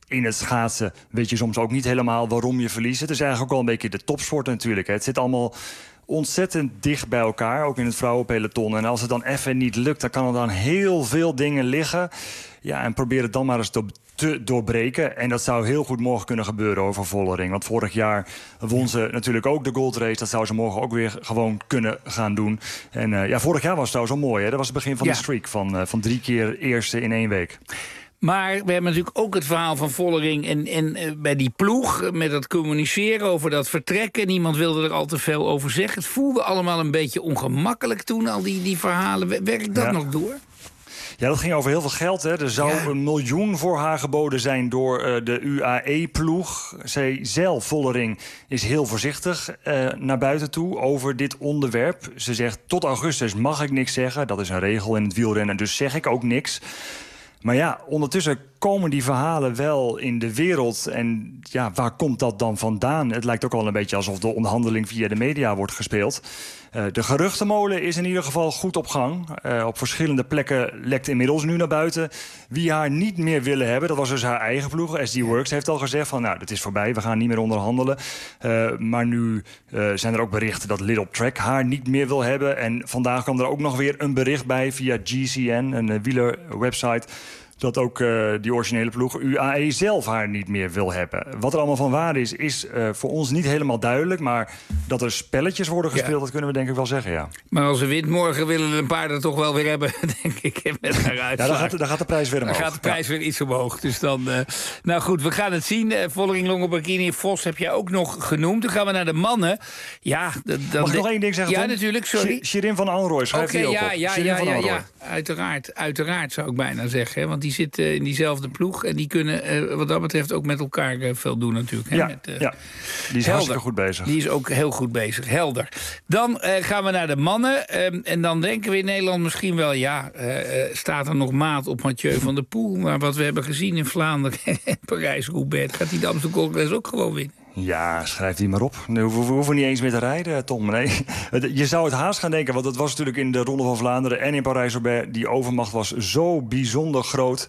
in het schaatsen weet je soms ook niet helemaal waarom je verliest. Het is eigenlijk ook wel een beetje de topsport natuurlijk. Hè. Het zit allemaal ontzettend dicht bij elkaar, ook in het vrouwenpeloton. En als het dan even niet lukt, dan kan er dan heel veel dingen liggen. Ja, en probeer het dan maar eens te doorbreken. En dat zou heel goed morgen kunnen gebeuren over Vollering. Want vorig jaar won ze natuurlijk ook de goldrace. Dat zou ze morgen ook weer gewoon kunnen gaan doen. En vorig jaar was het trouwens al mooi. Hè? Dat was het begin van de streak van 3 keer eerste in 1 week. Maar we hebben natuurlijk ook het verhaal van Vollering en bij die ploeg, met dat communiceren over dat vertrekken. Niemand wilde er al te veel over zeggen. Het voelde allemaal een beetje ongemakkelijk toen, al die verhalen. Werkt dat nog door? Ja, dat ging over heel veel geld. Hè. Er zou $1 miljoen voor haar geboden zijn door de UAE-ploeg. Zij zelf, Vollering, is heel voorzichtig naar buiten toe over dit onderwerp. Ze zegt, tot augustus mag ik niks zeggen. Dat is een regel in het wielrennen, dus zeg ik ook niks. Maar ja, ondertussen komen die verhalen wel in de wereld. En ja, waar komt dat dan vandaan? Het lijkt ook wel een beetje alsof de onderhandeling via de media wordt gespeeld. De geruchtenmolen is in ieder geval goed op gang. Op verschillende plekken lekt inmiddels nu naar buiten wie haar niet meer willen hebben. Dat was dus haar eigen ploeg. SD Works heeft al gezegd van, nou, dat is voorbij, we gaan niet meer onderhandelen. Maar nu zijn er ook berichten dat Lidl Trek haar niet meer wil hebben. En vandaag kwam er ook nog weer een bericht bij via GCN, een wielerwebsite, dat ook die originele ploeg UAE zelf haar niet meer wil hebben. Wat er allemaal van waar is voor ons niet helemaal duidelijk. Maar dat er spelletjes worden gespeeld, dat kunnen we denk ik wel zeggen, ja. Maar als ze wint morgen, willen we een paar er toch wel weer hebben, denk ik, met haar uitslag. Ja, dan gaat de prijs weer omhoog. Dan gaat de prijs weer iets omhoog. Dus dan, nou goed, we gaan het zien. Vollering, Longoborghini, Vos heb jij ook nog genoemd. Dan gaan we naar de mannen. Ja, mag ik nog één ding zeggen, Tom? Ja, natuurlijk, sorry. Shirin van Anrooy, schrijf die ook op. Ja. Uiteraard zou ik bijna zeggen, hè, want die zitten in diezelfde ploeg. En die kunnen wat dat betreft ook met elkaar veel doen natuurlijk. Hè? Die is hartstikke goed bezig. Die is ook heel goed bezig, helder. Dan gaan we naar de mannen. En dan denken we in Nederland misschien wel, staat er nog maat op Mathieu van der Poel. Maar wat we hebben gezien in Vlaanderen en Parijs-Roubaix, gaat die de Amstel Gold Race ook gewoon winnen. Ja, schrijf die maar op. We hoeven niet eens meer te rijden, Tom. Nee. Je zou het haast gaan denken, want het was natuurlijk in de Ronde van Vlaanderen en in Parijs-Roubaix. Die overmacht was zo bijzonder groot.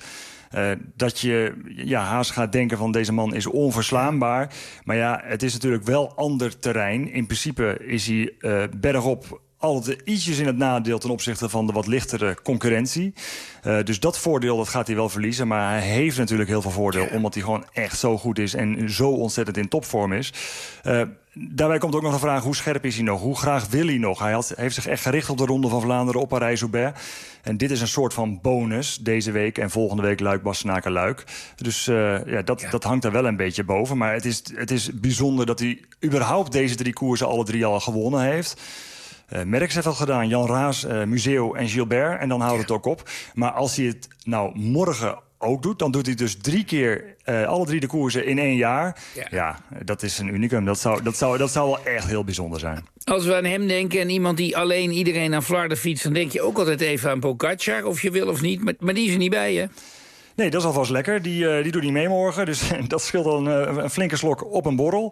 Dat je haast gaat denken van deze man is onverslaanbaar. Maar ja, het is natuurlijk wel ander terrein. In principe is hij bergop altijd ietsjes in het nadeel ten opzichte van de wat lichtere concurrentie. Dus dat voordeel dat gaat hij wel verliezen. Maar hij heeft natuurlijk heel veel voordeel, omdat hij gewoon echt zo goed is en zo ontzettend in topvorm is. Daarbij komt ook nog de vraag, hoe scherp is hij nog? Hoe graag wil hij nog? Hij heeft zich echt gericht op de Ronde van Vlaanderen, op Parijs-Roubaix. En dit is een soort van bonus deze week en volgende week Luik-Bastenaken-Luik. Dus dat hangt er wel een beetje boven. Maar het is bijzonder dat hij überhaupt deze 3 koersen alle 3 al gewonnen heeft. Merckx heeft dat gedaan, Jan Raas, Museo en Gilbert. En dan houdt het ook op. Maar als hij het nou morgen ook doet, dan doet hij dus 3 keer alle 3 de koersen in 1 jaar. Ja, dat is een unicum. Dat zou wel echt heel bijzonder zijn. Als we aan hem denken en iemand die alleen iedereen naar Vlaardingen fietst, dan denk je ook altijd even aan Pogačar, of je wil of niet. Maar die is er niet bij, hè? Nee, dat is alvast lekker. Die doet niet mee morgen. Dus dat scheelt dan een flinke slok op een borrel.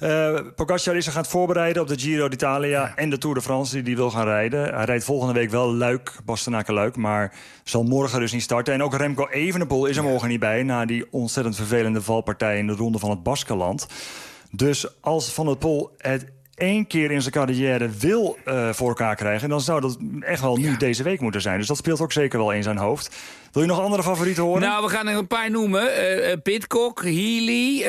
Pogačar is zich aan het voorbereiden op de Giro d'Italia en de Tour de France die wil gaan rijden. Hij rijdt volgende week wel Bastenaken-Luik, maar zal morgen dus niet starten. En ook Remco Evenepoel is er morgen niet bij na die ontzettend vervelende valpartij in de Ronde van het Baskenland. Dus als Van der Poel het 1 keer in zijn carrière wil voor elkaar krijgen, dan zou dat echt wel nu deze week moeten zijn. Dus dat speelt ook zeker wel in zijn hoofd. Wil je nog andere favorieten horen? Nou, we gaan er een paar noemen. Pidcock, Healy,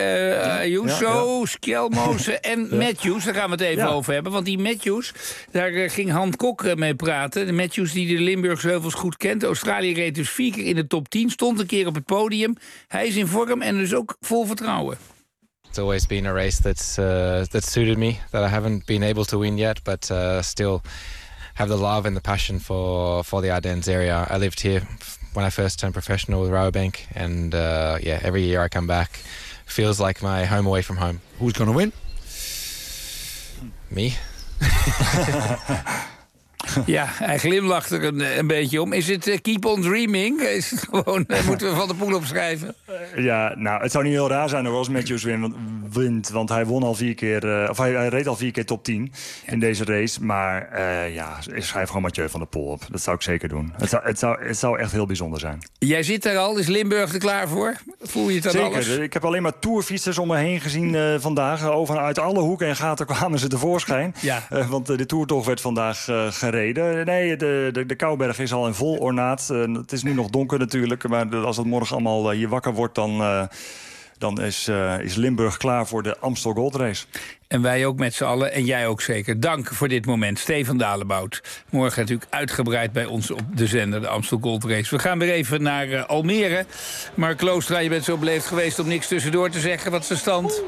Ayuso, Skjelmosen en Matthews. Daar gaan we het even over hebben. Want die Matthews, daar ging Han Kok mee praten. De Matthews die de Limburgse heuvels goed kent. Australië reed dus 4 keer in de top 10. Stond een keer op het podium. Hij is in vorm en dus ook vol vertrouwen. It's always been a race that's suited me, that I haven't been able to win yet, but still have the love and the passion for the Ardennes area. I lived here when I first turned professional with Rabobank, and every year I come back, feels like my home away from home. Who's going to win? Me. Ja, hij glimlacht er een beetje om. Is het keep on dreaming? Is het gewoon, moeten we Van der Poel opschrijven? Ja, nou, het zou niet heel raar zijn als Matthews wint. Want hij won al 4 keer... of hij reed al 4 keer top 10 in deze race. Maar schrijf gewoon Mathieu van der Poel op. Dat zou ik zeker doen. Het zou echt heel bijzonder zijn. Jij zit er al. Is Limburg er klaar voor? Voel je het aan Zeker. alles? Ik heb alleen maar tourfietsers om me heen gezien vandaag. Uit alle hoeken en gaten kwamen ze tevoorschijn. Ja. Want de toertocht werd vandaag gereden. Nee, de Kouberg is al in vol ornaat. Het is nu nog donker natuurlijk. Maar als het morgen allemaal hier wakker wordt, dan is Limburg klaar voor de Amstel Gold Race. En wij ook met z'n allen. En jij ook zeker. Dank voor dit moment. Stefan Dalebout. Morgen natuurlijk uitgebreid bij ons op de zender, de Amstel Gold Race. We gaan weer even naar Almere. Mark Loostra, je bent zo beleefd geweest om niks tussendoor te zeggen. Wat is de stand?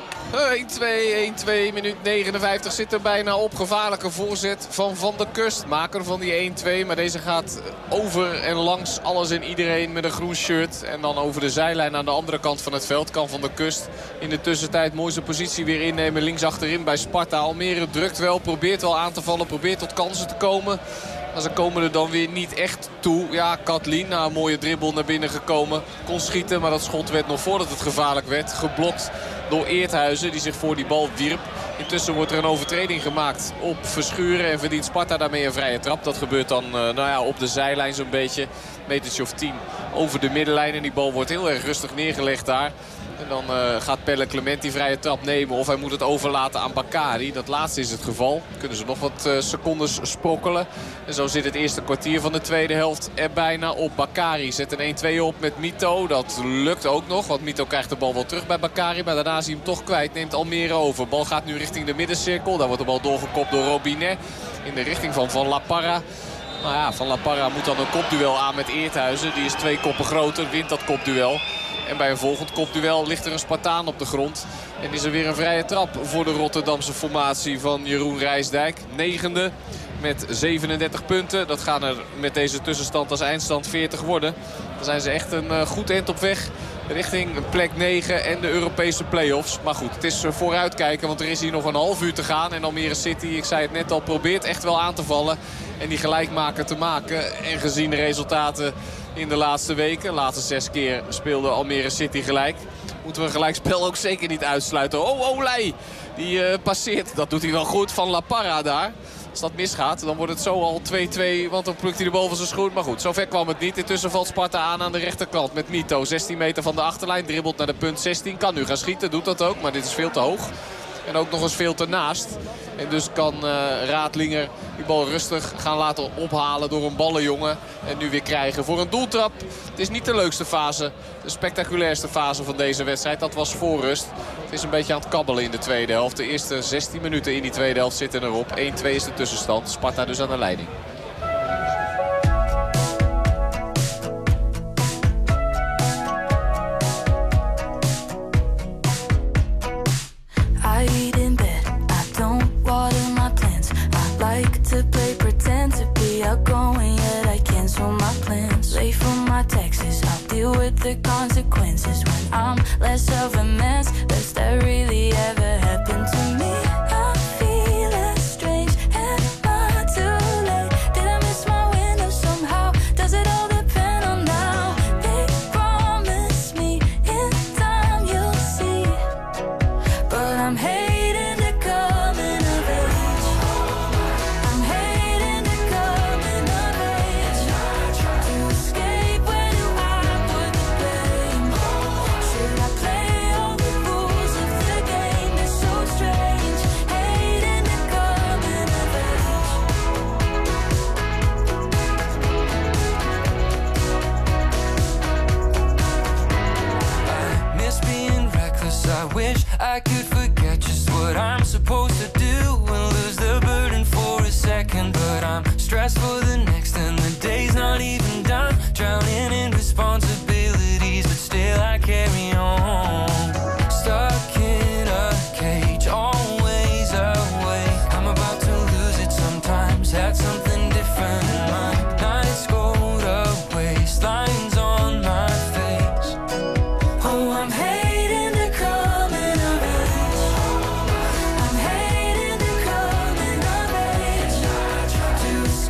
1-2, minuut 59 zit er bijna op. Gevaarlijke voorzet van Van der Kust. Maker van die 1-2. Maar deze gaat over en langs alles en iedereen met een groen shirt. En dan over de zijlijn aan de andere kant van het veld kan Van der Kust in de tussentijd mooi zijn positie weer innemen. Links achterin bij Sparta. Almere drukt wel, probeert wel aan te vallen, probeert tot kansen te komen. Maar ze komen er dan weer niet echt toe. Ja, Katlin na een mooie dribbel naar binnen gekomen. Kon schieten, maar dat schot werd nog voordat het gevaarlijk werd geblokt door Eerthuizen, die zich voor die bal wierp. Intussen wordt er een overtreding gemaakt op Verschuren en verdient Sparta daarmee een vrije trap. Dat gebeurt dan op de zijlijn zo'n beetje. Metertje of 10 over de middenlijn. En die bal wordt heel erg rustig neergelegd daar. En dan gaat Pelle Clement die vrije trap nemen. Of hij moet het overlaten aan Bakary. Dat laatste is het geval. Kunnen ze nog wat secondes sprokkelen. En zo zit het eerste kwartier van de tweede helft er bijna op. Bakary zet een 1-2 op met Mito. Dat lukt ook nog. Want Mito krijgt de bal wel terug bij Bakary. Maar daarna is hij hem toch kwijt. Neemt Almere over. Bal gaat nu richting de middencirkel. Daar wordt de bal doorgekopt door Robinet. In de richting van La Parra. Nou ja, Van La Parra moet dan een kopduel aan met Eerthuizen. Die is 2 koppen groter. Wint dat kopduel. En bij een volgend kopduel ligt er een Spartaan op de grond. En is er weer een vrije trap voor de Rotterdamse formatie van Jeroen Rijsdijk. 9e met 37 punten. Dat gaan er met deze tussenstand als eindstand 40 worden. Dan zijn ze echt een goed eind op weg richting plek 9 en de Europese play-offs. Maar goed, het is vooruitkijken, want er is hier nog een half uur te gaan. En Almere City, ik zei het net al, probeert echt wel aan te vallen. En die gelijkmaker te maken. En gezien de resultaten in de laatste weken, laatste 6 keer speelde Almere City gelijk. Moeten we een gelijkspel ook zeker niet uitsluiten. Oh, Olij, die passeert, dat doet hij wel goed, van La Parra daar. Als dat misgaat, dan wordt het zo al 2-2, want dan plukt hij de bal van zijn schoen. Maar goed, zover kwam het niet. Intussen valt Sparta aan de rechterkant met Mito. 16 meter van de achterlijn, dribbelt naar de punt 16. Kan nu gaan schieten, doet dat ook, maar dit is veel te hoog. En ook nog eens veel te naast. En dus kan Raadlinger die bal rustig gaan laten ophalen door een ballenjongen. En nu weer krijgen voor een doeltrap. Het is niet de leukste fase, de spectaculairste fase van deze wedstrijd. Dat was voor rust. Het is een beetje aan het kabbelen in de tweede helft. De eerste 16 minuten in die tweede helft zitten erop. 1-2 is de tussenstand. Sparta dus aan de leiding. To play pretend to be outgoing, yet I cancel my plans. Late for my taxes, I'll deal with the consequences when I'm less of a mess. Does that really ever happen to me? I feel as strange and not too late. Did I miss my window somehow? Does it all depend on now? They promise me in time you'll see, but I'm hating the coming of age. I wish I could forget just what I'm supposed to do and lose the burden for a second. But I'm stressed for the next and the day's not even done. Drowning in responsibilities, but still I carry on. Stuck in a cage, always awake. I'm about to lose it sometimes, had something different in mind. Nights go to waste, lines on my face. Oh, I'm hating the coming of age. I'm hating the coming of age. To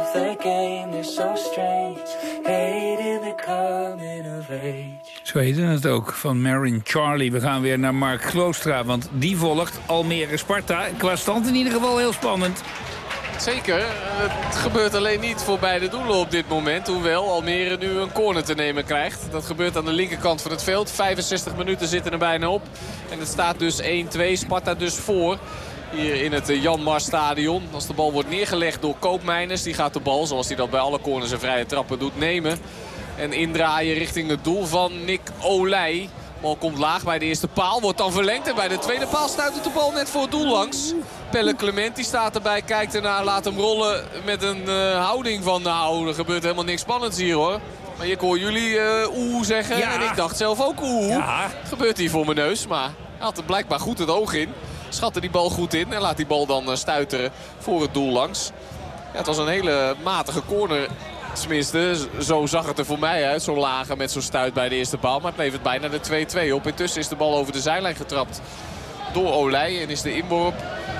of the game, they're so strange. Hating the coming of age. Zo heette het ook, van Marin Charlie. We gaan weer naar Mark Kloostra, want die volgt Almere-Sparta. Qua stand in ieder geval heel spannend. Zeker. Het gebeurt alleen niet voor beide doelen op dit moment. Hoewel Almere nu een corner te nemen krijgt. Dat gebeurt aan de linkerkant van het veld. 65 minuten zitten er bijna op. En het staat dus 1-2. Sparta dus voor. Hier in het Jan Mars stadion. Als de bal wordt neergelegd door Koopmeiners. Die gaat de bal, zoals hij dat bij alle corners en vrije trappen doet, nemen. En indraaien richting het doel van Nick Olij. De bal komt laag bij de eerste paal. Wordt dan verlengd. En bij de tweede paal stuit de bal net voor het doel langs. Pelle Clement die staat erbij. Kijkt ernaar. Laat hem rollen met een houding van... Nou, er gebeurt helemaal niks spannends hier hoor. Maar ik hoor jullie oeh zeggen. Ja. En ik dacht zelf ook oeh. Ja. Gebeurt hier voor mijn neus. Maar hij had er blijkbaar goed het oog in. Schatte die bal goed in. En laat die bal dan stuiteren voor het doel langs. Ja, het was een hele matige corner. Tenminste, zo zag het er voor mij uit. Zo lage met zo'n stuit bij de eerste paal. Maar het levert bijna de 2-2 op. Intussen is de bal over de zijlijn getrapt door Olij. En is de inworp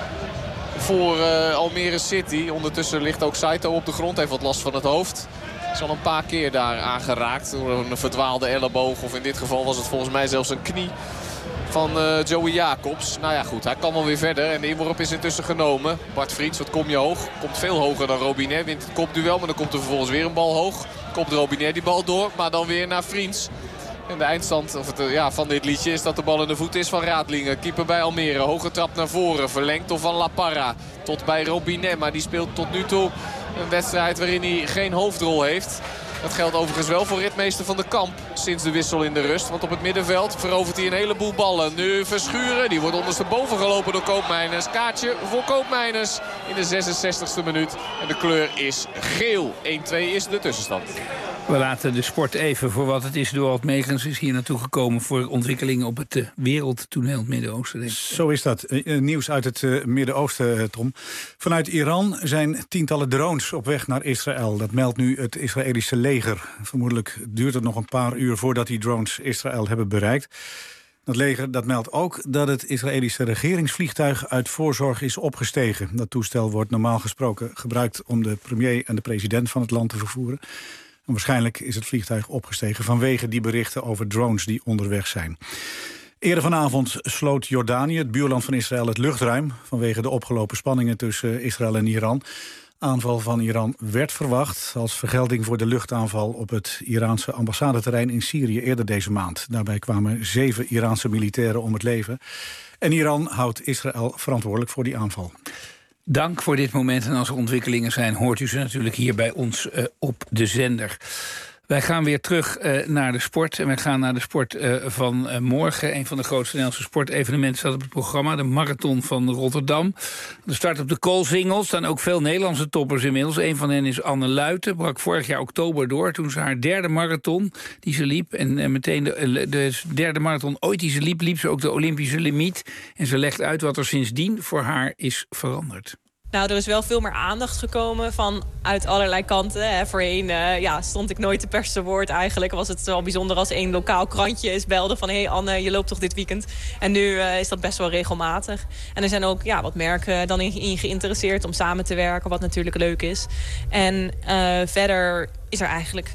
voor Almere City. Ondertussen ligt ook Saito op de grond. Heeft wat last van het hoofd. Is al een paar keer daar aangeraakt door een verdwaalde elleboog. Of in dit geval was het volgens mij zelfs een knie van Joey Jacobs. Nou ja goed, hij kan wel weer verder. En de inworp is intussen genomen. Bart Vriends, wat kom je hoog? Komt veel hoger dan Robinet. Wint het kopduel, maar dan komt er vervolgens weer een bal hoog. Komt Robinet die bal door, maar dan weer naar Vriends. En de eindstand van dit liedje is dat de bal in de voet is van Raadlingen. Keeper bij Almere, hoge trap naar voren. Verlengd door Van La Parra tot bij Robinet. Maar die speelt tot nu toe een wedstrijd waarin hij geen hoofdrol heeft. Dat geldt overigens wel voor ritmeester Van de Kamp sinds de wissel in de rust. Want op het middenveld verovert hij een heleboel ballen. Nu Verschuren, die wordt ondersteboven gelopen door Koopmeiners. Kaartje voor Koopmeiners in de 66e minuut. En de kleur is geel. 1-2 is de tussenstand. We laten de sport even voor wat het is. Dorald Megens is hier naartoe gekomen voor ontwikkelingen op het wereldtoneel in het Midden-Oosten. Zo is dat. Nieuws uit het Midden-Oosten, Tom. Vanuit Iran zijn tientallen drones op weg naar Israël. Dat meldt nu het Israëlische leger. Vermoedelijk duurt het nog een paar uur voordat die drones Israël hebben bereikt. Dat leger dat meldt ook dat het Israëlische regeringsvliegtuig uit voorzorg is opgestegen. Dat toestel wordt normaal gesproken gebruikt om de premier en de president van het land te vervoeren. En waarschijnlijk is het vliegtuig opgestegen vanwege die berichten over drones die onderweg zijn. Eerder vanavond sloot Jordanië, het buurland van Israël, het luchtruim vanwege de opgelopen spanningen tussen Israël en Iran. Aanval van Iran werd verwacht als vergelding voor de luchtaanval op het Iraanse ambassadeterrein in Syrië eerder deze maand. Daarbij kwamen 7 Iraanse militairen om het leven. En Iran houdt Israël verantwoordelijk voor die aanval. Dank voor dit moment. En als er ontwikkelingen zijn, hoort u ze natuurlijk hier bij ons op de zender. Wij gaan weer terug naar de sport. En wij gaan naar de sport van morgen. Een van de grootste Nederlandse sportevenementen staat op het programma. De Marathon van Rotterdam. De start op de Koolsingel. Staan ook veel Nederlandse toppers inmiddels. Een van hen is Anne Luiten. Brak vorig jaar oktober door. Toen ze haar derde marathon die ze liep. En meteen de derde marathon ooit die ze liep, liep ze ook de Olympische limiet. En ze legt uit wat er sindsdien voor haar is veranderd. Nou, er is wel veel meer aandacht gekomen uit allerlei kanten. Hè. Voorheen stond ik nooit te pers te woord eigenlijk. Was het wel bijzonder als één lokaal krantje eens belde van... hé Anne, je loopt toch dit weekend? En nu is dat best wel regelmatig. En er zijn ook wat merken dan in geïnteresseerd om samen te werken... wat natuurlijk leuk is. En verder is er eigenlijk...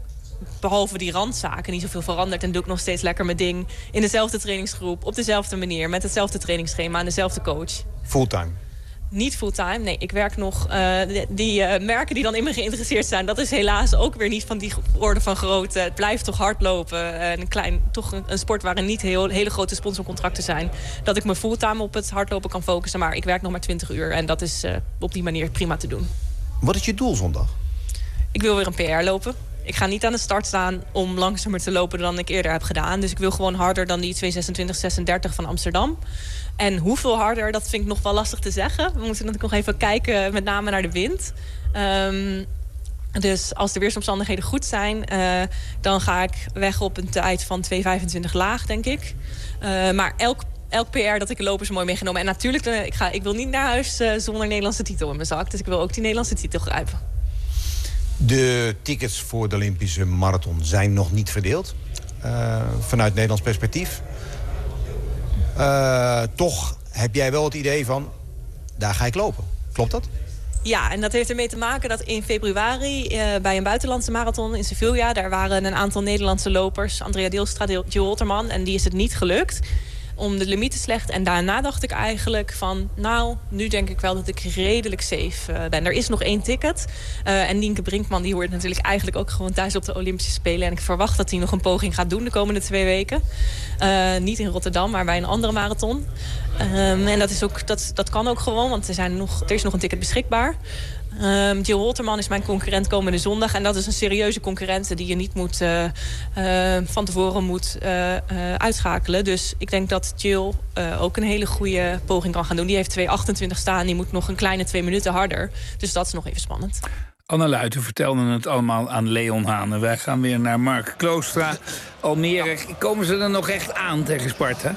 behalve die randzaken niet zoveel veranderd... en doe ik nog steeds lekker mijn ding in dezelfde trainingsgroep... op dezelfde manier, met hetzelfde trainingsschema en dezelfde coach. Fulltime? Niet fulltime, nee. Ik werk nog... die merken die dan in me geïnteresseerd zijn... dat is helaas ook weer niet van die orde van grootte. Het blijft toch hardlopen. Toch een sport waarin niet hele grote sponsorcontracten zijn. Dat ik me fulltime op het hardlopen kan focussen. Maar ik werk nog maar 20 uur. En dat is op die manier prima te doen. Wat is je doel zondag? Ik wil weer een PR lopen. Ik ga niet aan de start staan om langzamer te lopen dan ik eerder heb gedaan. Dus ik wil gewoon harder dan die 2:26:36 van Amsterdam. En hoeveel harder, dat vind ik nog wel lastig te zeggen. We moeten natuurlijk nog even kijken, met name naar de wind. Dus als de weersomstandigheden goed zijn... dan ga ik weg op een tijd van 2:25 laag, denk ik. Maar elk PR dat ik loop is mooi meegenomen. En natuurlijk, ik wil niet naar huis zonder Nederlandse titel in mijn zak. Dus ik wil ook die Nederlandse titel grijpen. De tickets voor de Olympische Marathon zijn nog niet verdeeld. Vanuit Nederlands perspectief. Toch heb jij wel het idee van... daar ga ik lopen. Klopt dat? Ja, en dat heeft ermee te maken dat in februari bij een buitenlandse marathon in Sevilla, daar waren een aantal Nederlandse lopers, Andrea Deelstra, Jill Holterman, en die is het niet gelukt om de limiet te slecht. En daarna dacht ik eigenlijk van, nou, nu denk ik wel dat ik redelijk safe ben. Er is nog 1 ticket. En Nienke Brinkman, die hoort natuurlijk eigenlijk ook gewoon thuis op de Olympische Spelen. En ik verwacht dat hij nog een poging gaat doen de komende 2 weken. Niet in Rotterdam, maar bij een andere marathon. En dat kan ook gewoon, want er is nog een ticket beschikbaar. Jill Holterman is mijn concurrent komende zondag. En dat is een serieuze concurrent die je niet van tevoren moet uitschakelen. Dus ik denk dat Jill ook een hele goede poging kan gaan doen. Die heeft 2:28 staan. Die moet nog een kleine 2 minuten harder. Dus dat is nog even spannend. Anne Luijten vertelde het allemaal aan Leon Haan. Wij gaan weer naar Mark Kloostra. Almere, komen ze er nog echt aan tegen Sparta?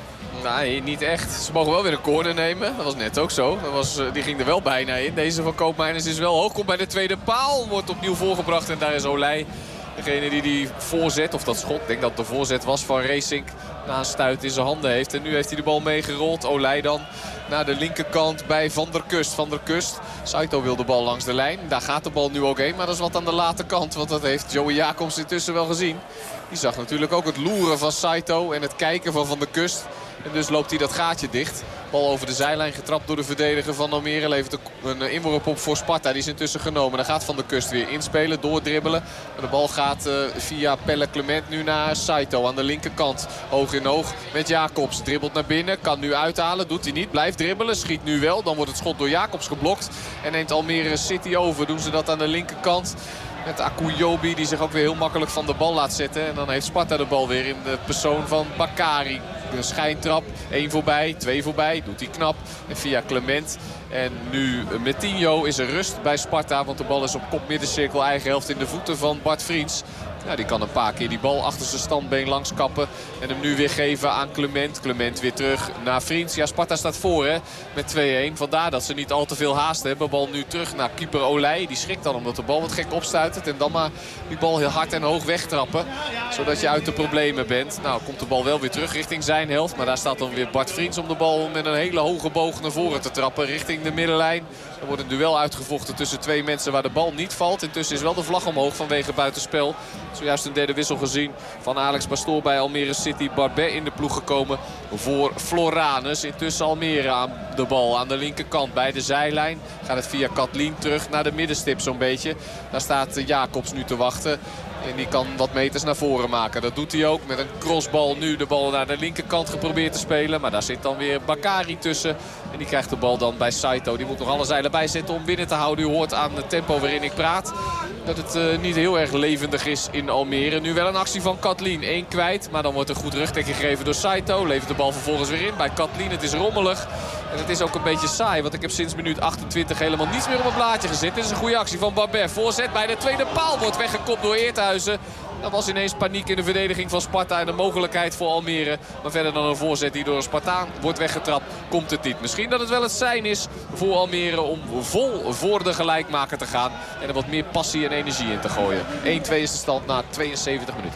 Nee, niet echt. Ze mogen wel weer een corner nemen. Dat was net ook zo. Die ging er wel bijna in. Deze van Koopmeiners is wel hoog. Komt bij de tweede paal. Wordt opnieuw voorgebracht. En daar is Olij degene die voorzet. Of dat schot. Ik denk dat het de voorzet was van Racing. Na een stuit in zijn handen heeft. En nu heeft hij de bal meegerold. Olij dan naar de linkerkant bij Van der Kust. Van der Kust. Saito wil de bal langs de lijn. Daar gaat de bal nu ook heen. Maar dat is wat aan de late kant. Want dat heeft Joey Jacobs intussen wel gezien. Die zag natuurlijk ook het loeren van Saito. En het kijken van Van der Kust. En dus loopt hij dat gaatje dicht. Bal over de zijlijn getrapt door de verdediger van Almere. Levert een inworp op voor Sparta. Die is intussen genomen. Dan gaat Van der Kust weer inspelen, doordribbelen. De bal gaat via Pelle Clement nu naar Saito aan de linkerkant. Oog in oog met Jacobs. Dribbelt naar binnen. Kan nu uithalen. Doet hij niet. Blijft dribbelen. Schiet nu wel. Dan wordt het schot door Jacobs geblokt. En neemt Almere City over. Doen ze dat aan de linkerkant. Met Akuyobi die zich ook weer heel makkelijk van de bal laat zetten. En dan heeft Sparta de bal weer in de persoon van Bakari. Een schijntrap. 1 voorbij, 2 voorbij. Doet hij knap. En via Clement. En nu met Tinho is er rust bij Sparta. Want de bal is op kop middencirkel. Eigen helft in de voeten van Bart Vriends. Ja, die kan een paar keer die bal achter zijn standbeen langs kappen. En hem nu weer geven aan Clement. Clement weer terug naar Vriends. Ja, Sparta staat voor hè, met 2-1. Vandaar dat ze niet al te veel haast hebben. Bal nu terug naar keeper Olij. Die schrikt dan omdat de bal wat gek opstuitert. En dan maar die bal heel hard en hoog wegtrappen. Zodat je uit de problemen bent. Nou, komt de bal wel weer terug richting zijn helft. Maar daar staat dan weer Bart Vriends om de bal met een hele hoge boog naar voren te trappen. Richting de middenlijn. Er wordt een duel uitgevochten tussen 2 mensen waar de bal niet valt. Intussen is wel de vlag omhoog vanwege buitenspel. Zojuist een derde wissel gezien van Alex Pastoor bij Almere City. Barbet in de ploeg gekomen voor Floranus. Intussen Almere aan de bal aan de linkerkant bij de zijlijn. Gaat het via Katlien terug naar de middenstip zo'n beetje. Daar staat Jacobs nu te wachten. En die kan wat meters naar voren maken. Dat doet hij ook met een crossbal. Nu de bal naar de linkerkant geprobeerd te spelen. Maar daar zit dan weer Bakari tussen. En die krijgt de bal dan bij Saito. Die moet nog alle zeilen bijzetten om binnen te houden. U hoort aan het tempo waarin ik praat dat het niet heel erg levendig is in Almere. Nu wel een actie van Katlien. 1 kwijt. Maar dan wordt er goed rugdekking gegeven door Saito. Levert de bal vervolgens weer in bij Katlien. Het is rommelig. En het is ook een beetje saai. Want ik heb sinds minuut 28 helemaal niets meer op het blaadje gezet. Dit is een goede actie van Barbet. Voorzet bij de tweede paal wordt weggekopt door Eerthuizen. Dat was ineens paniek in de verdediging van Sparta en de mogelijkheid voor Almere. Maar verder dan een voorzet die door een Spartaan wordt weggetrapt, komt het niet. Misschien dat het wel het sein is voor Almere om vol voor de gelijkmaker te gaan. En er wat meer passie en energie in te gooien. 1-2 is de stand na 72 minuten.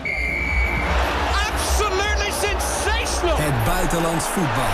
Absolutely sensational! Het buitenlands voetbal.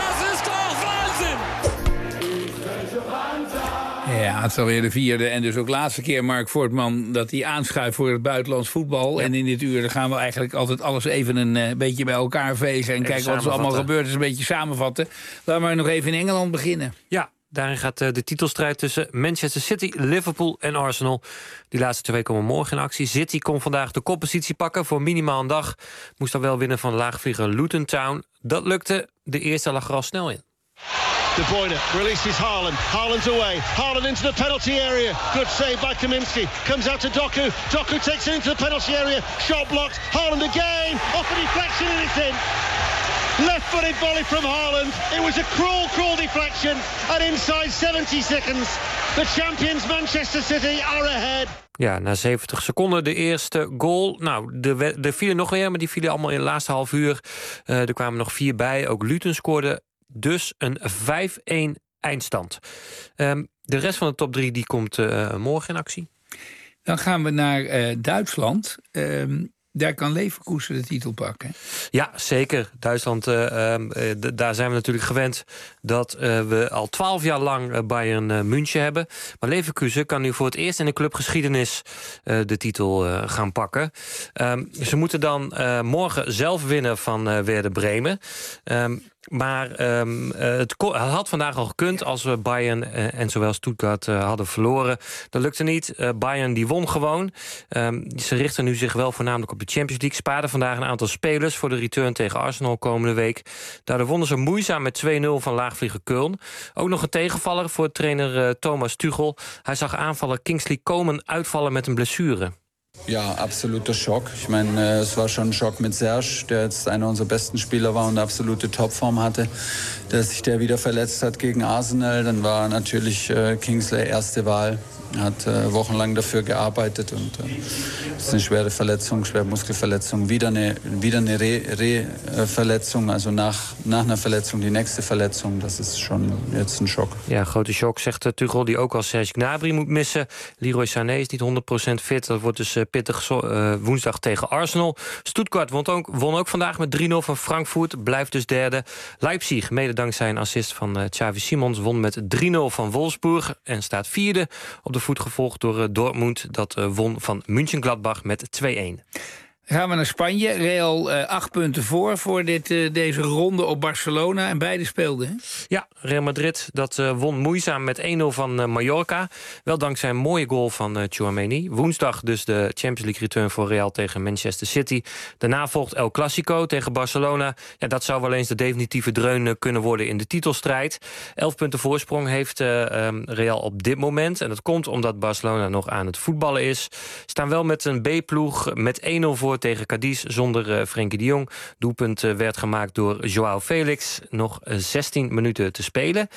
Ja, het is alweer de 4e en dus ook laatste keer Mark Voortman dat hij aanschuift voor het buitenlands voetbal. Ja. En in dit uur gaan we eigenlijk altijd alles even een beetje bij elkaar vegen en kijken wat er allemaal gebeurd is, een beetje samenvatten. Laten we nog even in Engeland beginnen. Ja, daarin gaat de titelstrijd tussen Manchester City, Liverpool en Arsenal. Die laatste 2 komen morgen in actie. City kon vandaag de koppositie pakken voor minimaal een dag. Moest dan wel winnen van laagvlieger Luton Town. Dat lukte. De eerste lag er al snel in. De Bruyne releases Haaland. Haaland's away. Haaland into the penalty area. Good save by Kaminski. Comes out to Doku. Doku takes it into the penalty area. Shot blocked. Haaland again. Off a deflection and it's in. Left-footed volley from Haaland. It was a cruel deflection. And inside 70 seconds, the champions Manchester City are ahead. Ja, na 70 seconden de eerste goal. Nou, er vielen nog weer, maar die vielen allemaal in het laatste half uur. Er kwamen nog 4 bij. Ook Luton scoorde. Dus een 5-1 eindstand. De rest van de top 3 die komt morgen in actie. Dan gaan we naar Duitsland. Daar kan Leverkusen de titel pakken. Ja, zeker. Duitsland, daar zijn we natuurlijk gewend dat we al 12 jaar lang Bayern München hebben. Maar Leverkusen kan nu voor het eerst in de clubgeschiedenis de titel gaan pakken. Ze moeten dan morgen zelf winnen van Werder Bremen. Maar het had vandaag al gekund als we Bayern en zowel Stuttgart hadden verloren. Dat lukte niet. Bayern die won gewoon. Ze richten nu zich wel voornamelijk op de Champions League. Spaarden vandaag een aantal spelers voor de return tegen Arsenal komende week. Daardoor wonnen ze moeizaam met 2-0 van laagvlieger Köln. Ook nog een tegenvaller voor trainer Thomas Tuchel. Hij zag aanvaller Kingsley Coman uitvallen met een blessure. Ja, absoluter Schock. Ich meine, es war schon ein Schock mit Serge, der jetzt einer unserer besten Spieler war und absolute Topform hatte, dass sich der wieder verletzt hat gegen Arsenal. Dann war natürlich Kingsley erste Wahl. Hat wochenlang dafür gearbeitet und es ist eine schwere Verletzung, schwere Muskelverletzung. Wieder eine Re-Verletzung, also nach einer Verletzung die nächste Verletzung. Dat is schon jetzt een shock. Ja, grote shock, zegt Tuchel, die ook al Serge Gnabry moet missen. Leroy Sané is niet 100% fit. Dat wordt dus pittig woensdag tegen Arsenal. Stuttgart won ook vandaag met 3-0 van Frankfurt. Blijft dus derde. Leipzig, mede dankzij een assist van Xavi Simons, won met 3-0 van Wolfsburg en staat vierde op de voet, gevolgd door Dortmund. Dat won van Mönchengladbach met 2-1. Dan gaan we naar Spanje. Real 8 punten voor deze ronde op Barcelona. En beide speelden, hè? Ja, Real Madrid dat won moeizaam met 1-0 van Mallorca. Wel dankzij een mooie goal van Tchouaméni. Woensdag dus de Champions League return voor Real tegen Manchester City. Daarna volgt El Clasico tegen Barcelona. Ja, dat zou wel eens de definitieve dreun kunnen worden in de titelstrijd. 11 punten voorsprong heeft Real op dit moment. En dat komt omdat Barcelona nog aan het voetballen is. Staan wel met een B-ploeg met 1-0 voor tegen Cadiz zonder Frenkie de Jong. Doelpunt werd gemaakt door Joao Felix. Nog 16 minuten te spelen.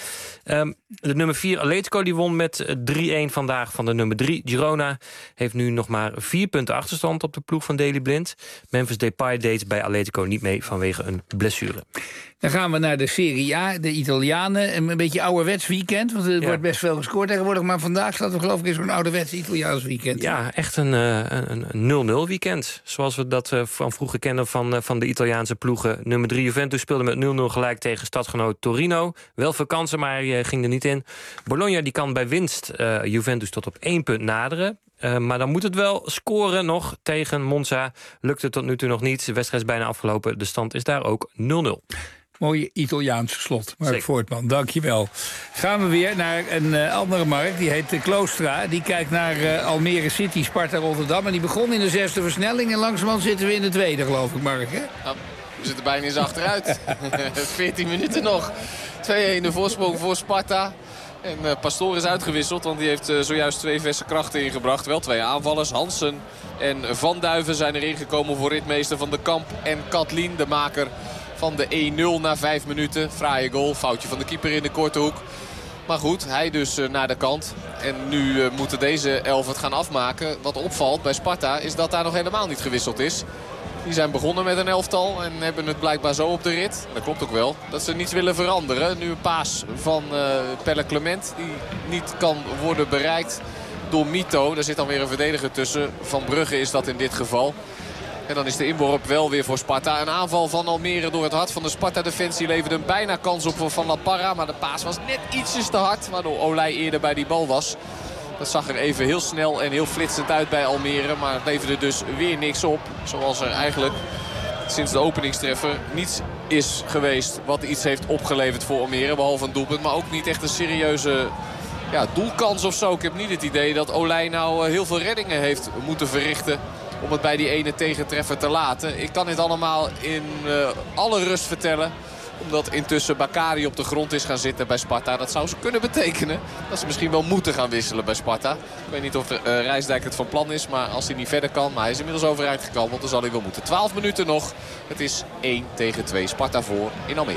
De nummer 4 Atletico die won met 3-1 vandaag van de nummer 3 Girona. Heeft nu nog maar 4 punten achterstand op de ploeg van Daley Blind. Memphis Depay deed bij Atletico niet mee vanwege een blessure. Dan gaan we naar de Serie A, de Italianen. Een beetje ouderwets weekend, want er wordt best veel gescoord tegenwoordig. Maar vandaag staat er geloof ik in zo'n ouderwets Italiaans weekend. Ja, echt een 0-0 weekend. Zoals we dat van vroeger kennen van de Italiaanse ploegen. Nummer 3 Juventus speelde met 0-0 gelijk tegen stadgenoot Torino. Wel veel kansen, maar hij ging er niet in. Bologna die kan bij winst Juventus tot op 1 punt naderen. Maar dan moet het wel scoren nog tegen Monza. Lukt het tot nu toe nog niet. De wedstrijd is bijna afgelopen. De stand is daar ook 0-0. Mooie Italiaanse slot, Mark Voortman. Dank je wel. Gaan we weer naar een andere markt. Die heet Kloostra. Die kijkt naar Almere City, Sparta Rotterdam. En die begon in de 6e versnelling. En langzamerhand zitten we in de 2e, geloof ik, Mark. Hè? Nou, we zitten bijna eens achteruit. 14 minuten nog. 2-1 de voorsprong voor Sparta. En Pastoor is uitgewisseld, want die heeft zojuist 2 verse krachten ingebracht. Wel 2 aanvallers. Hansen en Van Duiven zijn erin gekomen voor ritmeester Van de Kamp. En Katlien, de maker van de 1-0 na 5 minuten. Fraaie goal, foutje van de keeper in de korte hoek. Maar goed, hij dus naar de kant. En nu moeten deze 11 het gaan afmaken. Wat opvalt bij Sparta is dat daar nog helemaal niet gewisseld is. Die zijn begonnen met een elftal en hebben het blijkbaar zo op de rit. Dat klopt ook wel. Dat ze niets willen veranderen. Nu een paas van Pelle Clement die niet kan worden bereikt door Mito. Daar zit dan weer een verdediger tussen. Van Brugge is dat in dit geval. En dan is de inworp wel weer voor Sparta. Een aanval van Almere door het hart van de Sparta-defensie leverde een bijna kans op Van La Parra. Maar de paas was net ietsjes te hard, waardoor Olij eerder bij die bal was. Dat zag er even heel snel en heel flitsend uit bij Almere. Maar het leverde dus weer niks op. Zoals er eigenlijk sinds de openingstreffer niets is geweest wat iets heeft opgeleverd voor Almere. Behalve een doelpunt, maar ook niet echt een serieuze doelkans of zo. Ik heb niet het idee dat Olij nou heel veel reddingen heeft moeten verrichten om het bij die ene tegentreffer te laten. Ik kan dit allemaal in alle rust vertellen. Omdat intussen Bakary op de grond is gaan zitten bij Sparta. Dat zou ze kunnen betekenen dat ze misschien wel moeten gaan wisselen bij Sparta. Ik weet niet of Rijsdijk het van plan is. Maar als hij niet verder kan. Maar hij is inmiddels overeind gekomen. Dan zal hij wel moeten. 12 minuten nog. Het is 1-2. Sparta voor in Almere.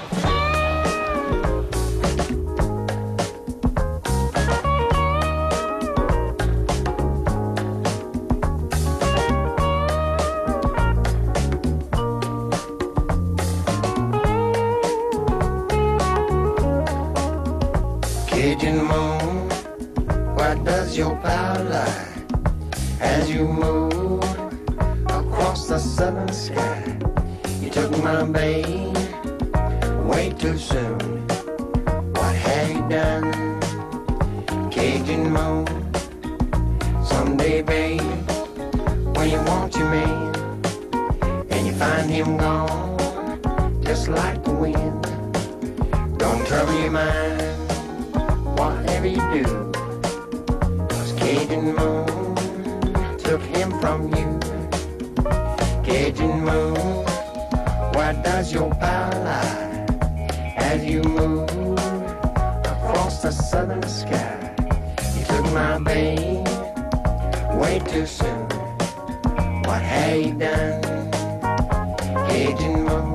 Pigeon moon, what does your power lie as you move across across the southern sky. You took my babe way too soon. What have you done? Cajun moon. Someday, babe, when you want your man, and you find him gone, just like the wind. Don't trouble your mind, whatever you do, 'cause Cajun moon took him from you. Cajun moon, where does your power lie? As you move across the southern sky, you took my babe way too soon. What have you done, Cajun moon?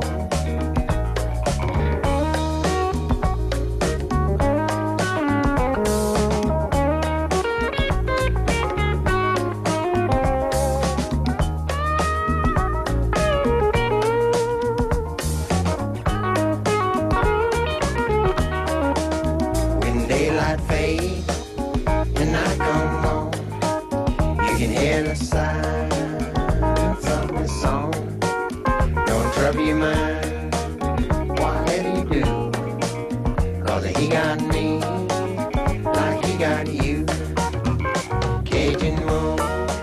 When daylight fades and night comes on, you can hear the silence of the song. Don't trouble your mind, whatever you do, 'cause he got me like he got you. Cajun moon,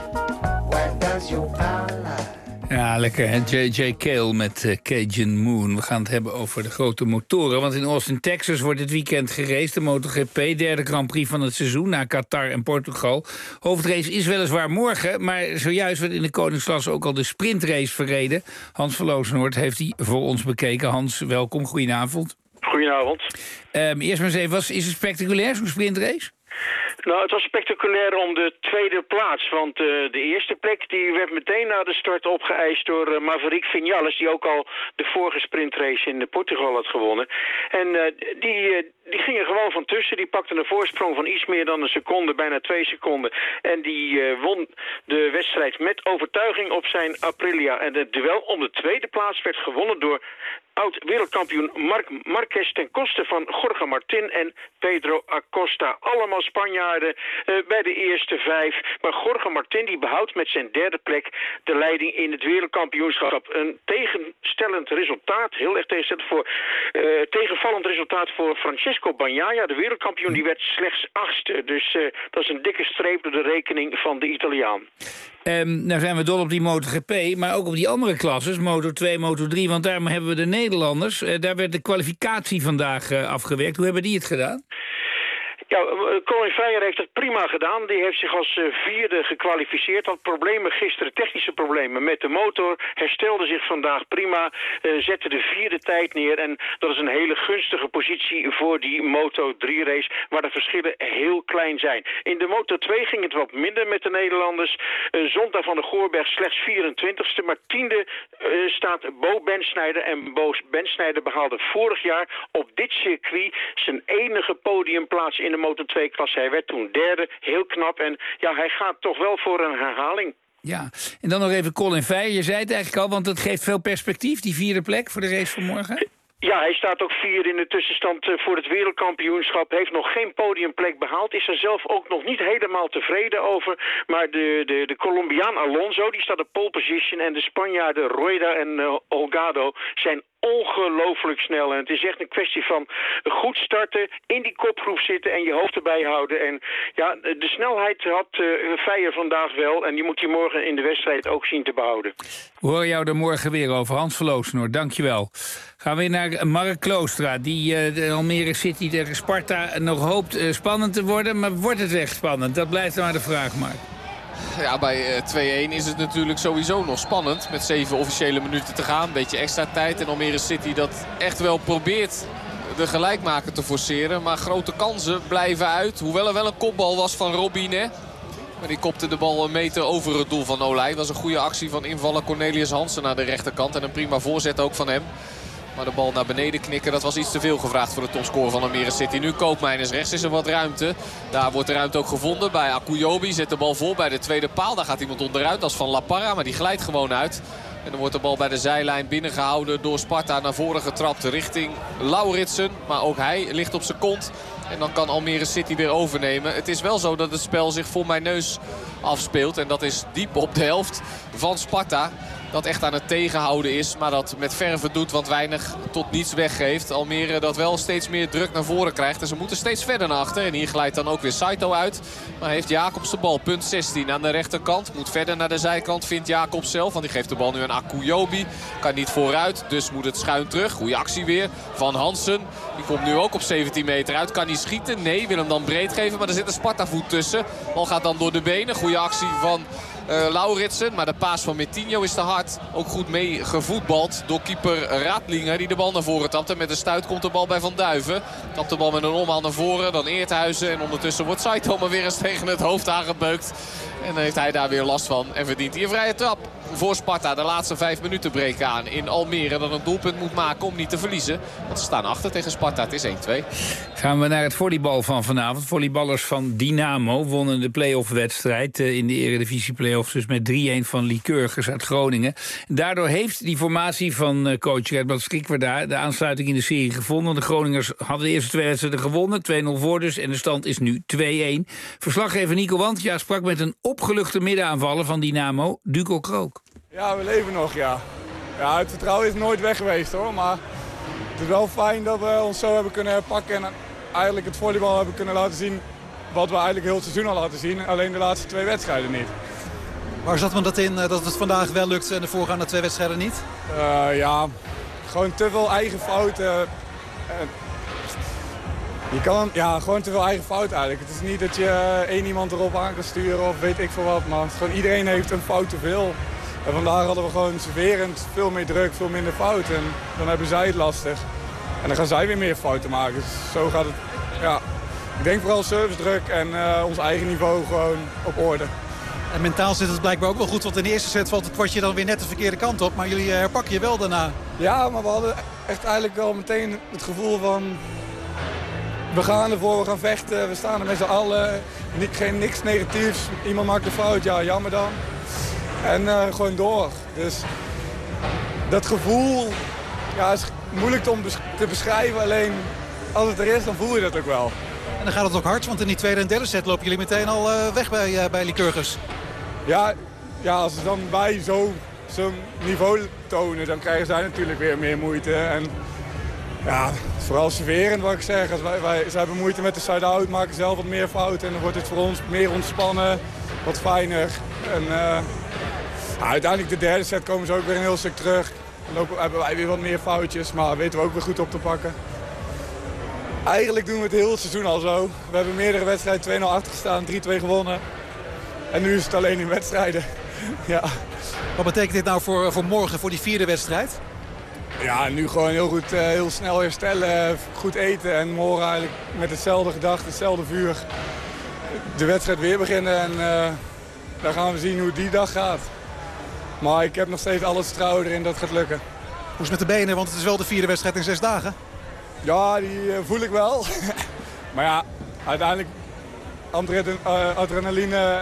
where does your power lie? Ja, lekker hè? J.J. Cale met Cajun Moon. We gaan het hebben over de grote motoren. Want in Austin, Texas wordt dit weekend geraced. De MotoGP, derde Grand Prix van het seizoen na Qatar en Portugal. Hoofdrace is weliswaar morgen, maar zojuist werd in de koningsklasse ook al de sprintrace verreden. Hans van Loosenoord heeft die voor ons bekeken. Hans, welkom, goedenavond. Goedenavond. Eerst maar eens even, is het spectaculair, zo'n sprintrace? Nou, het was spectaculair om de tweede plaats, want de eerste plek die werd meteen na de start opgeëist door Maverick Vinales, die ook al de vorige sprintrace in Portugal had gewonnen. En die ging er gewoon van tussen. Die pakte een voorsprong van iets meer dan een seconde, bijna 2 seconden. En die won de wedstrijd met overtuiging op zijn Aprilia. En het duel om de tweede plaats werd gewonnen door oud-wereldkampioen Marc Marquez ten koste van Jorge Martin en Pedro Acosta. Allemaal Spanjaarden bij de eerste 5. Maar Jorge Martin die behoudt met zijn derde plek de leiding in het wereldkampioenschap. Een tegenstellend resultaat, heel erg tegenvallend resultaat voor Francesco Bagnaia. De wereldkampioen die werd slechts 8e. Dus dat is een dikke streep door de rekening van de Italiaan. Nou zijn we dol op die MotoGP, maar ook op die andere klasses, Moto2, Moto3, want daar hebben we de Nederlanders. Daar werd de kwalificatie vandaag afgewerkt. Hoe hebben die het gedaan? Ja, Colin Veijer heeft het prima gedaan. Die heeft zich als vierde gekwalificeerd. Had problemen gisteren, technische problemen met de motor. Herstelde zich vandaag prima. Zette de vierde tijd neer. En dat is een hele gunstige positie voor die Moto3-race. Waar de verschillen heel klein zijn. In de Moto2 ging het wat minder met de Nederlanders. Zondag van de Goorberg slechts 24ste. Maar 10e staat Bo Bensnijder. En Bo Bensnijder behaalde vorig jaar op dit circuit zijn enige podiumplaats in de Moto2-klasse. Hij werd toen derde, heel knap. En ja, hij gaat toch wel voor een herhaling. Ja, en dan nog even Colin Veijer. Je zei het eigenlijk al, want het geeft veel perspectief, die vierde plek voor de race van morgen. Ja, hij staat ook vierde in de tussenstand voor het wereldkampioenschap. Heeft nog geen podiumplek behaald. Is er zelf ook nog niet helemaal tevreden over. Maar de Colombiaan Alonso, die staat op pole position. En de Spanjaarden Rueda en Holgado zijn ongelooflijk snel. En het is echt een kwestie van goed starten, in die kopgroep zitten en je hoofd erbij houden. En ja, de snelheid had Veijer vandaag wel. En die moet hij morgen in de wedstrijd ook zien te behouden. We horen jou er morgen weer over. Hans van Loosenoord, dankjewel. Gaan we weer naar Mark Kloostra, die de Almere City tegen Sparta nog hoopt spannend te worden. Maar wordt het echt spannend? Dat blijft maar de vraag, Mark. Ja, bij 2-1 is het natuurlijk sowieso nog spannend. Met 7 officiële minuten te gaan. Een beetje extra tijd. En Almere City dat echt wel probeert de gelijkmaker te forceren. Maar grote kansen blijven uit. Hoewel er wel een kopbal was van Robine. Maar die kopte de bal een meter over het doel van Olij. Dat was een goede actie van invaller Cornelius Hansen naar de rechterkant. En een prima voorzet ook van hem. Maar de bal naar beneden knikken, dat was iets te veel gevraagd voor de topscorer van Almere City. Nu Koopmeiners, rechts is er wat ruimte. Daar wordt de ruimte ook gevonden bij Akuyobi. Zet de bal voor bij de tweede paal. Daar gaat iemand onderuit, dat is van La Parra, maar die glijdt gewoon uit. En dan wordt de bal bij de zijlijn binnengehouden door Sparta. Naar voren getrapt richting Lauritsen. Maar ook hij ligt op zijn kont. En dan kan Almere City weer overnemen. Het is wel zo dat het spel zich voor mijn neus afspeelt. En dat is diep op de helft van Sparta. dat echt aan het tegenhouden is. Maar dat met verve doet wat weinig tot niets weggeeft. Almere dat wel steeds meer druk naar voren krijgt. En ze moeten steeds verder naar achter. En hier glijdt dan ook weer Saito uit. Maar heeft Jacobs de bal. Punt 16 aan de rechterkant. Moet verder naar de zijkant, vindt Jacobs zelf. Want die geeft de bal nu aan Akuyobi. Kan niet vooruit, dus moet het schuin terug. Goeie actie weer van Hansen. Die komt nu ook op 17 meter uit. Kan hij schieten? Nee, wil hem dan breed geven. Maar er zit een Sparta-voet tussen. Bal gaat dan door de benen. Goeie actie van Lauritsen. Maar de paas van Metinho is te hard. Ook goed mee gevoetbald door keeper Radlinger. Die de bal naar voren tapt. En met een stuit komt de bal bij Van Duiven. Tapt de bal met een omhaal naar voren. Dan Eerthuizen. En ondertussen wordt Saito maar weer eens tegen het hoofd aangebeukt. En dan heeft hij daar weer last van. En verdient hij een vrije trap voor Sparta. De laatste 5 minuten breken aan in Almere. Dat een doelpunt moet maken om niet te verliezen. Want ze staan achter tegen Sparta. Het is 1-2. Gaan we naar het volleybal van vanavond. Volleyballers van Dynamo wonnen de play-off wedstrijd in de Eredivisie play-offs. Dus met 3-1 van Lycurgus uit Groningen. Daardoor heeft die formatie van coach Gert Skrikwerda de aansluiting in de serie gevonden. De Groningers hadden de eerste 2 wedstrijden gewonnen. 2-0 voor dus. En de stand is nu 2-1. Verslaggever Nico Wantja sprak met een opgeluchte middenaanvaller van Dynamo, Duco Krook. Ja, we leven nog, ja. Ja, het vertrouwen is nooit weg geweest, hoor. Maar het is wel fijn dat we ons zo hebben kunnen herpakken en eigenlijk het volleybal hebben kunnen laten zien wat we eigenlijk heel het seizoen al laten zien. Alleen de laatste 2 wedstrijden niet. Waar zat men dat in, dat het vandaag wel lukt en de voorgaande 2 wedstrijden niet? Ja, gewoon te veel eigen fouten. Gewoon te veel eigen fouten eigenlijk. Het is niet dat je 1 iemand erop aan kan sturen of weet ik veel wat. Maar gewoon iedereen heeft een fout te veel. En vandaag hadden we gewoon serverend veel meer druk, veel minder fouten. En dan hebben zij het lastig. En dan gaan zij weer meer fouten maken. Dus zo gaat het. Ja. Ik denk vooral servicedruk en ons eigen niveau gewoon op orde. En mentaal zit het blijkbaar ook wel goed, want in de eerste set valt het kwartje dan weer net de verkeerde kant op. Maar jullie herpakken je wel daarna. Ja, maar we hadden echt eigenlijk wel meteen het gevoel van... We gaan ervoor, we gaan vechten, we staan er met z'n allen. Niks negatiefs, iemand maakt een fout, ja jammer dan. En gewoon door. Dus dat gevoel is moeilijk te beschrijven, alleen als het er is dan voel je dat ook wel. En dan gaat het ook hard, want in die tweede en derde set lopen jullie meteen al weg bij Lycurgus. Ja, als ze dan bij zo'n niveau tonen, dan krijgen zij natuurlijk weer meer moeite. En ja, vooral serverend wat ik zeg. Zij hebben moeite met de side-out, maken zelf wat meer fouten. En dan wordt het voor ons meer ontspannen, wat fijner. En uiteindelijk de derde set komen ze ook weer een heel stuk terug. Dan hebben wij weer wat meer foutjes, maar weten we ook weer goed op te pakken. Eigenlijk doen we het heel het seizoen al zo. We hebben meerdere wedstrijden 2-0 achter gestaan, 3-2 gewonnen. En nu is het alleen in wedstrijden. Ja. Wat betekent dit nou voor morgen, voor die 4e wedstrijd? Ja, nu gewoon heel goed, heel snel herstellen, goed eten. En morgen eigenlijk met hetzelfde gedachte, hetzelfde vuur de wedstrijd weer beginnen. En dan gaan we zien hoe die dag gaat. Maar ik heb nog steeds alles vertrouwen erin dat het gaat lukken. Hoe is het met de benen? Want het is wel de 4e wedstrijd in 6 dagen. Ja, die voel ik wel. Maar ja, uiteindelijk adrenaline,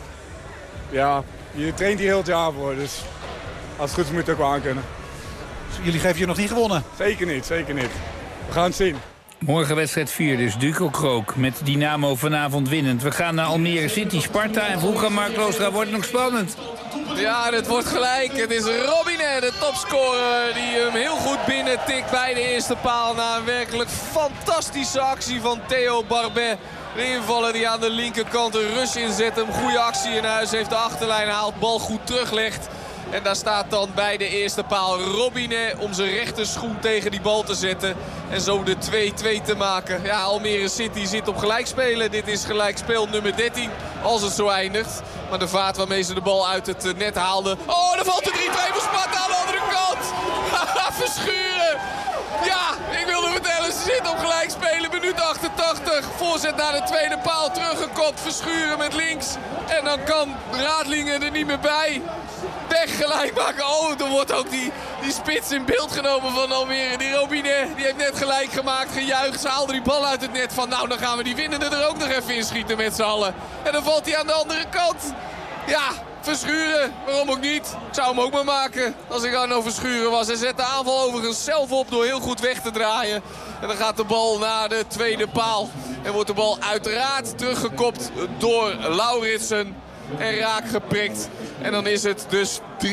ja, je traint hier heel het jaar voor. Dus als het goed is moet het ook wel aankunnen. Jullie geven je nog niet gewonnen? Zeker niet, zeker niet. We gaan het zien. Morgen wedstrijd 4, dus Duco Krook met Dynamo vanavond winnend. We gaan naar Almere City, Sparta en vroeg aan Mark Loostra. Wordt het nog spannend? Ja, het wordt gelijk. Het is Robinet, de topscorer, die hem heel goed binnen tikt bij de eerste paal. Na een werkelijk fantastische actie van Theo Barbet. De invaller die aan de linkerkant een rush inzet. Hem goede actie in huis heeft, de achterlijn haalt, bal goed teruglegt. En daar staat dan bij de eerste paal Robinet om zijn rechterschoen tegen die bal te zetten. En zo de 2-2 te maken. Ja, Almere City zit op gelijkspelen. Dit is gelijkspel nummer 13 als het zo eindigt. Maar de vaart waarmee ze de bal uit het net haalden. Oh, dan valt de 3-2 voor Sparta aan de andere kant. Verschuren. Ja, ik wilde vertellen, ze zitten op gelijkspelen. Minuut 88. Voorzet naar de tweede paal. Teruggekopt. Verschuren met links. En dan kan Radlinger er niet meer bij. Weg gelijk maken. Oh, dan wordt ook die spits in beeld genomen van Almere. Die Robinet, die heeft net gelijk gemaakt, gejuicht. Ze haalde die bal uit het net van, nou, dan gaan we die winnende er ook nog even inschieten met z'n allen. En dan valt hij aan de andere kant. Ja, Verschuren, waarom ook niet? Ik zou hem ook maar maken als ik Arno Verschuren was. Hij zet de aanval overigens zelf op door heel goed weg te draaien. En dan gaat de bal naar de tweede paal. En wordt de bal uiteraard teruggekopt door Lauritsen. En raak geprikt. En dan is het dus 3-2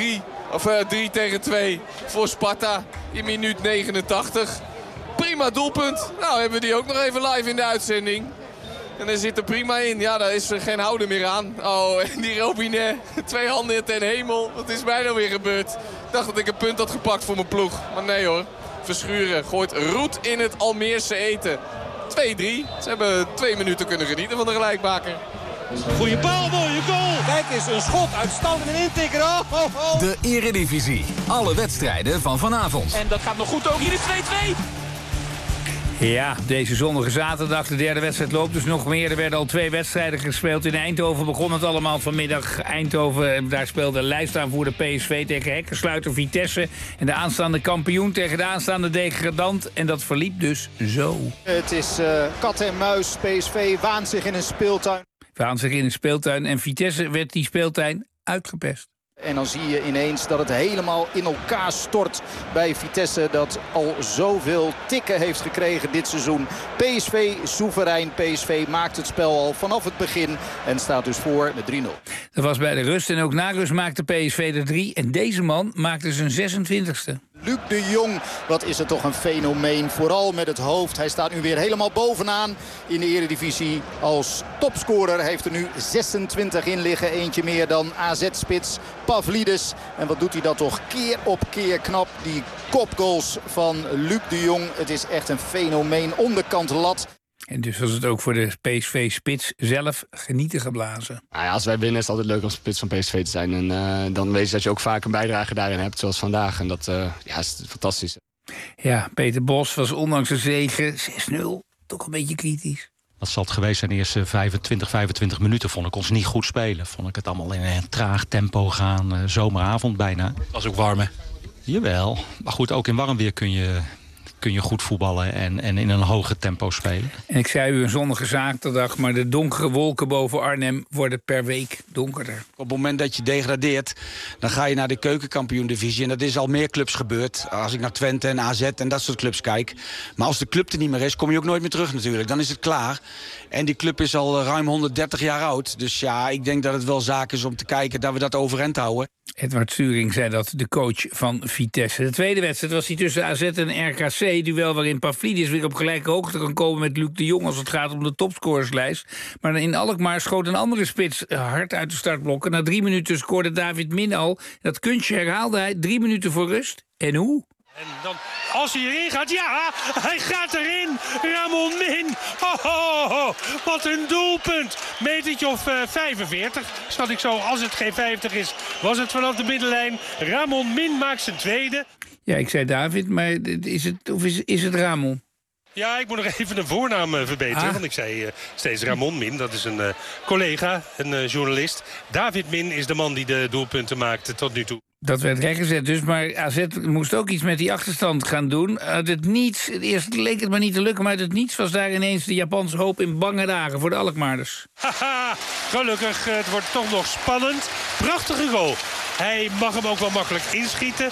Of 3-2 voor Sparta in minuut 89. Prima doelpunt. Nou hebben we die ook nog even live in de uitzending. En er zit er prima in. Ja, daar is geen houden meer aan. Oh, en die Robinet. 2 handen ten hemel. Wat is mij nou weer gebeurd? Ik dacht dat ik een punt had gepakt voor mijn ploeg. Maar nee hoor. Verschuren gooit roet in het Almeerse eten. 2-3. Ze hebben 2 minuten kunnen genieten van de gelijkmaker. Goeie bal, mooie goal. Kijk eens, een schot uitstand en een intikker. Oh, oh, oh. De Eredivisie. Alle wedstrijden van vanavond. En dat gaat nog goed ook. Hier is 2-2. Ja, deze zonnige zaterdag, de derde wedstrijd loopt dus nog meer. Er werden al 2 wedstrijden gespeeld. In Eindhoven begon het allemaal vanmiddag. Eindhoven, daar speelde lijstaanvoerder PSV tegen hekkensluiter Vitesse. En de aanstaande kampioen tegen de aanstaande degradant. En dat verliep dus zo. Het is kat en muis. PSV waant zich in een speeltuin. Waant zich in een speeltuin en Vitesse werd die speeltuin uitgepest. En dan zie je ineens dat het helemaal in elkaar stort bij Vitesse. Dat al zoveel tikken heeft gekregen dit seizoen. PSV soeverein. PSV maakt het spel al vanaf het begin. En staat dus voor met 3-0. Dat was bij de rust. En ook na rust maakte PSV er 3. En deze man maakte zijn 26e. Luc de Jong, wat is het toch een fenomeen. Vooral met het hoofd. Hij staat nu weer helemaal bovenaan in de Eredivisie. Als topscorer heeft er nu 26 in liggen. Eentje meer dan AZ-spits Pavlidis. En wat doet hij dat toch keer op keer knap. Die kopgoals van Luc de Jong. Het is echt een fenomeen. Onderkant lat. En dus was het ook voor de PSV-spits zelf genieten geblazen. Nou ja, als wij winnen is het altijd leuk om spits van PSV te zijn. En dan weet je dat je ook vaak een bijdrage daarin hebt, zoals vandaag. En dat is fantastisch. Ja, Peter Bos was ondanks de zege 6-0 toch een beetje kritisch. Dat zal het geweest zijn de eerste 25 minuten. Vond ik ons niet goed spelen. Vond ik het allemaal in een traag tempo gaan. Zomeravond bijna. Het was ook warm, hè? Jawel. Maar goed, ook in warm weer kun je goed voetballen en in een hoger tempo spelen. En ik zei u een zonnige zaterdag, maar de donkere wolken boven Arnhem worden per week donkerder. Op het moment dat je degradeert, dan ga je naar de keukenkampioen-divisie. En dat is al meer clubs gebeurd. Als ik naar Twente en AZ en dat soort clubs kijk. Maar als de club er niet meer is, kom je ook nooit meer terug natuurlijk. Dan is het klaar. En die club is al ruim 130 jaar oud. Dus ja, ik denk dat het wel zaak is om te kijken dat we dat overeind houden. Edward Sturing zei dat, de coach van Vitesse. De tweede wedstrijd was die tussen AZ en RKC. Duel waarin Pavlidis weer op gelijke hoogte kan komen met Luc de Jong als het gaat om de topscorerslijst. Maar in Alkmaar schoot een andere spits hard uit de startblokken. Na 3 minuten scoorde David Min al. Dat kunstje herhaalde hij 3 minuten voor rust. En hoe? En dan, als hij erin gaat, ja, hij gaat erin. Ramon Min. Ho. Wat een doelpunt. Metertje of 45, schat ik zo. Als het geen 50 is, was het vanaf de middenlijn. Ramon Min maakt zijn tweede. Ja, ik zei David, maar is het Ramon? Ja, ik moet nog even de voornaam verbeteren. Want ik zei steeds Ramon Min. Dat is een collega, een journalist. David Min is de man die de doelpunten maakte tot nu toe. Dat werd rechtgezet dus, maar AZ moest ook iets met die achterstand gaan doen. Uit het niets, eerst leek het maar niet te lukken, maar uit het niets was daar ineens de Japanse hoop in bange dagen voor de Alkmaarders. Haha, gelukkig, het wordt toch nog spannend. Prachtige goal. Hij mag hem ook wel makkelijk inschieten.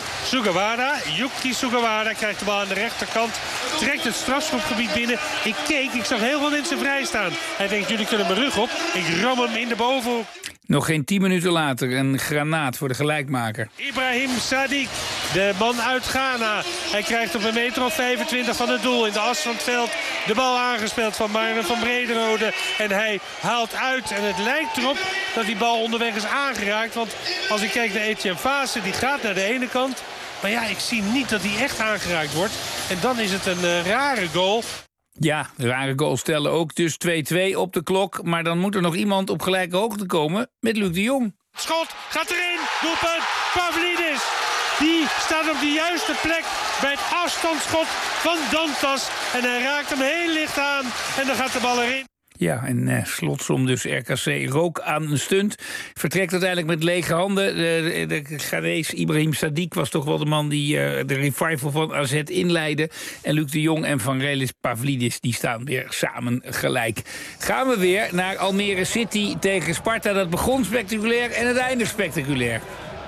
Yuki Sugawara krijgt de bal aan de rechterkant. Trekt het strafschopgebied binnen. Ik zag heel veel mensen vrij staan. Hij denkt, jullie kunnen mijn rug op. Ik ram hem in de bovenhoek. Nog geen 10 minuten later een granaat voor de gelijkmaker. Ibrahim Sadiq, de man uit Ghana. Hij krijgt op 1,25 meter van het doel in de as van het veld de bal aangespeeld van Marlon van Brederode. En hij haalt uit en het lijkt erop dat die bal onderweg is aangeraakt. Want als ik kijk naar Etienne Fase, die gaat naar de ene kant. Maar ja, ik zie niet dat hij echt aangeraakt wordt. En dan is het een rare goal. Ja, rare goals stellen ook. Dus 2-2 op de klok. Maar dan moet er nog iemand op gelijke hoogte komen met Luc de Jong. Schot gaat erin. Doelpunt. Pavlidis. Die staat op de juiste plek bij het afstandsschot van Dantas. En hij raakt hem heel licht aan. En dan gaat de bal erin. Ja, en slotsom dus RKC rook aan een stunt. Vertrekt uiteindelijk met lege handen. De Ghanese Ibrahim Sadiq was toch wel de man die de revival van AZ inleidde. En Luc de Jong en Van Relis Pavlidis die staan weer samen gelijk. Gaan we weer naar Almere City tegen Sparta. Dat begon spectaculair en het einde spectaculair.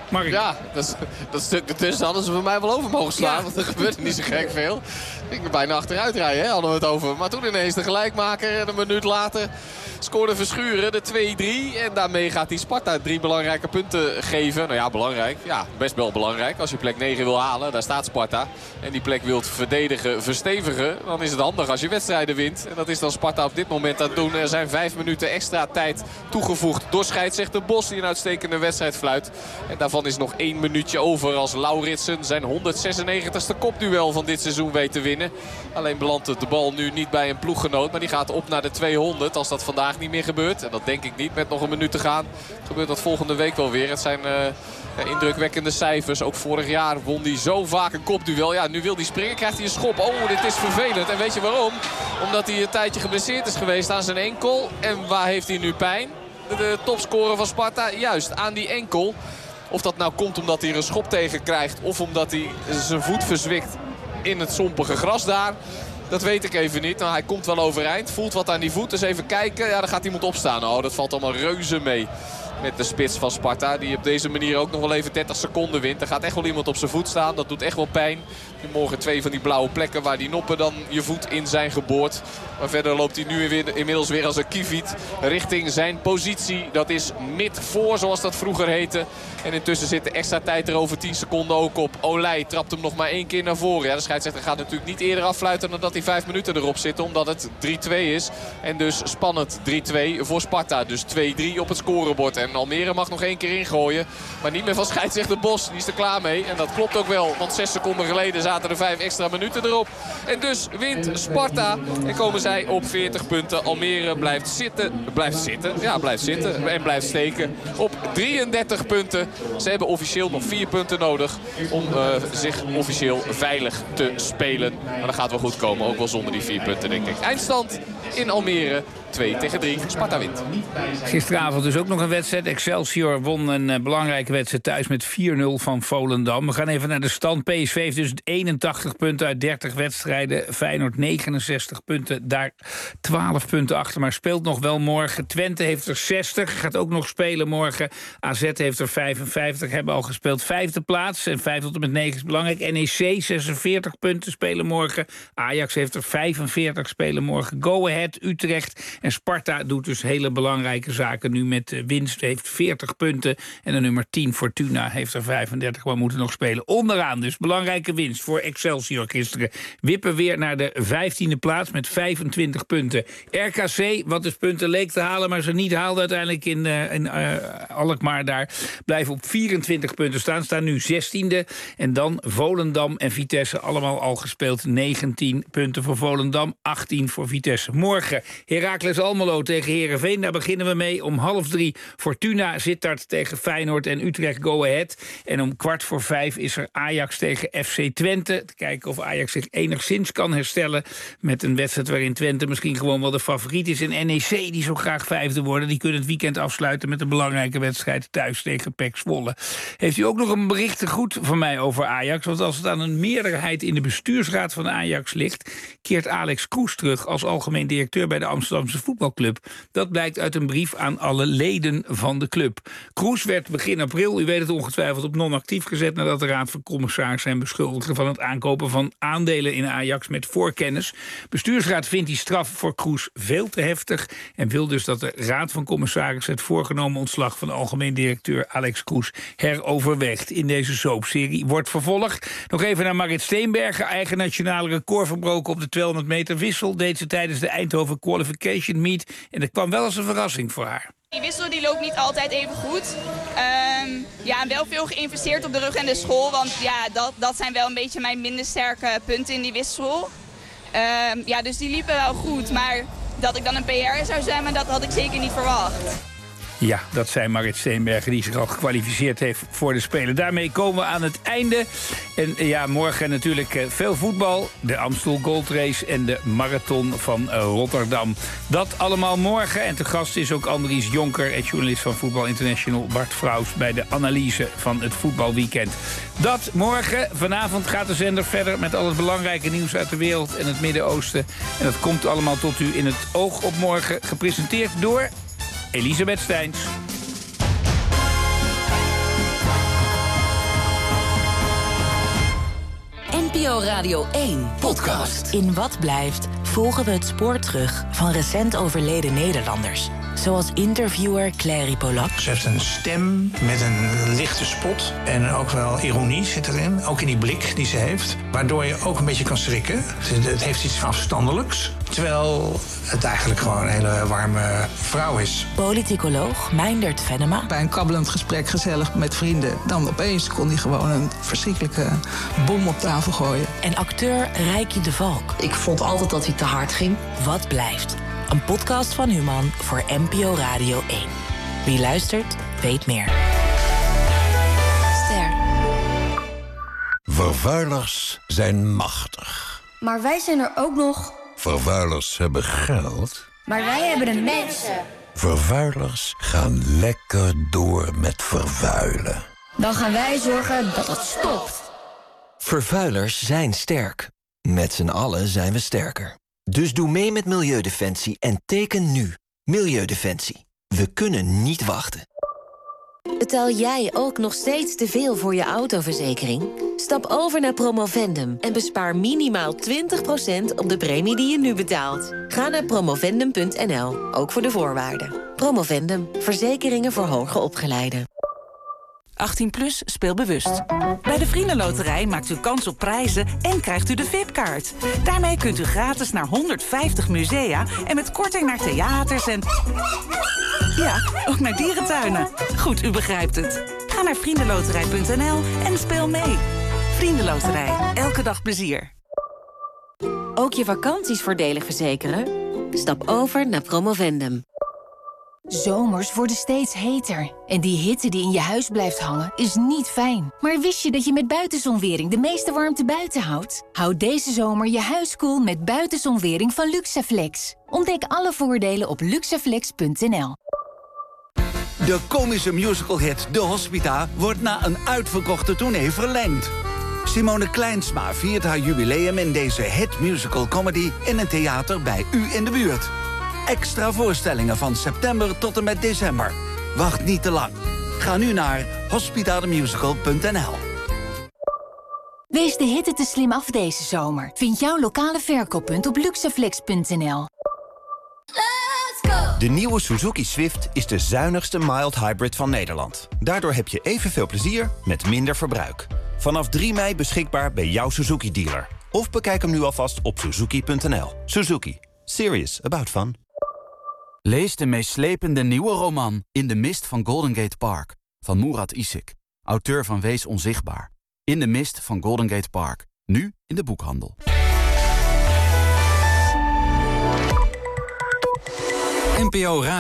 Mark. Ja, dat stuk ertussen hadden ze voor mij wel over mogen slaan. Want er gebeurde niet zo gek veel. Ik ben bijna achteruit rijden, hè, hadden we het over. Maar toen ineens de gelijkmaker en een minuut later scoorde Verschuren de 2-3. En daarmee gaat die Sparta 3 belangrijke punten geven. Nou ja, belangrijk. Ja, best wel belangrijk. Als je plek 9 wil halen, daar staat Sparta. En die plek wilt verdedigen, verstevigen. Dan is het handig als je wedstrijden wint. En dat is dan Sparta op dit moment aan het doen. Er zijn 5 minuten extra tijd toegevoegd door scheidsrechter Bos, die een uitstekende wedstrijd fluit. En daarvan is nog 1 minuutje over als Lauritsen zijn 196e kopduel van dit seizoen weet te winnen. Alleen belandt de bal nu niet bij een ploeggenoot. Maar die gaat op naar de 200 als dat vandaag niet meer gebeurt. En dat denk ik niet met nog een minuut te gaan. Gebeurt dat volgende week wel weer. Het zijn indrukwekkende cijfers. Ook vorig jaar won hij zo vaak een kopduel. Ja, nu wil hij springen, krijgt hij een schop. Oh, dit is vervelend. En weet je waarom? Omdat hij een tijdje geblesseerd is geweest aan zijn enkel. En waar heeft hij nu pijn? De topscorer van Sparta, juist aan die enkel. Of dat nou komt omdat hij er een schop tegen krijgt of omdat hij zijn voet verzwikt in het sompige gras daar. Dat weet ik even niet. Nou, hij komt wel overeind, voelt wat aan die voet. Dus even kijken. Ja, dan gaat iemand opstaan. Oh, dat valt allemaal reuze mee. Met de spits van Sparta. Die op deze manier ook nog wel even 30 seconden wint. Er gaat echt wel iemand op zijn voet staan. Dat doet echt wel pijn. Nu morgen 2 van die blauwe plekken waar die noppen dan je voet in zijn geboord. Maar verder loopt hij nu inmiddels weer als een kieviet richting zijn positie. Dat is mid-voor zoals dat vroeger heette. En intussen zit de extra tijd er over 10 seconden ook op. Olij trapt hem nog maar 1 keer naar voren. Ja, de scheidsrechter gaat natuurlijk niet eerder affluiten dan dat hij 5 minuten erop zitten. Omdat het 3-2 is. En dus spannend 3-2 voor Sparta. Dus 2-3 op het scorebord. En Almere mag nog 1 keer ingooien. Maar niet meer van scheidsrechter Bos. Die is er klaar mee. En dat klopt ook wel. Want 6 seconden geleden zaten er 5 extra minuten erop. En dus wint Sparta. En komen zij op 40 punten. Almere blijft zitten. Ja, blijft zitten. En blijft steken op 33 punten. Ze hebben officieel nog 4 punten nodig om zich officieel veilig te spelen. Maar dat gaat wel goed komen. Ook wel zonder die 4 punten, denk ik. Eindstand in Almere. 2-3. Sparta wint. Gisteravond dus ook nog een wedstrijd. Excelsior won een belangrijke wedstrijd thuis met 4-0 van Volendam. We gaan even naar de stand. PSV heeft dus 81 punten uit 30 wedstrijden. Feyenoord 69 punten. Daar 12 punten achter, maar speelt nog wel morgen. Twente heeft er 60. Gaat ook nog spelen morgen. AZ heeft er 55. Hebben al gespeeld. 5e plaats. En 5 tot en met 9 is belangrijk. NEC 46 punten spelen morgen. Ajax heeft er 45 spelen morgen. Go Ahead, Utrecht. En Sparta doet dus hele belangrijke zaken nu met winst. Heeft 40 punten. En de nummer 10 Fortuna heeft er 35, maar moeten nog spelen. Onderaan dus belangrijke winst voor Excelsior gisteren. Wippen weer naar de 15e plaats met 25 punten. RKC, wat dus punten leek te halen, maar ze niet haalde uiteindelijk in Alkmaar daar. Blijven op 24 punten staan. Staan nu 16e. En dan Volendam en Vitesse allemaal al gespeeld. 19 punten voor Volendam, 18 voor Vitesse. Morgen Heracles Almelo tegen Heerenveen. Daar beginnen we mee om 2:30. Fortuna Sittard tegen Feyenoord en Utrecht Go Ahead. En om 4:15 is er Ajax tegen FC Twente. Te kijken of Ajax zich enigszins kan herstellen met een wedstrijd waarin Twente misschien gewoon wel de favoriet is. En NEC, die zo graag 5e worden, die kunnen het weekend afsluiten met een belangrijke wedstrijd thuis tegen PEC Zwolle. Heeft u ook nog een bericht goed van mij over Ajax? Want als het aan een meerderheid in de bestuursraad van Ajax ligt, keert Alex Kroes terug als algemeen directeur bij de Amsterdamse voetbalclub. Dat blijkt uit een brief aan alle leden van de club. Kroes werd begin april, u weet het ongetwijfeld, op non-actief gezet nadat de Raad van Commissarissen hem beschuldigde van het aankopen van aandelen in Ajax met voorkennis. Bestuursraad vindt die straf voor Kroes veel te heftig en wil dus dat de Raad van Commissarissen het voorgenomen ontslag van algemeen directeur Alex Kroes heroverweegt. In deze soapserie wordt vervolgd. Nog even naar Marit Steenbergen, eigen nationale record verbroken op de 200 meter wissel. Deed ze tijdens de Eindhoven Qualification Meet en dat kwam wel als een verrassing voor haar. Die wissel die loopt niet altijd even goed. Ja, wel veel geïnvesteerd op de rug en de school. Want ja, dat zijn wel een beetje mijn minder sterke punten in die wissel. Ja, dus die liepen wel goed. Maar dat ik dan een PR zou zijn, maar dat had ik zeker niet verwacht. Ja, dat zei Marit Steenbergen, die zich al gekwalificeerd heeft voor de Spelen. Daarmee komen we aan het einde. En ja, morgen natuurlijk veel voetbal. De Amstel Gold Race en de Marathon van Rotterdam. Dat allemaal morgen. En te gast is ook Andries Jonker, en journalist van Voetbal International Bart Vrouws bij de analyse van het voetbalweekend. Dat morgen. Vanavond gaat de zender verder met al het belangrijke nieuws uit de wereld en het Midden-Oosten. En dat komt allemaal tot u in het oog op morgen. Gepresenteerd door Elisabeth Steins. NPO Radio 1 podcast. In Wat Blijft volgen we het spoor terug van recent overleden Nederlanders. Zoals interviewer Clary Polak. Ze heeft een stem met een lichte spot en ook wel ironie zit erin. Ook in die blik die ze heeft. Waardoor je ook een beetje kan schrikken. Het heeft iets afstandelijks. Terwijl het eigenlijk gewoon een hele warme vrouw is. Politicoloog Meindert Venema. Bij een kabbelend gesprek gezellig met vrienden. Dan opeens kon hij gewoon een verschrikkelijke bom op tafel gooien. En acteur Rijkje de Valk. Ik vond altijd dat hij te hard ging. Wat Blijft. Een podcast van Human voor NPO Radio 1. Wie luistert, weet meer. Ster. Vervuilers zijn machtig. Maar wij zijn er ook nog. Vervuilers hebben geld. Maar wij hebben de mensen. Vervuilers gaan lekker door met vervuilen. Dan gaan wij zorgen dat het stopt. Vervuilers zijn sterk. Met z'n allen zijn we sterker. Dus doe mee met Milieudefensie en teken nu. Milieudefensie. We kunnen niet wachten. Betaal jij ook nog steeds te veel voor je autoverzekering? Stap over naar Promovendum en bespaar minimaal 20% op de premie die je nu betaalt. Ga naar promovendum.nl, ook voor de voorwaarden. Promovendum, verzekeringen voor hoger opgeleiden. 18+ speel bewust. Bij de Vriendenloterij maakt u kans op prijzen en krijgt u de VIP-kaart. Daarmee kunt u gratis naar 150 musea en met korting naar theaters en... ja, ook naar dierentuinen. Goed, u begrijpt het. Ga naar vriendenloterij.nl en speel mee. Vriendenloterij, elke dag plezier. Ook je vakanties voordelig verzekeren? Stap over naar Promovendum. Zomers worden steeds heter. En die hitte die in je huis blijft hangen is niet fijn. Maar wist je dat je met buitenzonwering de meeste warmte buiten houdt? Houd deze zomer je huis koel met buitenzonwering van Luxaflex. Ontdek alle voordelen op luxaflex.nl. De komische musicalhit De Hospita wordt na een uitverkochte tournee verlengd. Simone Kleinsma viert haar jubileum in deze hitmusical comedy in een theater bij u in de buurt. Extra voorstellingen van september tot en met december. Wacht niet te lang. Ga nu naar hospitademusical.nl. Wees de hitte te slim af deze zomer. Vind jouw lokale verkooppunt op luxaflex.nl. De nieuwe Suzuki Swift is de zuinigste mild hybrid van Nederland. Daardoor heb je evenveel plezier met minder verbruik. Vanaf 3 mei beschikbaar bij jouw Suzuki-dealer. Of bekijk hem nu alvast op suzuki.nl. Suzuki. Serious about fun. Lees de meeslepende nieuwe roman In de mist van Golden Gate Park van Murat Isik, auteur van Wees onzichtbaar. In de mist van Golden Gate Park, nu in de boekhandel. NPO Radio.